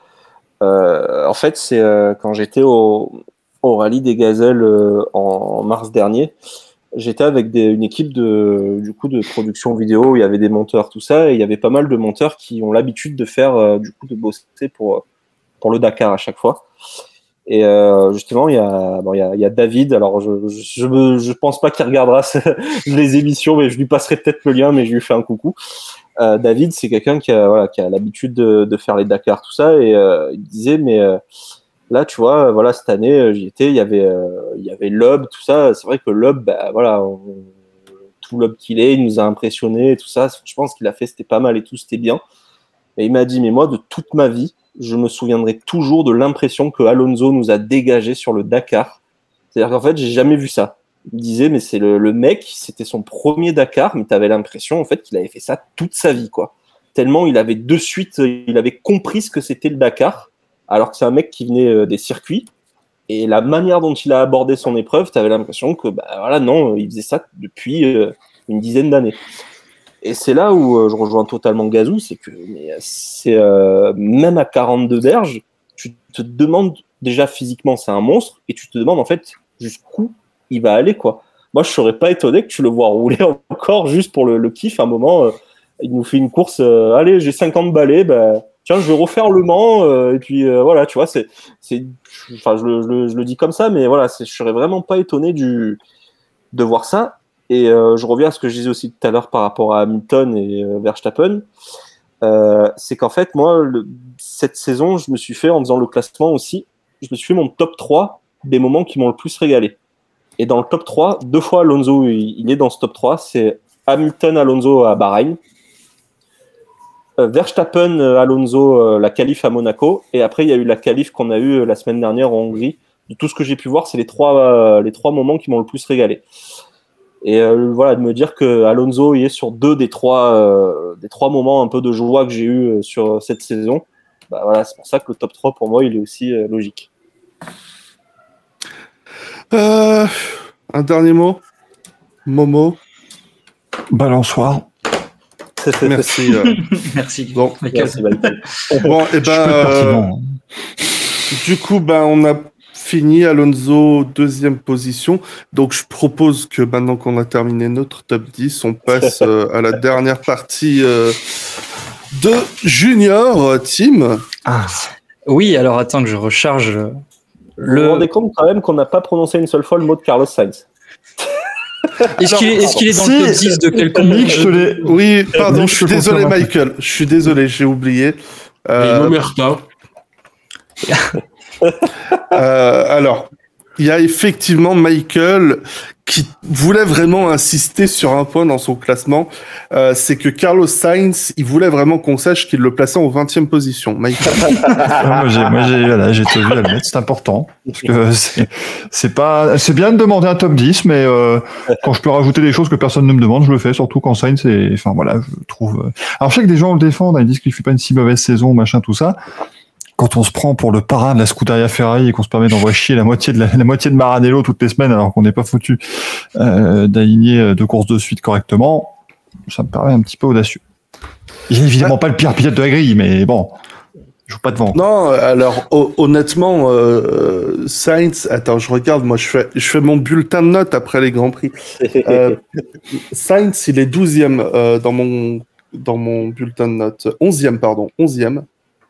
Euh, en fait, c'est euh, quand j'étais au, au rallye des Gazelles euh, en mars dernier, j'étais avec des, une équipe de, du coup, de production vidéo où il y avait des monteurs, tout ça, et il y avait pas mal de monteurs qui ont l'habitude de faire, euh, du coup, de bosser pour, pour le Dakar à chaque fois. Et euh, justement, il y a, bon, il y a, il y a David. Alors, je, je, je, je pense pas qu'il regardera les émissions, mais je lui passerai peut-être le lien, mais je lui fais un coucou. Euh, David, c'est quelqu'un qui a, voilà, qui a l'habitude de, de faire les Dakar, tout ça, et euh, il disait, mais euh, là, tu vois, voilà, cette année, j'y étais, il y avait, euh, il y avait Loeb, tout ça. C'est vrai que Loeb, bah, voilà, on, tout Loeb qu'il est, il nous a impressionnés, et tout ça. Je pense qu'il a fait, c'était pas mal et tout, c'était bien. Et il m'a dit, mais moi, de toute ma vie, je me souviendrai toujours de l'impression que Alonso nous a dégagé sur le Dakar. C'est-à-dire qu'en fait, j'ai jamais vu ça. Il disait, mais c'est le, le mec, c'était son premier Dakar, mais tu avais l'impression en fait qu'il avait fait ça toute sa vie, quoi. Tellement il avait de suite, il avait compris ce que c'était le Dakar, alors que c'est un mec qui venait euh, des circuits. Et la manière dont il a abordé son épreuve, tu avais l'impression que, bah voilà, non, il faisait ça depuis euh, une dizaine d'années. Et c'est là où euh, je rejoins totalement Gazou, c'est que mais, c'est euh, même à quarante-deux berges, tu te demandes déjà physiquement, c'est un monstre, et tu te demandes en fait jusqu'où il va aller, quoi. Moi, je serais pas étonné que tu le vois rouler encore juste pour le, le kiff. À un moment, euh, il nous fait une course. Euh, allez, j'ai cinquante balais, bah, tiens, je vais refaire le Mans. Euh, et puis euh, voilà, tu vois, c'est, c'est, enfin, je le, je, le, je le dis comme ça, mais voilà, c'est, je serais vraiment pas étonné du, de voir ça. Et euh, je reviens à ce que je disais aussi tout à l'heure par rapport à Hamilton et euh, Verstappen. Euh, c'est qu'en fait, moi, le, cette saison, je me suis fait, en faisant le classement aussi, je me suis fait mon top trois des moments qui m'ont le plus régalé. Et dans le top trois, deux fois Alonso, il est dans ce top trois. C'est Hamilton-Alonso à Bahreïn. euh, Verstappen, euh, Alonso, euh, la qualif à Monaco, et après il y a eu la qualif qu'on a eue la semaine dernière en Hongrie. De tout ce que j'ai pu voir, c'est les trois, euh, les trois moments qui m'ont le plus régalé. Et euh, voilà, de me dire que Alonso y est sur deux des trois, euh, des trois moments un peu de joie que j'ai eu sur cette saison. Bah voilà, c'est pour ça que le top trois pour moi, il est aussi euh, logique. Euh, un dernier mot, Momo. Balançoire. Merci. Euh... Merci. Bon, Merci, bon et ben, euh, du coup, ben, on a fini. Alonso, deuxième position. Donc, je propose que maintenant qu'on a terminé notre top dix, on passe euh, à la dernière partie euh, de Junior Team. Ah. Oui, alors attends que je recharge. Le... Vous vous rendez compte quand même qu'on n'a pas prononcé une seule fois le mot de Carlos Sainz. Est-ce qu'il est, est, qu'il est dans si, le top dix de quelqu'un Nick, je te l'ai... Oui, pardon, je suis désolé, Michael. Je suis désolé, j'ai oublié. Euh... Momerta. euh, alors, il y a effectivement Michael qui voulait vraiment insister sur un point dans son classement, euh, c'est que Carlos Sainz, il voulait vraiment qu'on sache qu'il le plaçait en vingtième position. Michael. moi, j'ai, moi, j'ai, voilà, j'ai tenu à le mettre, c'est important. Parce que c'est, c'est pas, c'est bien de demander un top dix, mais euh, quand je peux rajouter des choses que personne ne me demande, je le fais, surtout quand Sainz est, enfin voilà, je trouve. Alors, je sais que des gens le défendent, ils disent qu'il fait pas une si mauvaise saison, machin, tout ça. Quand on se prend pour le parrain de la Scuderia Ferrari et qu'on se permet d'envoyer chier la moitié de la, la moitié de Maranello toutes les semaines alors qu'on n'est pas foutu euh, d'aligner deux courses de suite correctement, ça me paraît un petit peu audacieux. Il n'est évidemment pas le pire pilote de la grille, mais bon, je joue pas devant. Non, alors honnêtement, euh, Sainz, attends, je regarde, moi je fais, je fais mon bulletin de notes après les Grands Prix. Euh, Sainz, il est douzième euh, dans mon dans mon bulletin de notes, onzième pardon, onzième.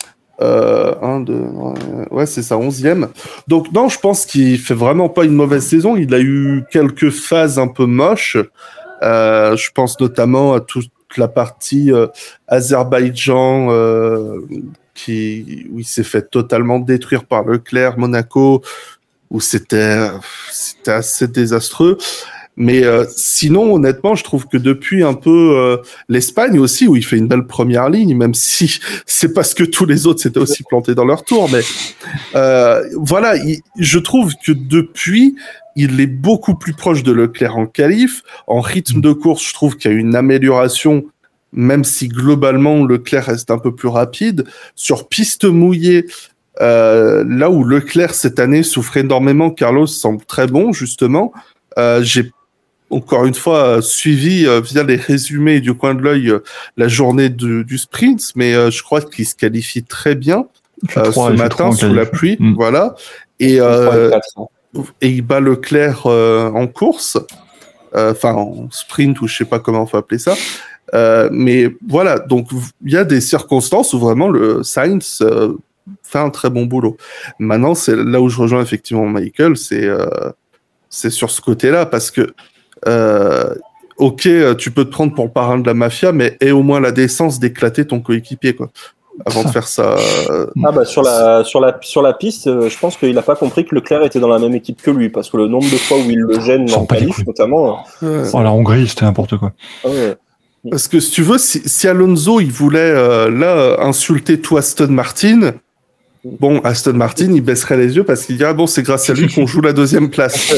Euh, un, deux, ouais, c'est ça, onzième. Donc, non, je pense qu'il fait vraiment pas une mauvaise saison. Il a eu quelques phases un peu moches. Euh, je pense notamment à toute la partie euh, Azerbaïdjan, euh, qui, où il s'est fait totalement détruire par Leclerc, Monaco, où c'était, c'était assez désastreux. Mais euh, sinon, honnêtement, je trouve que depuis un peu euh, l'Espagne aussi, où il fait une belle première ligne, même si c'est parce que tous les autres s'étaient aussi plantés dans leur tour. Mais euh, voilà, il, je trouve que depuis, il est beaucoup plus proche de Leclerc en qualif. En rythme de course, je trouve qu'il y a une amélioration, même si globalement, Leclerc reste un peu plus rapide. Sur piste mouillée, euh, là où Leclerc, cette année, souffre énormément, Carlos semble très bon, justement. Euh, j'ai encore une fois euh, suivi euh, via les résumés du coin de l'œil euh, la journée de, du sprint, mais euh, je crois qu'il se qualifie très bien euh, trois, ce matin sous la pluie, mmh. voilà, et, euh, et il bat Leclerc euh, en course, enfin euh, en sprint ou je sais pas comment on peut appeler ça, euh, mais voilà, donc il y a des circonstances où vraiment le Sainz euh, fait un très bon boulot. Maintenant, c'est là où je rejoins effectivement Michael, c'est euh, c'est sur ce côté-là, parce que Euh, ok, tu peux te prendre pour le parrain de la mafia, mais aie au moins la décence d'éclater ton coéquipier, quoi, avant de faire ça. Euh... Ah bah sur la sur la sur la piste, je pense qu'il n'a pas compris que Leclerc était dans la même équipe que lui, parce que le nombre de fois où il le gêne en qualif, notamment. Ouais. Oh, la Hongrie, c'était n'importe quoi. Ouais. Parce que si tu veux, si, si Alonso il voulait euh, là insulter tout Aston Martin. Bon, Aston Martin, il baisserait les yeux parce qu'il dirait, bon, c'est grâce à lui qu'on joue la deuxième place.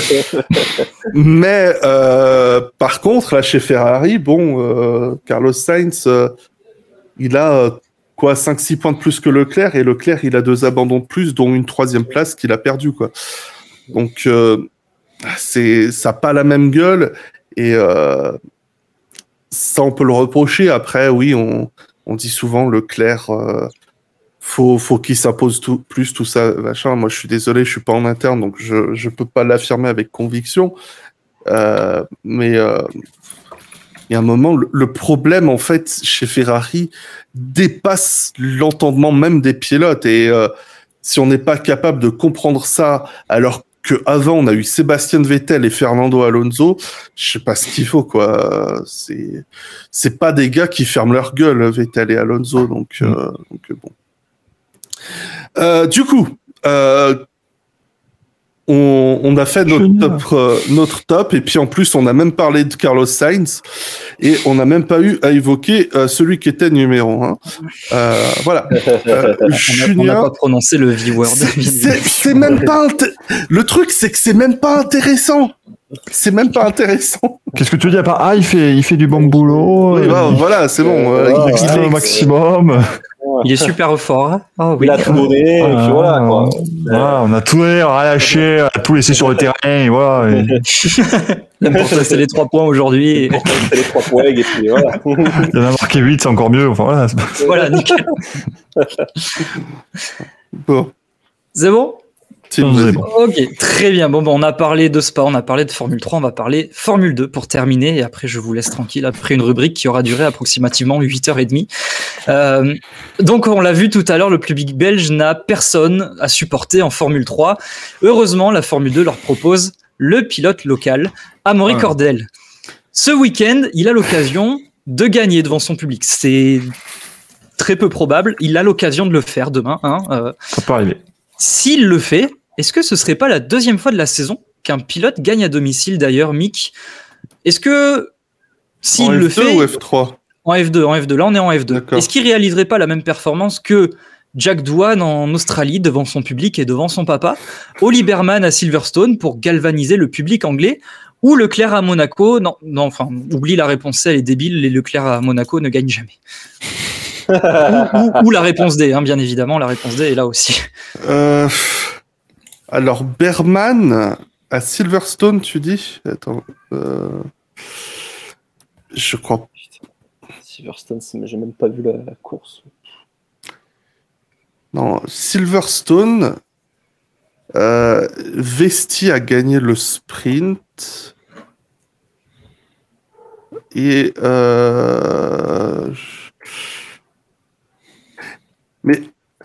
Mais euh, par contre, là, chez Ferrari, bon, euh, Carlos Sainz, euh, il a euh, quoi, cinq six points de plus que Leclerc, et Leclerc, il a deux abandons de plus, dont une troisième place qu'il a perdue, quoi. Donc, euh, c'est, ça n'a pas la même gueule, et euh, ça, on peut le reprocher. Après, oui, on, on dit souvent Leclerc... Euh, Faut, faut qu'il s'impose tout, plus, tout ça, machin. Moi, je suis désolé, je suis pas en interne, donc je, je peux pas l'affirmer avec conviction. Euh, mais il euh, y a un moment, le, le problème, en fait, chez Ferrari, dépasse l'entendement même des pilotes. Et euh, si on n'est pas capable de comprendre ça, alors qu'avant, on a eu Sébastien Vettel et Fernando Alonso, je sais pas ce qu'il faut, quoi. C'est, c'est pas des gars qui ferment leur gueule, Vettel et Alonso, donc, euh, donc bon. Euh, du coup, euh, on, on a fait notre top, euh, notre top, et puis en plus, on a même parlé de Carlos Sainz, et on n'a même pas eu à évoquer euh, celui qui était numéro un. Euh, voilà. Euh, on n'a pas prononcé le V-word. C'est, c'est même pas inté- le truc, c'est que c'est même pas intéressant. C'est même pas intéressant. Qu'est-ce que tu dis à part ah il fait il fait du bon boulot. Oui, bah, voilà, c'est bon. Euh, euh, il existe au maximum. Il est super fort. Hein. Oh, oui. Il a tout donné, et puis voilà, quoi. Voilà, on a tout relâché, on a tout laissé sur le terrain, et voilà. Et... L'important, c'est les trois points aujourd'hui. C'est les trois points, et puis voilà. Il y en a marqué huit, c'est encore mieux. Enfin, voilà. Voilà, nickel. Bon. C'est bon? C'est bon. Ok, très bien. Bon, bon, on a parlé de Spa, on a parlé de Formule trois, on va parler Formule deux pour terminer, et après je vous laisse tranquille après une rubrique qui aura duré approximativement huit heures trente. Euh, donc on l'a vu tout à l'heure, le public belge n'a personne à supporter en Formule trois. Heureusement, la Formule deux leur propose le pilote local, Amaury Ah. Cordel. Ce week-end, il a l'occasion de gagner devant son public. C'est très peu probable, il a l'occasion de le faire demain. Hein, euh, Ça peut arriver. S'il le fait, est-ce que ce serait pas la deuxième fois de la saison qu'un pilote gagne à domicile d'ailleurs, Mick? Est-ce que s'il En le F deux fait ou F trois? en F deux, en F deux, là on est en F deux. D'accord. Est-ce qu'il réaliserait pas la même performance que Jack Doohan en Australie devant son public et devant son papa, Oli Berman à Silverstone pour galvaniser le public anglais, ou Leclerc à Monaco? Non, non, enfin, oublie la réponse C, elle est débile, les Leclerc à Monaco ne gagnent jamais. ou, ou- ou la réponse D, hein, bien évidemment, la réponse D est là aussi. Euh, alors, Berman à Silverstone, tu dis? Attends. Euh, je crois. Silverstone, c'est- j'ai même pas vu la, la course. Non, Silverstone. Euh, Vesti a gagné le sprint. Et. Euh, je- Mais.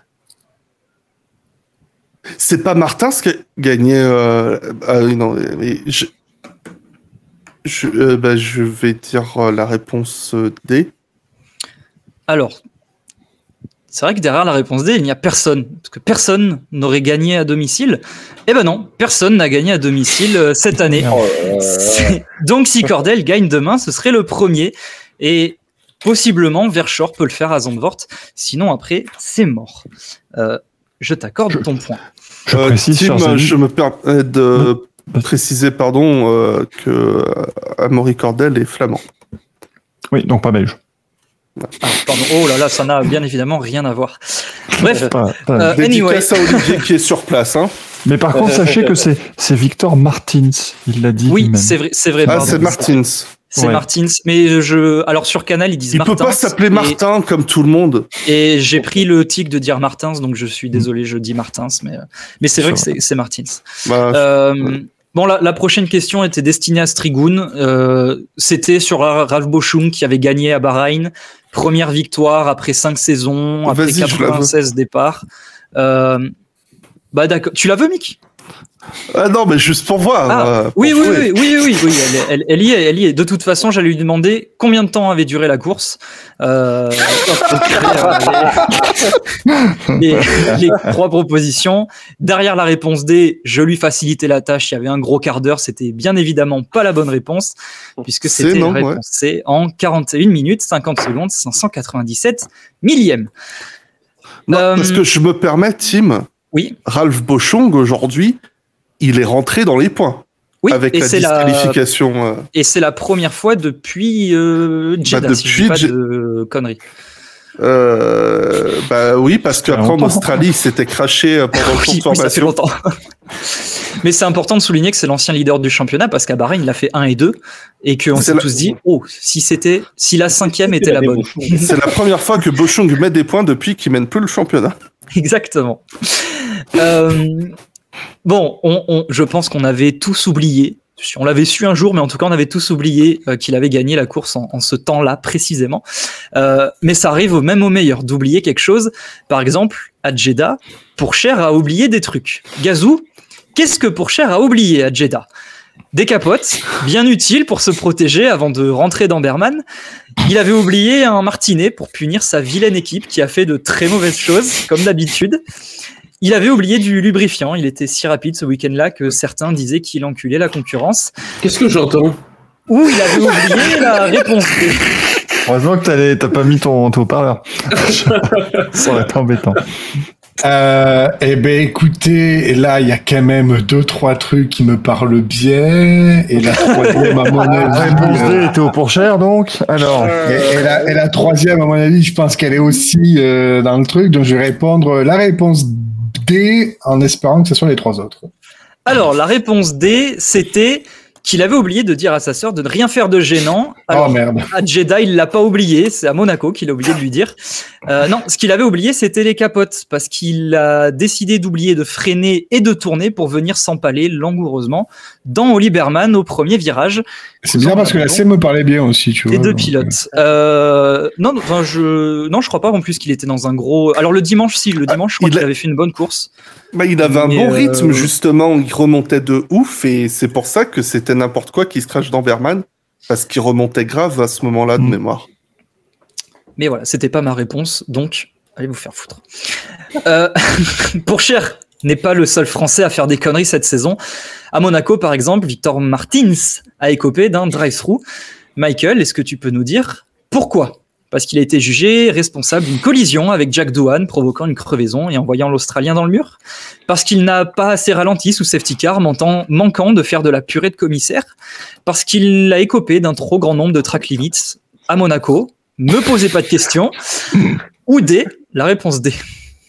C'est pas Martins qui a gagné. Euh... Ah oui, non, mais je. Je, euh, bah, je vais dire euh, la réponse euh, D. Alors, c'est vrai que derrière la réponse D, il n'y a personne. Parce que personne n'aurait gagné à domicile. Eh ben non, personne n'a gagné à domicile euh, cette année. C'est- Donc si Cordel gagne demain, ce serait le premier. Et possiblement, Verschoor peut le faire à Zandvoort. Sinon, après, c'est mort. Euh, je t'accorde ton point. Je Euh, précise, Tim, chers amis- je me permets de préciser pardon, euh, que euh, Amaury Cordel est flamand. Oui, donc pas belge. Ah, pardon. Oh là là, ça n'a bien évidemment rien à voir. Bref, Pas- pas- euh, anyway. Dédicace à Olivier qui est sur place. Hein. Mais par contre, sachez que c'est c'est Victor Martins, il l'a dit Oui, lui-même. c'est vrai, c'est vrai. Ah, pardon. c'est Martins. C'est Ouais. Martins, mais je. Alors sur Canal, ils disent Il Martins. peut pas s'appeler et- Martin comme tout le monde. Et j'ai pris le tic de dire Martins, donc je suis désolé, je dis Martins, mais, euh, mais c'est vrai que c'est, c'est Martins. Bah, Euh, bon, la, la prochaine question était destinée à Strigoun. Euh, c'était sur Ra- Ralph Boschung qui avait gagné à Bahreïn. Première victoire après cinq saisons, après Vas-y, je la veux. quatre-vingt-seize départs. Euh, bah d'accord. Tu la veux, Mick? Ah non, mais juste pour voir. Ah, euh, pour oui, oui, jouer. oui, oui, oui, oui, elle, elle, elle y est, elle y est. De toute façon, j'allais lui demander combien de temps avait duré la course. Euh, les, les trois propositions. Derrière la réponse D, je lui facilitais la tâche. Il y avait un gros quart d'heure. C'était bien évidemment pas la bonne réponse, puisque C'est c'était non, la réponse ouais. C en quarante et une minutes, cinquante secondes, cinq cent quatre-vingt-dix-sept millièmes. Non, Euh, parce que je me permets, Tim, Oui, Ralph Boschung, aujourd'hui, il est rentré dans les points. oui, avec et la c'est la, disqualification. euh, et c'est la première fois depuis euh, Jeddah, Bah, si je dis depuis pas Je- de conneries. euh, bah oui, parce fait qu'après en longtemps. Australie, il s'était craché euh, pendant le tour Oui, de oui, ça fait formation. longtemps. Mais c'est important de souligner que c'est l'ancien leader du championnat parce qu'à Bahreïn, il a fait un et deux et qu'on C'est s'est la- tous dit, oh, si c'était, si la cinquième était la bonne. C'est la première fois que Boschung met des points depuis qu'il mène plus le championnat. Exactement. Euh, bon, on, on- je pense qu'on avait tous oublié. On l'avait su un jour, mais en tout cas, on avait tous oublié euh, qu'il avait gagné la course en, en ce temps-là précisément. Euh, mais ça arrive au même au meilleur d'oublier quelque chose. Par exemple, à Jeddah, Pourchaire a oublié des trucs. Gazou, qu'est-ce que Pourchaire a oublié à Jeddah? Des capotes, bien utiles pour se protéger avant de rentrer dans Berman. Il avait oublié un martinet pour punir sa vilaine équipe qui a fait de très mauvaises choses, comme d'habitude. Il avait oublié du lubrifiant. Il était si rapide ce week-end-là que certains disaient qu'il enculait la concurrence. Qu'est-ce que j'entends? Ou il avait oublié la réponse D. Heureusement que t'as, t'as pas mis ton, ton haut-parleur. Ça aurait été embêtant. Euh, eh ben écoutez, là il y a quand même deux trois trucs qui me parlent bien. Et la troisième, à mon avis, Réponse D euh, était au pour cher donc. Alors, et, et la, et la troisième, à mon avis, je pense qu'elle est aussi euh, dans le truc. Donc je vais répondre la réponse D en espérant que ce soit les trois autres. Alors, la réponse D, c'était qu'il avait oublié de dire à sa sœur de ne rien faire de gênant. Alors, Oh merde. à Jeddah, il l'a pas oublié. C'est à Monaco qu'il a oublié de lui dire. Euh, non, ce qu'il avait oublié, c'était les capotes, parce qu'il a décidé d'oublier de freiner et de tourner pour venir s'empaler langoureusement dans Oli Berman au premier virage. C'est bien parce que la C me parlait bien aussi, tu vois. Les deux donc, pilotes. Euh, non, non, enfin, je, non, je crois pas en plus qu'il était dans un gros. Alors le dimanche, si, le dimanche, je crois il qu'il a- avait fait une bonne course. Bah, il avait un Mais, bon euh, rythme, justement. Il remontait de ouf et c'est pour ça que c'était n'importe quoi qui se crache dans Berman. Parce qu'il remontait grave à ce moment-là de Mm. mémoire. Mais voilà, c'était pas ma réponse, donc allez vous faire foutre. Euh, Pourchaire n'est pas le seul Français à faire des conneries cette saison. À Monaco, par exemple, Victor Martins a écopé d'un drive-through. Michael, est-ce que tu peux nous dire pourquoi? Parce qu'il a été jugé responsable d'une collision avec Jack Doohan, provoquant une crevaison et envoyant l'Australien dans le mur. Parce qu'il n'a pas assez ralenti sous safety car, manquant, manquant de faire de la purée de commissaire. Parce qu'il a écopé d'un trop grand nombre de track limits à Monaco. Ne posez pas de questions. Ou D, la réponse D.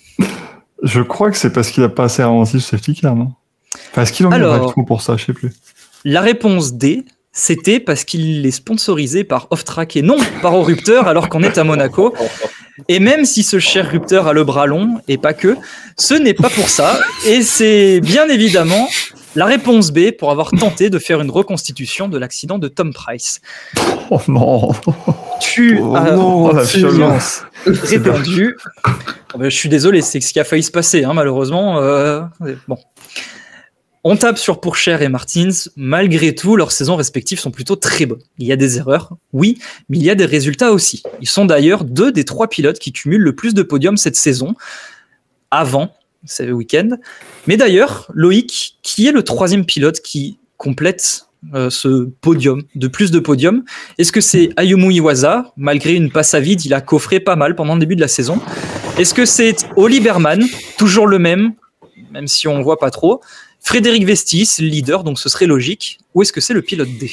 je crois que c'est parce qu'il a pas assez ralenti le safety car, non? Enfin, est-ce qu'il en Alors- a le trou pour ça? Je sais plus. La réponse D, c'était parce qu'il est sponsorisé par Off-Track et non par Rupteur alors qu'on est à Monaco. Et même si ce cher Rupteur a le bras long, et pas que, ce n'est pas pour ça. Et c'est bien évidemment la réponse B pour avoir tenté de faire une reconstitution de l'accident de Tom Price. Oh non. Tu Oh as non, Oh la c'est- violence. répondu. Oh ben, je suis désolé, c'est ce qui a failli se passer, hein, malheureusement. euh, Bon. On tape sur Pourchaire et Martins. Malgré tout, leurs saisons respectives sont plutôt très bonnes. Il y a des erreurs, oui, mais il y a des résultats aussi. Ils sont d'ailleurs deux des trois pilotes qui cumulent le plus de podiums cette saison, avant ce week-end. Mais d'ailleurs, Loïc, qui est le troisième pilote qui complète euh, ce podium, de plus de podiums? Est-ce que c'est Ayumu Iwasa? Malgré une passe à vide, il a coffré pas mal pendant le début de la saison. Est-ce que c'est Oli Berman, toujours le même, même si on voit pas trop? Frédéric Vestis, leader, donc ce serait logique. Ou est-ce que c'est le pilote D?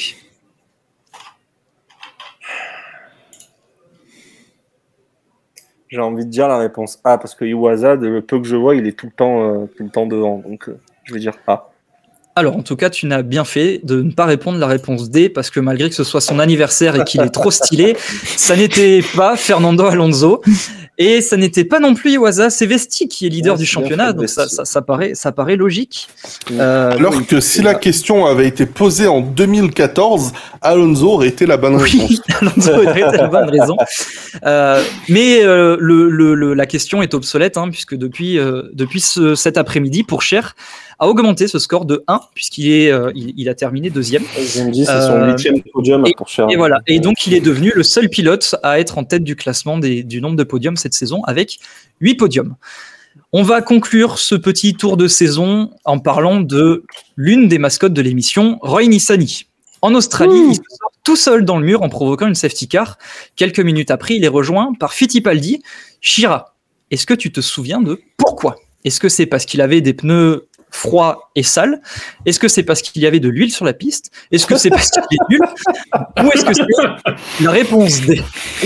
J'ai envie de dire la réponse A, parce que Iwasa, de le peu que je vois, il est tout le temps, euh, tout le temps devant. Donc, euh, je vais dire A. Alors, en tout cas, tu n'as bien fait de ne pas répondre la réponse D, parce que malgré que ce soit son anniversaire et qu'il est trop stylé, ça n'était pas Fernando Alonso, et ça n'était pas non plus Iwasa, c'est Vesti qui est leader Ouais, du c'est bien championnat, fait, donc ça, Vesti. ça, ça, paraît, ça paraît logique. Euh, Alors oui, que si la question avait été posée en deux mille quatorze, Alonso aurait été la bonne réponse. Oui, Alonso aurait été la bonne raison. Euh, mais euh, le, le, le, la question est obsolète, hein, puisque depuis, euh, depuis ce, cet après-midi, Pourchaire a augmenté ce score de un, puisqu'il est, euh, il, il a terminé deuxième. Je me dis, c'est son Euh, huitième podium et- pour Cher. Et voilà. Et donc, il est devenu le seul pilote à être en tête du classement des, du nombre de podiums cette saison, avec huit podiums. On va conclure ce petit tour de saison en parlant de l'une des mascottes de l'émission, Roy Nissany. En Australie, il se sort tout seul dans le mur en provoquant une safety car. Quelques minutes après, il est rejoint par Fittipaldi. Shira, est-ce que tu te souviens de pourquoi? Est-ce que c'est parce qu'il avait des pneus froids et sales? Est-ce que c'est parce qu'il y avait de l'huile sur la piste? Est-ce que c'est parce qu'il est nul? Ou est-ce que c'est la réponse D?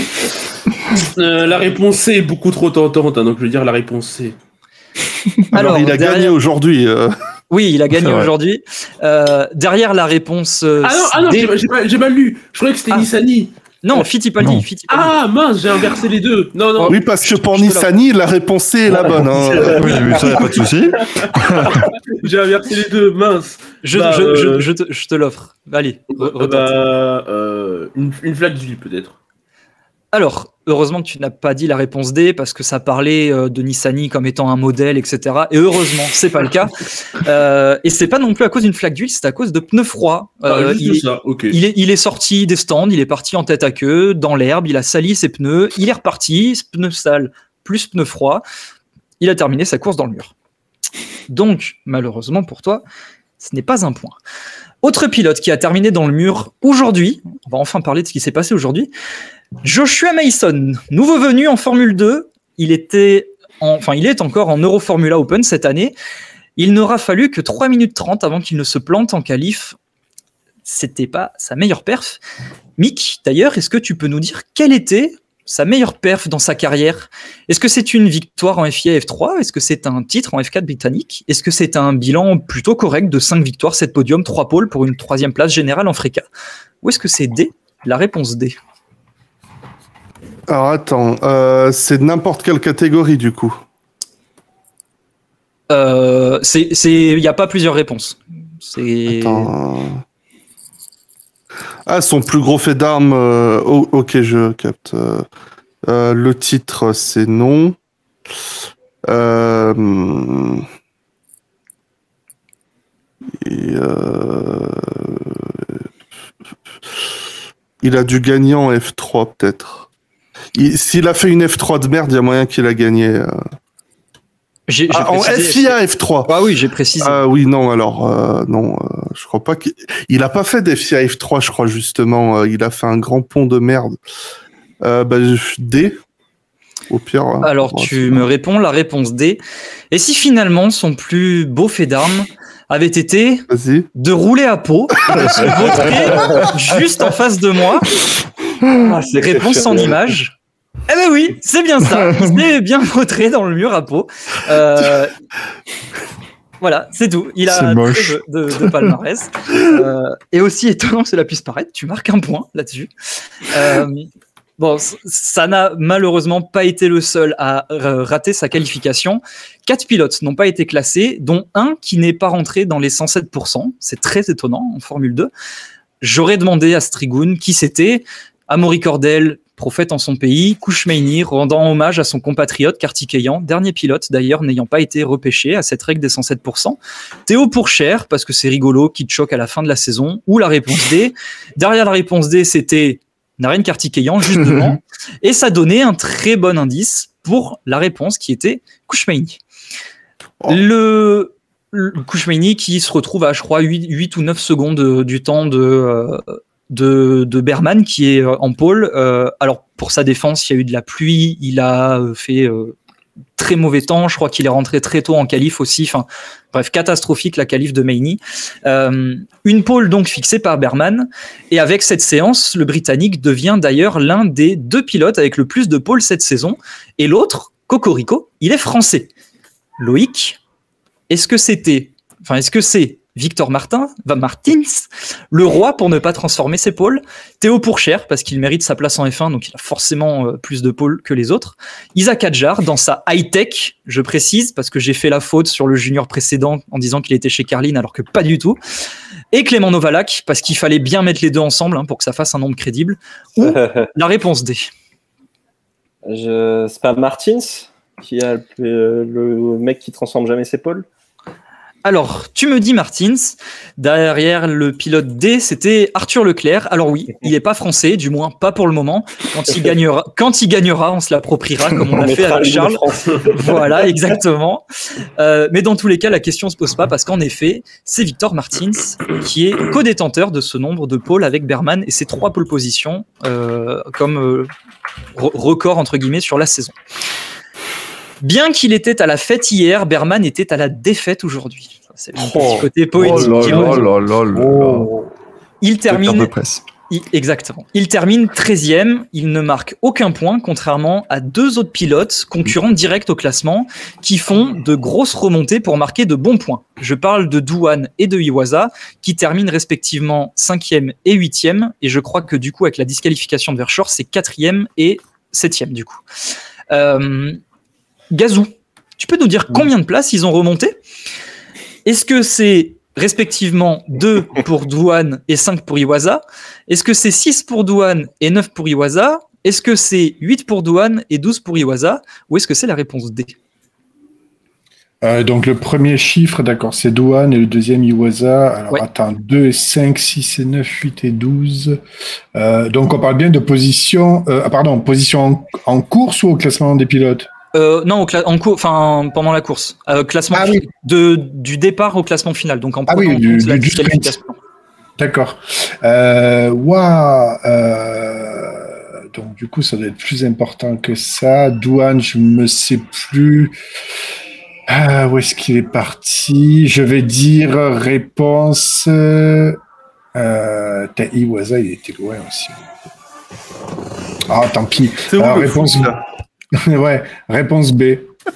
Euh, la réponse C est beaucoup trop tentante, hein, donc je vais dire la réponse C. Alors, il a derrière- gagné aujourd'hui. euh. Oui, il a gagné C'est vrai. aujourd'hui. Euh, derrière la réponse euh, Ah non, ah non D- j'ai pas- j'ai pas- j'ai mal lu. Je croyais que c'était Ah. Nissany. non, Fittipaldi. Non. Fittipaldi. Ah mince, j'ai inversé les deux. Non, non. Oui, parce que pour je te la- Nissany, la réponse C est la bonne. hein. Oui, j'ai vu ça, y a pas de souci. J'ai inversé les deux, mince. Je, Bah, je, euh, je, je te, je te l'offre. Allez, re- Euh, retente. bah, euh, une, une flaque d'huile peut-être. Alors, heureusement que tu n'as pas dit la réponse D parce que ça parlait euh, de Nissany comme étant un modèle, et cetera. Et heureusement, c'est pas le cas. Euh, et c'est pas non plus à cause d'une flaque d'huile, c'est à cause de pneus froids. Euh, Ah, juste il, est, ça, ok. il, est, il est sorti des stands, il est parti en tête à queue, dans l'herbe, il a sali ses pneus, il est reparti, pneus sales plus pneus froids. Il a terminé sa course dans le mur. Donc, malheureusement pour toi, ce n'est pas un point. Autre pilote qui a terminé dans le mur aujourd'hui, on va enfin parler de ce qui s'est passé aujourd'hui, Joshua Mason, nouveau venu en Formule deux, il était, en, enfin il est encore en Euroformula Open cette année, il n'aura fallu que trois minutes trente avant qu'il ne se plante en qualif, c'était pas sa meilleure perf. Mick, d'ailleurs, est-ce que tu peux nous dire quelle était sa meilleure perf dans sa carrière? Est-ce que c'est une victoire en F I A F trois? Est-ce que c'est un titre en F quatre britannique? Est-ce que c'est un bilan plutôt correct de cinq victoires, sept podiums, trois pôles pour une troisième place générale en Freca? Ou est-ce que c'est D? La réponse D. Alors attends, euh, c'est n'importe quelle catégorie du coup. Euh, c'est, c'est, y a pas plusieurs réponses. C'est. Attends. Ah, son plus gros fait d'armes. Euh, oh, ok, je capte. Euh, euh, le titre, c'est non. Euh, et, euh, il a dû gagner en F trois peut-être. Il, s'il a fait une F trois de merde, il y a moyen qu'il a gagné. Euh... J'ai, j'ai ah, en F I A F trois. Ah oui, j'ai précisé. Ah oui, non, alors euh, non, euh, je crois pas qu'il il a pas fait d'F I A F trois, je crois justement. Euh, il a fait un grand pont de merde. Euh, bah, D. Au pire. Alors bon, tu me réponds la réponse D. Et si finalement son plus beau fait d'armes avait été Vas-y. de rouler à Pau, de se vautrer juste en face de moi. Ah, c'est réponse sans image. Eh ben oui, c'est bien ça. Il s'est bien vautré dans le mur à Pau. Euh, voilà, c'est tout. Il a moche. de, de, de palmarès. Euh, et aussi étonnant que cela puisse paraître, tu marques un point là-dessus. Euh, bon, ça n'a malheureusement pas été le seul à rater sa qualification. Quatre pilotes n'ont pas été classés, dont un qui n'est pas rentré dans les cent sept pour cent. C'est très étonnant en Formule deux. J'aurais demandé à Strigoun qui c'était. Amaury Cordel, prophète en son pays, Kouchmeini, rendant hommage à son compatriote Kartikeyan, dernier pilote d'ailleurs n'ayant pas été repêché à cette règle des cent sept pour cent. Théo Pourchère, parce que c'est rigolo, qui te choque à la fin de la saison, ou la réponse D. Derrière la réponse D, c'était Naren Kartikeyan, juste devant, et ça donnait un très bon indice pour la réponse qui était Kouchmeini. Oh. Le, le Kouchmeini qui se retrouve à, je crois, huit ou neuf secondes du temps de... Euh, De, de Berman qui est en pôle. Euh, alors pour sa défense, il y a eu de la pluie, il a fait euh, très mauvais temps, je crois qu'il est rentré très tôt en qualif aussi, enfin bref, catastrophique la qualif de Meini. Euh, une pôle donc fixée par Berman, et avec cette séance, le Britannique devient d'ailleurs l'un des deux pilotes avec le plus de pôles cette saison, et l'autre, Cocorico, il est français. Loïc, est-ce que c'était, enfin est-ce que c'est Victor Martin, Van Martins, le roi pour ne pas transformer ses pôles, Théo Pourchère parce qu'il mérite sa place en F un, donc il a forcément euh, plus de pôles que les autres, Isaac Hadjar dans sa high-tech, je précise, parce que j'ai fait la faute sur le junior précédent en disant qu'il était chez Carlin alors que pas du tout, et Clément Novalak parce qu'il fallait bien mettre les deux ensemble hein, pour que ça fasse un nombre crédible, ou la réponse D. Je... C'est pas Martins qui a le, le mec qui transforme jamais ses pôles? Alors, tu me dis Martins, derrière le pilote D, c'était Arthur Leclerc. Alors oui, il n'est pas français, du moins pas pour le moment. Quand il gagnera, quand il gagnera, on se l'appropriera comme on, on l'a fait avec Charles. Voilà, exactement. Euh, mais dans tous les cas, la question se pose pas parce qu'en effet, c'est Victor Martins qui est co-détenteur de ce nombre de pôles avec Berman et ses trois pôles positions euh, comme euh, record entre guillemets sur la saison. Bien qu'il était à la fête hier, Berman était à la défaite aujourd'hui. C'est le oh, petit côté poétique. Oh là là là là oh. Il termine. Il, exactement. Il termine treizième. Il ne marque aucun point, contrairement à deux autres pilotes concurrents directs au classement qui font de grosses remontées pour marquer de bons points. Je parle de Douane et de Iwasa qui terminent respectivement cinquième et huitième. Et je crois que du coup, avec la disqualification de Verschoor, c'est quatrième et septième du coup. Euh, Gazou, tu peux nous dire combien de places ils ont remonté? Est-ce que c'est respectivement deux pour Douane et cinq pour Iwasa? Est-ce que c'est six pour Douane et neuf pour Iwasa? Est-ce que c'est huit pour Douane et douze pour Iwasa? Ou est-ce que c'est la réponse D? euh, Donc le premier chiffre, d'accord, c'est Douane et le deuxième Iwasa. Alors ouais. Attends, deux et cinq, six et neuf, huit et douze. Euh, donc on parle bien de position, euh, pardon, position en, en course ou au classement des pilotes? Euh, non, au cla- en cours, enfin pendant la course, euh, classement Ah fi- oui. de du départ au classement final. Donc en Ah oui, prenant en du- compte la du- du sprint. disqualification. D'accord. Euh, ouah, euh, donc du coup, ça doit être plus important que ça. Douane, je me sais plus. Ah, où est-ce qu'il est parti? Je vais dire réponse. Euh, euh, t'as Iwaza, il était loin aussi. Ah, tant pis. C'est où Alors, le réponse. foot, là Ouais, réponse B.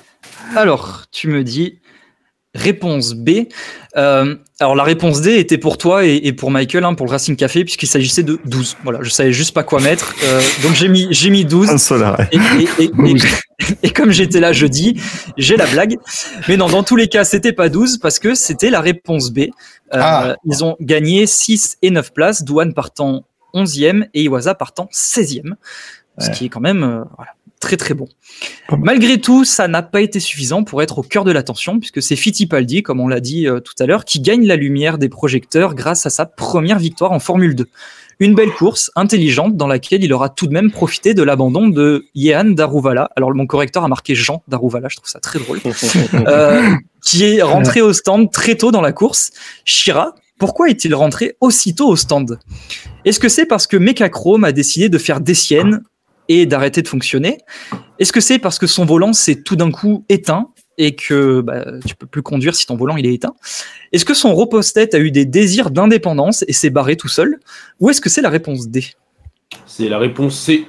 Alors, tu me dis réponse B. Euh, alors, la réponse D était pour toi et, et pour Michael, hein, pour le Racing Café, puisqu'il s'agissait de douze. Voilà, je savais juste pas quoi mettre. Euh, donc, j'ai mis, j'ai mis douze. Un seul arrêt. Et, et, et, et, et comme j'étais là jeudi, j'ai la blague. Mais non, dans tous les cas, c'était pas douze parce que c'était la réponse B. Euh, Ah. Ils ont gagné six et neuf places, Douane partant onzième et Iwaza partant seizième. Ce qui est quand même euh, voilà, très très bon. Malgré tout, ça n'a pas été suffisant pour être au cœur de l'attention, puisque c'est Fittipaldi, comme on l'a dit euh, tout à l'heure, qui gagne la lumière des projecteurs grâce à sa première victoire en Formule deux. Une belle course, intelligente, dans laquelle il aura tout de même profité de l'abandon de Jehan Daruvala. Alors mon correcteur a marqué Jean Daruvala, je trouve ça très drôle. euh, qui est rentré au stand très tôt dans la course. Shira, pourquoi est-il rentré aussitôt au stand? Est-ce que c'est parce que Mechachrome a décidé de faire des siennes et d'arrêter de fonctionner? Est-ce que c'est parce que son volant s'est tout d'un coup éteint et que bah, tu peux plus conduire si ton volant il est éteint? Est-ce que son repostet a eu des désirs d'indépendance et s'est barré tout seul? Ou est-ce que c'est la réponse D? C'est la réponse C.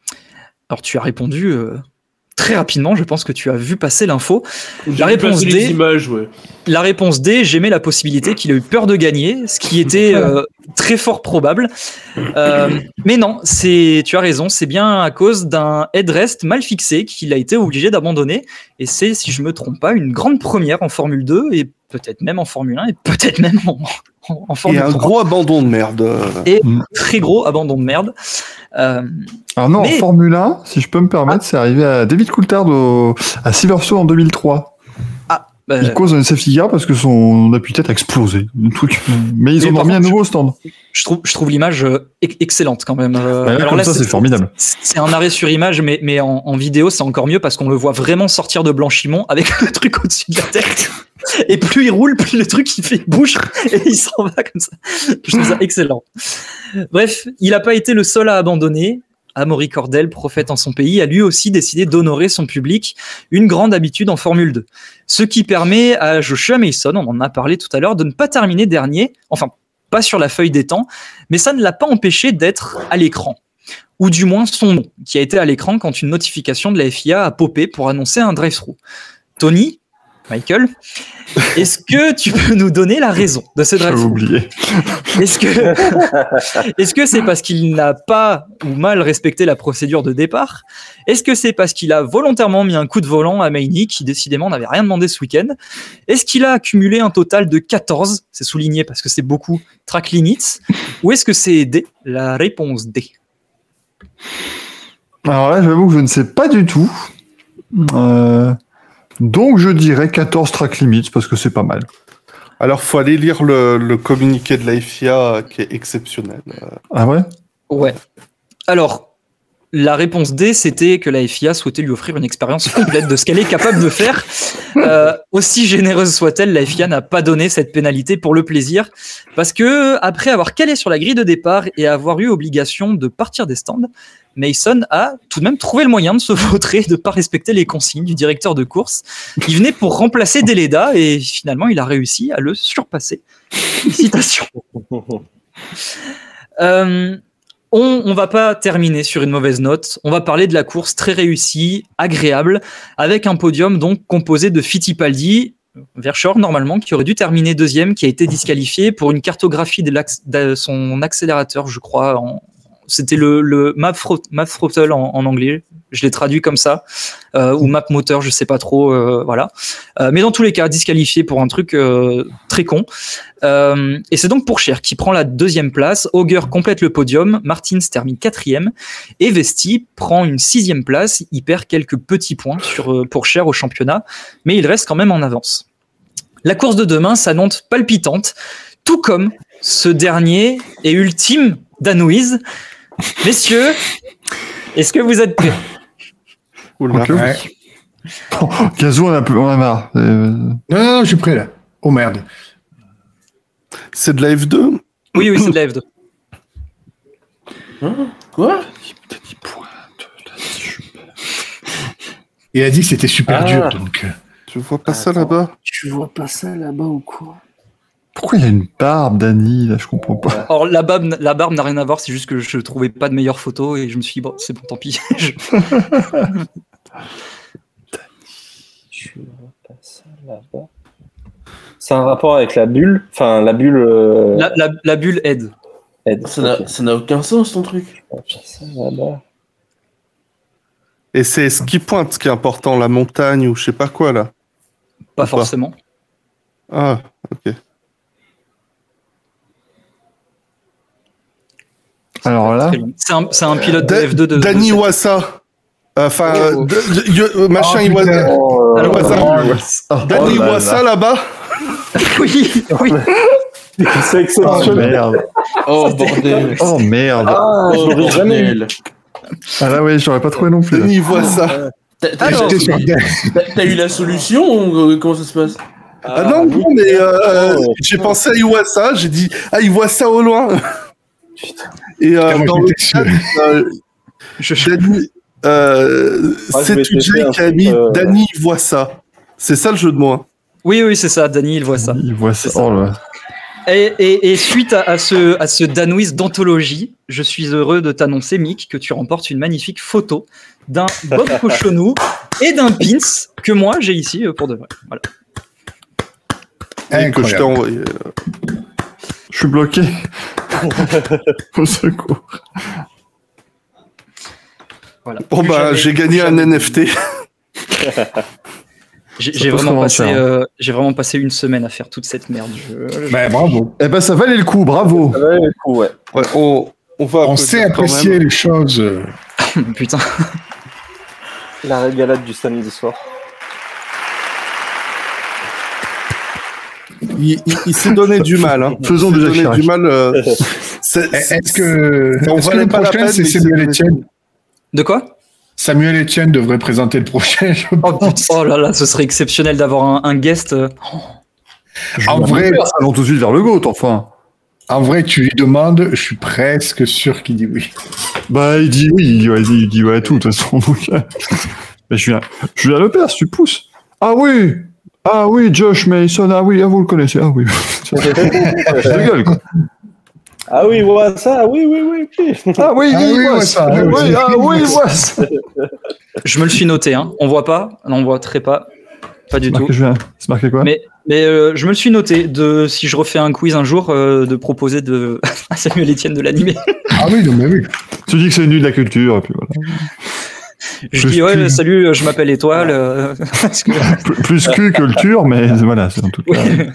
Alors tu as répondu euh, très rapidement, je pense que tu as vu passer l'info. J'ai La vu réponse passer les D, images, ouais. la réponse D, j'aimais la possibilité qu'il ait eu peur de gagner, ce qui était euh, très fort probable. Euh, mais non, c'est, tu as raison, c'est bien à cause d'un headrest mal fixé qu'il a été obligé d'abandonner. Et c'est, si je me trompe pas, une grande première en Formule deux et peut-être même en Formule un et peut-être même en, en, en Et Formule un trois. gros abandon de merde. Et un très gros abandon de merde. Euh, Alors non, Mais- en Formule un, si je peux me permettre, c'est arrivé à David Coulthard au- à Silverstone en deux mille trois. euh, Il cause un safety car parce que son appui-tête a explosé. Un truc. Mais ils Mais en par ont mis à contre, nouveau au stand. je trouve, je trouve l'image euh, ex- excellente quand même. Euh, Bah là, comme ça, c'est formidable. C'est c'est un arrêt sur image, mais, mais en, en vidéo, c'est encore mieux parce qu'on le voit vraiment sortir de Blanchimont avec le truc au-dessus de la tête. Et plus il roule, plus le truc il fait bouche et il s'en va comme ça. Je trouve ça excellent. Bref, il n'a pas été le seul à abandonner. Amaury Cordel, prophète en son pays, a lui aussi décidé d'honorer son public, une grande habitude en Formule deux. Ce qui permet à Joshua Mason, on en a parlé tout à l'heure, de ne pas terminer dernier, enfin pas sur la feuille des temps, mais ça ne l'a pas empêché d'être à l'écran. Ou du moins son nom, qui a été à l'écran quand une notification de la F I A a popé pour annoncer un drive-thru. Tony, Michael, est-ce que tu peux nous donner la raison de ce J'avais drive-thru? oublié. Est-ce que est-ce que c'est parce qu'il n'a pas ou mal respecté la procédure de départ? Est-ce que c'est parce qu'il a volontairement mis un coup de volant à Maini qui décidément n'avait rien demandé ce week-end? Est-ce qu'il a accumulé un total de quatorze, c'est souligné parce que c'est beaucoup, track limits? Ou est-ce que c'est D, la réponse D? Alors là, j'avoue que je ne sais pas du tout. Euh, Donc je dirais quatorze track limits parce que c'est pas mal. Alors, faut aller lire le, le communiqué de la F I A euh, qui est exceptionnel. Euh, Ah ouais? Ouais. Alors, la réponse D, c'était que la F I A souhaitait lui offrir une expérience complète de ce qu'elle est capable de faire. Euh, aussi généreuse soit-elle, la F I A n'a pas donné cette pénalité pour le plaisir, parce que après avoir calé sur la grille de départ et avoir eu obligation de partir des stands, Mason a tout de même trouvé le moyen de se vautrer, de ne pas respecter les consignes du directeur de course. Il venait pour remplacer Deleda et finalement il a réussi à le surpasser. Félicitations. Euh, on ne va pas terminer sur une mauvaise note. On va parler de la course très réussie, agréable, avec un podium donc composé de Fittipaldi, Verschoor normalement, qui aurait dû terminer deuxième, qui a été disqualifié pour une cartographie de, l'ax- de son accélérateur, je crois. En, c'était le, le map, throt- map throttle en, en anglais. Je l'ai traduit comme ça, euh, ou map moteur, je sais pas trop, euh, voilà. Euh, mais dans tous les cas, disqualifié pour un truc euh, très con. Euh, et c'est donc Pourchaire qui prend la deuxième place. Auger complète le podium. Martins termine quatrième. Et Vesti prend une sixième place. Il perd quelques petits points sur euh, Pourchaire au championnat, mais il reste quand même en avance. La course de demain s'annonce palpitante, tout comme ce dernier et ultime d'Anouise. Messieurs, est-ce que vous êtes prêts? Oula. Ok. Ouais. Bon, Gazou, on a, plus, on a marre. Euh... Non, non, non, je suis prêt là. Oh merde. C'est de la F deux? Oui, oui, c'est de la F deux. Hein? Quoi? Il a dit que c'était super Ah. dur, donc. euh, Tu vois pas ça Attends. là-bas? Tu vois pas ça là-bas ou quoi? Pourquoi il y a une barbe, Dany, là, je comprends pas. Alors, la barbe, la barbe n'a rien à voir, c'est juste que je trouvais pas de meilleures photos et je me suis dit, bon, c'est bon, tant pis. Je- Tu vois pas ça là-bas? C'est un rapport avec la bulle? Enfin, la bulle. euh, la, la, la bulle aide. aide. Ça n'a Ok. ça n'a aucun sens ton truc. Je vois pas ça là-bas. Et c'est ce qui pointe qui est important, la montagne ou je sais pas quoi là. Pas Ou pas forcément. Ah, ok. Alors là, Très bien. C'est un, c'est un pilote de Da- F deux de. Danny de- Iwasa. Enfin, Oh. euh, de- de- euh, machin Oh, Iwasa. putain. Oh, euh, Iwasa. Danny Oh là Iwasa là. là-bas. Oui, oui. c'est Oh exceptionnel. merde. Oh bordel. Oh merde. Ah, Oh j'aurais jamais eu. bordel. Ah là, ouais, j'aurais pas trouvé non plus. là. Danny Iwasa. T'as t'as- Alors, t'as- J'étais sur- t'as- t'as eu la solution ou euh, comment ça se passe? Ah non, non, mais euh, j'ai pensé à Iwasa, j'ai dit ah Iwasa au loin. Et euh, Putain, moi, dans le j'étais sûr. chat, euh, Je- Danny, euh, Moi, je c'est vais tout tester Jay un qui a truc, mis euh, Danny Iwasa. C'est ça le jeu de mots. Oui, oui, c'est ça. Danny, il voit ça. Il voit ça. C'est ça. Oh là. Et, et- et suite à, à ce, à ce Danouise d'anthologie, je suis heureux de t'annoncer, Mick, que tu remportes une magnifique photo d'un Bob Cochonou et d'un pins que moi j'ai ici euh, pour de vrai. Voilà. Et que je t'ai Incroyable. envoyé. euh. Je suis bloqué. Au secours. Voilà. Bon Plus bah jamais- j'ai gagné plus un jamais- N F T. J'ai Ça j'ai peut se vraiment, passé, revendre cher. euh, j'ai vraiment passé une semaine à faire toute cette merde. Je- je- Ben, bravo. Eh ben, ça valait le coup, bravo. Ça valait le coup, ouais. Ouais, on, on va On applaudir sait quand apprécier même. les choses. euh, Putain. La régalade du samedi soir. Il, il- il s'est donné du mal. Hein. Faisons Il s'est du donné Jacques du mal. euh, c'est- Est-ce que, Ça en est-ce que valait le pas la prochain, peine, c'est mais Samuel c'est- Etienne? De quoi? Samuel Etienne devrait présenter le prochain, je Oh, putain. pense. Oh là là, ce serait exceptionnel d'avoir un, un guest. euh. Je En m'en vrai- perds, allons tout de suite vers le GOAT, enfin. En vrai, tu lui demandes, je suis presque sûr qu'il dit oui. Bah, il dit oui, il dit ouais, il dit, il dit ouais à tout, de toute façon. Donc, euh, mais je suis un, je suis un le père, si tu pousses. Ah oui, ah oui, Josh Mason, ah oui, ah vous le connaissez, ah oui. Je rigole, quoi. Ah oui, ouais, ça, oui, oui, oui, oui. Ah oui, Ah oui, oui, ouais, ouais, ça, oui, oui, ah oui, ouais. ça. Je me le suis noté, hein. On voit pas, non, on voit très pas, pas du C'est tout. marqué, je viens- c'est marqué quoi? Mais, mais euh, je me le suis noté de si je refais un quiz un jour euh, de proposer de à Samuel Etienne de l'animer. Ah oui, non, mais oui. Tu dis que c'est nu de la culture, et puis voilà. Je Plus dis ouais, cul. salut, je m'appelle Étoile. euh, parce que- Plus, plus cul que culture, mais voilà, c'est en tout cas. Oui.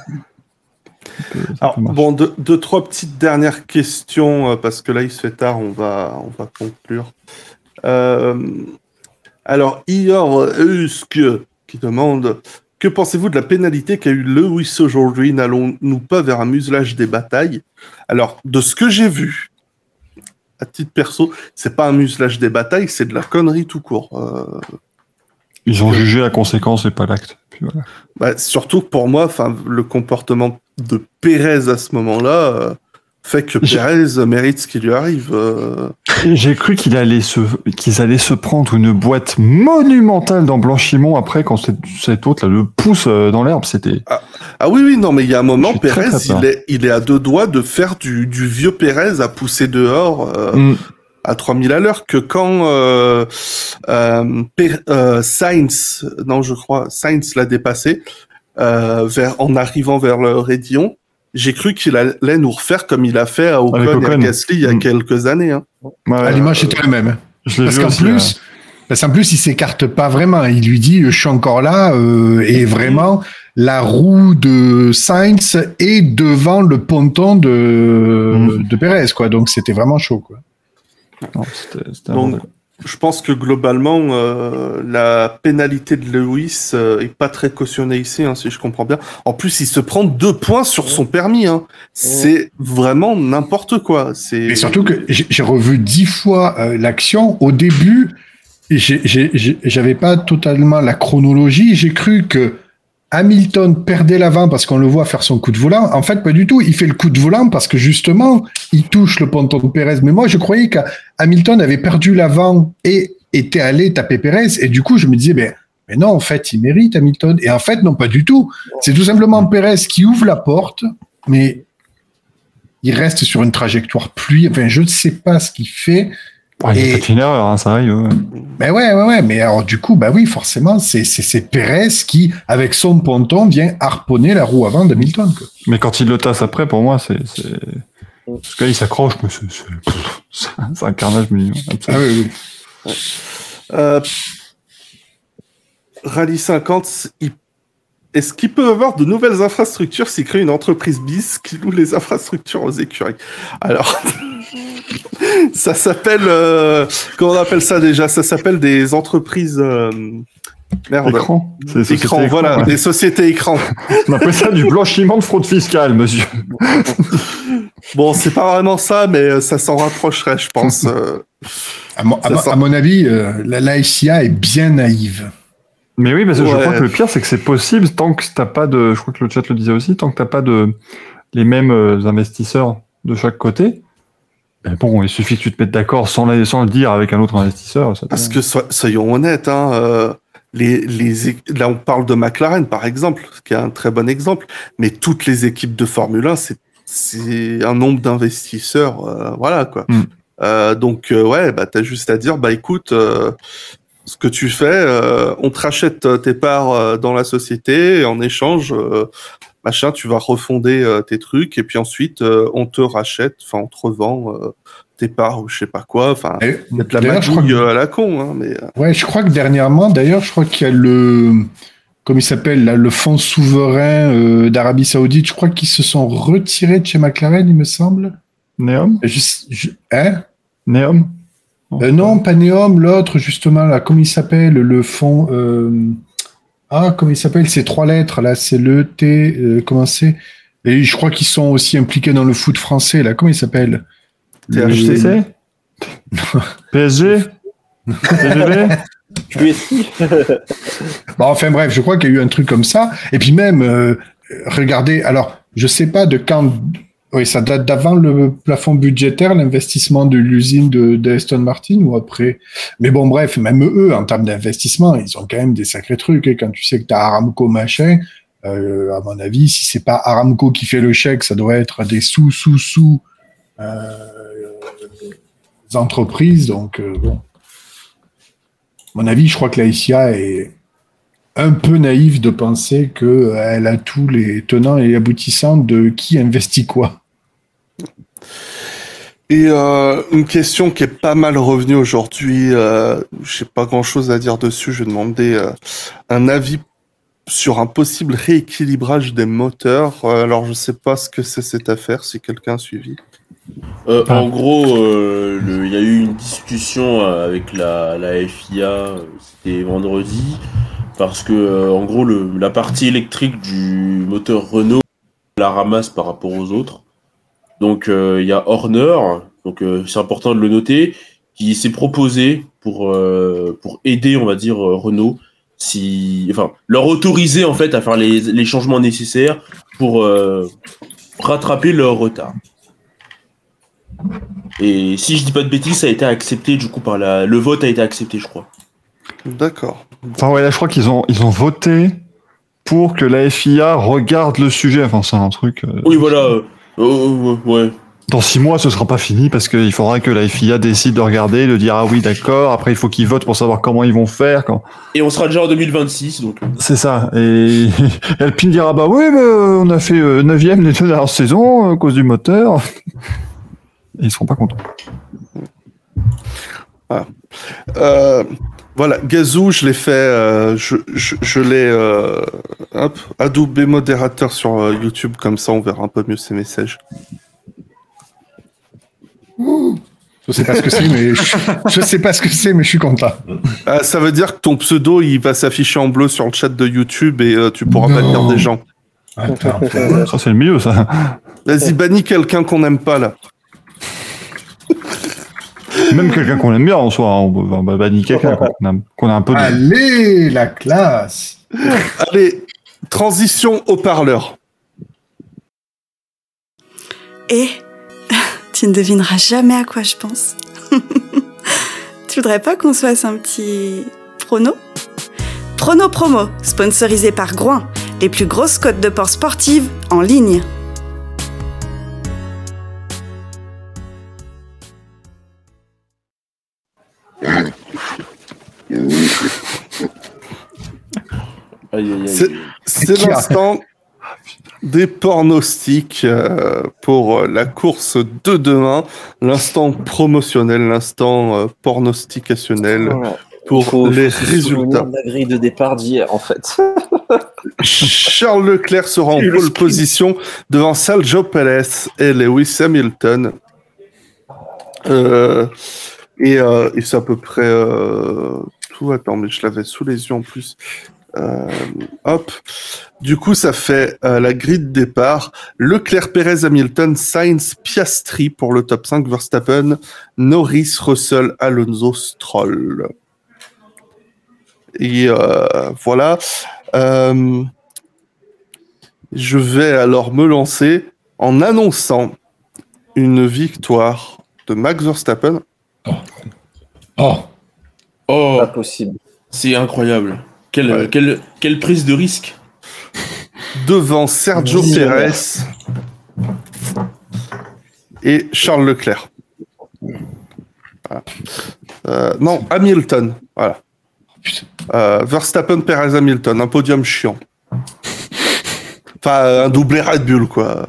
Alors, bon, deux, deux, trois petites dernières questions, euh, parce que là, il se fait tard, on va, on va conclure. Euh, alors, Ior Husk qui demande « Que pensez-vous de la pénalité qu'a eu Lewis aujourd'hui? N'allons-nous pas vers un muselage des batailles ?» Alors, de ce que j'ai vu, à titre perso, c'est pas un muselage des batailles, c'est de la connerie tout court. Euh, Ils ont jugé la conséquence et pas l'acte. Puis voilà. Bah, surtout que pour moi, enfin, le comportement de Pérez à ce moment-là euh, fait que J'ai- Pérez mérite ce qui lui arrive. euh. Et J'ai cru qu'il allait se, qu'ils allaient se prendre une boîte monumentale dans Blanchimont après quand cet, cet autre là le pousse euh, dans l'herbe. C'était. Ah oui, oui, non, mais il y a un moment, J'ai très, Pérez, très peur. il est, il est à deux doigts de faire du, du vieux Pérez à pousser dehors euh, Mm. à trois mille à l'heure que quand euh, euh, Pé- euh, Sainz, non, je crois, Sainz l'a dépassé euh, vers, en arrivant vers le Rédillon. J'ai cru qu'il allait nous refaire comme il a fait à Ocon Avec et à Ocon. Gasly il y a Mm. quelques années. Hein. Ouais, À l'image, c'était le même. je l'ai Parce vu qu'en aussi, plus, parce qu'en plus, il s'écarte pas vraiment. Il lui dit, je suis encore là, euh, et vraiment, la roue de Sainz est devant le ponton de, Mhm. de Pérez, quoi. Donc, c'était vraiment chaud, quoi. là. Non, c'était- c'était un Donc, bordel. je pense que globalement, euh, la pénalité de Lewis euh, est pas très cautionnée ici, hein, si je comprends bien. En plus, il se prend deux points sur son permis. Hein. C'est vraiment n'importe quoi. C'est Et surtout que j'ai j'ai revu dix fois euh, l'action. Au début, j'ai- j'ai- j'ai- j'avais pas totalement la chronologie. J'ai cru que Hamilton perdait l'avant parce qu'on le voit faire son coup de volant. En fait, pas du tout. Il fait le coup de volant parce que justement, il touche le ponton de Pérez. Mais moi, je croyais qu'Hamilton avait perdu l'avant et était allé taper Pérez. Et du coup, je me disais, ben, mais non, en fait, il mérite Hamilton. Et en fait, non, pas du tout. C'est tout simplement Pérez qui ouvre la porte, mais il reste sur une trajectoire pluie. Enfin, je ne sais pas ce qu'il fait. Ouais, il a Et- fait une erreur, hein, ça arrive. Ouais. Ben ouais, ouais, ouais. Mais alors, du coup, bah oui, forcément, c'est, c'est, c'est Pérez qui, avec son ponton, vient harponner la roue avant d'Hamilton, quoi. Mais quand il le tasse après, pour moi, c'est. c'est... Parce que là, il s'accroche, mais c'est, c'est... c'est un- c'est un carnage mignon. Ah oui, oui. Euh, Rallye cinquante, il- est-ce qu'il peut avoir de nouvelles infrastructures s'il crée une entreprise bis qui loue les infrastructures aux écuries? Alors, ça s'appelle... euh, comment on appelle ça déjà? Ça s'appelle des entreprises... euh, Merde. Écran. C'est des sociétés Écran, écran, voilà, ouais. des sociétés écrans. On appelle ça du blanchiment de fraude fiscale, monsieur. Bon, c'est pas vraiment ça, mais euh, ça s'en rapprocherait, je pense. euh. À mon, à Ça mon- sent- à mon avis, euh, la, la S I A est bien naïve. Mais oui, parce que je Ouais. crois que le pire, c'est que c'est possible tant que t'as pas de. Je crois que le chat le disait aussi, tant que t'as pas de les mêmes euh, investisseurs de chaque côté. Ben bon, il suffit que tu te mettes d'accord sans, la- sans le dire avec un autre investisseur. Ça Parce que so- soyons honnêtes, hein, euh, les, les, é- là on parle de McLaren par exemple, qui est un très bon exemple, mais toutes les équipes de Formule un, c'est, c'est un nombre d'investisseurs, euh, voilà quoi. Mm. Euh, donc euh, ouais, bah t'as juste à dire, bah écoute, euh, ce que tu fais, euh, on te rachète euh, tes parts euh, dans la société, et en échange, euh, machin, tu vas refonder euh, tes trucs, et puis ensuite euh, on te rachète, enfin on te revend euh, tes parts ou je sais pas quoi, enfin Et- il y a de la D'ailleurs, je crois magouille que- euh, à la con, hein, mais euh, Ouais, je crois que dernièrement, d'ailleurs, je crois qu'il y a le, comme il s'appelle, là, le fonds souverain euh, d'Arabie Saoudite, je crois qu'ils se sont retirés de chez McLaren, il me semble. Neom Je, je- hein Neom Euh, non, pas Neom, l'autre, justement, là, comment il s'appelle, le fonds, euh, ah, comment il s'appelle, ces trois lettres, là, c'est le T, euh, comment c'est? Et je crois qu'ils sont aussi impliqués dans le foot français, là, comment il s'appelle? T H C C P S G T G V Tu es si. Bon, enfin bref, je crois qu'il y a eu un truc comme ça. Et puis même, euh, regardez, alors, je sais pas de quand... Oui, ça date d'avant le plafond budgétaire, l'investissement de l'usine de, de Aston Martin ou après. Mais bon, bref, même eux, en termes d'investissement, ils ont quand même des sacrés trucs. Et quand tu sais que tu as Aramco machin, euh, à mon avis, si c'est pas Aramco qui fait le chèque, ça doit être des sous, sous, sous euh, entreprises. Donc, euh, bon. À mon avis, je crois que la S I A est un peu naïve de penser qu'elle a tous les tenants et aboutissants de qui investit quoi. Et euh, une question qui est pas mal revenue aujourd'hui, euh, je sais pas grand chose à dire dessus, je vais demander euh, un avis sur un possible rééquilibrage des moteurs. Euh, alors je sais pas ce que c'est cette affaire, si quelqu'un a suivi. Euh, Ah. En gros, euh, le- il y a eu une discussion euh, avec la, la F I A, euh, c'était vendredi, parce que euh, en gros le, la partie électrique du moteur Renault la ramasse par rapport aux autres. Donc euh, il y a Horner, donc euh, c'est important de le noter, qui s'est proposé pour euh, pour aider, on va dire, euh, Renault, si, enfin leur autoriser en fait à faire les, les changements nécessaires pour euh, rattraper leur retard. Et si je dis pas de bêtises, ça a été accepté du coup par la, le vote a été accepté, je crois. D'accord. Enfin, ouais, là, je crois qu'ils ont, ils ont voté pour que la F I A regarde le sujet. Enfin, c'est un truc. euh, Oui, voilà. euh, euh, ouais. Dans six mois, ce sera pas fini parce qu'il faudra que la F I A décide de regarder, de dire ah oui, d'accord. Après, il faut qu'ils votent pour savoir comment ils vont faire. Quand... Et on sera déjà en deux mille vingt-six, donc. C'est ça. Et Alpine dira bah oui, mais on a fait euh, neuvième les deux dernières saisons à cause du moteur. Et ils seront pas contents. Euh, voilà, Gazou, je l'ai fait, euh, je, je, je l'ai euh, hop, adoubé modérateur sur euh, YouTube, comme ça on verra un peu mieux ses messages. Je sais pas ce que c'est, mais je, je sais pas ce que c'est, mais je suis content. Ah, ça veut dire que ton pseudo il va s'afficher en bleu sur le chat de YouTube et euh, tu pourras Non. bannir des gens. Attends. Ça, c'est le milieu, ça. Vas-y, bannis quelqu'un qu'on n'aime pas là. Même quelqu'un qu'on aime bien en soi, hein. On peut bah, bannir quelqu'un quoi, qu'on a, qu'on a un peu de... Allez, la classe. Allez, transition au parleur. Et tu ne devineras jamais à quoi je pense. Tu voudrais pas qu'on se fasse un petit prono ? Prono Promo, sponsorisé par Groin, les plus grosses côtes de porc sportives en ligne. C'est, c'est l'instant des pronostics euh, pour la course de demain, l'instant promotionnel, l'instant euh, pornosticationnel Voilà. pour Faut- les faut se résultats. souvenir de la grille de départ d'hier, en fait. Charles Leclerc sera en Et le pole sprint. position devant Sergio Pérez et Lewis Hamilton. Euh, et, euh, et c'est à peu près euh, tout. Attends, mais je l'avais sous les yeux en plus. Euh, hop. Du coup, ça fait euh, la grille de départ. Leclerc, Pérez, Hamilton, Sainz, Piastri pour le top cinq, Verstappen, Norris, Russell, Alonso, Stroll. Et euh, voilà. Euh, je vais alors me lancer en annonçant une victoire de Max Verstappen. Oh, Oh, Pas possible. c'est incroyable. Quelle, Ouais. quelle, quelle prise de risque. Devant Sergio Visionnaire. Pérez et Charles Leclerc. Voilà. Euh, non, Hamilton. Voilà. Euh, Verstappen, Pérez, Hamilton. Un podium chiant. Enfin, un doublé Red Bull, quoi.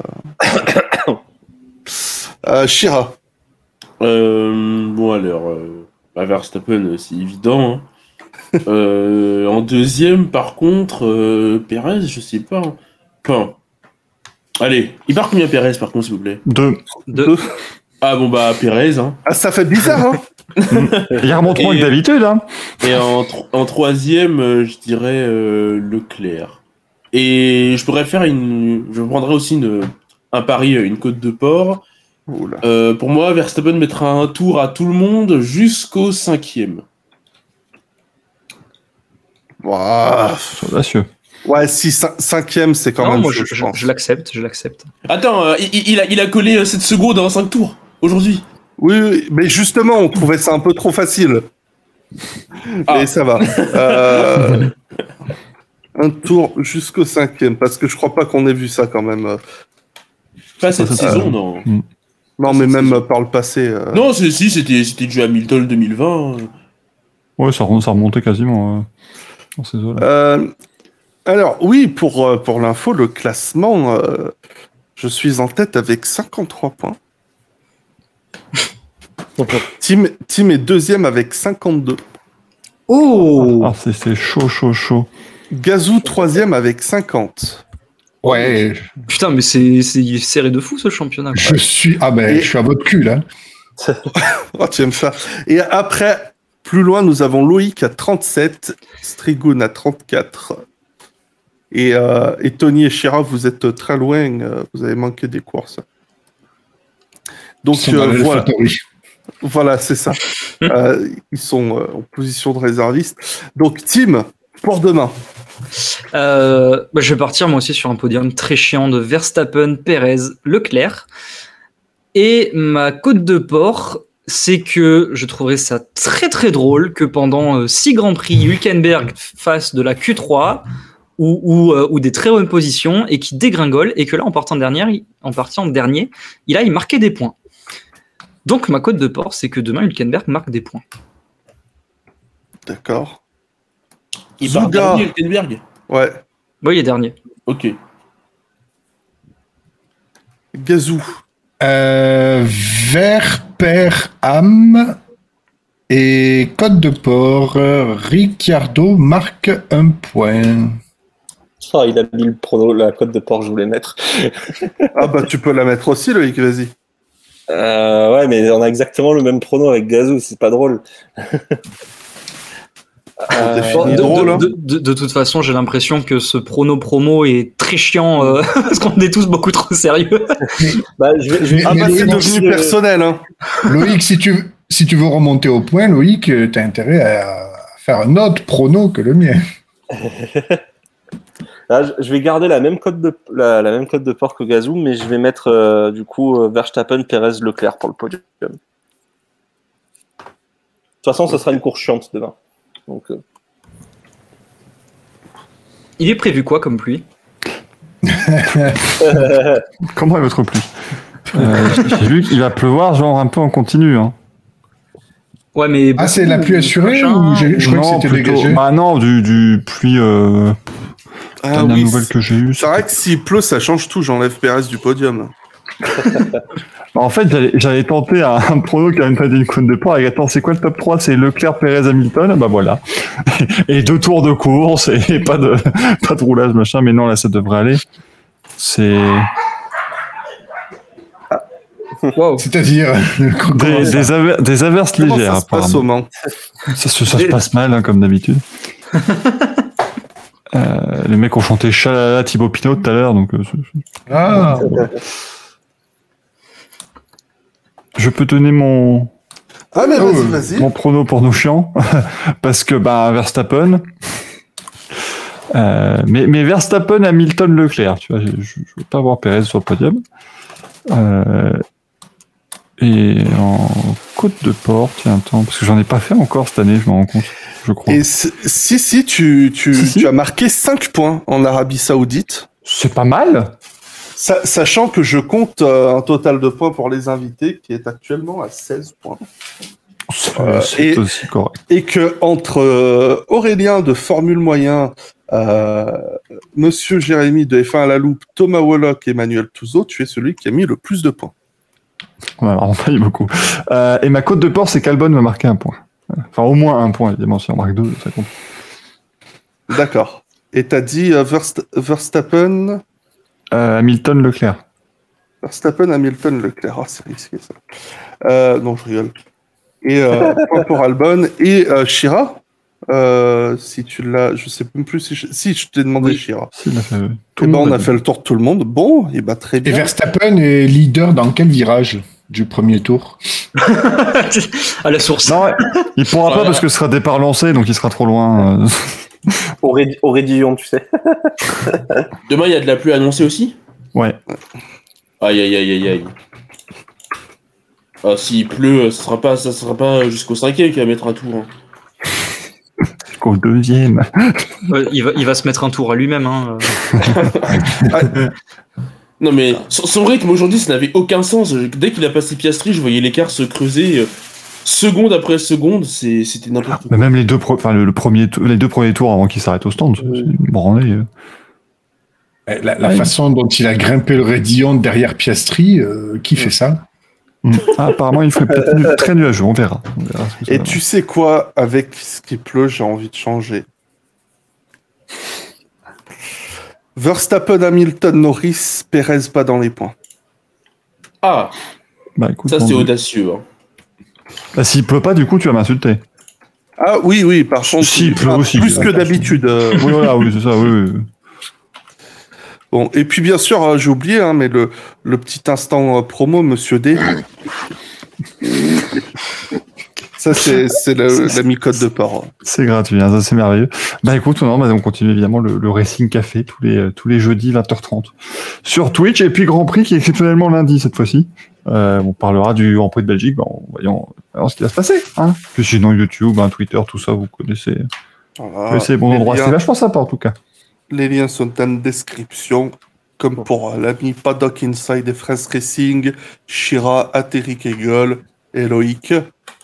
euh, Shira. Euh, bon, alors, euh, bah, Verstappen, c'est évident. hein. Euh, en deuxième, par contre, euh, Pérez, je sais pas. hein. Enfin, allez, il part combien Pérez, par contre, s'il vous plaît Deux. Deux. Ah bon, bah, Pérez. Hein. Ah, ça fait bizarre, hein. Il remonte moins Et- que d'habitude, hein. Et en, tro- en troisième, euh, je dirais euh, Leclerc. Et je pourrais faire une. Je prendrais aussi une, un pari, une côte de porc. Oula. Euh, pour moi, Verstappen mettra un tour à tout le monde jusqu'au cinquième. Ouah. C'est audacieux. Ouais, si cin- cinquième, c'est quand Non, même moi chaud, je, je je- pense. je l'accepte, je l'accepte. Attends, euh, il, il a, il a collé euh, sept secondes en cinq tours aujourd'hui. Oui, oui, mais justement, on trouvait ça un peu trop facile. Ah. Mais ça va. Euh, un tour jusqu'au cinquième, parce que je crois pas qu'on ait vu ça quand même. Pas cette ça, ça, saison, euh, non. Non, mais même euh, par le passé. euh, Non, c'est, si, c'était, c'était du Hamilton deux mille vingt. euh. Ouais, ça, rem- ça remontait quasiment euh, dans ces eaux-là. Euh, alors, oui, pour, euh, pour l'info, le classement, euh, je suis en tête avec cinquante-trois points. Tim, Tim est deuxième avec cinquante-deux. Oh Ah, c'est, c'est chaud, chaud, chaud. Gazou, troisième avec cinquante. ouais, Putain, mais c'est c'est serré de fou ce championnat. quoi. je suis. Ah ben, Et- je suis à votre cul là. Oh, tu aimes ça. Et après, plus loin, nous avons Loïc à trente-sept, Strigoun à trente-quatre. Et, euh, et Tony et Shira, vous êtes très loin, euh, vous avez manqué des courses. Donc Ils sont dans euh, le voilà, Factory. voilà c'est ça. Euh, ils sont euh, en position de réserviste. Donc, Tim, pour demain. Euh, bah, je vais partir moi aussi sur un podium très chiant de Verstappen, Pérez, Leclerc. Et ma côte de porc, c'est que je trouverais ça très très drôle que pendant euh, six Grands Prix, Hülkenberg fasse de la Q trois ou, ou, euh, ou des très bonnes positions et qui dégringole et que là en partant dernière, il- en partant dernier, il a il marquait des points. Donc ma côte de porc, c'est que demain Hülkenberg marque des points. D'accord. Il part Zuga. dernier, Hülkenberg. Ouais. Oui, il est dernier. Ok. Gazou. Euh, Vert, Père, Am et Côte de Port. euh, Ricciardo marque un point. Oh, il a mis le prono, la cote de port, je voulais mettre. Ah bah tu peux la mettre aussi, Loïc, vas-y. Euh, ouais, mais on a exactement le même prono avec Gazou, c'est pas drôle. T'es Euh, fini de, drôle, de- hein. de- de- de toute façon, j'ai l'impression que ce prono promo est très chiant euh, parce qu'on est tous beaucoup trop sérieux. bah, je vais, je vais- Ah bah mais c'est Loïc, devenu euh, personnel, hein. Loïc, si tu, si tu veux remonter au point, Loïc, tu as intérêt à faire un autre prono que le mien. Là, je vais garder la même cote de la, la même cote de porc que Gazou, mais je vais mettre euh, du coup euh, Verstappen, Perez, Leclerc pour le podium. De toute façon, ça sera une course chiante demain. Donc, euh... il est prévu quoi comme pluie? Comment votre pluie? euh, J'ai vu qu'il va pleuvoir genre un peu en continu. Hein. Ouais, mais ah, c'est la pluie assurée ou j'ai, je crois non, que c'était plutôt, dégagé. Bah non, du, du pluie. Euh... Ah, la oui, nouvelle que j'ai eue. C'est vrai que s'il pleut, ça change tout. J'enlève Perez du podium. En fait, j'allais, j'allais tenter un, un prono qui a une une côte de poids. Et attends, c'est quoi le top trois? C'est Leclerc, Perez, Hamilton. Bah voilà. Et deux tours de course et pas de, pas de roulage, machin. Mais non, là, ça devrait aller. C'est. Wow. C'est-à-dire des, des, aver- des averses Comment légères. ça se passe au Mans? Ça, se, ça se passe mal, hein, comme d'habitude. euh, les mecs ont chanté Chalala Thibaut Pinot tout à l'heure, donc. Euh, ah. Je peux donner mon. Ah mais vas-y, vas-y. Mon prono pour nos chiants, parce que bah Verstappen. Euh, mais, mais Verstappen, Hamilton, Leclerc, tu vois, je, je, je veux pas voir Perez sur le podium. Euh, et en côte de porc, tiens, attends, parce que j'en ai pas fait encore cette année, je me rends compte, je crois. Et si, si, tu, tu, si, si. tu as marqué cinq points en Arabie Saoudite. C'est pas mal. Sa, sachant que je compte euh, un total de points pour les invités qui est actuellement à seize points. C'est, euh, c'est et, aussi correct. Et que entre euh, Aurélien de Formule Moyen, euh, Monsieur Jérémy de F un à la loupe, Thomas Wollock et Emmanuel Touzeau, tu es celui qui a mis le plus de points. Ouais, alors on paye beaucoup. Euh, et ma côte de porc, c'est qu'Albon va marquer un point. Enfin, au moins un point, évidemment. Si on marque deux, ça compte. D'accord. Et t'as dit euh, Verst- Verstappen euh, Hamilton, Leclerc. Verstappen, Hamilton, Leclerc. Ah, c'est risqué, ça. Euh, non, je rigole. Et euh, point pour Albon. Et euh, Shira, euh, si tu l'as... Je sais même plus si... Je, si, je t'ai demandé oui. Shira. Si, il a fait... Tout et ben, on a fait le tour de tout le monde. Bon, et bah très bien. Et Verstappen est leader dans quel virage du premier tour? À la source. Non, il pourra voilà. pas parce que ce sera départ lancé, donc il sera trop loin. Au, Ré- au Rédillon, tu sais. Demain, il y a de la pluie annoncée aussi? Ouais. Aïe, aïe, aïe, aïe, aïe. Ah, s'il pleut, ça sera pas, ça sera pas jusqu'au cinquième qui va mettre un tour. Hein. Jusqu'au deuxième. Ouais, il, va, il va se mettre un tour à lui-même. Hein. Non, mais son rythme aujourd'hui, ça n'avait aucun sens. Dès qu'il a passé Piastri, je voyais l'écart se creuser euh, seconde après seconde. C'est, c'était n'importe quoi. Mais même les deux, pro- enfin, le, le premier, les deux premiers tours avant qu'il s'arrête au stand, c'est une branlée. Euh. La, la ouais. façon dont il a grimpé le Rédillon derrière Piastri, euh, qui ouais. fait ça? Ah, apparemment, il ferait peut-être nu- très nuageux, on verra. On verra ce que ça Et va. tu sais quoi, avec ce qui pleut, j'ai envie de changer. Verstappen, Hamilton, Norris, Perez pas dans les points. Ah, bah, écoute, ça c'est dit. audacieux. Hein. Bah, s'il pleut pas, du coup, tu vas m'insulter. Ah oui, oui, par contre, s'il pleut aussi, plus que d'habitude. Euh... Oui, voilà, oui, c'est ça, oui. oui. Bon, et puis bien sûr, euh, j'ai oublié, hein, mais le, le petit instant euh, promo, Monsieur D. Ça, c'est, c'est la, la mi-code de porc. C'est gratuit, hein, ça c'est merveilleux. Bah écoute, non, bah, on continue évidemment le, le Racing Café tous les, tous les jeudis vingt heures trente sur Twitch, et puis Grand Prix qui est exceptionnellement lundi cette fois-ci. Euh, on parlera du Grand Prix de Belgique, bah, voyons, voyons ce qui va se passer. Hein. Puis sinon YouTube, hein, Twitter, tout ça, vous connaissez. Voilà, c'est bon endroit, c'est vachement sympa en tout cas. Les liens sont en description, comme pour euh, l'ami Paddock Inside et Frères Racing, Shira, Atterri Kegel et Loïc.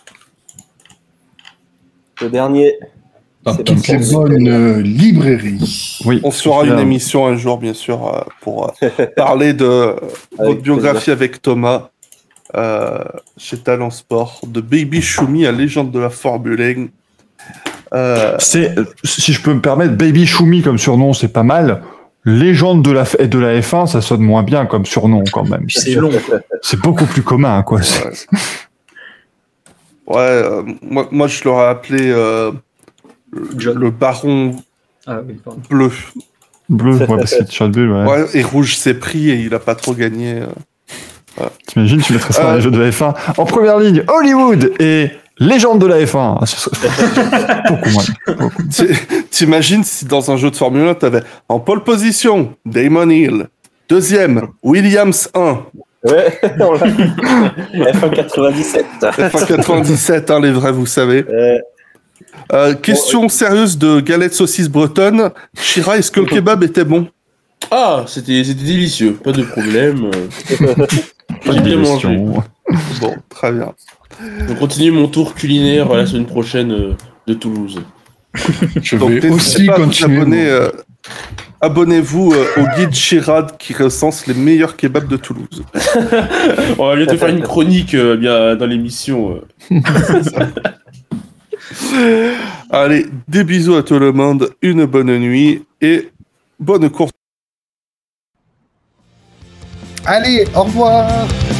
Le dernier. Dans toutes les bonnes euh, librairies. Oui, on se fera une émission un jour, bien sûr, euh, pour euh, parler de euh, votre biographie avec Thomas euh, chez Talent Sport, de Baby Choumi à légende de la Formule un. Euh... C'est, si je peux me permettre, Baby Choumi comme surnom, c'est pas mal. Légende de la, F- de la F un, ça sonne moins bien comme surnom quand même. C'est, c'est long. C'est beaucoup plus commun, quoi. Ouais, ouais euh, moi, moi je l'aurais appelé euh, le, le baron ah, oui, bleu. Bleu, ouais, parce qu'il est Bull, ouais. Ouais, et rouge s'est pris et il a pas trop gagné. Euh. T'imagines, tu mettrais ça dans Euh, les jeux de F un. En première ligne, Hollywood et légende de la F un. Ah, ce serait beaucoup moins. Beaucoup. Tu- T'imagines si dans un jeu de Formule un, t'avais en pole position Damon Hill, deuxième Williams un, Ouais, on l'a. F un quatre-vingt-dix-sept. F un quatre-vingt-dix-sept, hein, les vrais, vous savez. Euh, Euh, question sérieuse de galette saucisse bretonne. Shira, est-ce que le kebab était bon? Ah, c'était c'était délicieux, pas de problème. euh. J'ai bien mangé. Question. Bon, très bien. On continue mon tour culinaire la semaine prochaine euh, de Toulouse. Je Donc, vais n'hésitez aussi pas à vous continuer. abonner, euh, abonnez-vous euh, au guide Chirad qui recense les meilleurs kebabs de Toulouse. On va bientôt faire une chronique euh, bien dans l'émission. euh. Allez, des bisous à tout le monde, une bonne nuit et bonne course. Allez, au revoir.